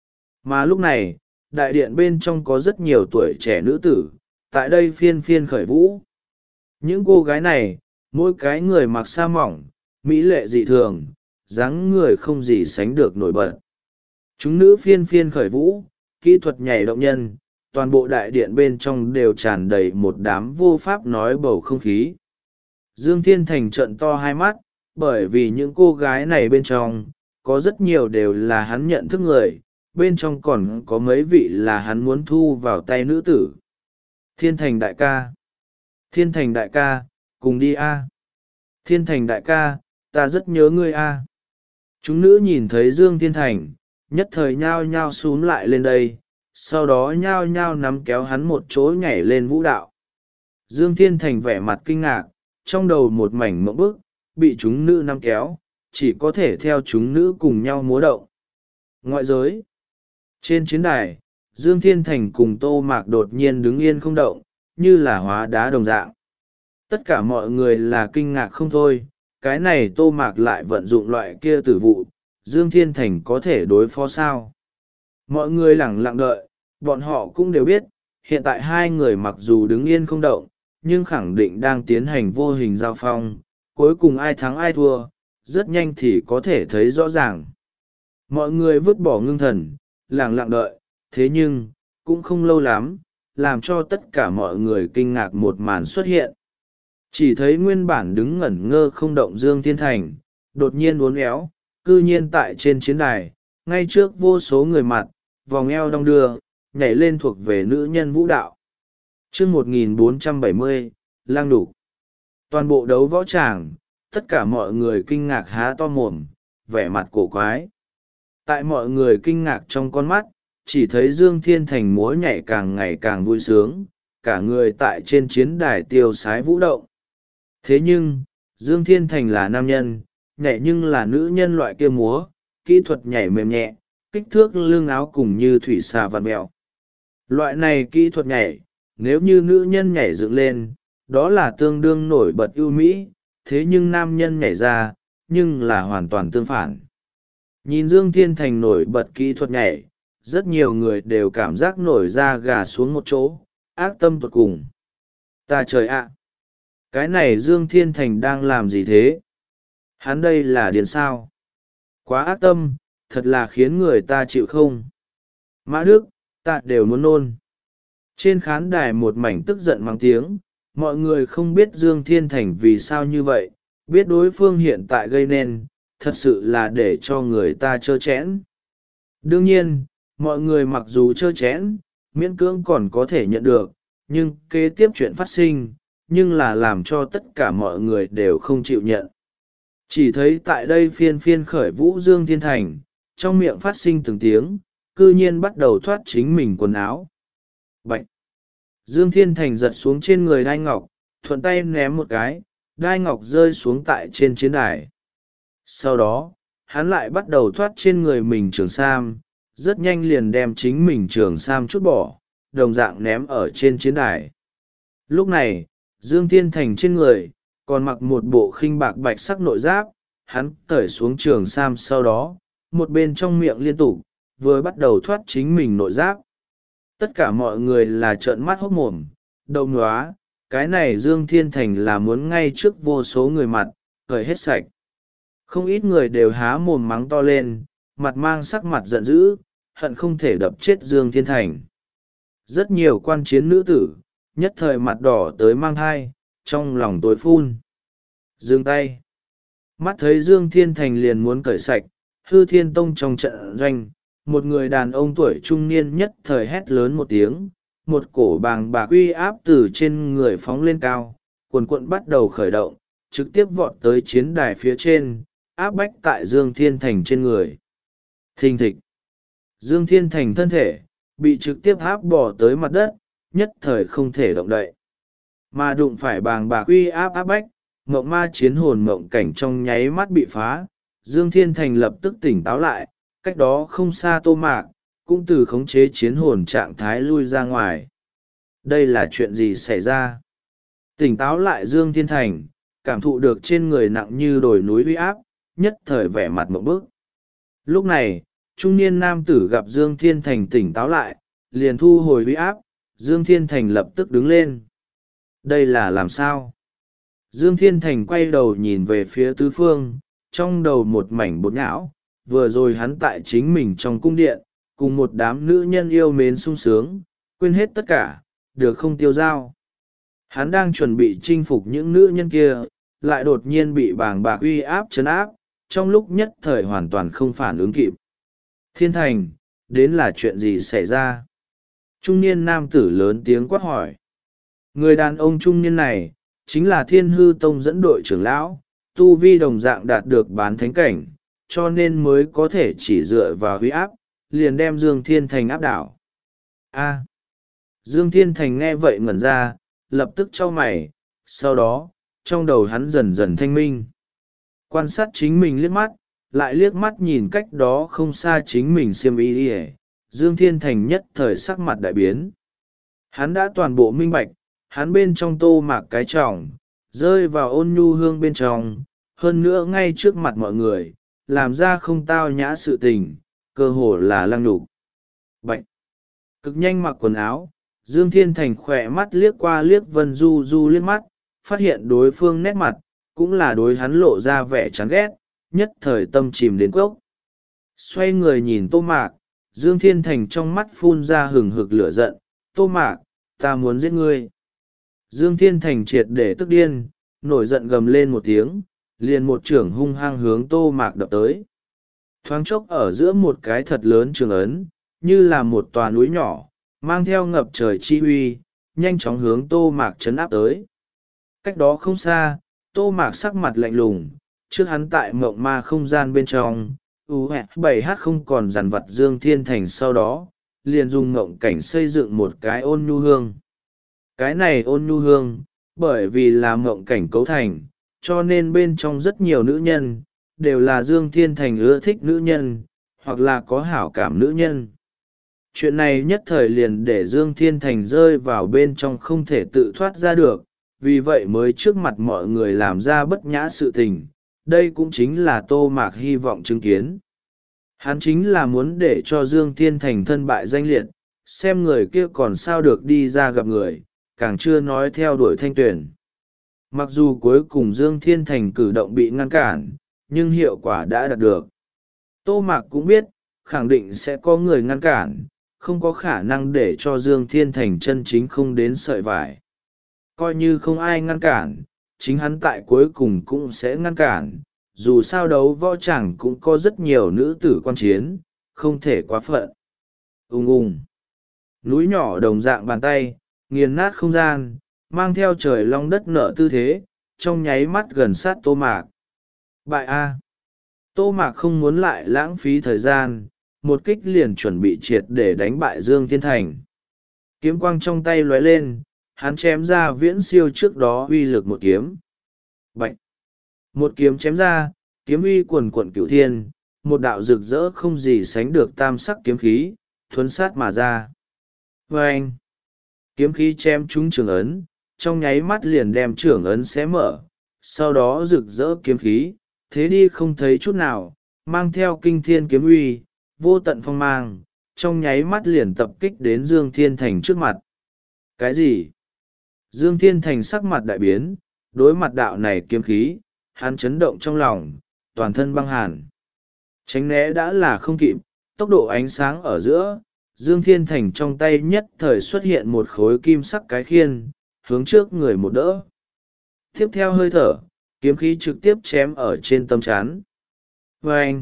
Mà lúc này, đại điện bên trong có rất nhiều tuổi trẻ nữ tử, tại đây phiên phiên khởi vũ. Những cô gái này, mỗi cái người mặc sa mỏng, mỹ lệ dị thường, dáng người không gì sánh được nổi bật. Chúng nữ phiên phiên khởi vũ, kỹ thuật nhảy động nhân, toàn bộ đại điện bên trong đều tràn đầy một đám vô pháp nói bầu không khí. Dương Thiên Thành trợn to hai mắt, bởi vì những cô gái này bên trong, có rất nhiều đều là hắn nhận thức người, bên trong còn có mấy vị là hắn muốn thu vào tay nữ tử. Thiên Thành đại ca! Thiên Thành đại ca, cùng đi a! Thiên Thành đại ca, ta rất nhớ ngươi a! Chúng nữ nhìn thấy Dương Thiên Thành, nhất thời nhao nhao xúm lại lên đây, sau đó nhao nhao nắm kéo hắn một chỗ nhảy lên vũ đạo. Dương Thiên Thành vẻ mặt kinh ngạc, trong đầu một mảnh mộng bức, bị chúng nữ nắm kéo, chỉ có thể theo chúng nữ cùng nhau múa động. Ngoại giới. Trên chiến đài, Dương Thiên Thành cùng Tô Mạc đột nhiên đứng yên không động, như là hóa đá đồng dạng. Tất cả mọi người là kinh ngạc không thôi, cái này Tô Mạc lại vận dụng loại kia tử vụ, Dương Thiên Thành có thể đối phó sao? Mọi người lẳng lặng đợi, bọn họ cũng đều biết, hiện tại hai người mặc dù đứng yên không động, nhưng khẳng định đang tiến hành vô hình giao phong, cuối cùng ai thắng ai thua, rất nhanh thì có thể thấy rõ ràng. Mọi người vứt bỏ ngưng thần, lẳng lặng đợi, thế nhưng, cũng không lâu lắm, làm cho tất cả mọi người kinh ngạc một màn xuất hiện. Chỉ thấy nguyên bản đứng ngẩn ngơ không động Dương Thiên Thành, đột nhiên uốn éo, cư nhiên tại trên chiến đài, ngay trước vô số người mặt, vòng eo đong đưa, nhảy lên thuộc về nữ nhân vũ đạo. Chương một nghìn bốn trăm bảy mươi, lang đục. Toàn bộ đấu võ tràng, tất cả mọi người kinh ngạc há to mồm, vẻ mặt cổ quái. Tại mọi người kinh ngạc trong con mắt, chỉ thấy Dương Thiên Thành múa nhảy càng ngày càng vui sướng, cả người tại trên chiến đài tiêu sái vũ động. Thế nhưng, Dương Thiên Thành là nam nhân, nhảy nhưng là nữ nhân loại kia múa, kỹ thuật nhảy mềm nhẹ, kích thước lưng áo cùng như thủy xà vặn mẹo. Loại này kỹ thuật nhảy, nếu như nữ nhân nhảy dựng lên, đó là tương đương nổi bật ưu mỹ, thế nhưng nam nhân nhảy ra, nhưng là hoàn toàn tương phản. Nhìn Dương Thiên Thành nổi bật kỹ thuật nhảy, rất nhiều người đều cảm giác nổi da gà xuống một chỗ, ác tâm tột cùng. Ta trời ạ! Cái này Dương Thiên Thành đang làm gì thế? Hắn đây là điên sao? Quá ác tâm, thật là khiến người ta chịu không? Mã Đức, ta đều muốn nôn. Trên khán đài một mảnh tức giận mắng tiếng, mọi người không biết Dương Thiên Thành vì sao như vậy, biết đối phương hiện tại gây nên, thật sự là để cho người ta trơ chẽn. Đương nhiên, mọi người mặc dù trơ chẽn, miễn cưỡng còn có thể nhận được, nhưng kế tiếp chuyện phát sinh, nhưng là làm cho tất cả mọi người đều không chịu nhận. Chỉ thấy tại đây phiên phiên khởi vũ Dương Thiên Thành, trong miệng phát sinh từng tiếng, cư nhiên bắt đầu thoát chính mình quần áo. Bạch! Dương Thiên Thành giật xuống trên người đai ngọc, thuận tay ném một cái, đai ngọc rơi xuống tại trên chiến đài. Sau đó, hắn lại bắt đầu thoát trên người mình trường sam, rất nhanh liền đem chính mình trường sam chút bỏ, đồng dạng ném ở trên chiến đài. Lúc này, Dương Thiên Thành trên người, còn mặc một bộ khinh bạc bạch sắc nội giáp, hắn cởi xuống trường sam sau đó, một bên trong miệng liên tục, vừa bắt đầu thoát chính mình nội giáp. Tất cả mọi người là trợn mắt hốt mồm, đầu nóa, cái này Dương Thiên Thành là muốn ngay trước vô số người mặt, cởi hết sạch. Không ít người đều há mồm mắng to lên, mặt mang sắc mặt giận dữ, hận không thể đập chết Dương Thiên Thành. Rất nhiều quan chiến nữ tử, nhất thời mặt đỏ tới mang thai, trong lòng tối phun. Dừng tay. Mắt thấy Dương Thiên Thành liền muốn cởi sạch, Hư Thiên Tông trong trận doanh, một người đàn ông tuổi trung niên nhất thời hét lớn một tiếng, một cổ bàng bạc uy áp từ trên người phóng lên cao, quần quận bắt đầu khởi động, trực tiếp vọt tới chiến đài phía trên, áp bách tại Dương Thiên Thành trên người. Thình thịch. Dương Thiên Thành thân thể, bị trực tiếp áp bỏ tới mặt đất, nhất thời không thể động đậy. Mà đụng phải bàng bạc uy áp áp bách, mộng ma chiến hồn mộng cảnh trong nháy mắt bị phá, Dương Thiên Thành lập tức tỉnh táo lại, cách đó không xa Tô Mạc, cũng từ khống chế chiến hồn trạng thái lui ra ngoài. Đây là chuyện gì xảy ra? Tỉnh táo lại Dương Thiên Thành, cảm thụ được trên người nặng như đồi núi uy áp, nhất thời vẻ mặt mộng bức. Lúc này, trung niên nam tử gặp Dương Thiên Thành tỉnh táo lại, liền thu hồi uy áp, Dương Thiên Thành lập tức đứng lên. Đây là làm sao? Dương Thiên Thành quay đầu nhìn về phía tứ phương, trong đầu một mảnh bột nhão, vừa rồi hắn tại chính mình trong cung điện, cùng một đám nữ nhân yêu mến sung sướng, quên hết tất cả, được không tiêu dao. Hắn đang chuẩn bị chinh phục những nữ nhân kia, lại đột nhiên bị bàng bạc uy áp trấn áp, trong lúc nhất thời hoàn toàn không phản ứng kịp. Thiên Thành, đến là chuyện gì xảy ra? Trung niên nam tử lớn tiếng quát hỏi. Người đàn ông trung niên này, chính là Thiên Hư Tông dẫn đội trưởng lão, tu vi đồng dạng đạt được bán thánh cảnh, cho nên mới có thể chỉ dựa vào huy áp, liền đem Dương Thiên Thành áp đảo. A. Dương Thiên Thành nghe vậy ngẩn ra, lập tức chau mày, sau đó, trong đầu hắn dần dần thanh minh. Quan sát chính mình liếc mắt, lại liếc mắt nhìn cách đó không xa chính mình xiêm y đi. Dương Thiên Thành nhất thời sắc mặt đại biến. Hắn đã toàn bộ minh bạch, hắn bên trong Tô Mạc cái trọng, rơi vào ôn nhu hương bên trong, hơn nữa ngay trước mặt mọi người, làm ra không tao nhã sự tình, cơ hồ là lăng nhục. Bạch! Cực nhanh mặc quần áo, Dương Thiên Thành khỏe mắt liếc qua liếc Vân Du Du liếc mắt, phát hiện đối phương nét mặt, cũng là đối hắn lộ ra vẻ chán ghét, nhất thời tâm chìm đến cốc. Xoay người nhìn Tô Mạc, Dương Thiên Thành trong mắt phun ra hừng hực lửa giận, Tô Mạc, ta muốn giết ngươi. Dương Thiên Thành triệt để tức điên, nổi giận gầm lên một tiếng, liền một trưởng hung hăng hướng Tô Mạc đập tới. Thoáng chốc ở giữa một cái thật lớn trường ấn, như là một tòa núi nhỏ, mang theo ngập trời chi uy, nhanh chóng hướng Tô Mạc trấn áp tới. Cách đó không xa, Tô Mạc sắc mặt lạnh lùng, trước hắn tại mộng ma không gian bên trong, u bảy h không còn dằn vặt Dương Thiên Thành sau đó, liền dùng mộng cảnh xây dựng một cái ôn nhu hương. Cái này ôn nhu hương, bởi vì là mộng cảnh cấu thành, cho nên bên trong rất nhiều nữ nhân, đều là Dương Thiên Thành ưa thích nữ nhân, hoặc là có hảo cảm nữ nhân. Chuyện này nhất thời liền để Dương Thiên Thành rơi vào bên trong không thể tự thoát ra được, vì vậy mới trước mặt mọi người làm ra bất nhã sự tình. Đây cũng chính là Tô Mạc hy vọng chứng kiến. Hắn chính là muốn để cho Dương Thiên Thành thân bại danh liệt, xem người kia còn sao được đi ra gặp người, càng chưa nói theo đuổi Thanh Tuyền. Mặc dù cuối cùng Dương Thiên Thành cử động bị ngăn cản, nhưng hiệu quả đã đạt được. Tô Mạc cũng biết, khẳng định sẽ có người ngăn cản, không có khả năng để cho Dương Thiên Thành chân chính không đến sợi vải. Coi như không ai ngăn cản, chính hắn tại cuối cùng cũng sẽ ngăn cản, dù sao đấu võ chẳng cũng có rất nhiều nữ tử quan chiến, không thể quá phận. Ung ung. Núi nhỏ đồng dạng bàn tay, nghiền nát không gian, mang theo trời long đất nở tư thế, trong nháy mắt gần sát Tô Mạc. Bại A. Tô Mạc không muốn lại lãng phí thời gian, một kích liền chuẩn bị triệt để đánh bại Dương Thiên Thành. Kiếm quang trong tay lóe lên, hắn chém ra viễn siêu trước đó uy lực một kiếm. Bạch! Một kiếm chém ra, kiếm uy quần quận cửu thiên, một đạo rực rỡ không gì sánh được tam sắc kiếm khí, thuấn sát mà ra. Vâng! Kiếm khí chém trúng trường ấn, trong nháy mắt liền đem trường ấn xé mở, sau đó rực rỡ kiếm khí, thế đi không thấy chút nào, mang theo kinh thiên kiếm uy, vô tận phong mang, trong nháy mắt liền tập kích đến Dương Thiên Thành trước mặt. Cái gì? Dương Thiên Thành sắc mặt đại biến, đối mặt đạo này kiếm khí, hắn chấn động trong lòng, toàn thân băng hàn. Tránh né đã là không kịp, tốc độ ánh sáng ở giữa, Dương Thiên Thành trong tay nhất thời xuất hiện một khối kim sắc cái khiên, hướng trước người một đỡ. Tiếp theo hơi thở, kiếm khí trực tiếp chém ở trên tâm chán. Vâng!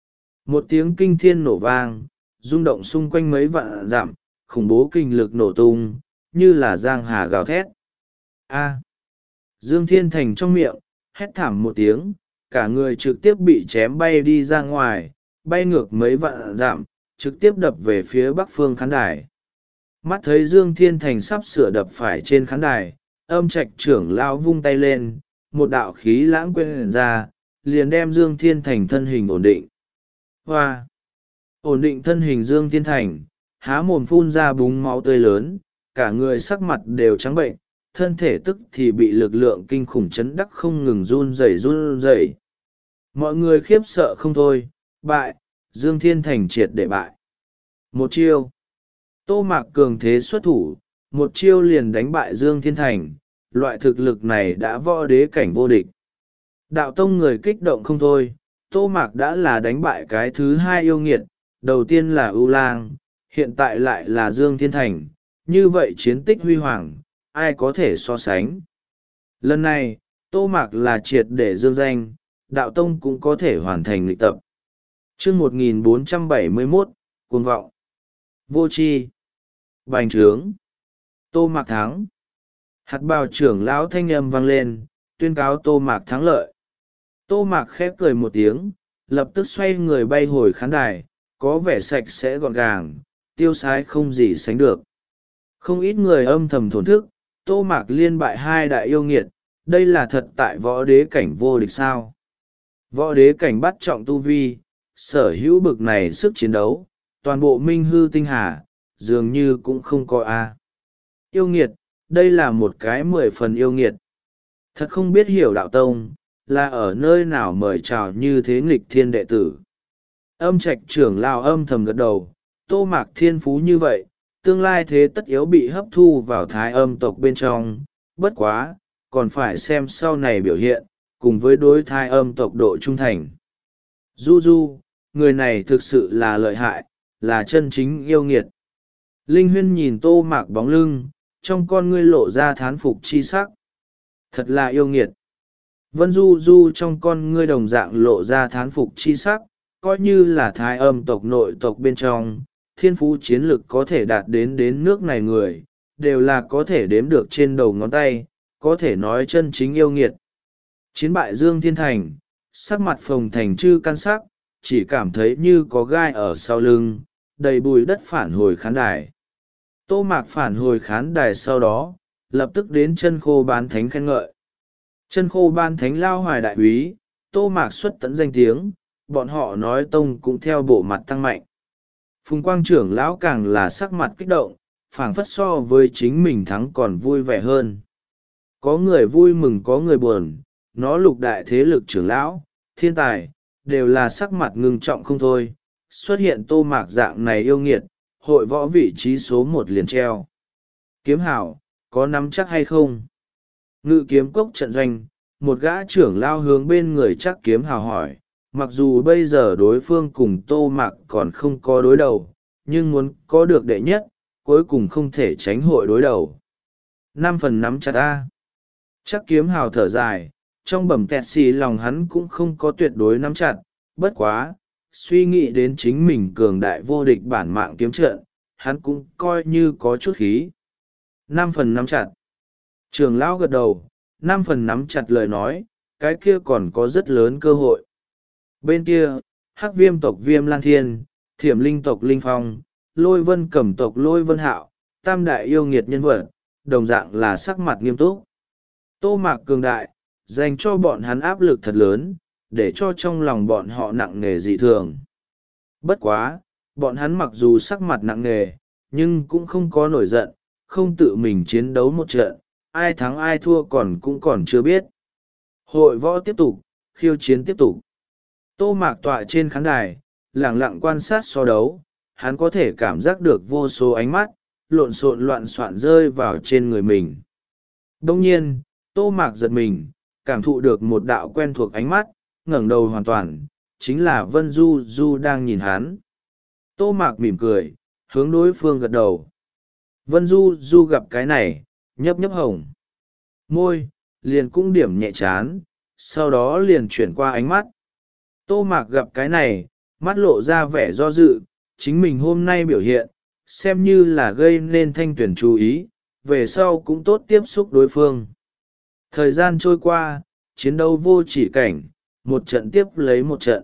Một tiếng kinh thiên nổ vang, rung động xung quanh mấy vạn dặm, khủng bố kinh lực nổ tung, như là giang hà gào thét. A! Dương Thiên Thành trong miệng hét thảm một tiếng, cả người trực tiếp bị chém bay đi ra ngoài, bay ngược mấy vạn dặm, trực tiếp đập về phía bắc phương khán đài. Mắt thấy Dương Thiên Thành sắp sửa đập phải trên khán đài, Âm Trạch trưởng lão vung tay lên, một đạo khí lãng quên ra, liền đem Dương Thiên Thành thân hình ổn định. Hoa! Ổn định thân hình Dương Thiên Thành, há mồm phun ra búng máu tươi lớn, cả người sắc mặt đều trắng bệnh, thân thể tức thì bị lực lượng kinh khủng chấn đắc không ngừng run rẩy run rẩy. Mọi người khiếp sợ không thôi, bại, Dương Thiên Thành triệt để bại. Một chiêu. Tô Mạc cường thế xuất thủ, một chiêu liền đánh bại Dương Thiên Thành, loại thực lực này đã võ đế cảnh vô địch. Đạo tông người kích động không thôi, Tô Mạc đã là đánh bại cái thứ hai yêu nghiệt, đầu tiên là ưu lang, hiện tại lại là Dương Thiên Thành, như vậy chiến tích huy hoàng, ai có thể so sánh. Lần này, Tô Mạc là triệt để dương danh, đạo tông cũng có thể hoàn thành lịch tập. chương một nghìn bốn trăm bảy mươi mốt, cuồng vọng, vô tri, bành trướng, Tô Mạc thắng. Hạt bào trưởng lão thanh âm vang lên, tuyên cáo Tô Mạc thắng lợi. Tô Mạc khép cười một tiếng, lập tức xoay người bay hồi khán đài, có vẻ sạch sẽ gọn gàng, tiêu sái không gì sánh được. Không ít người âm thầm thổn thức, Tô Mạc liên bại hai đại yêu nghiệt, đây là thật tại võ đế cảnh vô địch sao. Võ đế cảnh bắt trọng tu vi, sở hữu bực này sức chiến đấu, toàn bộ minh hư tinh hà, dường như cũng không có a. Yêu nghiệt, đây là một cái mười phần yêu nghiệt. Thật không biết hiểu đạo tông, là ở nơi nào mời chào như thế nghịch thiên đệ tử. Âm Trạch trưởng lão âm thầm gật đầu, Tô Mạc thiên phú như vậy, tương lai thế tất yếu bị hấp thu vào thái âm tộc bên trong, bất quá, còn phải xem sau này biểu hiện, cùng với đối thái âm tộc độ trung thành. Du Du, người này thực sự là lợi hại, là chân chính yêu nghiệt. Linh Huyên nhìn Tô Mạc bóng lưng, trong con ngươi lộ ra thán phục chi sắc. Thật là yêu nghiệt. Vân Du Du trong con ngươi đồng dạng lộ ra thán phục chi sắc, coi như là thái âm tộc nội tộc bên trong, thiên phú chiến lực có thể đạt đến đến nước này người, đều là có thể đếm được trên đầu ngón tay, có thể nói chân chính yêu nghiệt. Chiến bại Dương Thiên Thành, sắc mặt phồng thành chư căn sắc, chỉ cảm thấy như có gai ở sau lưng, đầy bùi đất phản hồi khán đài. Tô Mạc phản hồi khán đài sau đó, lập tức đến chân khô bán thánh khen ngợi. Chân khô ban thánh lao hoài đại úy, Tô Mạc xuất tận danh tiếng, bọn họ nói tông cũng theo bộ mặt tăng mạnh. Phùng Quang trưởng lão càng là sắc mặt kích động, phảng phất so với chính mình thắng còn vui vẻ hơn. Có người vui mừng có người buồn, nó lục đại thế lực trưởng lão, thiên tài, đều là sắc mặt ngưng trọng không thôi. Xuất hiện Tô Mạc dạng này yêu nghiệt, hội võ vị trí số một liền treo. Kiếm hảo, có nắm chắc hay không? Ngự kiếm cốc trận doanh, một gã trưởng lao hướng bên người chắc kiếm hào hỏi, mặc dù bây giờ đối phương cùng Tô Mạc còn không có đối đầu, nhưng muốn có được đệ nhất, cuối cùng không thể tránh hội đối đầu. Năm phần nắm chặt ta. Chắc kiếm hào thở dài, trong bẩm kẹt xì lòng hắn cũng không có tuyệt đối nắm chặt, bất quá, suy nghĩ đến chính mình cường đại vô địch bản mạng kiếm trận, hắn cũng coi như có chút khí. Năm phần nắm chặt. Trường lão gật đầu, năm phần nắm chặt lời nói, cái kia còn có rất lớn cơ hội. Bên kia, hắc viêm tộc Viêm Lan Thiên, thiểm linh tộc Linh Phong, lôi vân cẩm tộc lôi vân hạo, tam đại yêu nghiệt nhân vật, đồng dạng là sắc mặt nghiêm túc. Tô Mạc cường đại, dành cho bọn hắn áp lực thật lớn, để cho trong lòng bọn họ nặng nề dị thường. Bất quá, bọn hắn mặc dù sắc mặt nặng nề, nhưng cũng không có nổi giận, không tự mình chiến đấu một trận, ai thắng ai thua còn cũng còn chưa biết. Hội võ tiếp tục, khiêu chiến tiếp tục. Tô Mạc tọa trên khán đài, lẳng lặng quan sát so đấu, hắn có thể cảm giác được vô số ánh mắt, lộn xộn loạn soạn rơi vào trên người mình. Đông nhiên, Tô Mạc giật mình, cảm thụ được một đạo quen thuộc ánh mắt, ngẩng đầu hoàn toàn, chính là Vân Du Du đang nhìn hắn. Tô Mạc mỉm cười, hướng đối phương gật đầu. Vân Du Du gặp cái này, nhấp nhấp hồng. Môi, liền cũng điểm nhẹ chán, sau đó liền chuyển qua ánh mắt. Tô Mạc gặp cái này, mắt lộ ra vẻ do dự, chính mình hôm nay biểu hiện, xem như là gây nên thanh tuyển chú ý, về sau cũng tốt tiếp xúc đối phương. Thời gian trôi qua, chiến đấu vô chỉ cảnh, một trận tiếp lấy một trận.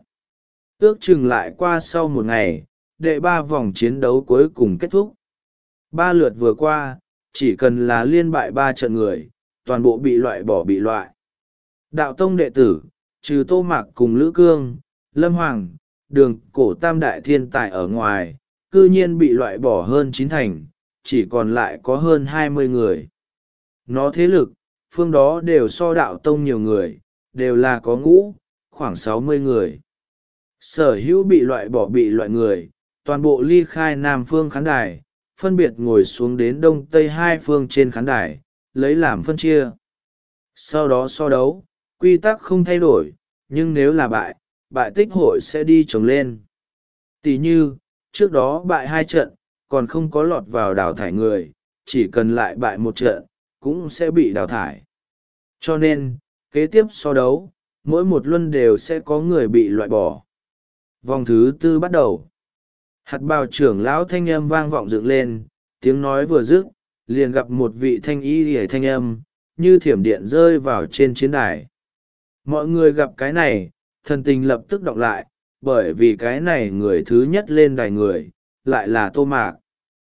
Ước chừng lại qua sau một ngày, đệ ba vòng chiến đấu cuối cùng kết thúc. Ba lượt vừa qua, chỉ cần là liên bại ba trận người, toàn bộ bị loại bỏ bị loại. Đạo tông đệ tử, trừ Tô Mạc cùng Lữ Cương, Lâm Hoàng, Đường Cổ tam đại thiên tài ở ngoài, cư nhiên bị loại bỏ hơn chín thành, chỉ còn lại có hơn hai mươi người. Nó thế lực, phương đó đều so đạo tông nhiều người, đều là có ngũ, khoảng sáu mươi người. Sở hữu bị loại bỏ bị loại người, toàn bộ ly khai nam phương khán đài, phân biệt ngồi xuống đến đông tây hai phương trên khán đài, lấy làm phân chia. Sau đó so đấu, quy tắc không thay đổi, nhưng nếu là bại, bại tích hội sẽ đi trồng lên. Tỷ như, trước đó bại hai trận, còn không có lọt vào đào thải người, chỉ cần lại bại một trận, cũng sẽ bị đào thải. Cho nên, kế tiếp so đấu, mỗi một luân đều sẽ có người bị loại bỏ. Vòng thứ tư bắt đầu. Hạt bào trưởng lão thanh âm vang vọng dựng lên, tiếng nói vừa dứt, liền gặp một vị thanh y hề thanh âm, như thiểm điện rơi vào trên chiến đài. Mọi người gặp cái này, thần tình lập tức đọc lại, bởi vì cái này người thứ nhất lên đài người, lại là Tô Mạc.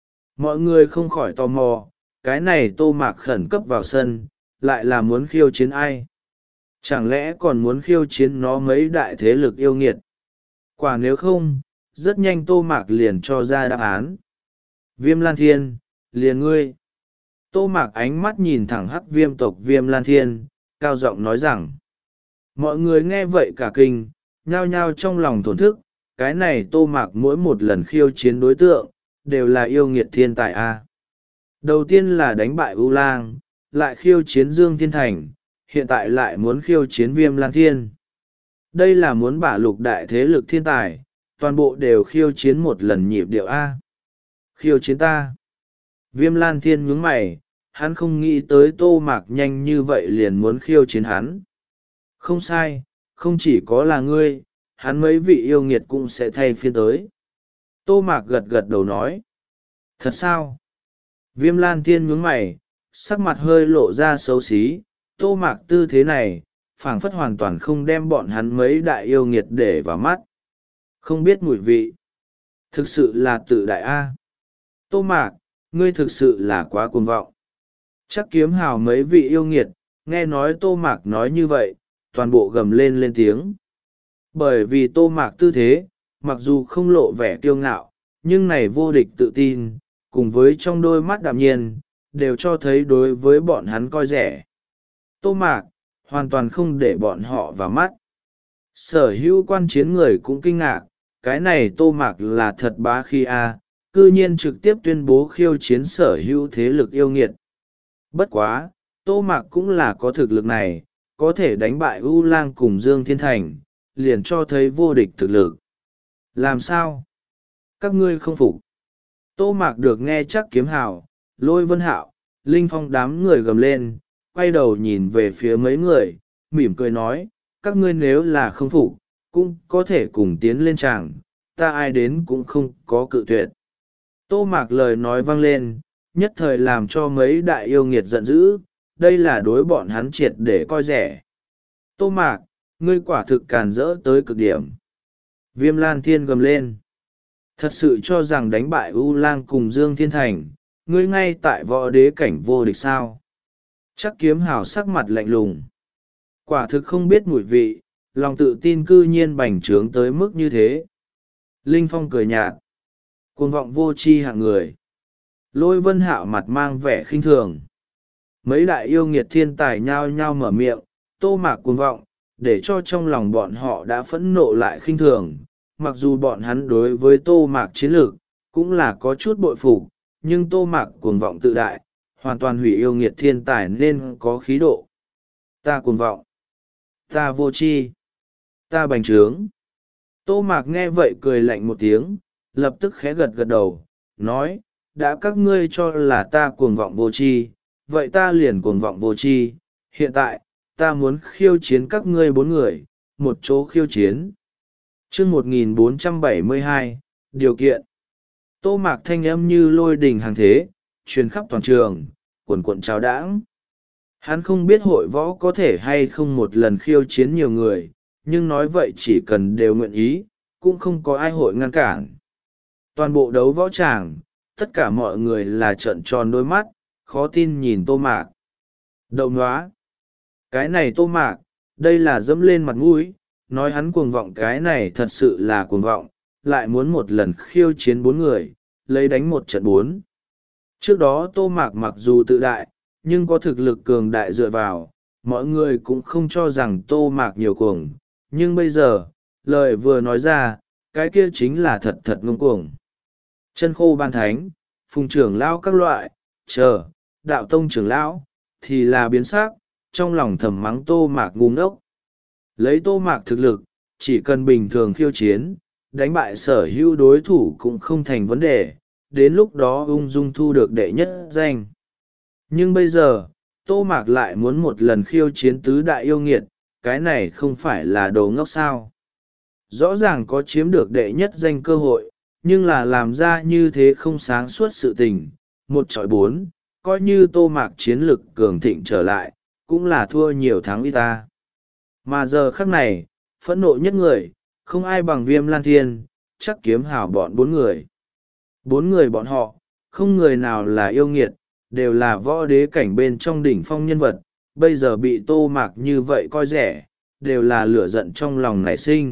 Mọi người không khỏi tò mò, cái này Tô Mạc khẩn cấp vào sân, lại là muốn khiêu chiến ai? Chẳng lẽ còn muốn khiêu chiến nó mấy đại thế lực yêu nghiệt? Quả nếu không, rất nhanh Tô Mạc liền cho ra đáp án. Viêm Lan Thiên, liền ngươi. Tô Mạc ánh mắt nhìn thẳng hắc viêm tộc Viêm Lan Thiên, cao giọng nói rằng. Mọi người nghe vậy cả kinh, nhao nhao trong lòng thổn thức, cái này Tô Mạc mỗi một lần khiêu chiến đối tượng, đều là yêu nghiệt thiên tài a. Đầu tiên là đánh bại U Lang, lại khiêu chiến Dương Thiên Thành, hiện tại lại muốn khiêu chiến Viêm Lan Thiên. Đây là muốn bả lục đại thế lực thiên tài, toàn bộ đều khiêu chiến một lần nhịp điệu A. Khiêu chiến ta. Viêm Lan Thiên nhướng mày, hắn không nghĩ tới Tô Mạc nhanh như vậy liền muốn khiêu chiến hắn. Không sai, không chỉ có là ngươi, hắn mấy vị yêu nghiệt cũng sẽ thay phiên tới. Tô Mạc gật gật đầu nói. Thật sao? Viêm Lan Thiên nhướng mày, sắc mặt hơi lộ ra xấu xí, Tô Mạc tư thế này, phảng phất hoàn toàn không đem bọn hắn mấy đại yêu nghiệt để vào mắt. Không biết mùi vị. Thực sự là tự đại A. Tô Mạc, ngươi thực sự là quá cuồng vọng. Chắc kiếm hào mấy vị yêu nghiệt, nghe nói Tô Mạc nói như vậy, toàn bộ gầm lên lên tiếng. Bởi vì Tô Mạc tư thế, mặc dù không lộ vẻ kiêu ngạo, nhưng này vô địch tự tin, cùng với trong đôi mắt đạm nhiên, đều cho thấy đối với bọn hắn coi rẻ. Tô Mạc, hoàn toàn không để bọn họ vào mắt. Sở hữu quan chiến người cũng kinh ngạc, cái này Tô Mạc là thật bá khi a, cư nhiên trực tiếp tuyên bố khiêu chiến sở hữu thế lực yêu nghiệt. Bất quá, Tô Mạc cũng là có thực lực này, có thể đánh bại U Lang cùng Dương Thiên Thành, liền cho thấy vô địch thực lực. Làm sao? Các ngươi không phục. Tô Mạc được nghe chắc kiếm hào, Lôi Vân Hạo, Linh Phong đám người gầm lên, quay đầu nhìn về phía mấy người, mỉm cười nói, các ngươi nếu là không phục, cũng có thể cùng tiến lên tràng, ta ai đến cũng không có cự tuyệt. Tô Mạc lời nói vang lên, nhất thời làm cho mấy đại yêu nghiệt giận dữ, đây là đối bọn hắn triệt để coi rẻ. Tô Mạc, ngươi quả thực càn rỡ tới cực điểm. Viêm Lan Thiên gầm lên. Thật sự cho rằng đánh bại U Lang cùng Dương Thiên Thành, ngươi ngay tại võ đế cảnh vô địch sao? Chắc kiếm hào sắc mặt lạnh lùng. Quả thực không biết mùi vị, lòng tự tin cư nhiên bành trướng tới mức như thế. Linh Phong cười nhạt. Cuồng vọng vô tri hạng người. Lôi Vân Hạo mặt mang vẻ khinh thường. Mấy đại yêu nghiệt thiên tài nhao nhao mở miệng, Tô Mạc cuồng vọng, để cho trong lòng bọn họ đã phẫn nộ lại khinh thường. Mặc dù bọn hắn đối với Tô Mạc chiến lược, cũng là có chút bội phục, nhưng Tô Mạc cuồng vọng tự đại, hoàn toàn hủy yêu nghiệt thiên tài nên có khí độ. Ta cuồng vọng. Ta vô tri. Ta bành trướng. Tô Mạc nghe vậy cười lạnh một tiếng, lập tức khẽ gật gật đầu, nói, đã các ngươi cho là ta cuồng vọng vô tri, vậy ta liền cuồng vọng vô tri. Hiện tại, ta muốn khiêu chiến các ngươi bốn người, một chỗ khiêu chiến. Chương một nghìn bốn trăm bảy mươi hai, điều kiện. Tô Mạc thanh âm như lôi đình hàng thế, truyền khắp toàn trường, cuồn cuộn trào đãng. Hắn không biết hội võ có thể hay không một lần khiêu chiến nhiều người, nhưng nói vậy chỉ cần đều nguyện ý, cũng không có ai hội ngăn cản. Toàn bộ đấu võ tràng, tất cả mọi người là trợn tròn đôi mắt, khó tin nhìn Tô Mạc. Đậu nóa! Cái này Tô Mạc, đây là dẫm lên mặt mũi, nói hắn cuồng vọng cái này thật sự là cuồng vọng, lại muốn một lần khiêu chiến bốn người, lấy đánh một trận bốn. Trước đó Tô Mạc mặc dù tự đại, nhưng có thực lực cường đại dựa vào, mọi người cũng không cho rằng Tô Mạc nhiều cuồng, nhưng bây giờ, lời vừa nói ra, cái kia chính là thật thật ngông cuồng. Chân khô ban thánh, phùng trưởng lão các loại, chờ, đạo tông trưởng lão, thì là biến sắc, trong lòng thầm mắng Tô Mạc ngu ngốc. Lấy Tô Mạc thực lực, chỉ cần bình thường khiêu chiến, đánh bại sở hữu đối thủ cũng không thành vấn đề, đến lúc đó ung dung thu được đệ nhất danh. Nhưng bây giờ, Tô Mạc lại muốn một lần khiêu chiến tứ đại yêu nghiệt, cái này không phải là đồ ngốc sao. Rõ ràng có chiếm được đệ nhất danh cơ hội, nhưng là làm ra như thế không sáng suốt sự tình, một chọi bốn, coi như Tô Mạc chiến lực cường thịnh trở lại, cũng là thua nhiều thắng y ta. Mà giờ khắc này, phẫn nộ nhất người, không ai bằng Viêm Lan Thiên, chắc kiếm hảo bọn bốn người. Bốn người bọn họ, không người nào là yêu nghiệt, đều là võ đế cảnh bên trong đỉnh phong nhân vật, bây giờ bị Tô Mạc như vậy coi rẻ, đều là lửa giận trong lòng nảy sinh.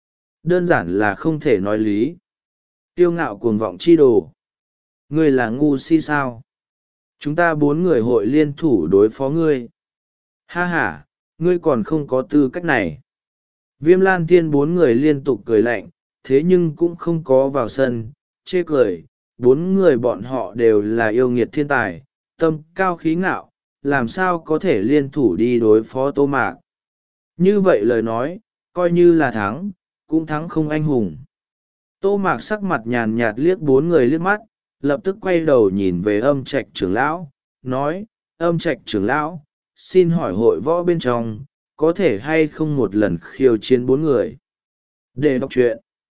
Đơn giản là không thể nói lý. Tiêu ngạo cuồng vọng chi đồ. Ngươi là ngu si sao? Chúng ta bốn người hội liên thủ đối phó ngươi. Ha ha, ngươi còn không có tư cách này. Viêm Lan Thiên bốn người liên tục cười lạnh, thế nhưng cũng không có vào sân, chê cười. Bốn người bọn họ đều là yêu nghiệt thiên tài, tâm cao khí ngạo, làm sao có thể liên thủ đi đối phó Tô Mạc. Như vậy lời nói, coi như là thắng, cũng thắng không anh hùng. Tô Mạc sắc mặt nhàn nhạt liếc bốn người liếc mắt, lập tức quay đầu nhìn về Âm Trạch trưởng lão, nói, Âm Trạch trưởng lão, xin hỏi hội võ bên trong, có thể hay không một lần khiêu chiến bốn người. Để đọc truyện.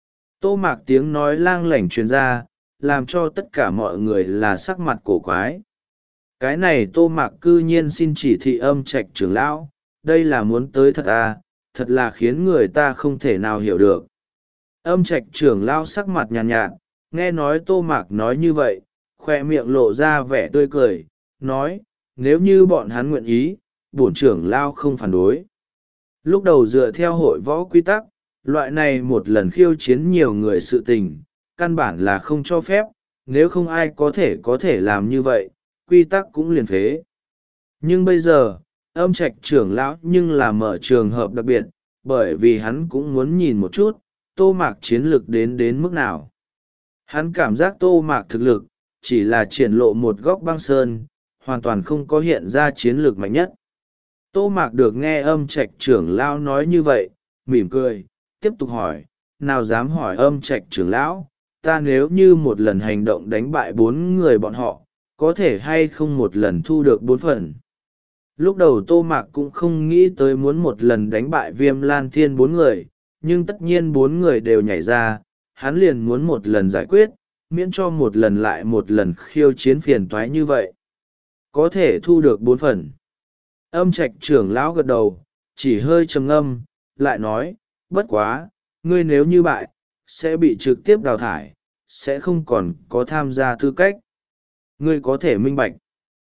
Tô Mạc tiếng nói lang lảnh truyền ra, làm cho tất cả mọi người là sắc mặt cổ quái. Cái này Tô Mạc cư nhiên xin chỉ thị Âm Trạch trưởng lão, đây là muốn tới thật à, thật là khiến người ta không thể nào hiểu được. Âm Trạch trưởng lão sắc mặt nhàn nhạt, nhạt, nghe nói Tô Mạc nói như vậy, khoe miệng lộ ra vẻ tươi cười, nói, nếu như bọn hắn nguyện ý, bổn trưởng lão không phản đối. Lúc đầu dựa theo hội võ quy tắc, loại này một lần khiêu chiến nhiều người sự tình, căn bản là không cho phép, nếu không ai có thể có thể làm như vậy, quy tắc cũng liền phế. Nhưng bây giờ, Âm Trạch trưởng lão nhưng là mở trường hợp đặc biệt, bởi vì hắn cũng muốn nhìn một chút, Tô Mạc chiến lực đến đến mức nào. Hắn cảm giác Tô Mạc thực lực, chỉ là triển lộ một góc băng sơn, hoàn toàn không có hiện ra chiến lược mạnh nhất. Tô Mạc được nghe Âm Trạch trưởng lão nói như vậy, mỉm cười, tiếp tục hỏi, nào dám hỏi Âm Trạch trưởng lão, ta nếu như một lần hành động đánh bại bốn người bọn họ, có thể hay không một lần thu được bốn phần. Lúc đầu Tô Mạc cũng không nghĩ tới muốn một lần đánh bại Viêm Lan Thiên bốn người, nhưng tất nhiên bốn người đều nhảy ra, hắn liền muốn một lần giải quyết, miễn cho một lần lại một lần khiêu chiến phiền toái như vậy. Có thể thu được bốn phần. Âm Trạch trưởng lão gật đầu, chỉ hơi trầm ngâm, lại nói, bất quá, ngươi nếu như bại, sẽ bị trực tiếp đào thải, sẽ không còn có tham gia tư cách. Ngươi có thể minh bạch.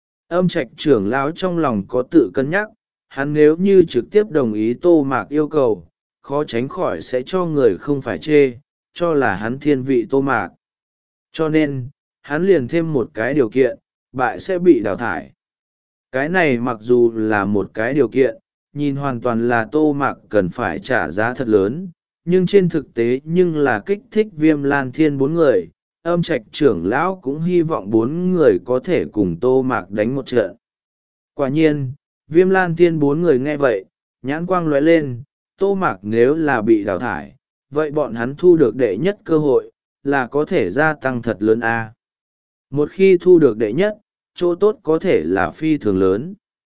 Âm Trạch trưởng lão trong lòng có tự cân nhắc, hắn nếu như trực tiếp đồng ý Tô Mạc yêu cầu, khó tránh khỏi sẽ cho người không phải chê, cho là hắn thiên vị Tô Mạc. Cho nên, hắn liền thêm một cái điều kiện, bại sẽ bị đào thải. Cái này mặc dù là một cái điều kiện, nhìn hoàn toàn là Tô Mạc cần phải trả giá thật lớn, nhưng trên thực tế nhưng là kích thích Viêm Lan Thiên bốn người. Âm Trạch trưởng lão cũng hy vọng bốn người có thể cùng Tô Mạc đánh một trận. Quả nhiên, Viêm Lan Thiên bốn người nghe vậy, nhãn quang lóe lên, Tô Mạc nếu là bị đào thải, vậy bọn hắn thu được đệ nhất cơ hội, là có thể gia tăng thật lớn a. Một khi thu được đệ nhất, chỗ tốt có thể là phi thường lớn.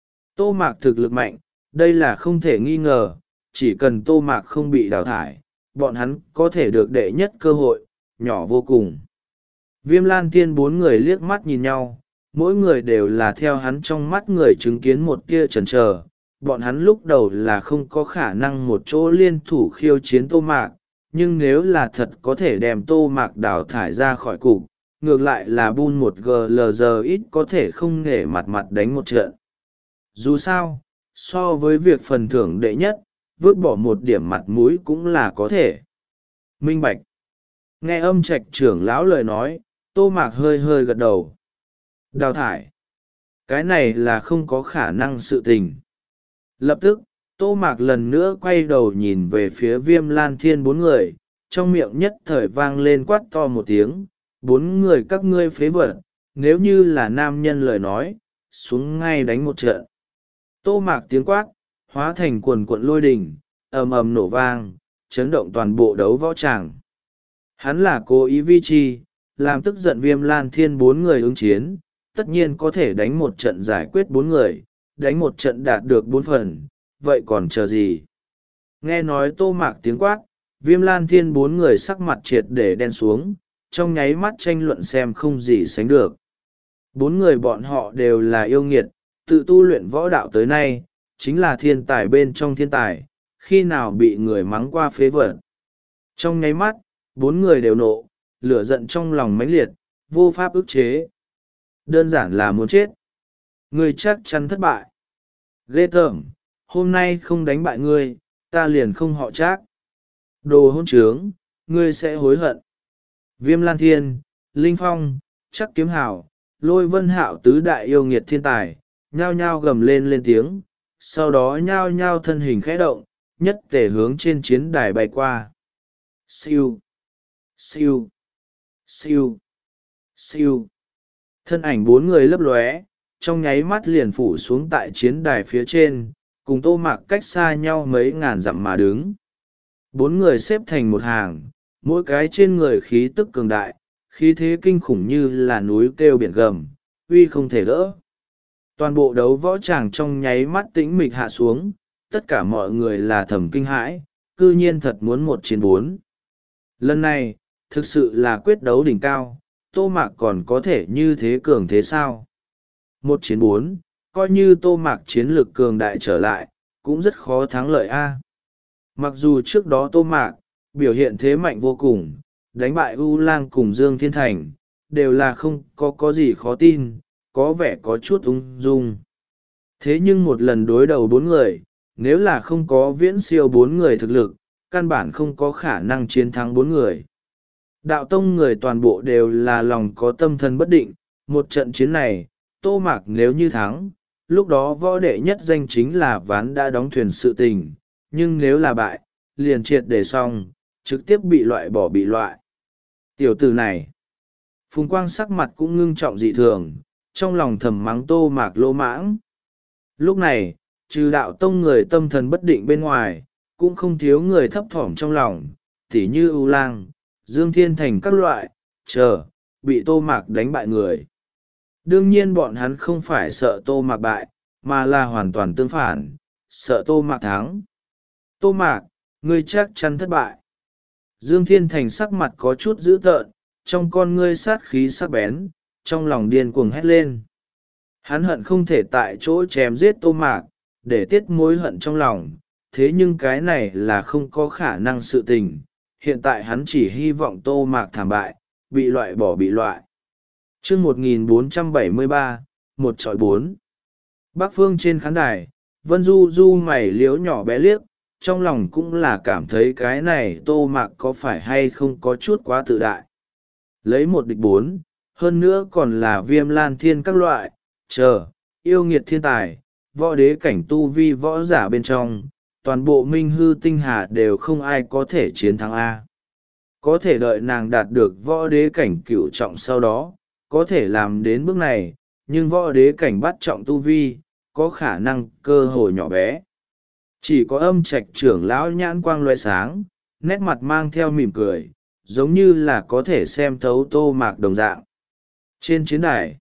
Tô Mạc thực lực mạnh, đây là không thể nghi ngờ, chỉ cần Tô Mạc không bị đào thải, bọn hắn có thể được đệ nhất cơ hội, nhỏ vô cùng. Viêm Lan Thiên bốn người liếc mắt nhìn nhau, mỗi người đều là theo hắn trong mắt người chứng kiến một tia chần chờ. Bọn hắn lúc đầu là không có khả năng một chỗ liên thủ khiêu chiến Tô Mạc, nhưng nếu là thật có thể đem Tô Mạc đào thải ra khỏi cục, ngược lại là bun một glr ít có thể không nể mặt mặt đánh một trận. Dù sao, so với việc phần thưởng đệ nhất, vứt bỏ một điểm mặt mũi cũng là có thể. Minh bạch. Nghe âm trạch trưởng lão lời nói, Tô Mạc hơi hơi gật đầu. Đào thải. Cái này là không có khả năng sự tình. Lập tức, Tô Mạc lần nữa quay đầu nhìn về phía Viêm Lan Thiên bốn người, trong miệng nhất thời vang lên quát to một tiếng, bốn người các ngươi phế vật, nếu như là nam nhân lời nói, xuống ngay đánh một trận. Tô Mạc tiếng quát, hóa thành quần cuộn lôi đình, ầm ầm nổ vang, chấn động toàn bộ đấu võ tràng. Hắn là cố ý vi chi, làm tức giận Viêm Lan Thiên bốn người ứng chiến, tất nhiên có thể đánh một trận giải quyết bốn người, đánh một trận đạt được bốn phần, vậy còn chờ gì? Nghe nói Tô Mạc tiếng quát, Viêm Lan Thiên bốn người sắc mặt triệt để đen xuống, trong nháy mắt tranh luận xem không gì sánh được. Bốn người bọn họ đều là yêu nghiệt, tự tu luyện võ đạo tới nay, chính là thiên tài bên trong thiên tài, khi nào bị người mắng qua phế vật. Trong nháy mắt, bốn người đều nộ, lửa giận trong lòng mãnh liệt, vô pháp ức chế. Đơn giản là muốn chết. Ngươi chắc chắn thất bại. Ghê tởm, hôm nay không đánh bại ngươi, ta liền không họ Trác. Đồ hôn trướng, ngươi sẽ hối hận. Viêm Lan Thiên, Linh Phong, Chắc Kiếm Hảo, Lôi Vân Hạo tứ đại yêu nghiệt thiên tài, nhao nhao gầm lên lên tiếng, sau đó nhao nhao thân hình khẽ động, nhất tể hướng trên chiến đài bay qua. Siêu, siêu, siêu, siêu. Thân ảnh bốn người lấp lóe, trong nháy mắt liền phủ xuống tại chiến đài phía trên, cùng Tô Mạc cách xa nhau mấy ngàn dặm mà đứng. Bốn người xếp thành một hàng, mỗi cái trên người khí tức cường đại, khí thế kinh khủng như là núi kêu biển gầm, uy không thể đỡ. Toàn bộ đấu võ tràng trong nháy mắt tĩnh mịch hạ xuống, tất cả mọi người là thầm kinh hãi, cư nhiên thật muốn một chiến bốn. Lần này, thực sự là quyết đấu đỉnh cao, Tô Mạc còn có thể như thế cường thế sao? Một chiến bốn, coi như Tô Mạc chiến lực cường đại trở lại, cũng rất khó thắng lợi a. Mặc dù trước đó Tô Mạc, biểu hiện thế mạnh vô cùng, đánh bại U Lang cùng Dương Thiên Thành, đều là không có có gì khó tin, có vẻ có chút ung dung. Thế nhưng một lần đối đầu bốn người, nếu là không có viễn siêu bốn người thực lực, căn bản không có khả năng chiến thắng bốn người. Đạo tông người toàn bộ đều là lòng có tâm thần bất định, một trận chiến này, Tô Mạc nếu như thắng, lúc đó võ đệ nhất danh chính là ván đã đóng thuyền sự tình, nhưng nếu là bại, liền triệt để xong, trực tiếp bị loại bỏ bị loại. Tiểu tử này, Phùng Quang sắc mặt cũng ngưng trọng dị thường, trong lòng thầm mắng Tô Mạc lỗ mãng. Lúc này, trừ đạo tông người tâm thần bất định bên ngoài, cũng không thiếu người thấp thỏm trong lòng, tỉ như ưu lang, Dương Thiên Thành các loại, chờ, bị Tô Mạc đánh bại người. Đương nhiên bọn hắn không phải sợ Tô Mạc bại, mà là hoàn toàn tương phản, sợ Tô Mạc thắng. Tô Mạc, ngươi chắc chắn thất bại. Dương Thiên Thành sắc mặt có chút dữ tợn, trong con ngươi sát khí sắc bén, trong lòng điên cuồng hét lên. Hắn hận không thể tại chỗ chém giết Tô Mạc, để tiết mối hận trong lòng, thế nhưng cái này là không có khả năng sự tình. Hiện tại hắn chỉ hy vọng Tô Mạc thảm bại, bị loại bỏ bị loại. chương một nghìn bốn trăm bảy mươi ba, một chọi bốn. Bắc phương trên khán đài, Vân Du Du mày liếu nhỏ bé liếc, trong lòng cũng là cảm thấy cái này Tô Mạc có phải hay không có chút quá tự đại. Lấy một địch bốn, hơn nữa còn là Viêm Lan Thiên các loại, chờ, yêu nghiệt thiên tài, võ đế cảnh tu vi võ giả bên trong, toàn bộ minh hư tinh hà đều không ai có thể chiến thắng A. Có thể đợi nàng đạt được võ đế cảnh cửu trọng sau đó, có thể làm đến bước này, nhưng võ đế cảnh bắt trọng tu vi, có khả năng cơ hội nhỏ bé. Chỉ có âm trạch trưởng lão nhãn quang loe sáng, nét mặt mang theo mỉm cười, giống như là có thể xem thấu Tô Mạc đồng dạng. Trên chiến đài,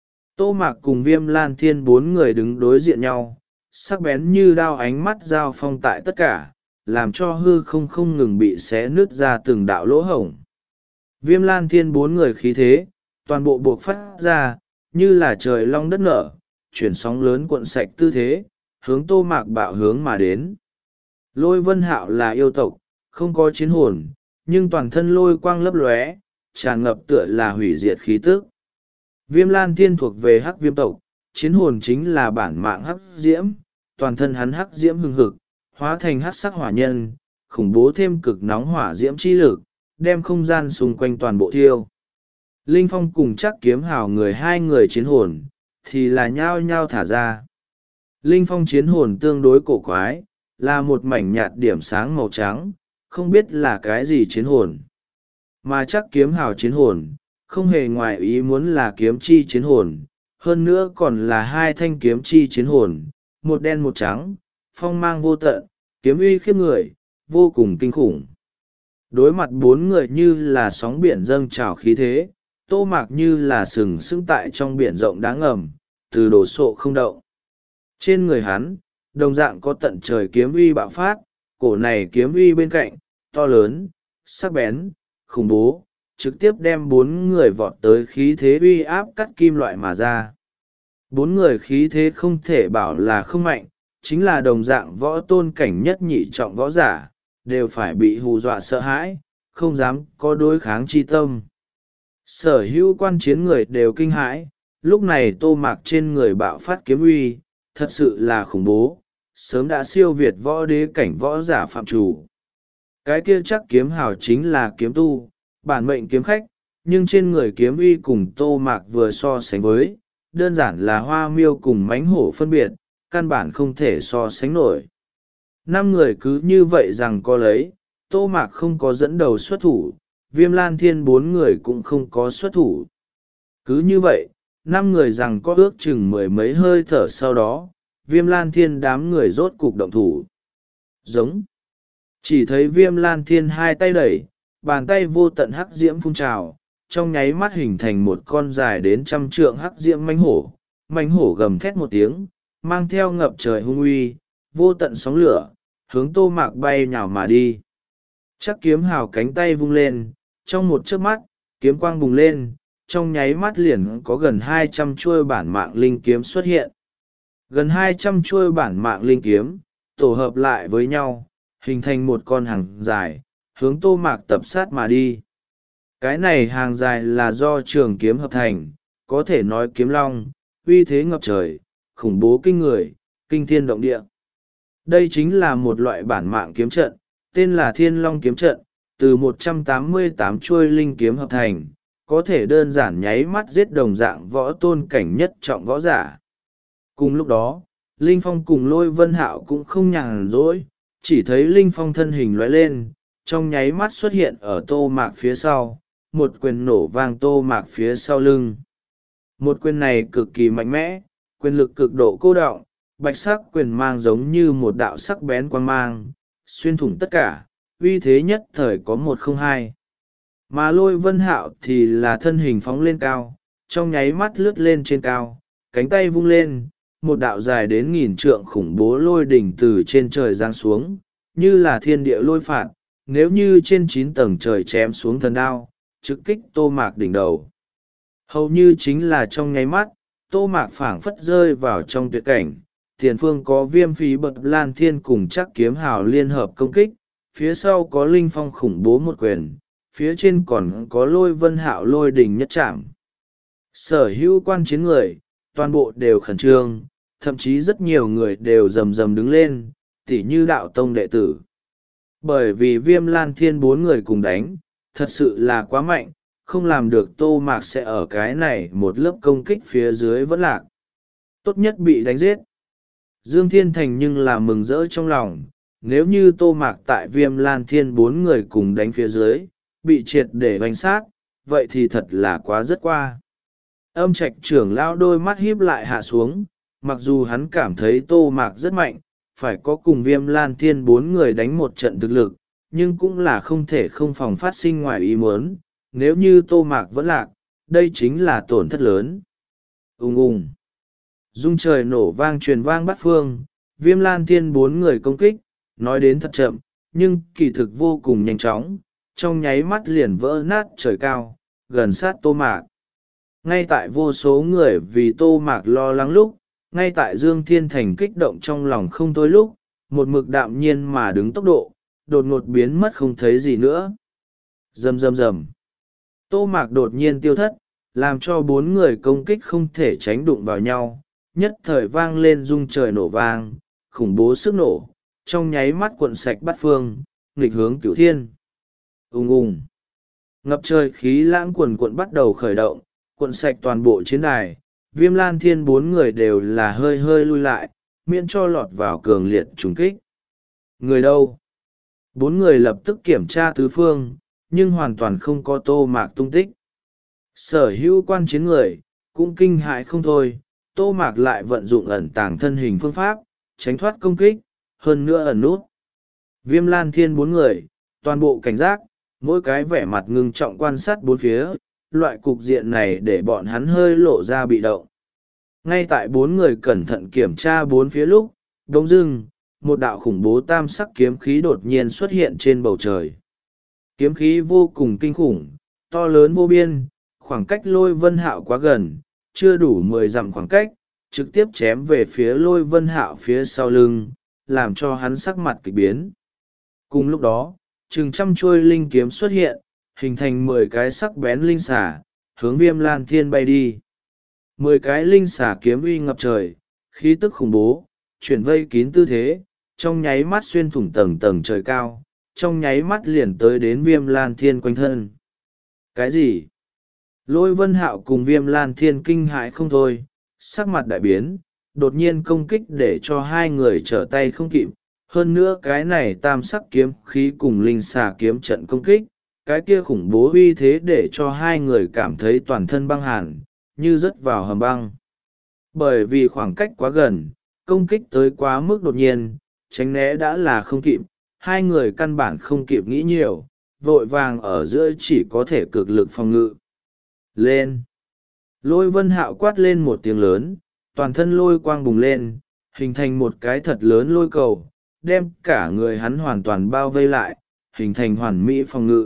Tô Mạc cùng Viêm Lan Thiên bốn người đứng đối diện nhau, sắc bén như đao ánh mắt giao phong tại tất cả, làm cho hư không không ngừng bị xé nứt ra từng đạo lỗ hổng. Viêm Lan Thiên bốn người khí thế, toàn bộ buộc phát ra, như là trời long đất nở, chuyển sóng lớn cuộn sạch tư thế, hướng Tô Mạc bạo hướng mà đến. Lôi Vân Hạo là yêu tộc, không có chiến hồn, nhưng toàn thân lôi quang lấp lóe, tràn ngập tựa là hủy diệt khí tức. Viêm Lan Thiên thuộc về hắc viêm tộc, chiến hồn chính là bản mạng hắc diễm, toàn thân hắn hắc diễm hừng hực, hóa thành hắc sắc hỏa nhân, khủng bố thêm cực nóng hỏa diễm chi lực, đem không gian xung quanh toàn bộ thiêu. Linh Phong cùng Trác Kiếm Hào người hai người chiến hồn, thì là nhao nhao thả ra. Linh Phong chiến hồn tương đối cổ quái, là một mảnh nhạt điểm sáng màu trắng, không biết là cái gì chiến hồn. Mà Trác Kiếm Hào chiến hồn, không hề ngoài ý muốn là kiếm chi chiến hồn, hơn nữa còn là hai thanh kiếm chi chiến hồn, một đen một trắng, phong mang vô tận, kiếm uy khiếp người, vô cùng kinh khủng. Đối mặt bốn người như là sóng biển dâng trào khí thế, Tô Mạc như là sừng sững tại trong biển rộng đáng ngầm, từ đổ sộ không động. Trên người hắn, đồng dạng có tận trời kiếm uy bạo phát, cổ này kiếm uy bên cạnh, to lớn, sắc bén, khủng bố, trực tiếp đem bốn người vọt tới khí thế uy áp cắt kim loại mà ra. Bốn người khí thế không thể bảo là không mạnh, chính là đồng dạng võ tôn cảnh nhất nhị trọng võ giả, đều phải bị hù dọa sợ hãi, không dám có đối kháng chi tâm. Sở hữu quan chiến người đều kinh hãi, lúc này Tô Mạc trên người bạo phát kiếm uy, thật sự là khủng bố, sớm đã siêu việt võ đế cảnh võ giả phạm chủ. Cái kia Trác Kiếm Hào chính là kiếm tu, bản mệnh kiếm khách, nhưng trên người kiếm uy cùng Tô Mạc vừa so sánh với, đơn giản là hoa miêu cùng mánh hổ phân biệt, căn bản không thể so sánh nổi. Năm người cứ như vậy rằng có lấy, Tô Mạc không có dẫn đầu xuất thủ, Viêm Lan Thiên bốn người cũng không có xuất thủ. Cứ như vậy, năm người rằng có ước chừng mười mấy hơi thở sau đó, Viêm Lan Thiên đám người rốt cục động thủ. Giống. Chỉ thấy Viêm Lan Thiên hai tay đẩy, bàn tay vô tận hắc diễm phun trào, trong nháy mắt hình thành một con dài đến trăm trượng hắc diễm mãnh hổ. Mãnh hổ gầm thét một tiếng, mang theo ngập trời hung uy, vô tận sóng lửa, hướng Tô Mạc bay nhào mà đi. Trác Kiếm Hào cánh tay vung lên, trong một chớp mắt, kiếm quang bùng lên, trong nháy mắt liền có gần hai trăm chuôi bản mạng linh kiếm xuất hiện. Gần hai trăm chuôi bản mạng linh kiếm, tổ hợp lại với nhau, hình thành một con hàng dài, hướng Tô Mạc tập sát mà đi. Cái này hàng dài là do trường kiếm hợp thành, có thể nói kiếm long, uy thế ngập trời, khủng bố kinh người, kinh thiên động địa. Đây chính là một loại bản mạng kiếm trận, tên là Thiên Long kiếm trận, từ một trăm tám mươi tám chuôi linh kiếm hợp thành, có thể đơn giản nháy mắt giết đồng dạng võ tôn cảnh nhất trọng võ giả. Cùng lúc đó, Linh Phong cùng Lôi Vân Hạo cũng không nhàn rỗi, chỉ thấy Linh Phong thân hình lóe lên, trong nháy mắt xuất hiện ở Tô Mạc phía sau, một quyền nổ vang Tô Mạc phía sau lưng. Một quyền này cực kỳ mạnh mẽ, quyền lực cực độ cô đọng, bạch sắc quyền mang giống như một đạo sắc bén quang mang, xuyên thủng tất cả, uy thế nhất thời có một không hai. Mà Lôi Vân Hạo thì là thân hình phóng lên cao, trong nháy mắt lướt lên trên cao, cánh tay vung lên, một đạo dài đến nghìn trượng khủng bố lôi đỉnh từ trên trời giáng xuống, như là thiên địa lôi phạt, nếu như trên chín tầng trời chém xuống thần đao, trực kích Tô Mạc đỉnh đầu. Hầu như chính là trong nháy mắt, Tô Mạc phảng phất rơi vào trong tuyệt cảnh, tiền phương có Viêm Phí Bật Lan Thiên cùng Trác Kiếm Hào liên hợp công kích, phía sau có Linh Phong khủng bố một quyền, phía trên còn có Lôi Vân Hạo lôi đỉnh nhất trảm. Sở hữu quan chiến người, toàn bộ đều khẩn trương, thậm chí rất nhiều người đều rầm rầm đứng lên, tỉ như đạo tông đệ tử. Bởi vì Viêm Lan Thiên bốn người cùng đánh, thật sự là quá mạnh, không làm được Tô Mạc sẽ ở cái này một lớp công kích phía dưới vẫn lạc. Tốt nhất bị đánh giết. Dương Thiên Thành nhưng là mừng rỡ trong lòng, nếu như Tô Mạc tại Viêm Lan Thiên bốn người cùng đánh phía dưới, bị triệt để bánh sát, vậy thì thật là quá rất qua. Âm Trạch trưởng lão đôi mắt híp lại hạ xuống, mặc dù hắn cảm thấy Tô Mạc rất mạnh, phải có cùng Viêm Lan Thiên bốn người đánh một trận thực lực, nhưng cũng là không thể không phòng phát sinh ngoài ý muốn, nếu như Tô Mạc vẫn lạc, đây chính là tổn thất lớn. Ùng ùng. Dung trời nổ vang truyền vang bát phương, Viêm Lan Thiên bốn người công kích, nói đến thật chậm, nhưng kỳ thực vô cùng nhanh chóng, trong nháy mắt liền vỡ nát trời cao, gần sát Tô Mạc. ngay tại vô số người vì Tô Mạc lo lắng lúc, ngay tại Dương Thiên Thành kích động trong lòng không thôi lúc, một mực đạm nhiên mà đứng tốc độ, đột ngột biến mất không thấy gì nữa. Rầm rầm rầm. Tô Mạc đột nhiên tiêu thất, làm cho bốn người công kích không thể tránh đụng vào nhau, nhất thời vang lên rung trời nổ vang, khủng bố sức nổ, trong nháy mắt cuộn sạch bát phương, nghịch hướng cửu thiên. Ùng ùng. Ngập trời khí lãng cuồn cuộn bắt đầu khởi động, cuộn sạch toàn bộ chiến đài. Viêm Lan Thiên bốn người đều là hơi hơi lui lại, miễn cho lọt vào cường liệt trùng kích. Người đâu? Bốn người lập tức kiểm tra tứ phương, nhưng hoàn toàn không có Tô Mạc tung tích. Sở hữu quan chiến người, cũng kinh hại không thôi. Tô Mạc lại vận dụng ẩn tàng thân hình phương pháp, tránh thoát công kích, hơn nữa ẩn nút. Viêm Lan Thiên bốn người, toàn bộ cảnh giác, mỗi cái vẻ mặt ngưng trọng quan sát bốn phía, loại cục diện này để bọn hắn hơi lộ ra bị động. Ngay tại bốn người cẩn thận kiểm tra bốn phía lúc, đống dưng, một đạo khủng bố tam sắc kiếm khí đột nhiên xuất hiện trên bầu trời. Kiếm khí vô cùng kinh khủng, to lớn vô biên, khoảng cách Lôi Vân Hạo quá gần, chưa đủ mười dặm khoảng cách, trực tiếp chém về phía Lôi Vân Hạo phía sau lưng, làm cho hắn sắc mặt kịch biến. Cùng lúc đó, chừng trăm chuôi linh kiếm xuất hiện, hình thành mười cái sắc bén linh xả, hướng Viêm Lan Thiên bay đi. Mười cái linh xả kiếm uy ngập trời, khí tức khủng bố, chuyển vây kín tư thế, trong nháy mắt xuyên thủng tầng tầng trời cao, trong nháy mắt liền tới đến Viêm Lan Thiên quanh thân. Cái gì? Lôi Vân Hạo cùng Viêm Lan Thiên kinh hãi không thôi, sắc mặt đại biến, đột nhiên công kích để cho hai người trở tay không kịp. Hơn nữa cái này tam sắc kiếm khí cùng linh xà kiếm trận công kích, cái kia khủng bố uy thế để cho hai người cảm thấy toàn thân băng hàn, như rớt vào hầm băng. Bởi vì khoảng cách quá gần, công kích tới quá mức đột nhiên, tránh né đã là không kịp, hai người căn bản không kịp nghĩ nhiều, vội vàng ở giữa chỉ có thể cực lực phòng ngự. Lên! Lôi Vân Hạo quát lên một tiếng lớn, toàn thân lôi quang bùng lên, hình thành một cái thật lớn lôi cầu, đem cả người hắn hoàn toàn bao vây lại, hình thành hoàn mỹ phòng ngự.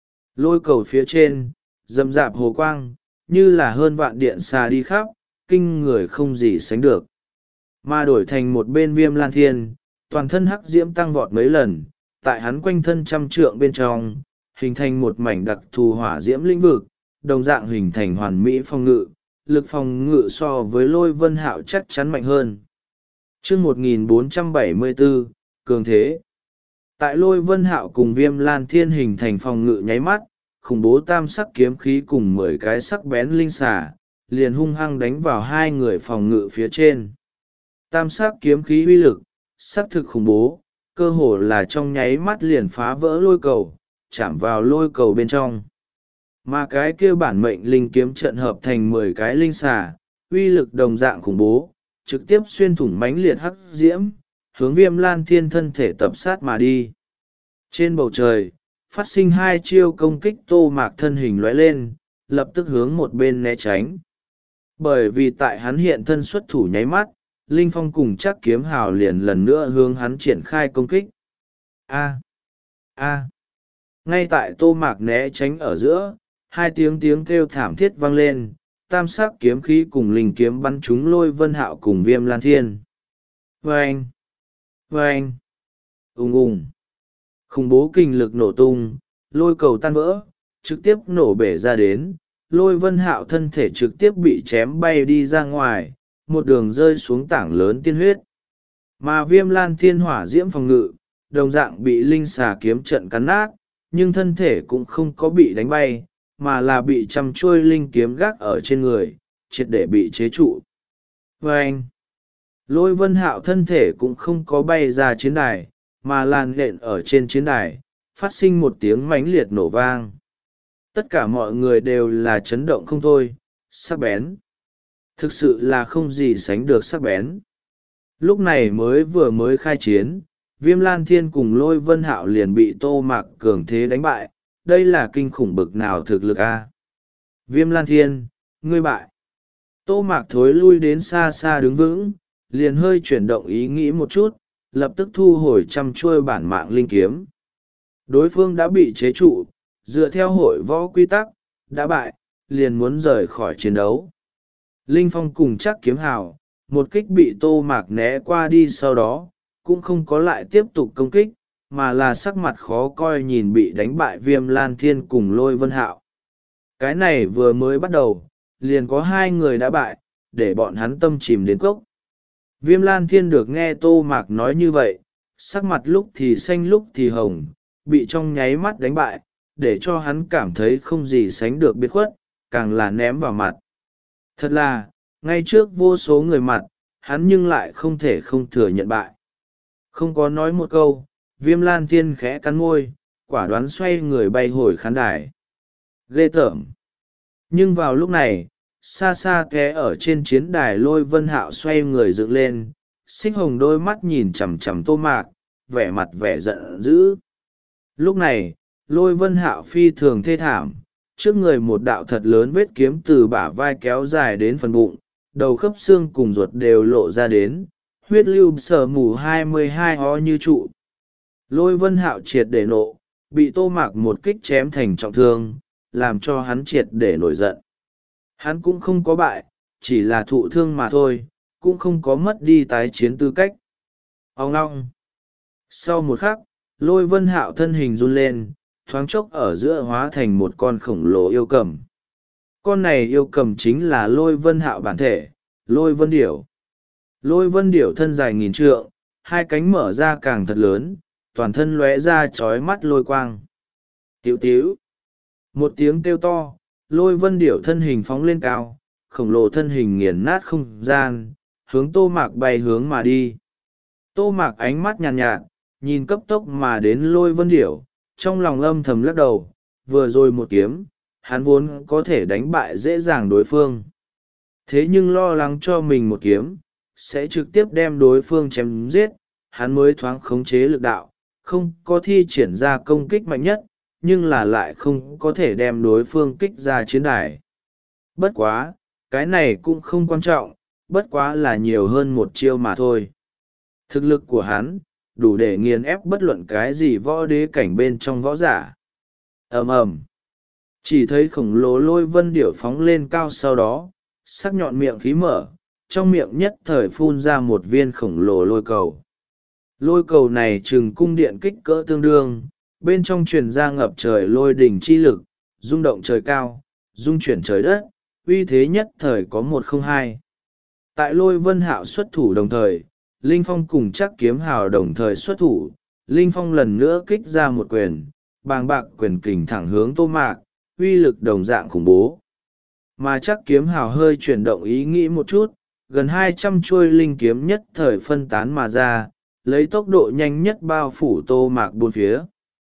Lôi cầu phía trên, rậm rạp hồ quang, như là hơn vạn điện xà đi khắp, kinh người không gì sánh được. Mà đổi thành một bên Viêm Lan Thiên, toàn thân hắc diễm tăng vọt mấy lần, tại hắn quanh thân trăm trượng bên trong, hình thành một mảnh đặc thù hỏa diễm lĩnh vực, đồng dạng hình thành hoàn mỹ phòng ngự, lực phòng ngự so với Lôi Vân Hạo chắc chắn mạnh hơn. Chương một nghìn bốn trăm bảy mươi bốn, cường thế. Tại Lôi Vân Hạo cùng Viêm Lan Thiên hình thành phòng ngự nháy mắt, khủng bố tam sắc kiếm khí cùng mười cái sắc bén linh xả, liền hung hăng đánh vào hai người phòng ngự phía trên. Tam sắc kiếm khí uy lực, sắc thực khủng bố, cơ hồ là trong nháy mắt liền phá vỡ lôi cầu, chạm vào lôi cầu bên trong. Mà cái kia bản mệnh linh kiếm trận hợp thành mười cái linh xả, uy lực đồng dạng khủng bố, trực tiếp xuyên thủng mãnh liệt hắc diễm, hướng Viêm Lan Thiên thân thể tập sát mà đi. Trên bầu trời, phát sinh hai chiêu công kích. Tô Mạc thân hình lóe lên, lập tức hướng một bên né tránh. Bởi vì tại hắn hiện thân xuất thủ nháy mắt, Linh Phong cùng Trác Kiếm Hào liền lần nữa hướng hắn triển khai công kích. A! A! Ngay tại Tô Mạc né tránh ở giữa, hai tiếng tiếng kêu thảm thiết vang lên, tam sắc kiếm khí cùng linh kiếm bắn trúng Lôi Vân Hạo cùng Viêm Lan Thiên. Vâng! Vâng! Ùng ùng! Khủng bố kinh lực nổ tung, lôi cầu tan vỡ, trực tiếp nổ bể ra đến, Lôi Vân Hạo thân thể trực tiếp bị chém bay đi ra ngoài, một đường rơi xuống tảng lớn tiên huyết. Mà Viêm Lan Thiên hỏa diễm phòng ngự, đồng dạng bị linh xà kiếm trận cắn nát, nhưng thân thể cũng không có bị đánh bay, mà là bị trăm chuôi linh kiếm gác ở trên người, triệt để bị chế trụ. Vâng! Lôi Vân Hạo thân thể cũng không có bay ra chiến đài, mà làn nện ở trên chiến đài, phát sinh một tiếng mãnh liệt nổ vang. Tất cả mọi người đều là chấn động không thôi, sắc bén. Thực sự là không gì sánh được sắc bén. Lúc này mới vừa mới khai chiến, Viêm Lan Thiên cùng Lôi Vân Hạo liền bị Tô Mạc cường thế đánh bại, đây là kinh khủng bực nào thực lực a? Viêm Lan Thiên, ngươi bại. Tô Mạc thối lui đến xa xa đứng vững, liền hơi chuyển động ý nghĩ một chút, lập tức thu hồi trăm chuôi bản mạng linh kiếm. Đối phương đã bị chế trụ, dựa theo hội võ quy tắc, đã bại, liền muốn rời khỏi chiến đấu. Linh Phong cùng chắc kiếm hào, một kích bị Tô Mạc né qua đi, sau đó cũng không có lại tiếp tục công kích, mà là sắc mặt khó coi nhìn bị đánh bại Viêm Lan Thiên cùng Lôi Vân Hạo. Cái này vừa mới bắt đầu, liền có hai người đã bại, để bọn hắn tâm chìm đến cốc. Viêm Lan Thiên được nghe Tô Mạc nói như vậy, sắc mặt lúc thì xanh lúc thì hồng, bị trong nháy mắt đánh bại, để cho hắn cảm thấy không gì sánh được biệt khuất, càng là ném vào mặt. Thật là, ngay trước vô số người mặt, hắn nhưng lại không thể không thừa nhận bại. Không có nói một câu, Viêm Lan Thiên khẽ cắn môi, quả đoán xoay người bay hồi khán đài. Ghê tởm. Nhưng vào lúc này, xa xa té ở trên chiến đài Lôi Vân Hạo xoay người dựng lên, xích hồng đôi mắt nhìn chằm chằm Tô Mạc, vẻ mặt vẻ giận dữ. Lúc này, Lôi Vân Hạo phi thường thê thảm, trước người một đạo thật lớn vết kiếm từ bả vai kéo dài đến phần bụng, đầu khớp xương cùng ruột đều lộ ra đến, huyết lưu sở mù hai mươi hai ho như trụ. Lôi Vân Hạo triệt để nộ, bị Tô Mạc một kích chém thành trọng thương, làm cho hắn triệt để nổi giận. Hắn cũng không có bại, chỉ là thụ thương mà thôi, cũng không có mất đi tái chiến tư cách. Ông ngong. Sau một khắc, Lôi Vân Hạo thân hình run lên, thoáng chốc ở giữa hóa thành một con khổng lồ yêu cầm. Con này yêu cầm chính là Lôi Vân Hạo bản thể, Lôi Vân Điểu. Lôi Vân Điểu thân dài nghìn trượng, hai cánh mở ra càng thật lớn, toàn thân lóe ra chói mắt lôi quang. Tiểu tiểu. Một tiếng kêu to, Lôi Vân Điểu thân hình phóng lên cao, khổng lồ thân hình nghiền nát không gian, hướng Tô Mạc bay hướng mà đi. Tô Mạc ánh mắt nhàn nhạt, nhạt, nhìn cấp tốc mà đến Lôi Vân Điểu, trong lòng âm thầm lắc đầu, vừa rồi một kiếm, hắn vốn có thể đánh bại dễ dàng đối phương. Thế nhưng lo lắng cho mình một kiếm, sẽ trực tiếp đem đối phương chém giết, hắn mới thoáng khống chế lực đạo, không có thi triển ra công kích mạnh nhất, nhưng là lại không có thể đem đối phương kích ra chiến đài. Bất quá, cái này cũng không quan trọng, bất quá là nhiều hơn một chiêu mà thôi. Thực lực của hắn, đủ để nghiền ép bất luận cái gì võ đế cảnh bên trong võ giả. ầm ầm, chỉ thấy khổng lồ Lôi Vân Điểu phóng lên cao, sau đó sắc nhọn miệng khí mở, trong miệng nhất thời phun ra một viên khổng lồ lôi cầu. Lôi cầu này chừng cung điện kích cỡ tương đương, bên trong truyền ra ngập trời lôi đỉnh chi lực, rung động trời cao, rung chuyển trời đất, uy thế nhất thời có một không hai. Tại Lôi Vân Hạo xuất thủ đồng thời, Linh Phong cùng chắc kiếm hào đồng thời xuất thủ. Linh Phong lần nữa kích ra một quyền, bàng bạc quyền kình thẳng hướng Tô Mạc, uy lực đồng dạng khủng bố. Mà chắc kiếm hào hơi chuyển động ý nghĩ một chút, gần hai trăm chuôi linh kiếm nhất thời phân tán mà ra, lấy tốc độ nhanh nhất bao phủ Tô Mạc bốn phía.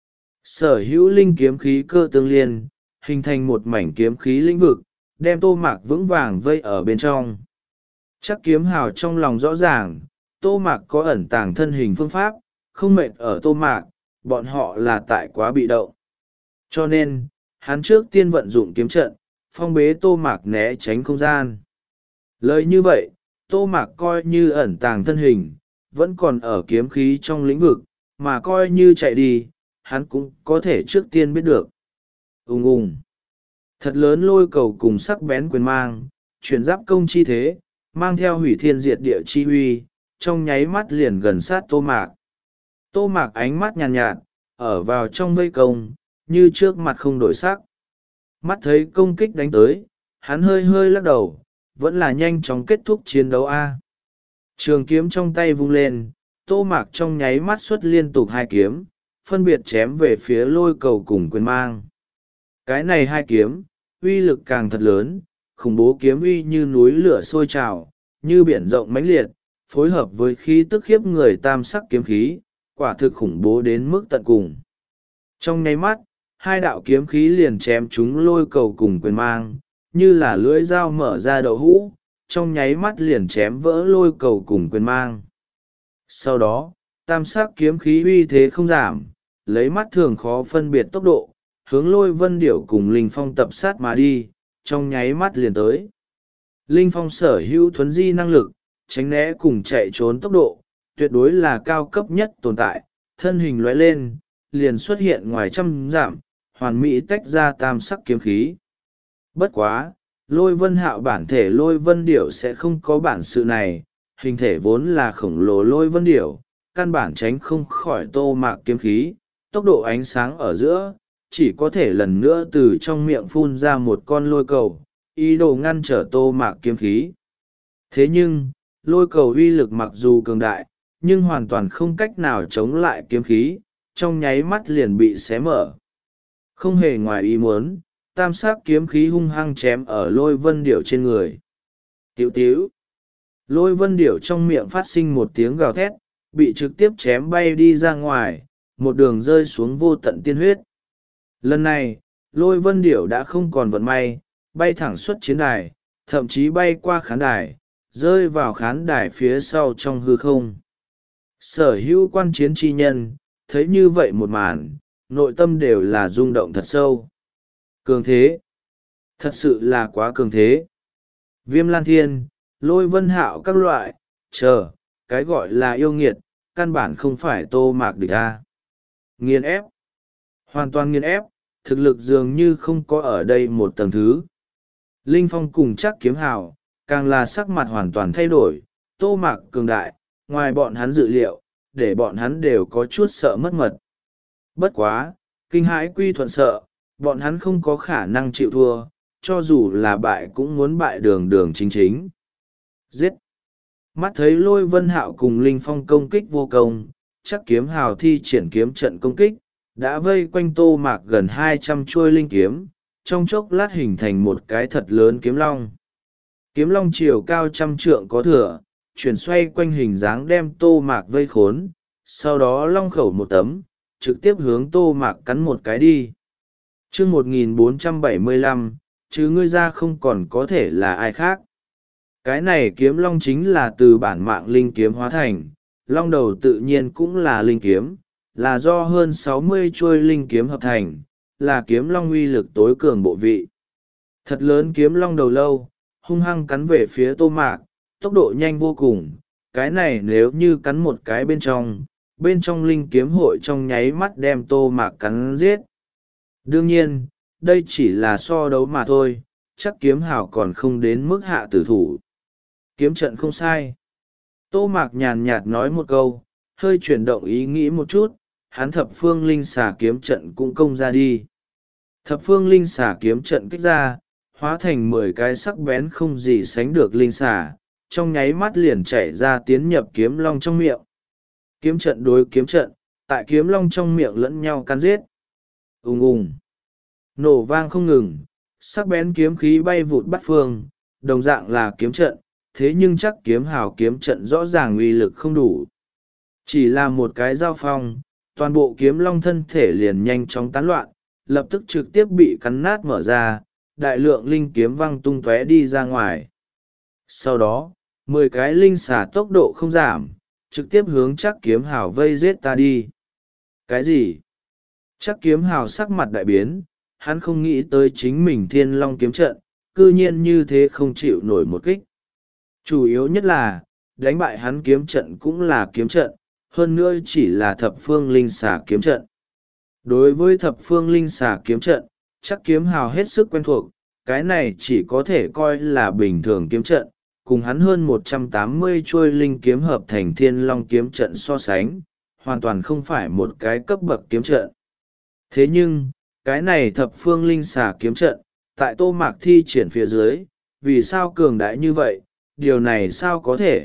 Sở hữu linh kiếm khí cơ tương liên, hình thành một mảnh kiếm khí lĩnh vực, đem Tô Mạc vững vàng vây ở bên trong. Chắc kiếm hào trong lòng rõ ràng, Tô Mạc có ẩn tàng thân hình phương pháp, không mệt ở Tô Mạc, bọn họ là tại quá bị động. Cho nên, hắn trước tiên vận dụng kiếm trận, phong bế Tô Mạc né tránh không gian. Lời như vậy, Tô Mạc coi như ẩn tàng thân hình, vẫn còn ở kiếm khí trong lĩnh vực, mà coi như chạy đi, hắn cũng có thể trước tiên biết được. Ùng ùng. Thật lớn lôi cầu cùng sắc bén quyền mang, chuyển giáp công chi thế, mang theo hủy thiên diệt địa chi huy, trong nháy mắt liền gần sát Tô Mạc. Tô Mạc ánh mắt nhàn nhạt, nhạt, ở vào trong vây công, như trước mặt không đổi sắc. Mắt thấy công kích đánh tới, hắn hơi hơi lắc đầu, vẫn là nhanh chóng kết thúc chiến đấu A. Trường kiếm trong tay vung lên, Tô Mạc trong nháy mắt xuất liên tục hai kiếm, phân biệt chém về phía lôi cầu cùng quyền mang. Cái này hai kiếm, uy lực càng thật lớn, khủng bố kiếm uy như núi lửa sôi trào, như biển rộng mãnh liệt, phối hợp với khí tức khiếp người tam sắc kiếm khí, quả thực khủng bố đến mức tận cùng. Trong nháy mắt, hai đạo kiếm khí liền chém chúng lôi cầu cùng quyền mang, như là lưỡi dao mở ra đậu hũ, trong nháy mắt liền chém vỡ lôi cầu cùng quyền mang. Sau đó, tam sắc kiếm khí uy thế không giảm, lấy mắt thường khó phân biệt tốc độ, hướng Lôi Vân Điểu cùng Linh Phong tập sát mà đi, trong nháy mắt liền tới. Linh Phong sở hữu thuấn di năng lực, tránh né cùng chạy trốn tốc độ, tuyệt đối là cao cấp nhất tồn tại, thân hình lóe lên, liền xuất hiện ngoài trăm dặm, hoàn mỹ tách ra tam sắc kiếm khí. Bất quá, lôi vân hạo bản thể lôi vân điểu sẽ không có bản sự này, hình thể vốn là khổng lồ lôi vân điểu, căn bản tránh không khỏi tô mạc kiếm khí, tốc độ ánh sáng ở giữa, chỉ có thể lần nữa từ trong miệng phun ra một con lôi cầu, ý đồ ngăn trở tô mạc kiếm khí. Thế nhưng, lôi cầu uy lực mặc dù cường đại, nhưng hoàn toàn không cách nào chống lại kiếm khí, trong nháy mắt liền bị xé mở. Không hề ngoài ý muốn, tam sắc kiếm khí hung hăng chém ở lôi vân điểu trên người. Tiểu tiểu. Lôi vân điểu trong miệng phát sinh một tiếng gào thét, bị trực tiếp chém bay đi ra ngoài, một đường rơi xuống vô tận tiên huyết. Lần này, lôi vân điểu đã không còn vận may, bay thẳng xuất chiến đài, thậm chí bay qua khán đài, rơi vào khán đài phía sau trong hư không. Sở hữu quan chiến chi nhân, thấy như vậy một màn, nội tâm đều là rung động thật sâu. Cường thế. Thật sự là quá cường thế. Viêm lan thiên, lôi vân hạo các loại, chờ, cái gọi là yêu nghiệt, căn bản không phải tô mạc địch a. Nghiền ép. Hoàn toàn nghiền ép, thực lực dường như không có ở đây một tầng thứ. Linh Phong cùng chắc kiếm hào, càng là sắc mặt hoàn toàn thay đổi, tô mạc cường đại, ngoài bọn hắn dự liệu, để bọn hắn đều có chút sợ mất mật. Bất quá, kinh hãi quy thuận sợ, bọn hắn không có khả năng chịu thua, cho dù là bại cũng muốn bại đường đường chính chính. Giết! Mắt thấy lôi vân hạo cùng Linh Phong công kích vô công, chắc kiếm hào thi triển kiếm trận công kích, đã vây quanh tô mạc gần hai trăm chuôi linh kiếm, trong chốc lát hình thành một cái thật lớn kiếm long. Kiếm long chiều cao trăm trượng có thừa, chuyển xoay quanh hình dáng đem tô mạc vây khốn, sau đó long khẩu một tấm, trực tiếp hướng tô mạc cắn một cái đi. chương một nghìn bốn trăm bảy mươi lăm, chứ ngươi ra không còn có thể là ai khác. Cái này kiếm long chính là từ bản mạng linh kiếm hóa thành, long đầu tự nhiên cũng là linh kiếm, là do hơn sáu mươi chuôi linh kiếm hợp thành, là kiếm long uy lực tối cường bộ vị. Thật lớn kiếm long đầu lâu, hung hăng cắn về phía tô mạc, tốc độ nhanh vô cùng, cái này nếu như cắn một cái bên trong, bên trong linh kiếm hội trong nháy mắt đem tô mạc cắn giết. Đương nhiên, đây chỉ là so đấu mà thôi, chắc kiếm hào còn không đến mức hạ tử thủ. Kiếm trận không sai. Tô mạc nhàn nhạt nói một câu, hơi chuyển động ý nghĩ một chút, hắn thập phương linh xà kiếm trận cũng công ra đi. Thập phương linh xà kiếm trận kích ra, hóa thành mười cái sắc bén không gì sánh được linh xà, trong nháy mắt liền chảy ra tiến nhập kiếm long trong miệng. Kiếm trận đối kiếm trận, tại kiếm long trong miệng lẫn nhau cắn giết. Ùng ùng. Nổ vang không ngừng, sắc bén kiếm khí bay vụt bắt phương, đồng dạng là kiếm trận, thế nhưng chắc kiếm hào kiếm trận rõ ràng uy lực không đủ. Chỉ là một cái giao phong, toàn bộ kiếm long thân thể liền nhanh chóng tán loạn, lập tức trực tiếp bị cắn nát mở ra, đại lượng linh kiếm văng tung tóe đi ra ngoài. Sau đó, mười cái linh xà tốc độ không giảm, trực tiếp hướng chắc kiếm hào vây giết ta đi. Cái gì? Chắc kiếm hào sắc mặt đại biến, hắn không nghĩ tới chính mình thiên long kiếm trận, cư nhiên như thế không chịu nổi một kích. Chủ yếu nhất là, đánh bại hắn kiếm trận cũng là kiếm trận, hơn nữa chỉ là thập phương linh xà kiếm trận. Đối với thập phương linh xà kiếm trận, chắc kiếm hào hết sức quen thuộc, cái này chỉ có thể coi là bình thường kiếm trận, cùng hắn hơn một trăm tám mươi chuôi linh kiếm hợp thành thiên long kiếm trận so sánh, hoàn toàn không phải một cái cấp bậc kiếm trận. Thế nhưng, cái này thập phương linh xà kiếm trận, tại tô mạc thi triển phía dưới, vì sao cường đại như vậy, điều này sao có thể?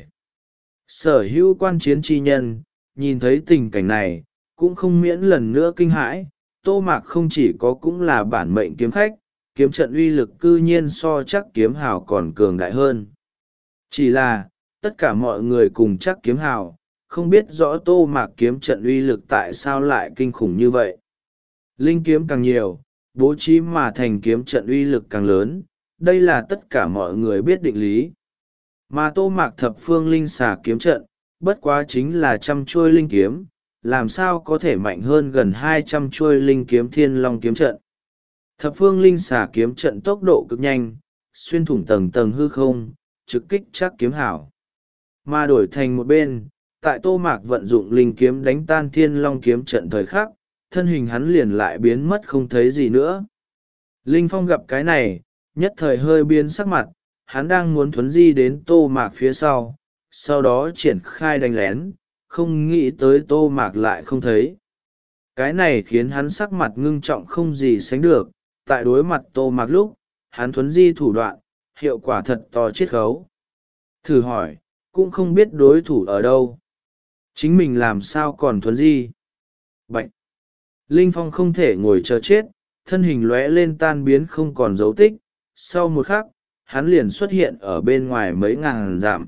Sở hữu quan chiến chi nhân, nhìn thấy tình cảnh này, cũng không miễn lần nữa kinh hãi, tô mạc không chỉ có cũng là bản mệnh kiếm khách, kiếm trận uy lực cư nhiên so chắc kiếm hào còn cường đại hơn. Chỉ là, tất cả mọi người cùng chắc kiếm hào, không biết rõ tô mạc kiếm trận uy lực tại sao lại kinh khủng như vậy. Linh kiếm càng nhiều, bố trí mà thành kiếm trận uy lực càng lớn, đây là tất cả mọi người biết định lý. Mà tô mạc thập phương linh xà kiếm trận, bất quá chính là trăm chuôi linh kiếm, làm sao có thể mạnh hơn gần hai trăm chuôi linh kiếm thiên long kiếm trận. Thập phương linh xà kiếm trận tốc độ cực nhanh, xuyên thủng tầng tầng hư không, trực kích chắc kiếm hảo. Mà đổi thành một bên, tại tô mạc vận dụng linh kiếm đánh tan thiên long kiếm trận thời khắc, thân hình hắn liền lại biến mất không thấy gì nữa. Linh Phong gặp cái này, nhất thời hơi biến sắc mặt. Hắn đang muốn thuấn di đến Tô Mạc phía sau, sau đó triển khai đánh lén, không nghĩ tới Tô Mạc lại không thấy. Cái này khiến hắn sắc mặt ngưng trọng không gì sánh được. Tại đối mặt Tô Mạc lúc, hắn thuấn di thủ đoạn, hiệu quả thật to chiết khấu. Thử hỏi, cũng không biết đối thủ ở đâu. Chính mình làm sao còn thuấn di. Bạch! Linh Phong không thể ngồi chờ chết, thân hình lóe lên tan biến không còn dấu tích. Sau một khắc, hắn liền xuất hiện ở bên ngoài mấy ngàn dặm.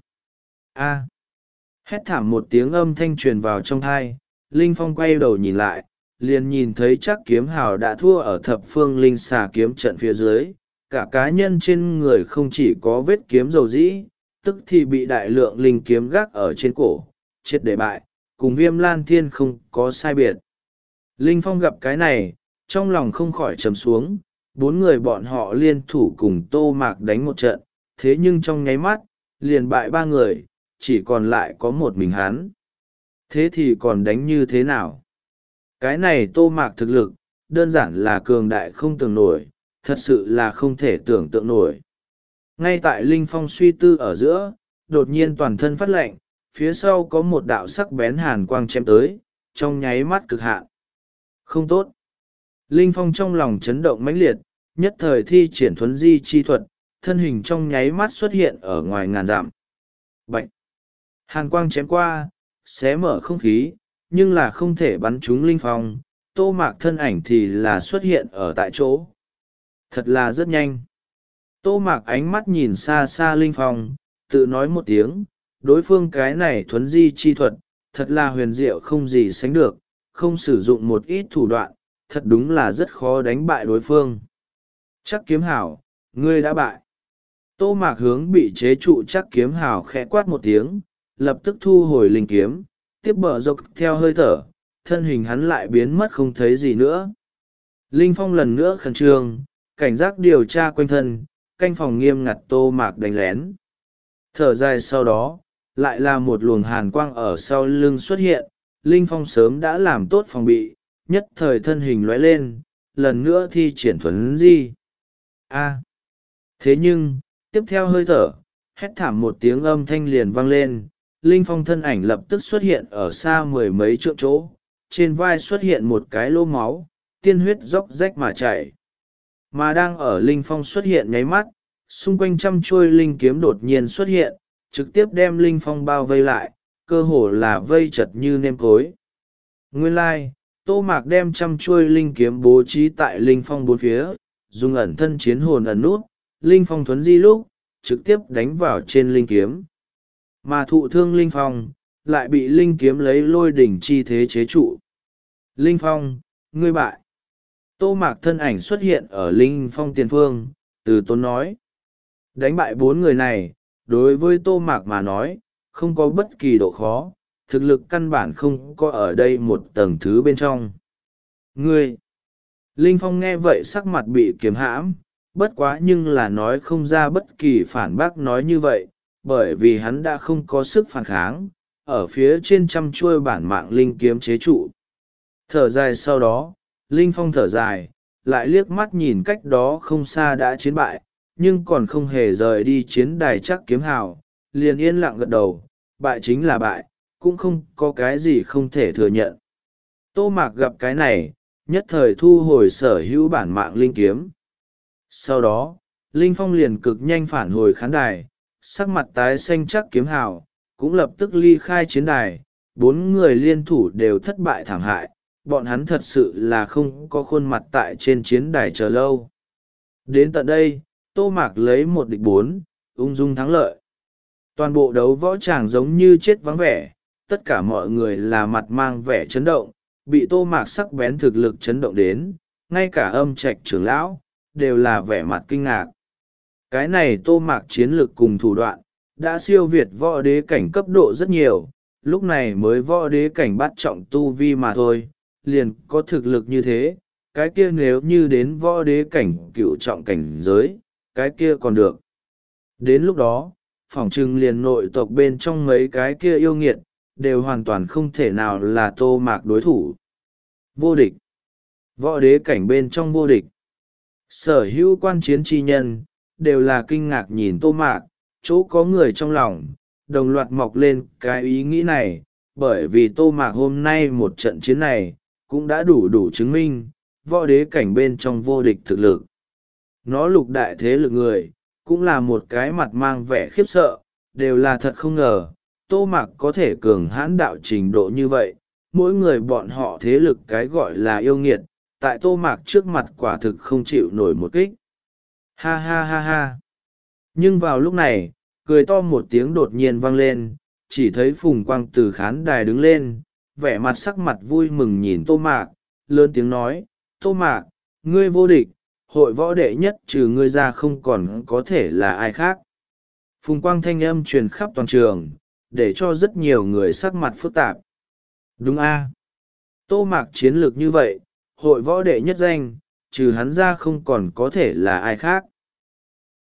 A! Hét thảm một tiếng âm thanh truyền vào trong thai. Linh Phong quay đầu nhìn lại, liền nhìn thấy chắc kiếm hào đã thua ở thập phương linh xà kiếm trận phía dưới. Cả cá nhân trên người không chỉ có vết kiếm dầu dĩ, tức thì bị đại lượng linh kiếm gác ở trên cổ, triệt để bại, cùng Viêm Lan Thiên không có sai biệt. Linh Phong gặp cái này, trong lòng không khỏi trầm xuống. Bốn người bọn họ liên thủ cùng Tô Mạc đánh một trận, thế nhưng trong nháy mắt, liền bại ba người, chỉ còn lại có một mình hắn. Thế thì còn đánh như thế nào? Cái này Tô Mạc thực lực, đơn giản là cường đại không tưởng nổi, thật sự là không thể tưởng tượng nổi. Ngay tại Linh Phong suy tư ở giữa, đột nhiên toàn thân phát lạnh, phía sau có một đạo sắc bén hàn quang chém tới, trong nháy mắt cực hạn. Không tốt. Linh Phong trong lòng chấn động mãnh liệt, nhất thời thi triển thuấn di chi thuật, thân hình trong nháy mắt xuất hiện ở ngoài ngàn dặm. Bạch! Hàn quang chém qua, xé mở không khí, nhưng là không thể bắn trúng Linh Phong. Tô Mạc thân ảnh thì là xuất hiện ở tại chỗ. Thật là rất nhanh. Tô Mạc ánh mắt nhìn xa xa Linh Phong, tự nói một tiếng, đối phương cái này thuấn di chi thuật, thật là huyền diệu không gì sánh được, không sử dụng một ít thủ đoạn, thật đúng là rất khó đánh bại đối phương. Chắc kiếm hảo, ngươi đã bại. Tô Mạc hướng bị chế trụ chắc kiếm hảo khẽ quát một tiếng, lập tức thu hồi linh kiếm, tiếp bờ dọc theo hơi thở, thân hình hắn lại biến mất không thấy gì nữa. Linh Phong lần nữa khẩn trương, cảnh giác điều tra quanh thân, canh phòng nghiêm ngặt Tô Mạc đánh lén. Thở dài sau đó, lại là một luồng hàn quang ở sau lưng xuất hiện. Linh Phong sớm đã làm tốt phòng bị, nhất thời thân hình lóe lên, lần nữa thi triển thuấn di. A! Thế nhưng, tiếp theo hơi thở, hét thảm một tiếng âm thanh liền vang lên, Linh Phong thân ảnh lập tức xuất hiện ở xa mười mấy trượng chỗ, trên vai xuất hiện một cái lỗ máu, tiên huyết róc rách mà chảy. Mà đang ở Linh Phong xuất hiện nháy mắt, xung quanh trăm chuôi linh kiếm đột nhiên xuất hiện, trực tiếp đem Linh Phong bao vây lại, cơ hồ là vây chật như nêm cối. Nguyên lai, Tô Mạc đem trăm chuôi linh kiếm bố trí tại Linh Phong bốn phía, dùng ẩn thân chiến hồn ẩn nút, Linh Phong thuấn di lúc, trực tiếp đánh vào trên linh kiếm. Mà thụ thương Linh Phong, lại bị linh kiếm lấy lôi đỉnh chi thế chế trụ. Linh Phong, ngươi bại. Tô Mạc thân ảnh xuất hiện ở Linh Phong tiền phương, từ tốn nói. Đánh bại bốn người này, đối với Tô Mạc mà nói, không có bất kỳ độ khó, thực lực căn bản không có ở đây một tầng thứ bên trong. Ngươi! Linh Phong nghe vậy sắc mặt bị kiềm hãm, bất quá nhưng là nói không ra bất kỳ phản bác nói như vậy, bởi vì hắn đã không có sức phản kháng, ở phía trên trăm chuôi bản mạng linh kiếm chế trụ. Thở dài sau đó, Linh Phong thở dài, lại liếc mắt nhìn cách đó không xa đã chiến bại, nhưng còn không hề rời đi chiến đài chắc kiếm hào, liền yên lặng gật đầu, bại chính là bại, cũng không có cái gì không thể thừa nhận. Tô Mạc gặp cái này, nhất thời thu hồi sở hữu bản mạng linh kiếm. Sau đó, Linh Phong liền cực nhanh phản hồi khán đài, sắc mặt tái xanh chắc kiếm hào, cũng lập tức ly khai chiến đài, bốn người liên thủ đều thất bại thảm hại, bọn hắn thật sự là không có khuôn mặt tại trên chiến đài chờ lâu. Đến tận đây, Tô Mạc lấy một địch bốn, ung dung thắng lợi. Toàn bộ đấu võ tràng giống như chết vắng vẻ, tất cả mọi người là mặt mang vẻ chấn động, bị Tô Mạc sắc bén thực lực chấn động đến, ngay cả Âm Trạch trưởng lão, đều là vẻ mặt kinh ngạc. Cái này Tô Mạc chiến lược cùng thủ đoạn, đã siêu việt võ đế cảnh cấp độ rất nhiều, lúc này mới võ đế cảnh bắt trọng tu vi mà thôi, liền có thực lực như thế, cái kia nếu như đến võ đế cảnh cựu trọng cảnh giới, cái kia còn được. Đến lúc đó, phỏng chừng liền nội tộc bên trong mấy cái kia yêu nghiệt, đều hoàn toàn không thể nào là Tô Mạc đối thủ. Vô địch. Võ đế cảnh bên trong vô địch. Sở hữu quan chiến chi nhân, đều là kinh ngạc nhìn Tô Mạc. Chỗ có người trong lòng đồng loạt mọc lên cái ý nghĩ này, bởi vì Tô Mạc hôm nay một trận chiến này cũng đã đủ đủ chứng minh võ đế cảnh bên trong vô địch thực lực. Nó lục đại thế lực người cũng là một cái mặt mang vẻ khiếp sợ, đều là thật không ngờ Tô Mạc có thể cường hãn đạo trình độ như vậy. Mỗi người bọn họ thế lực cái gọi là yêu nghiệt, tại Tô Mạc trước mặt quả thực không chịu nổi một kích. Ha ha ha ha. Nhưng vào lúc này, cười to một tiếng đột nhiên vang lên, chỉ thấy Phùng Quang từ khán đài đứng lên, vẻ mặt sắc mặt vui mừng nhìn Tô Mạc, lớn tiếng nói: Tô Mạc, ngươi vô địch, hội võ đệ nhất trừ ngươi ra không còn có thể là ai khác. Phùng Quang thanh âm truyền khắp toàn trường, để cho rất nhiều người sắc mặt phức tạp. Đúng a, Tô Mạc chiến lược như vậy, hội võ đệ nhất danh, trừ hắn ra không còn có thể là ai khác.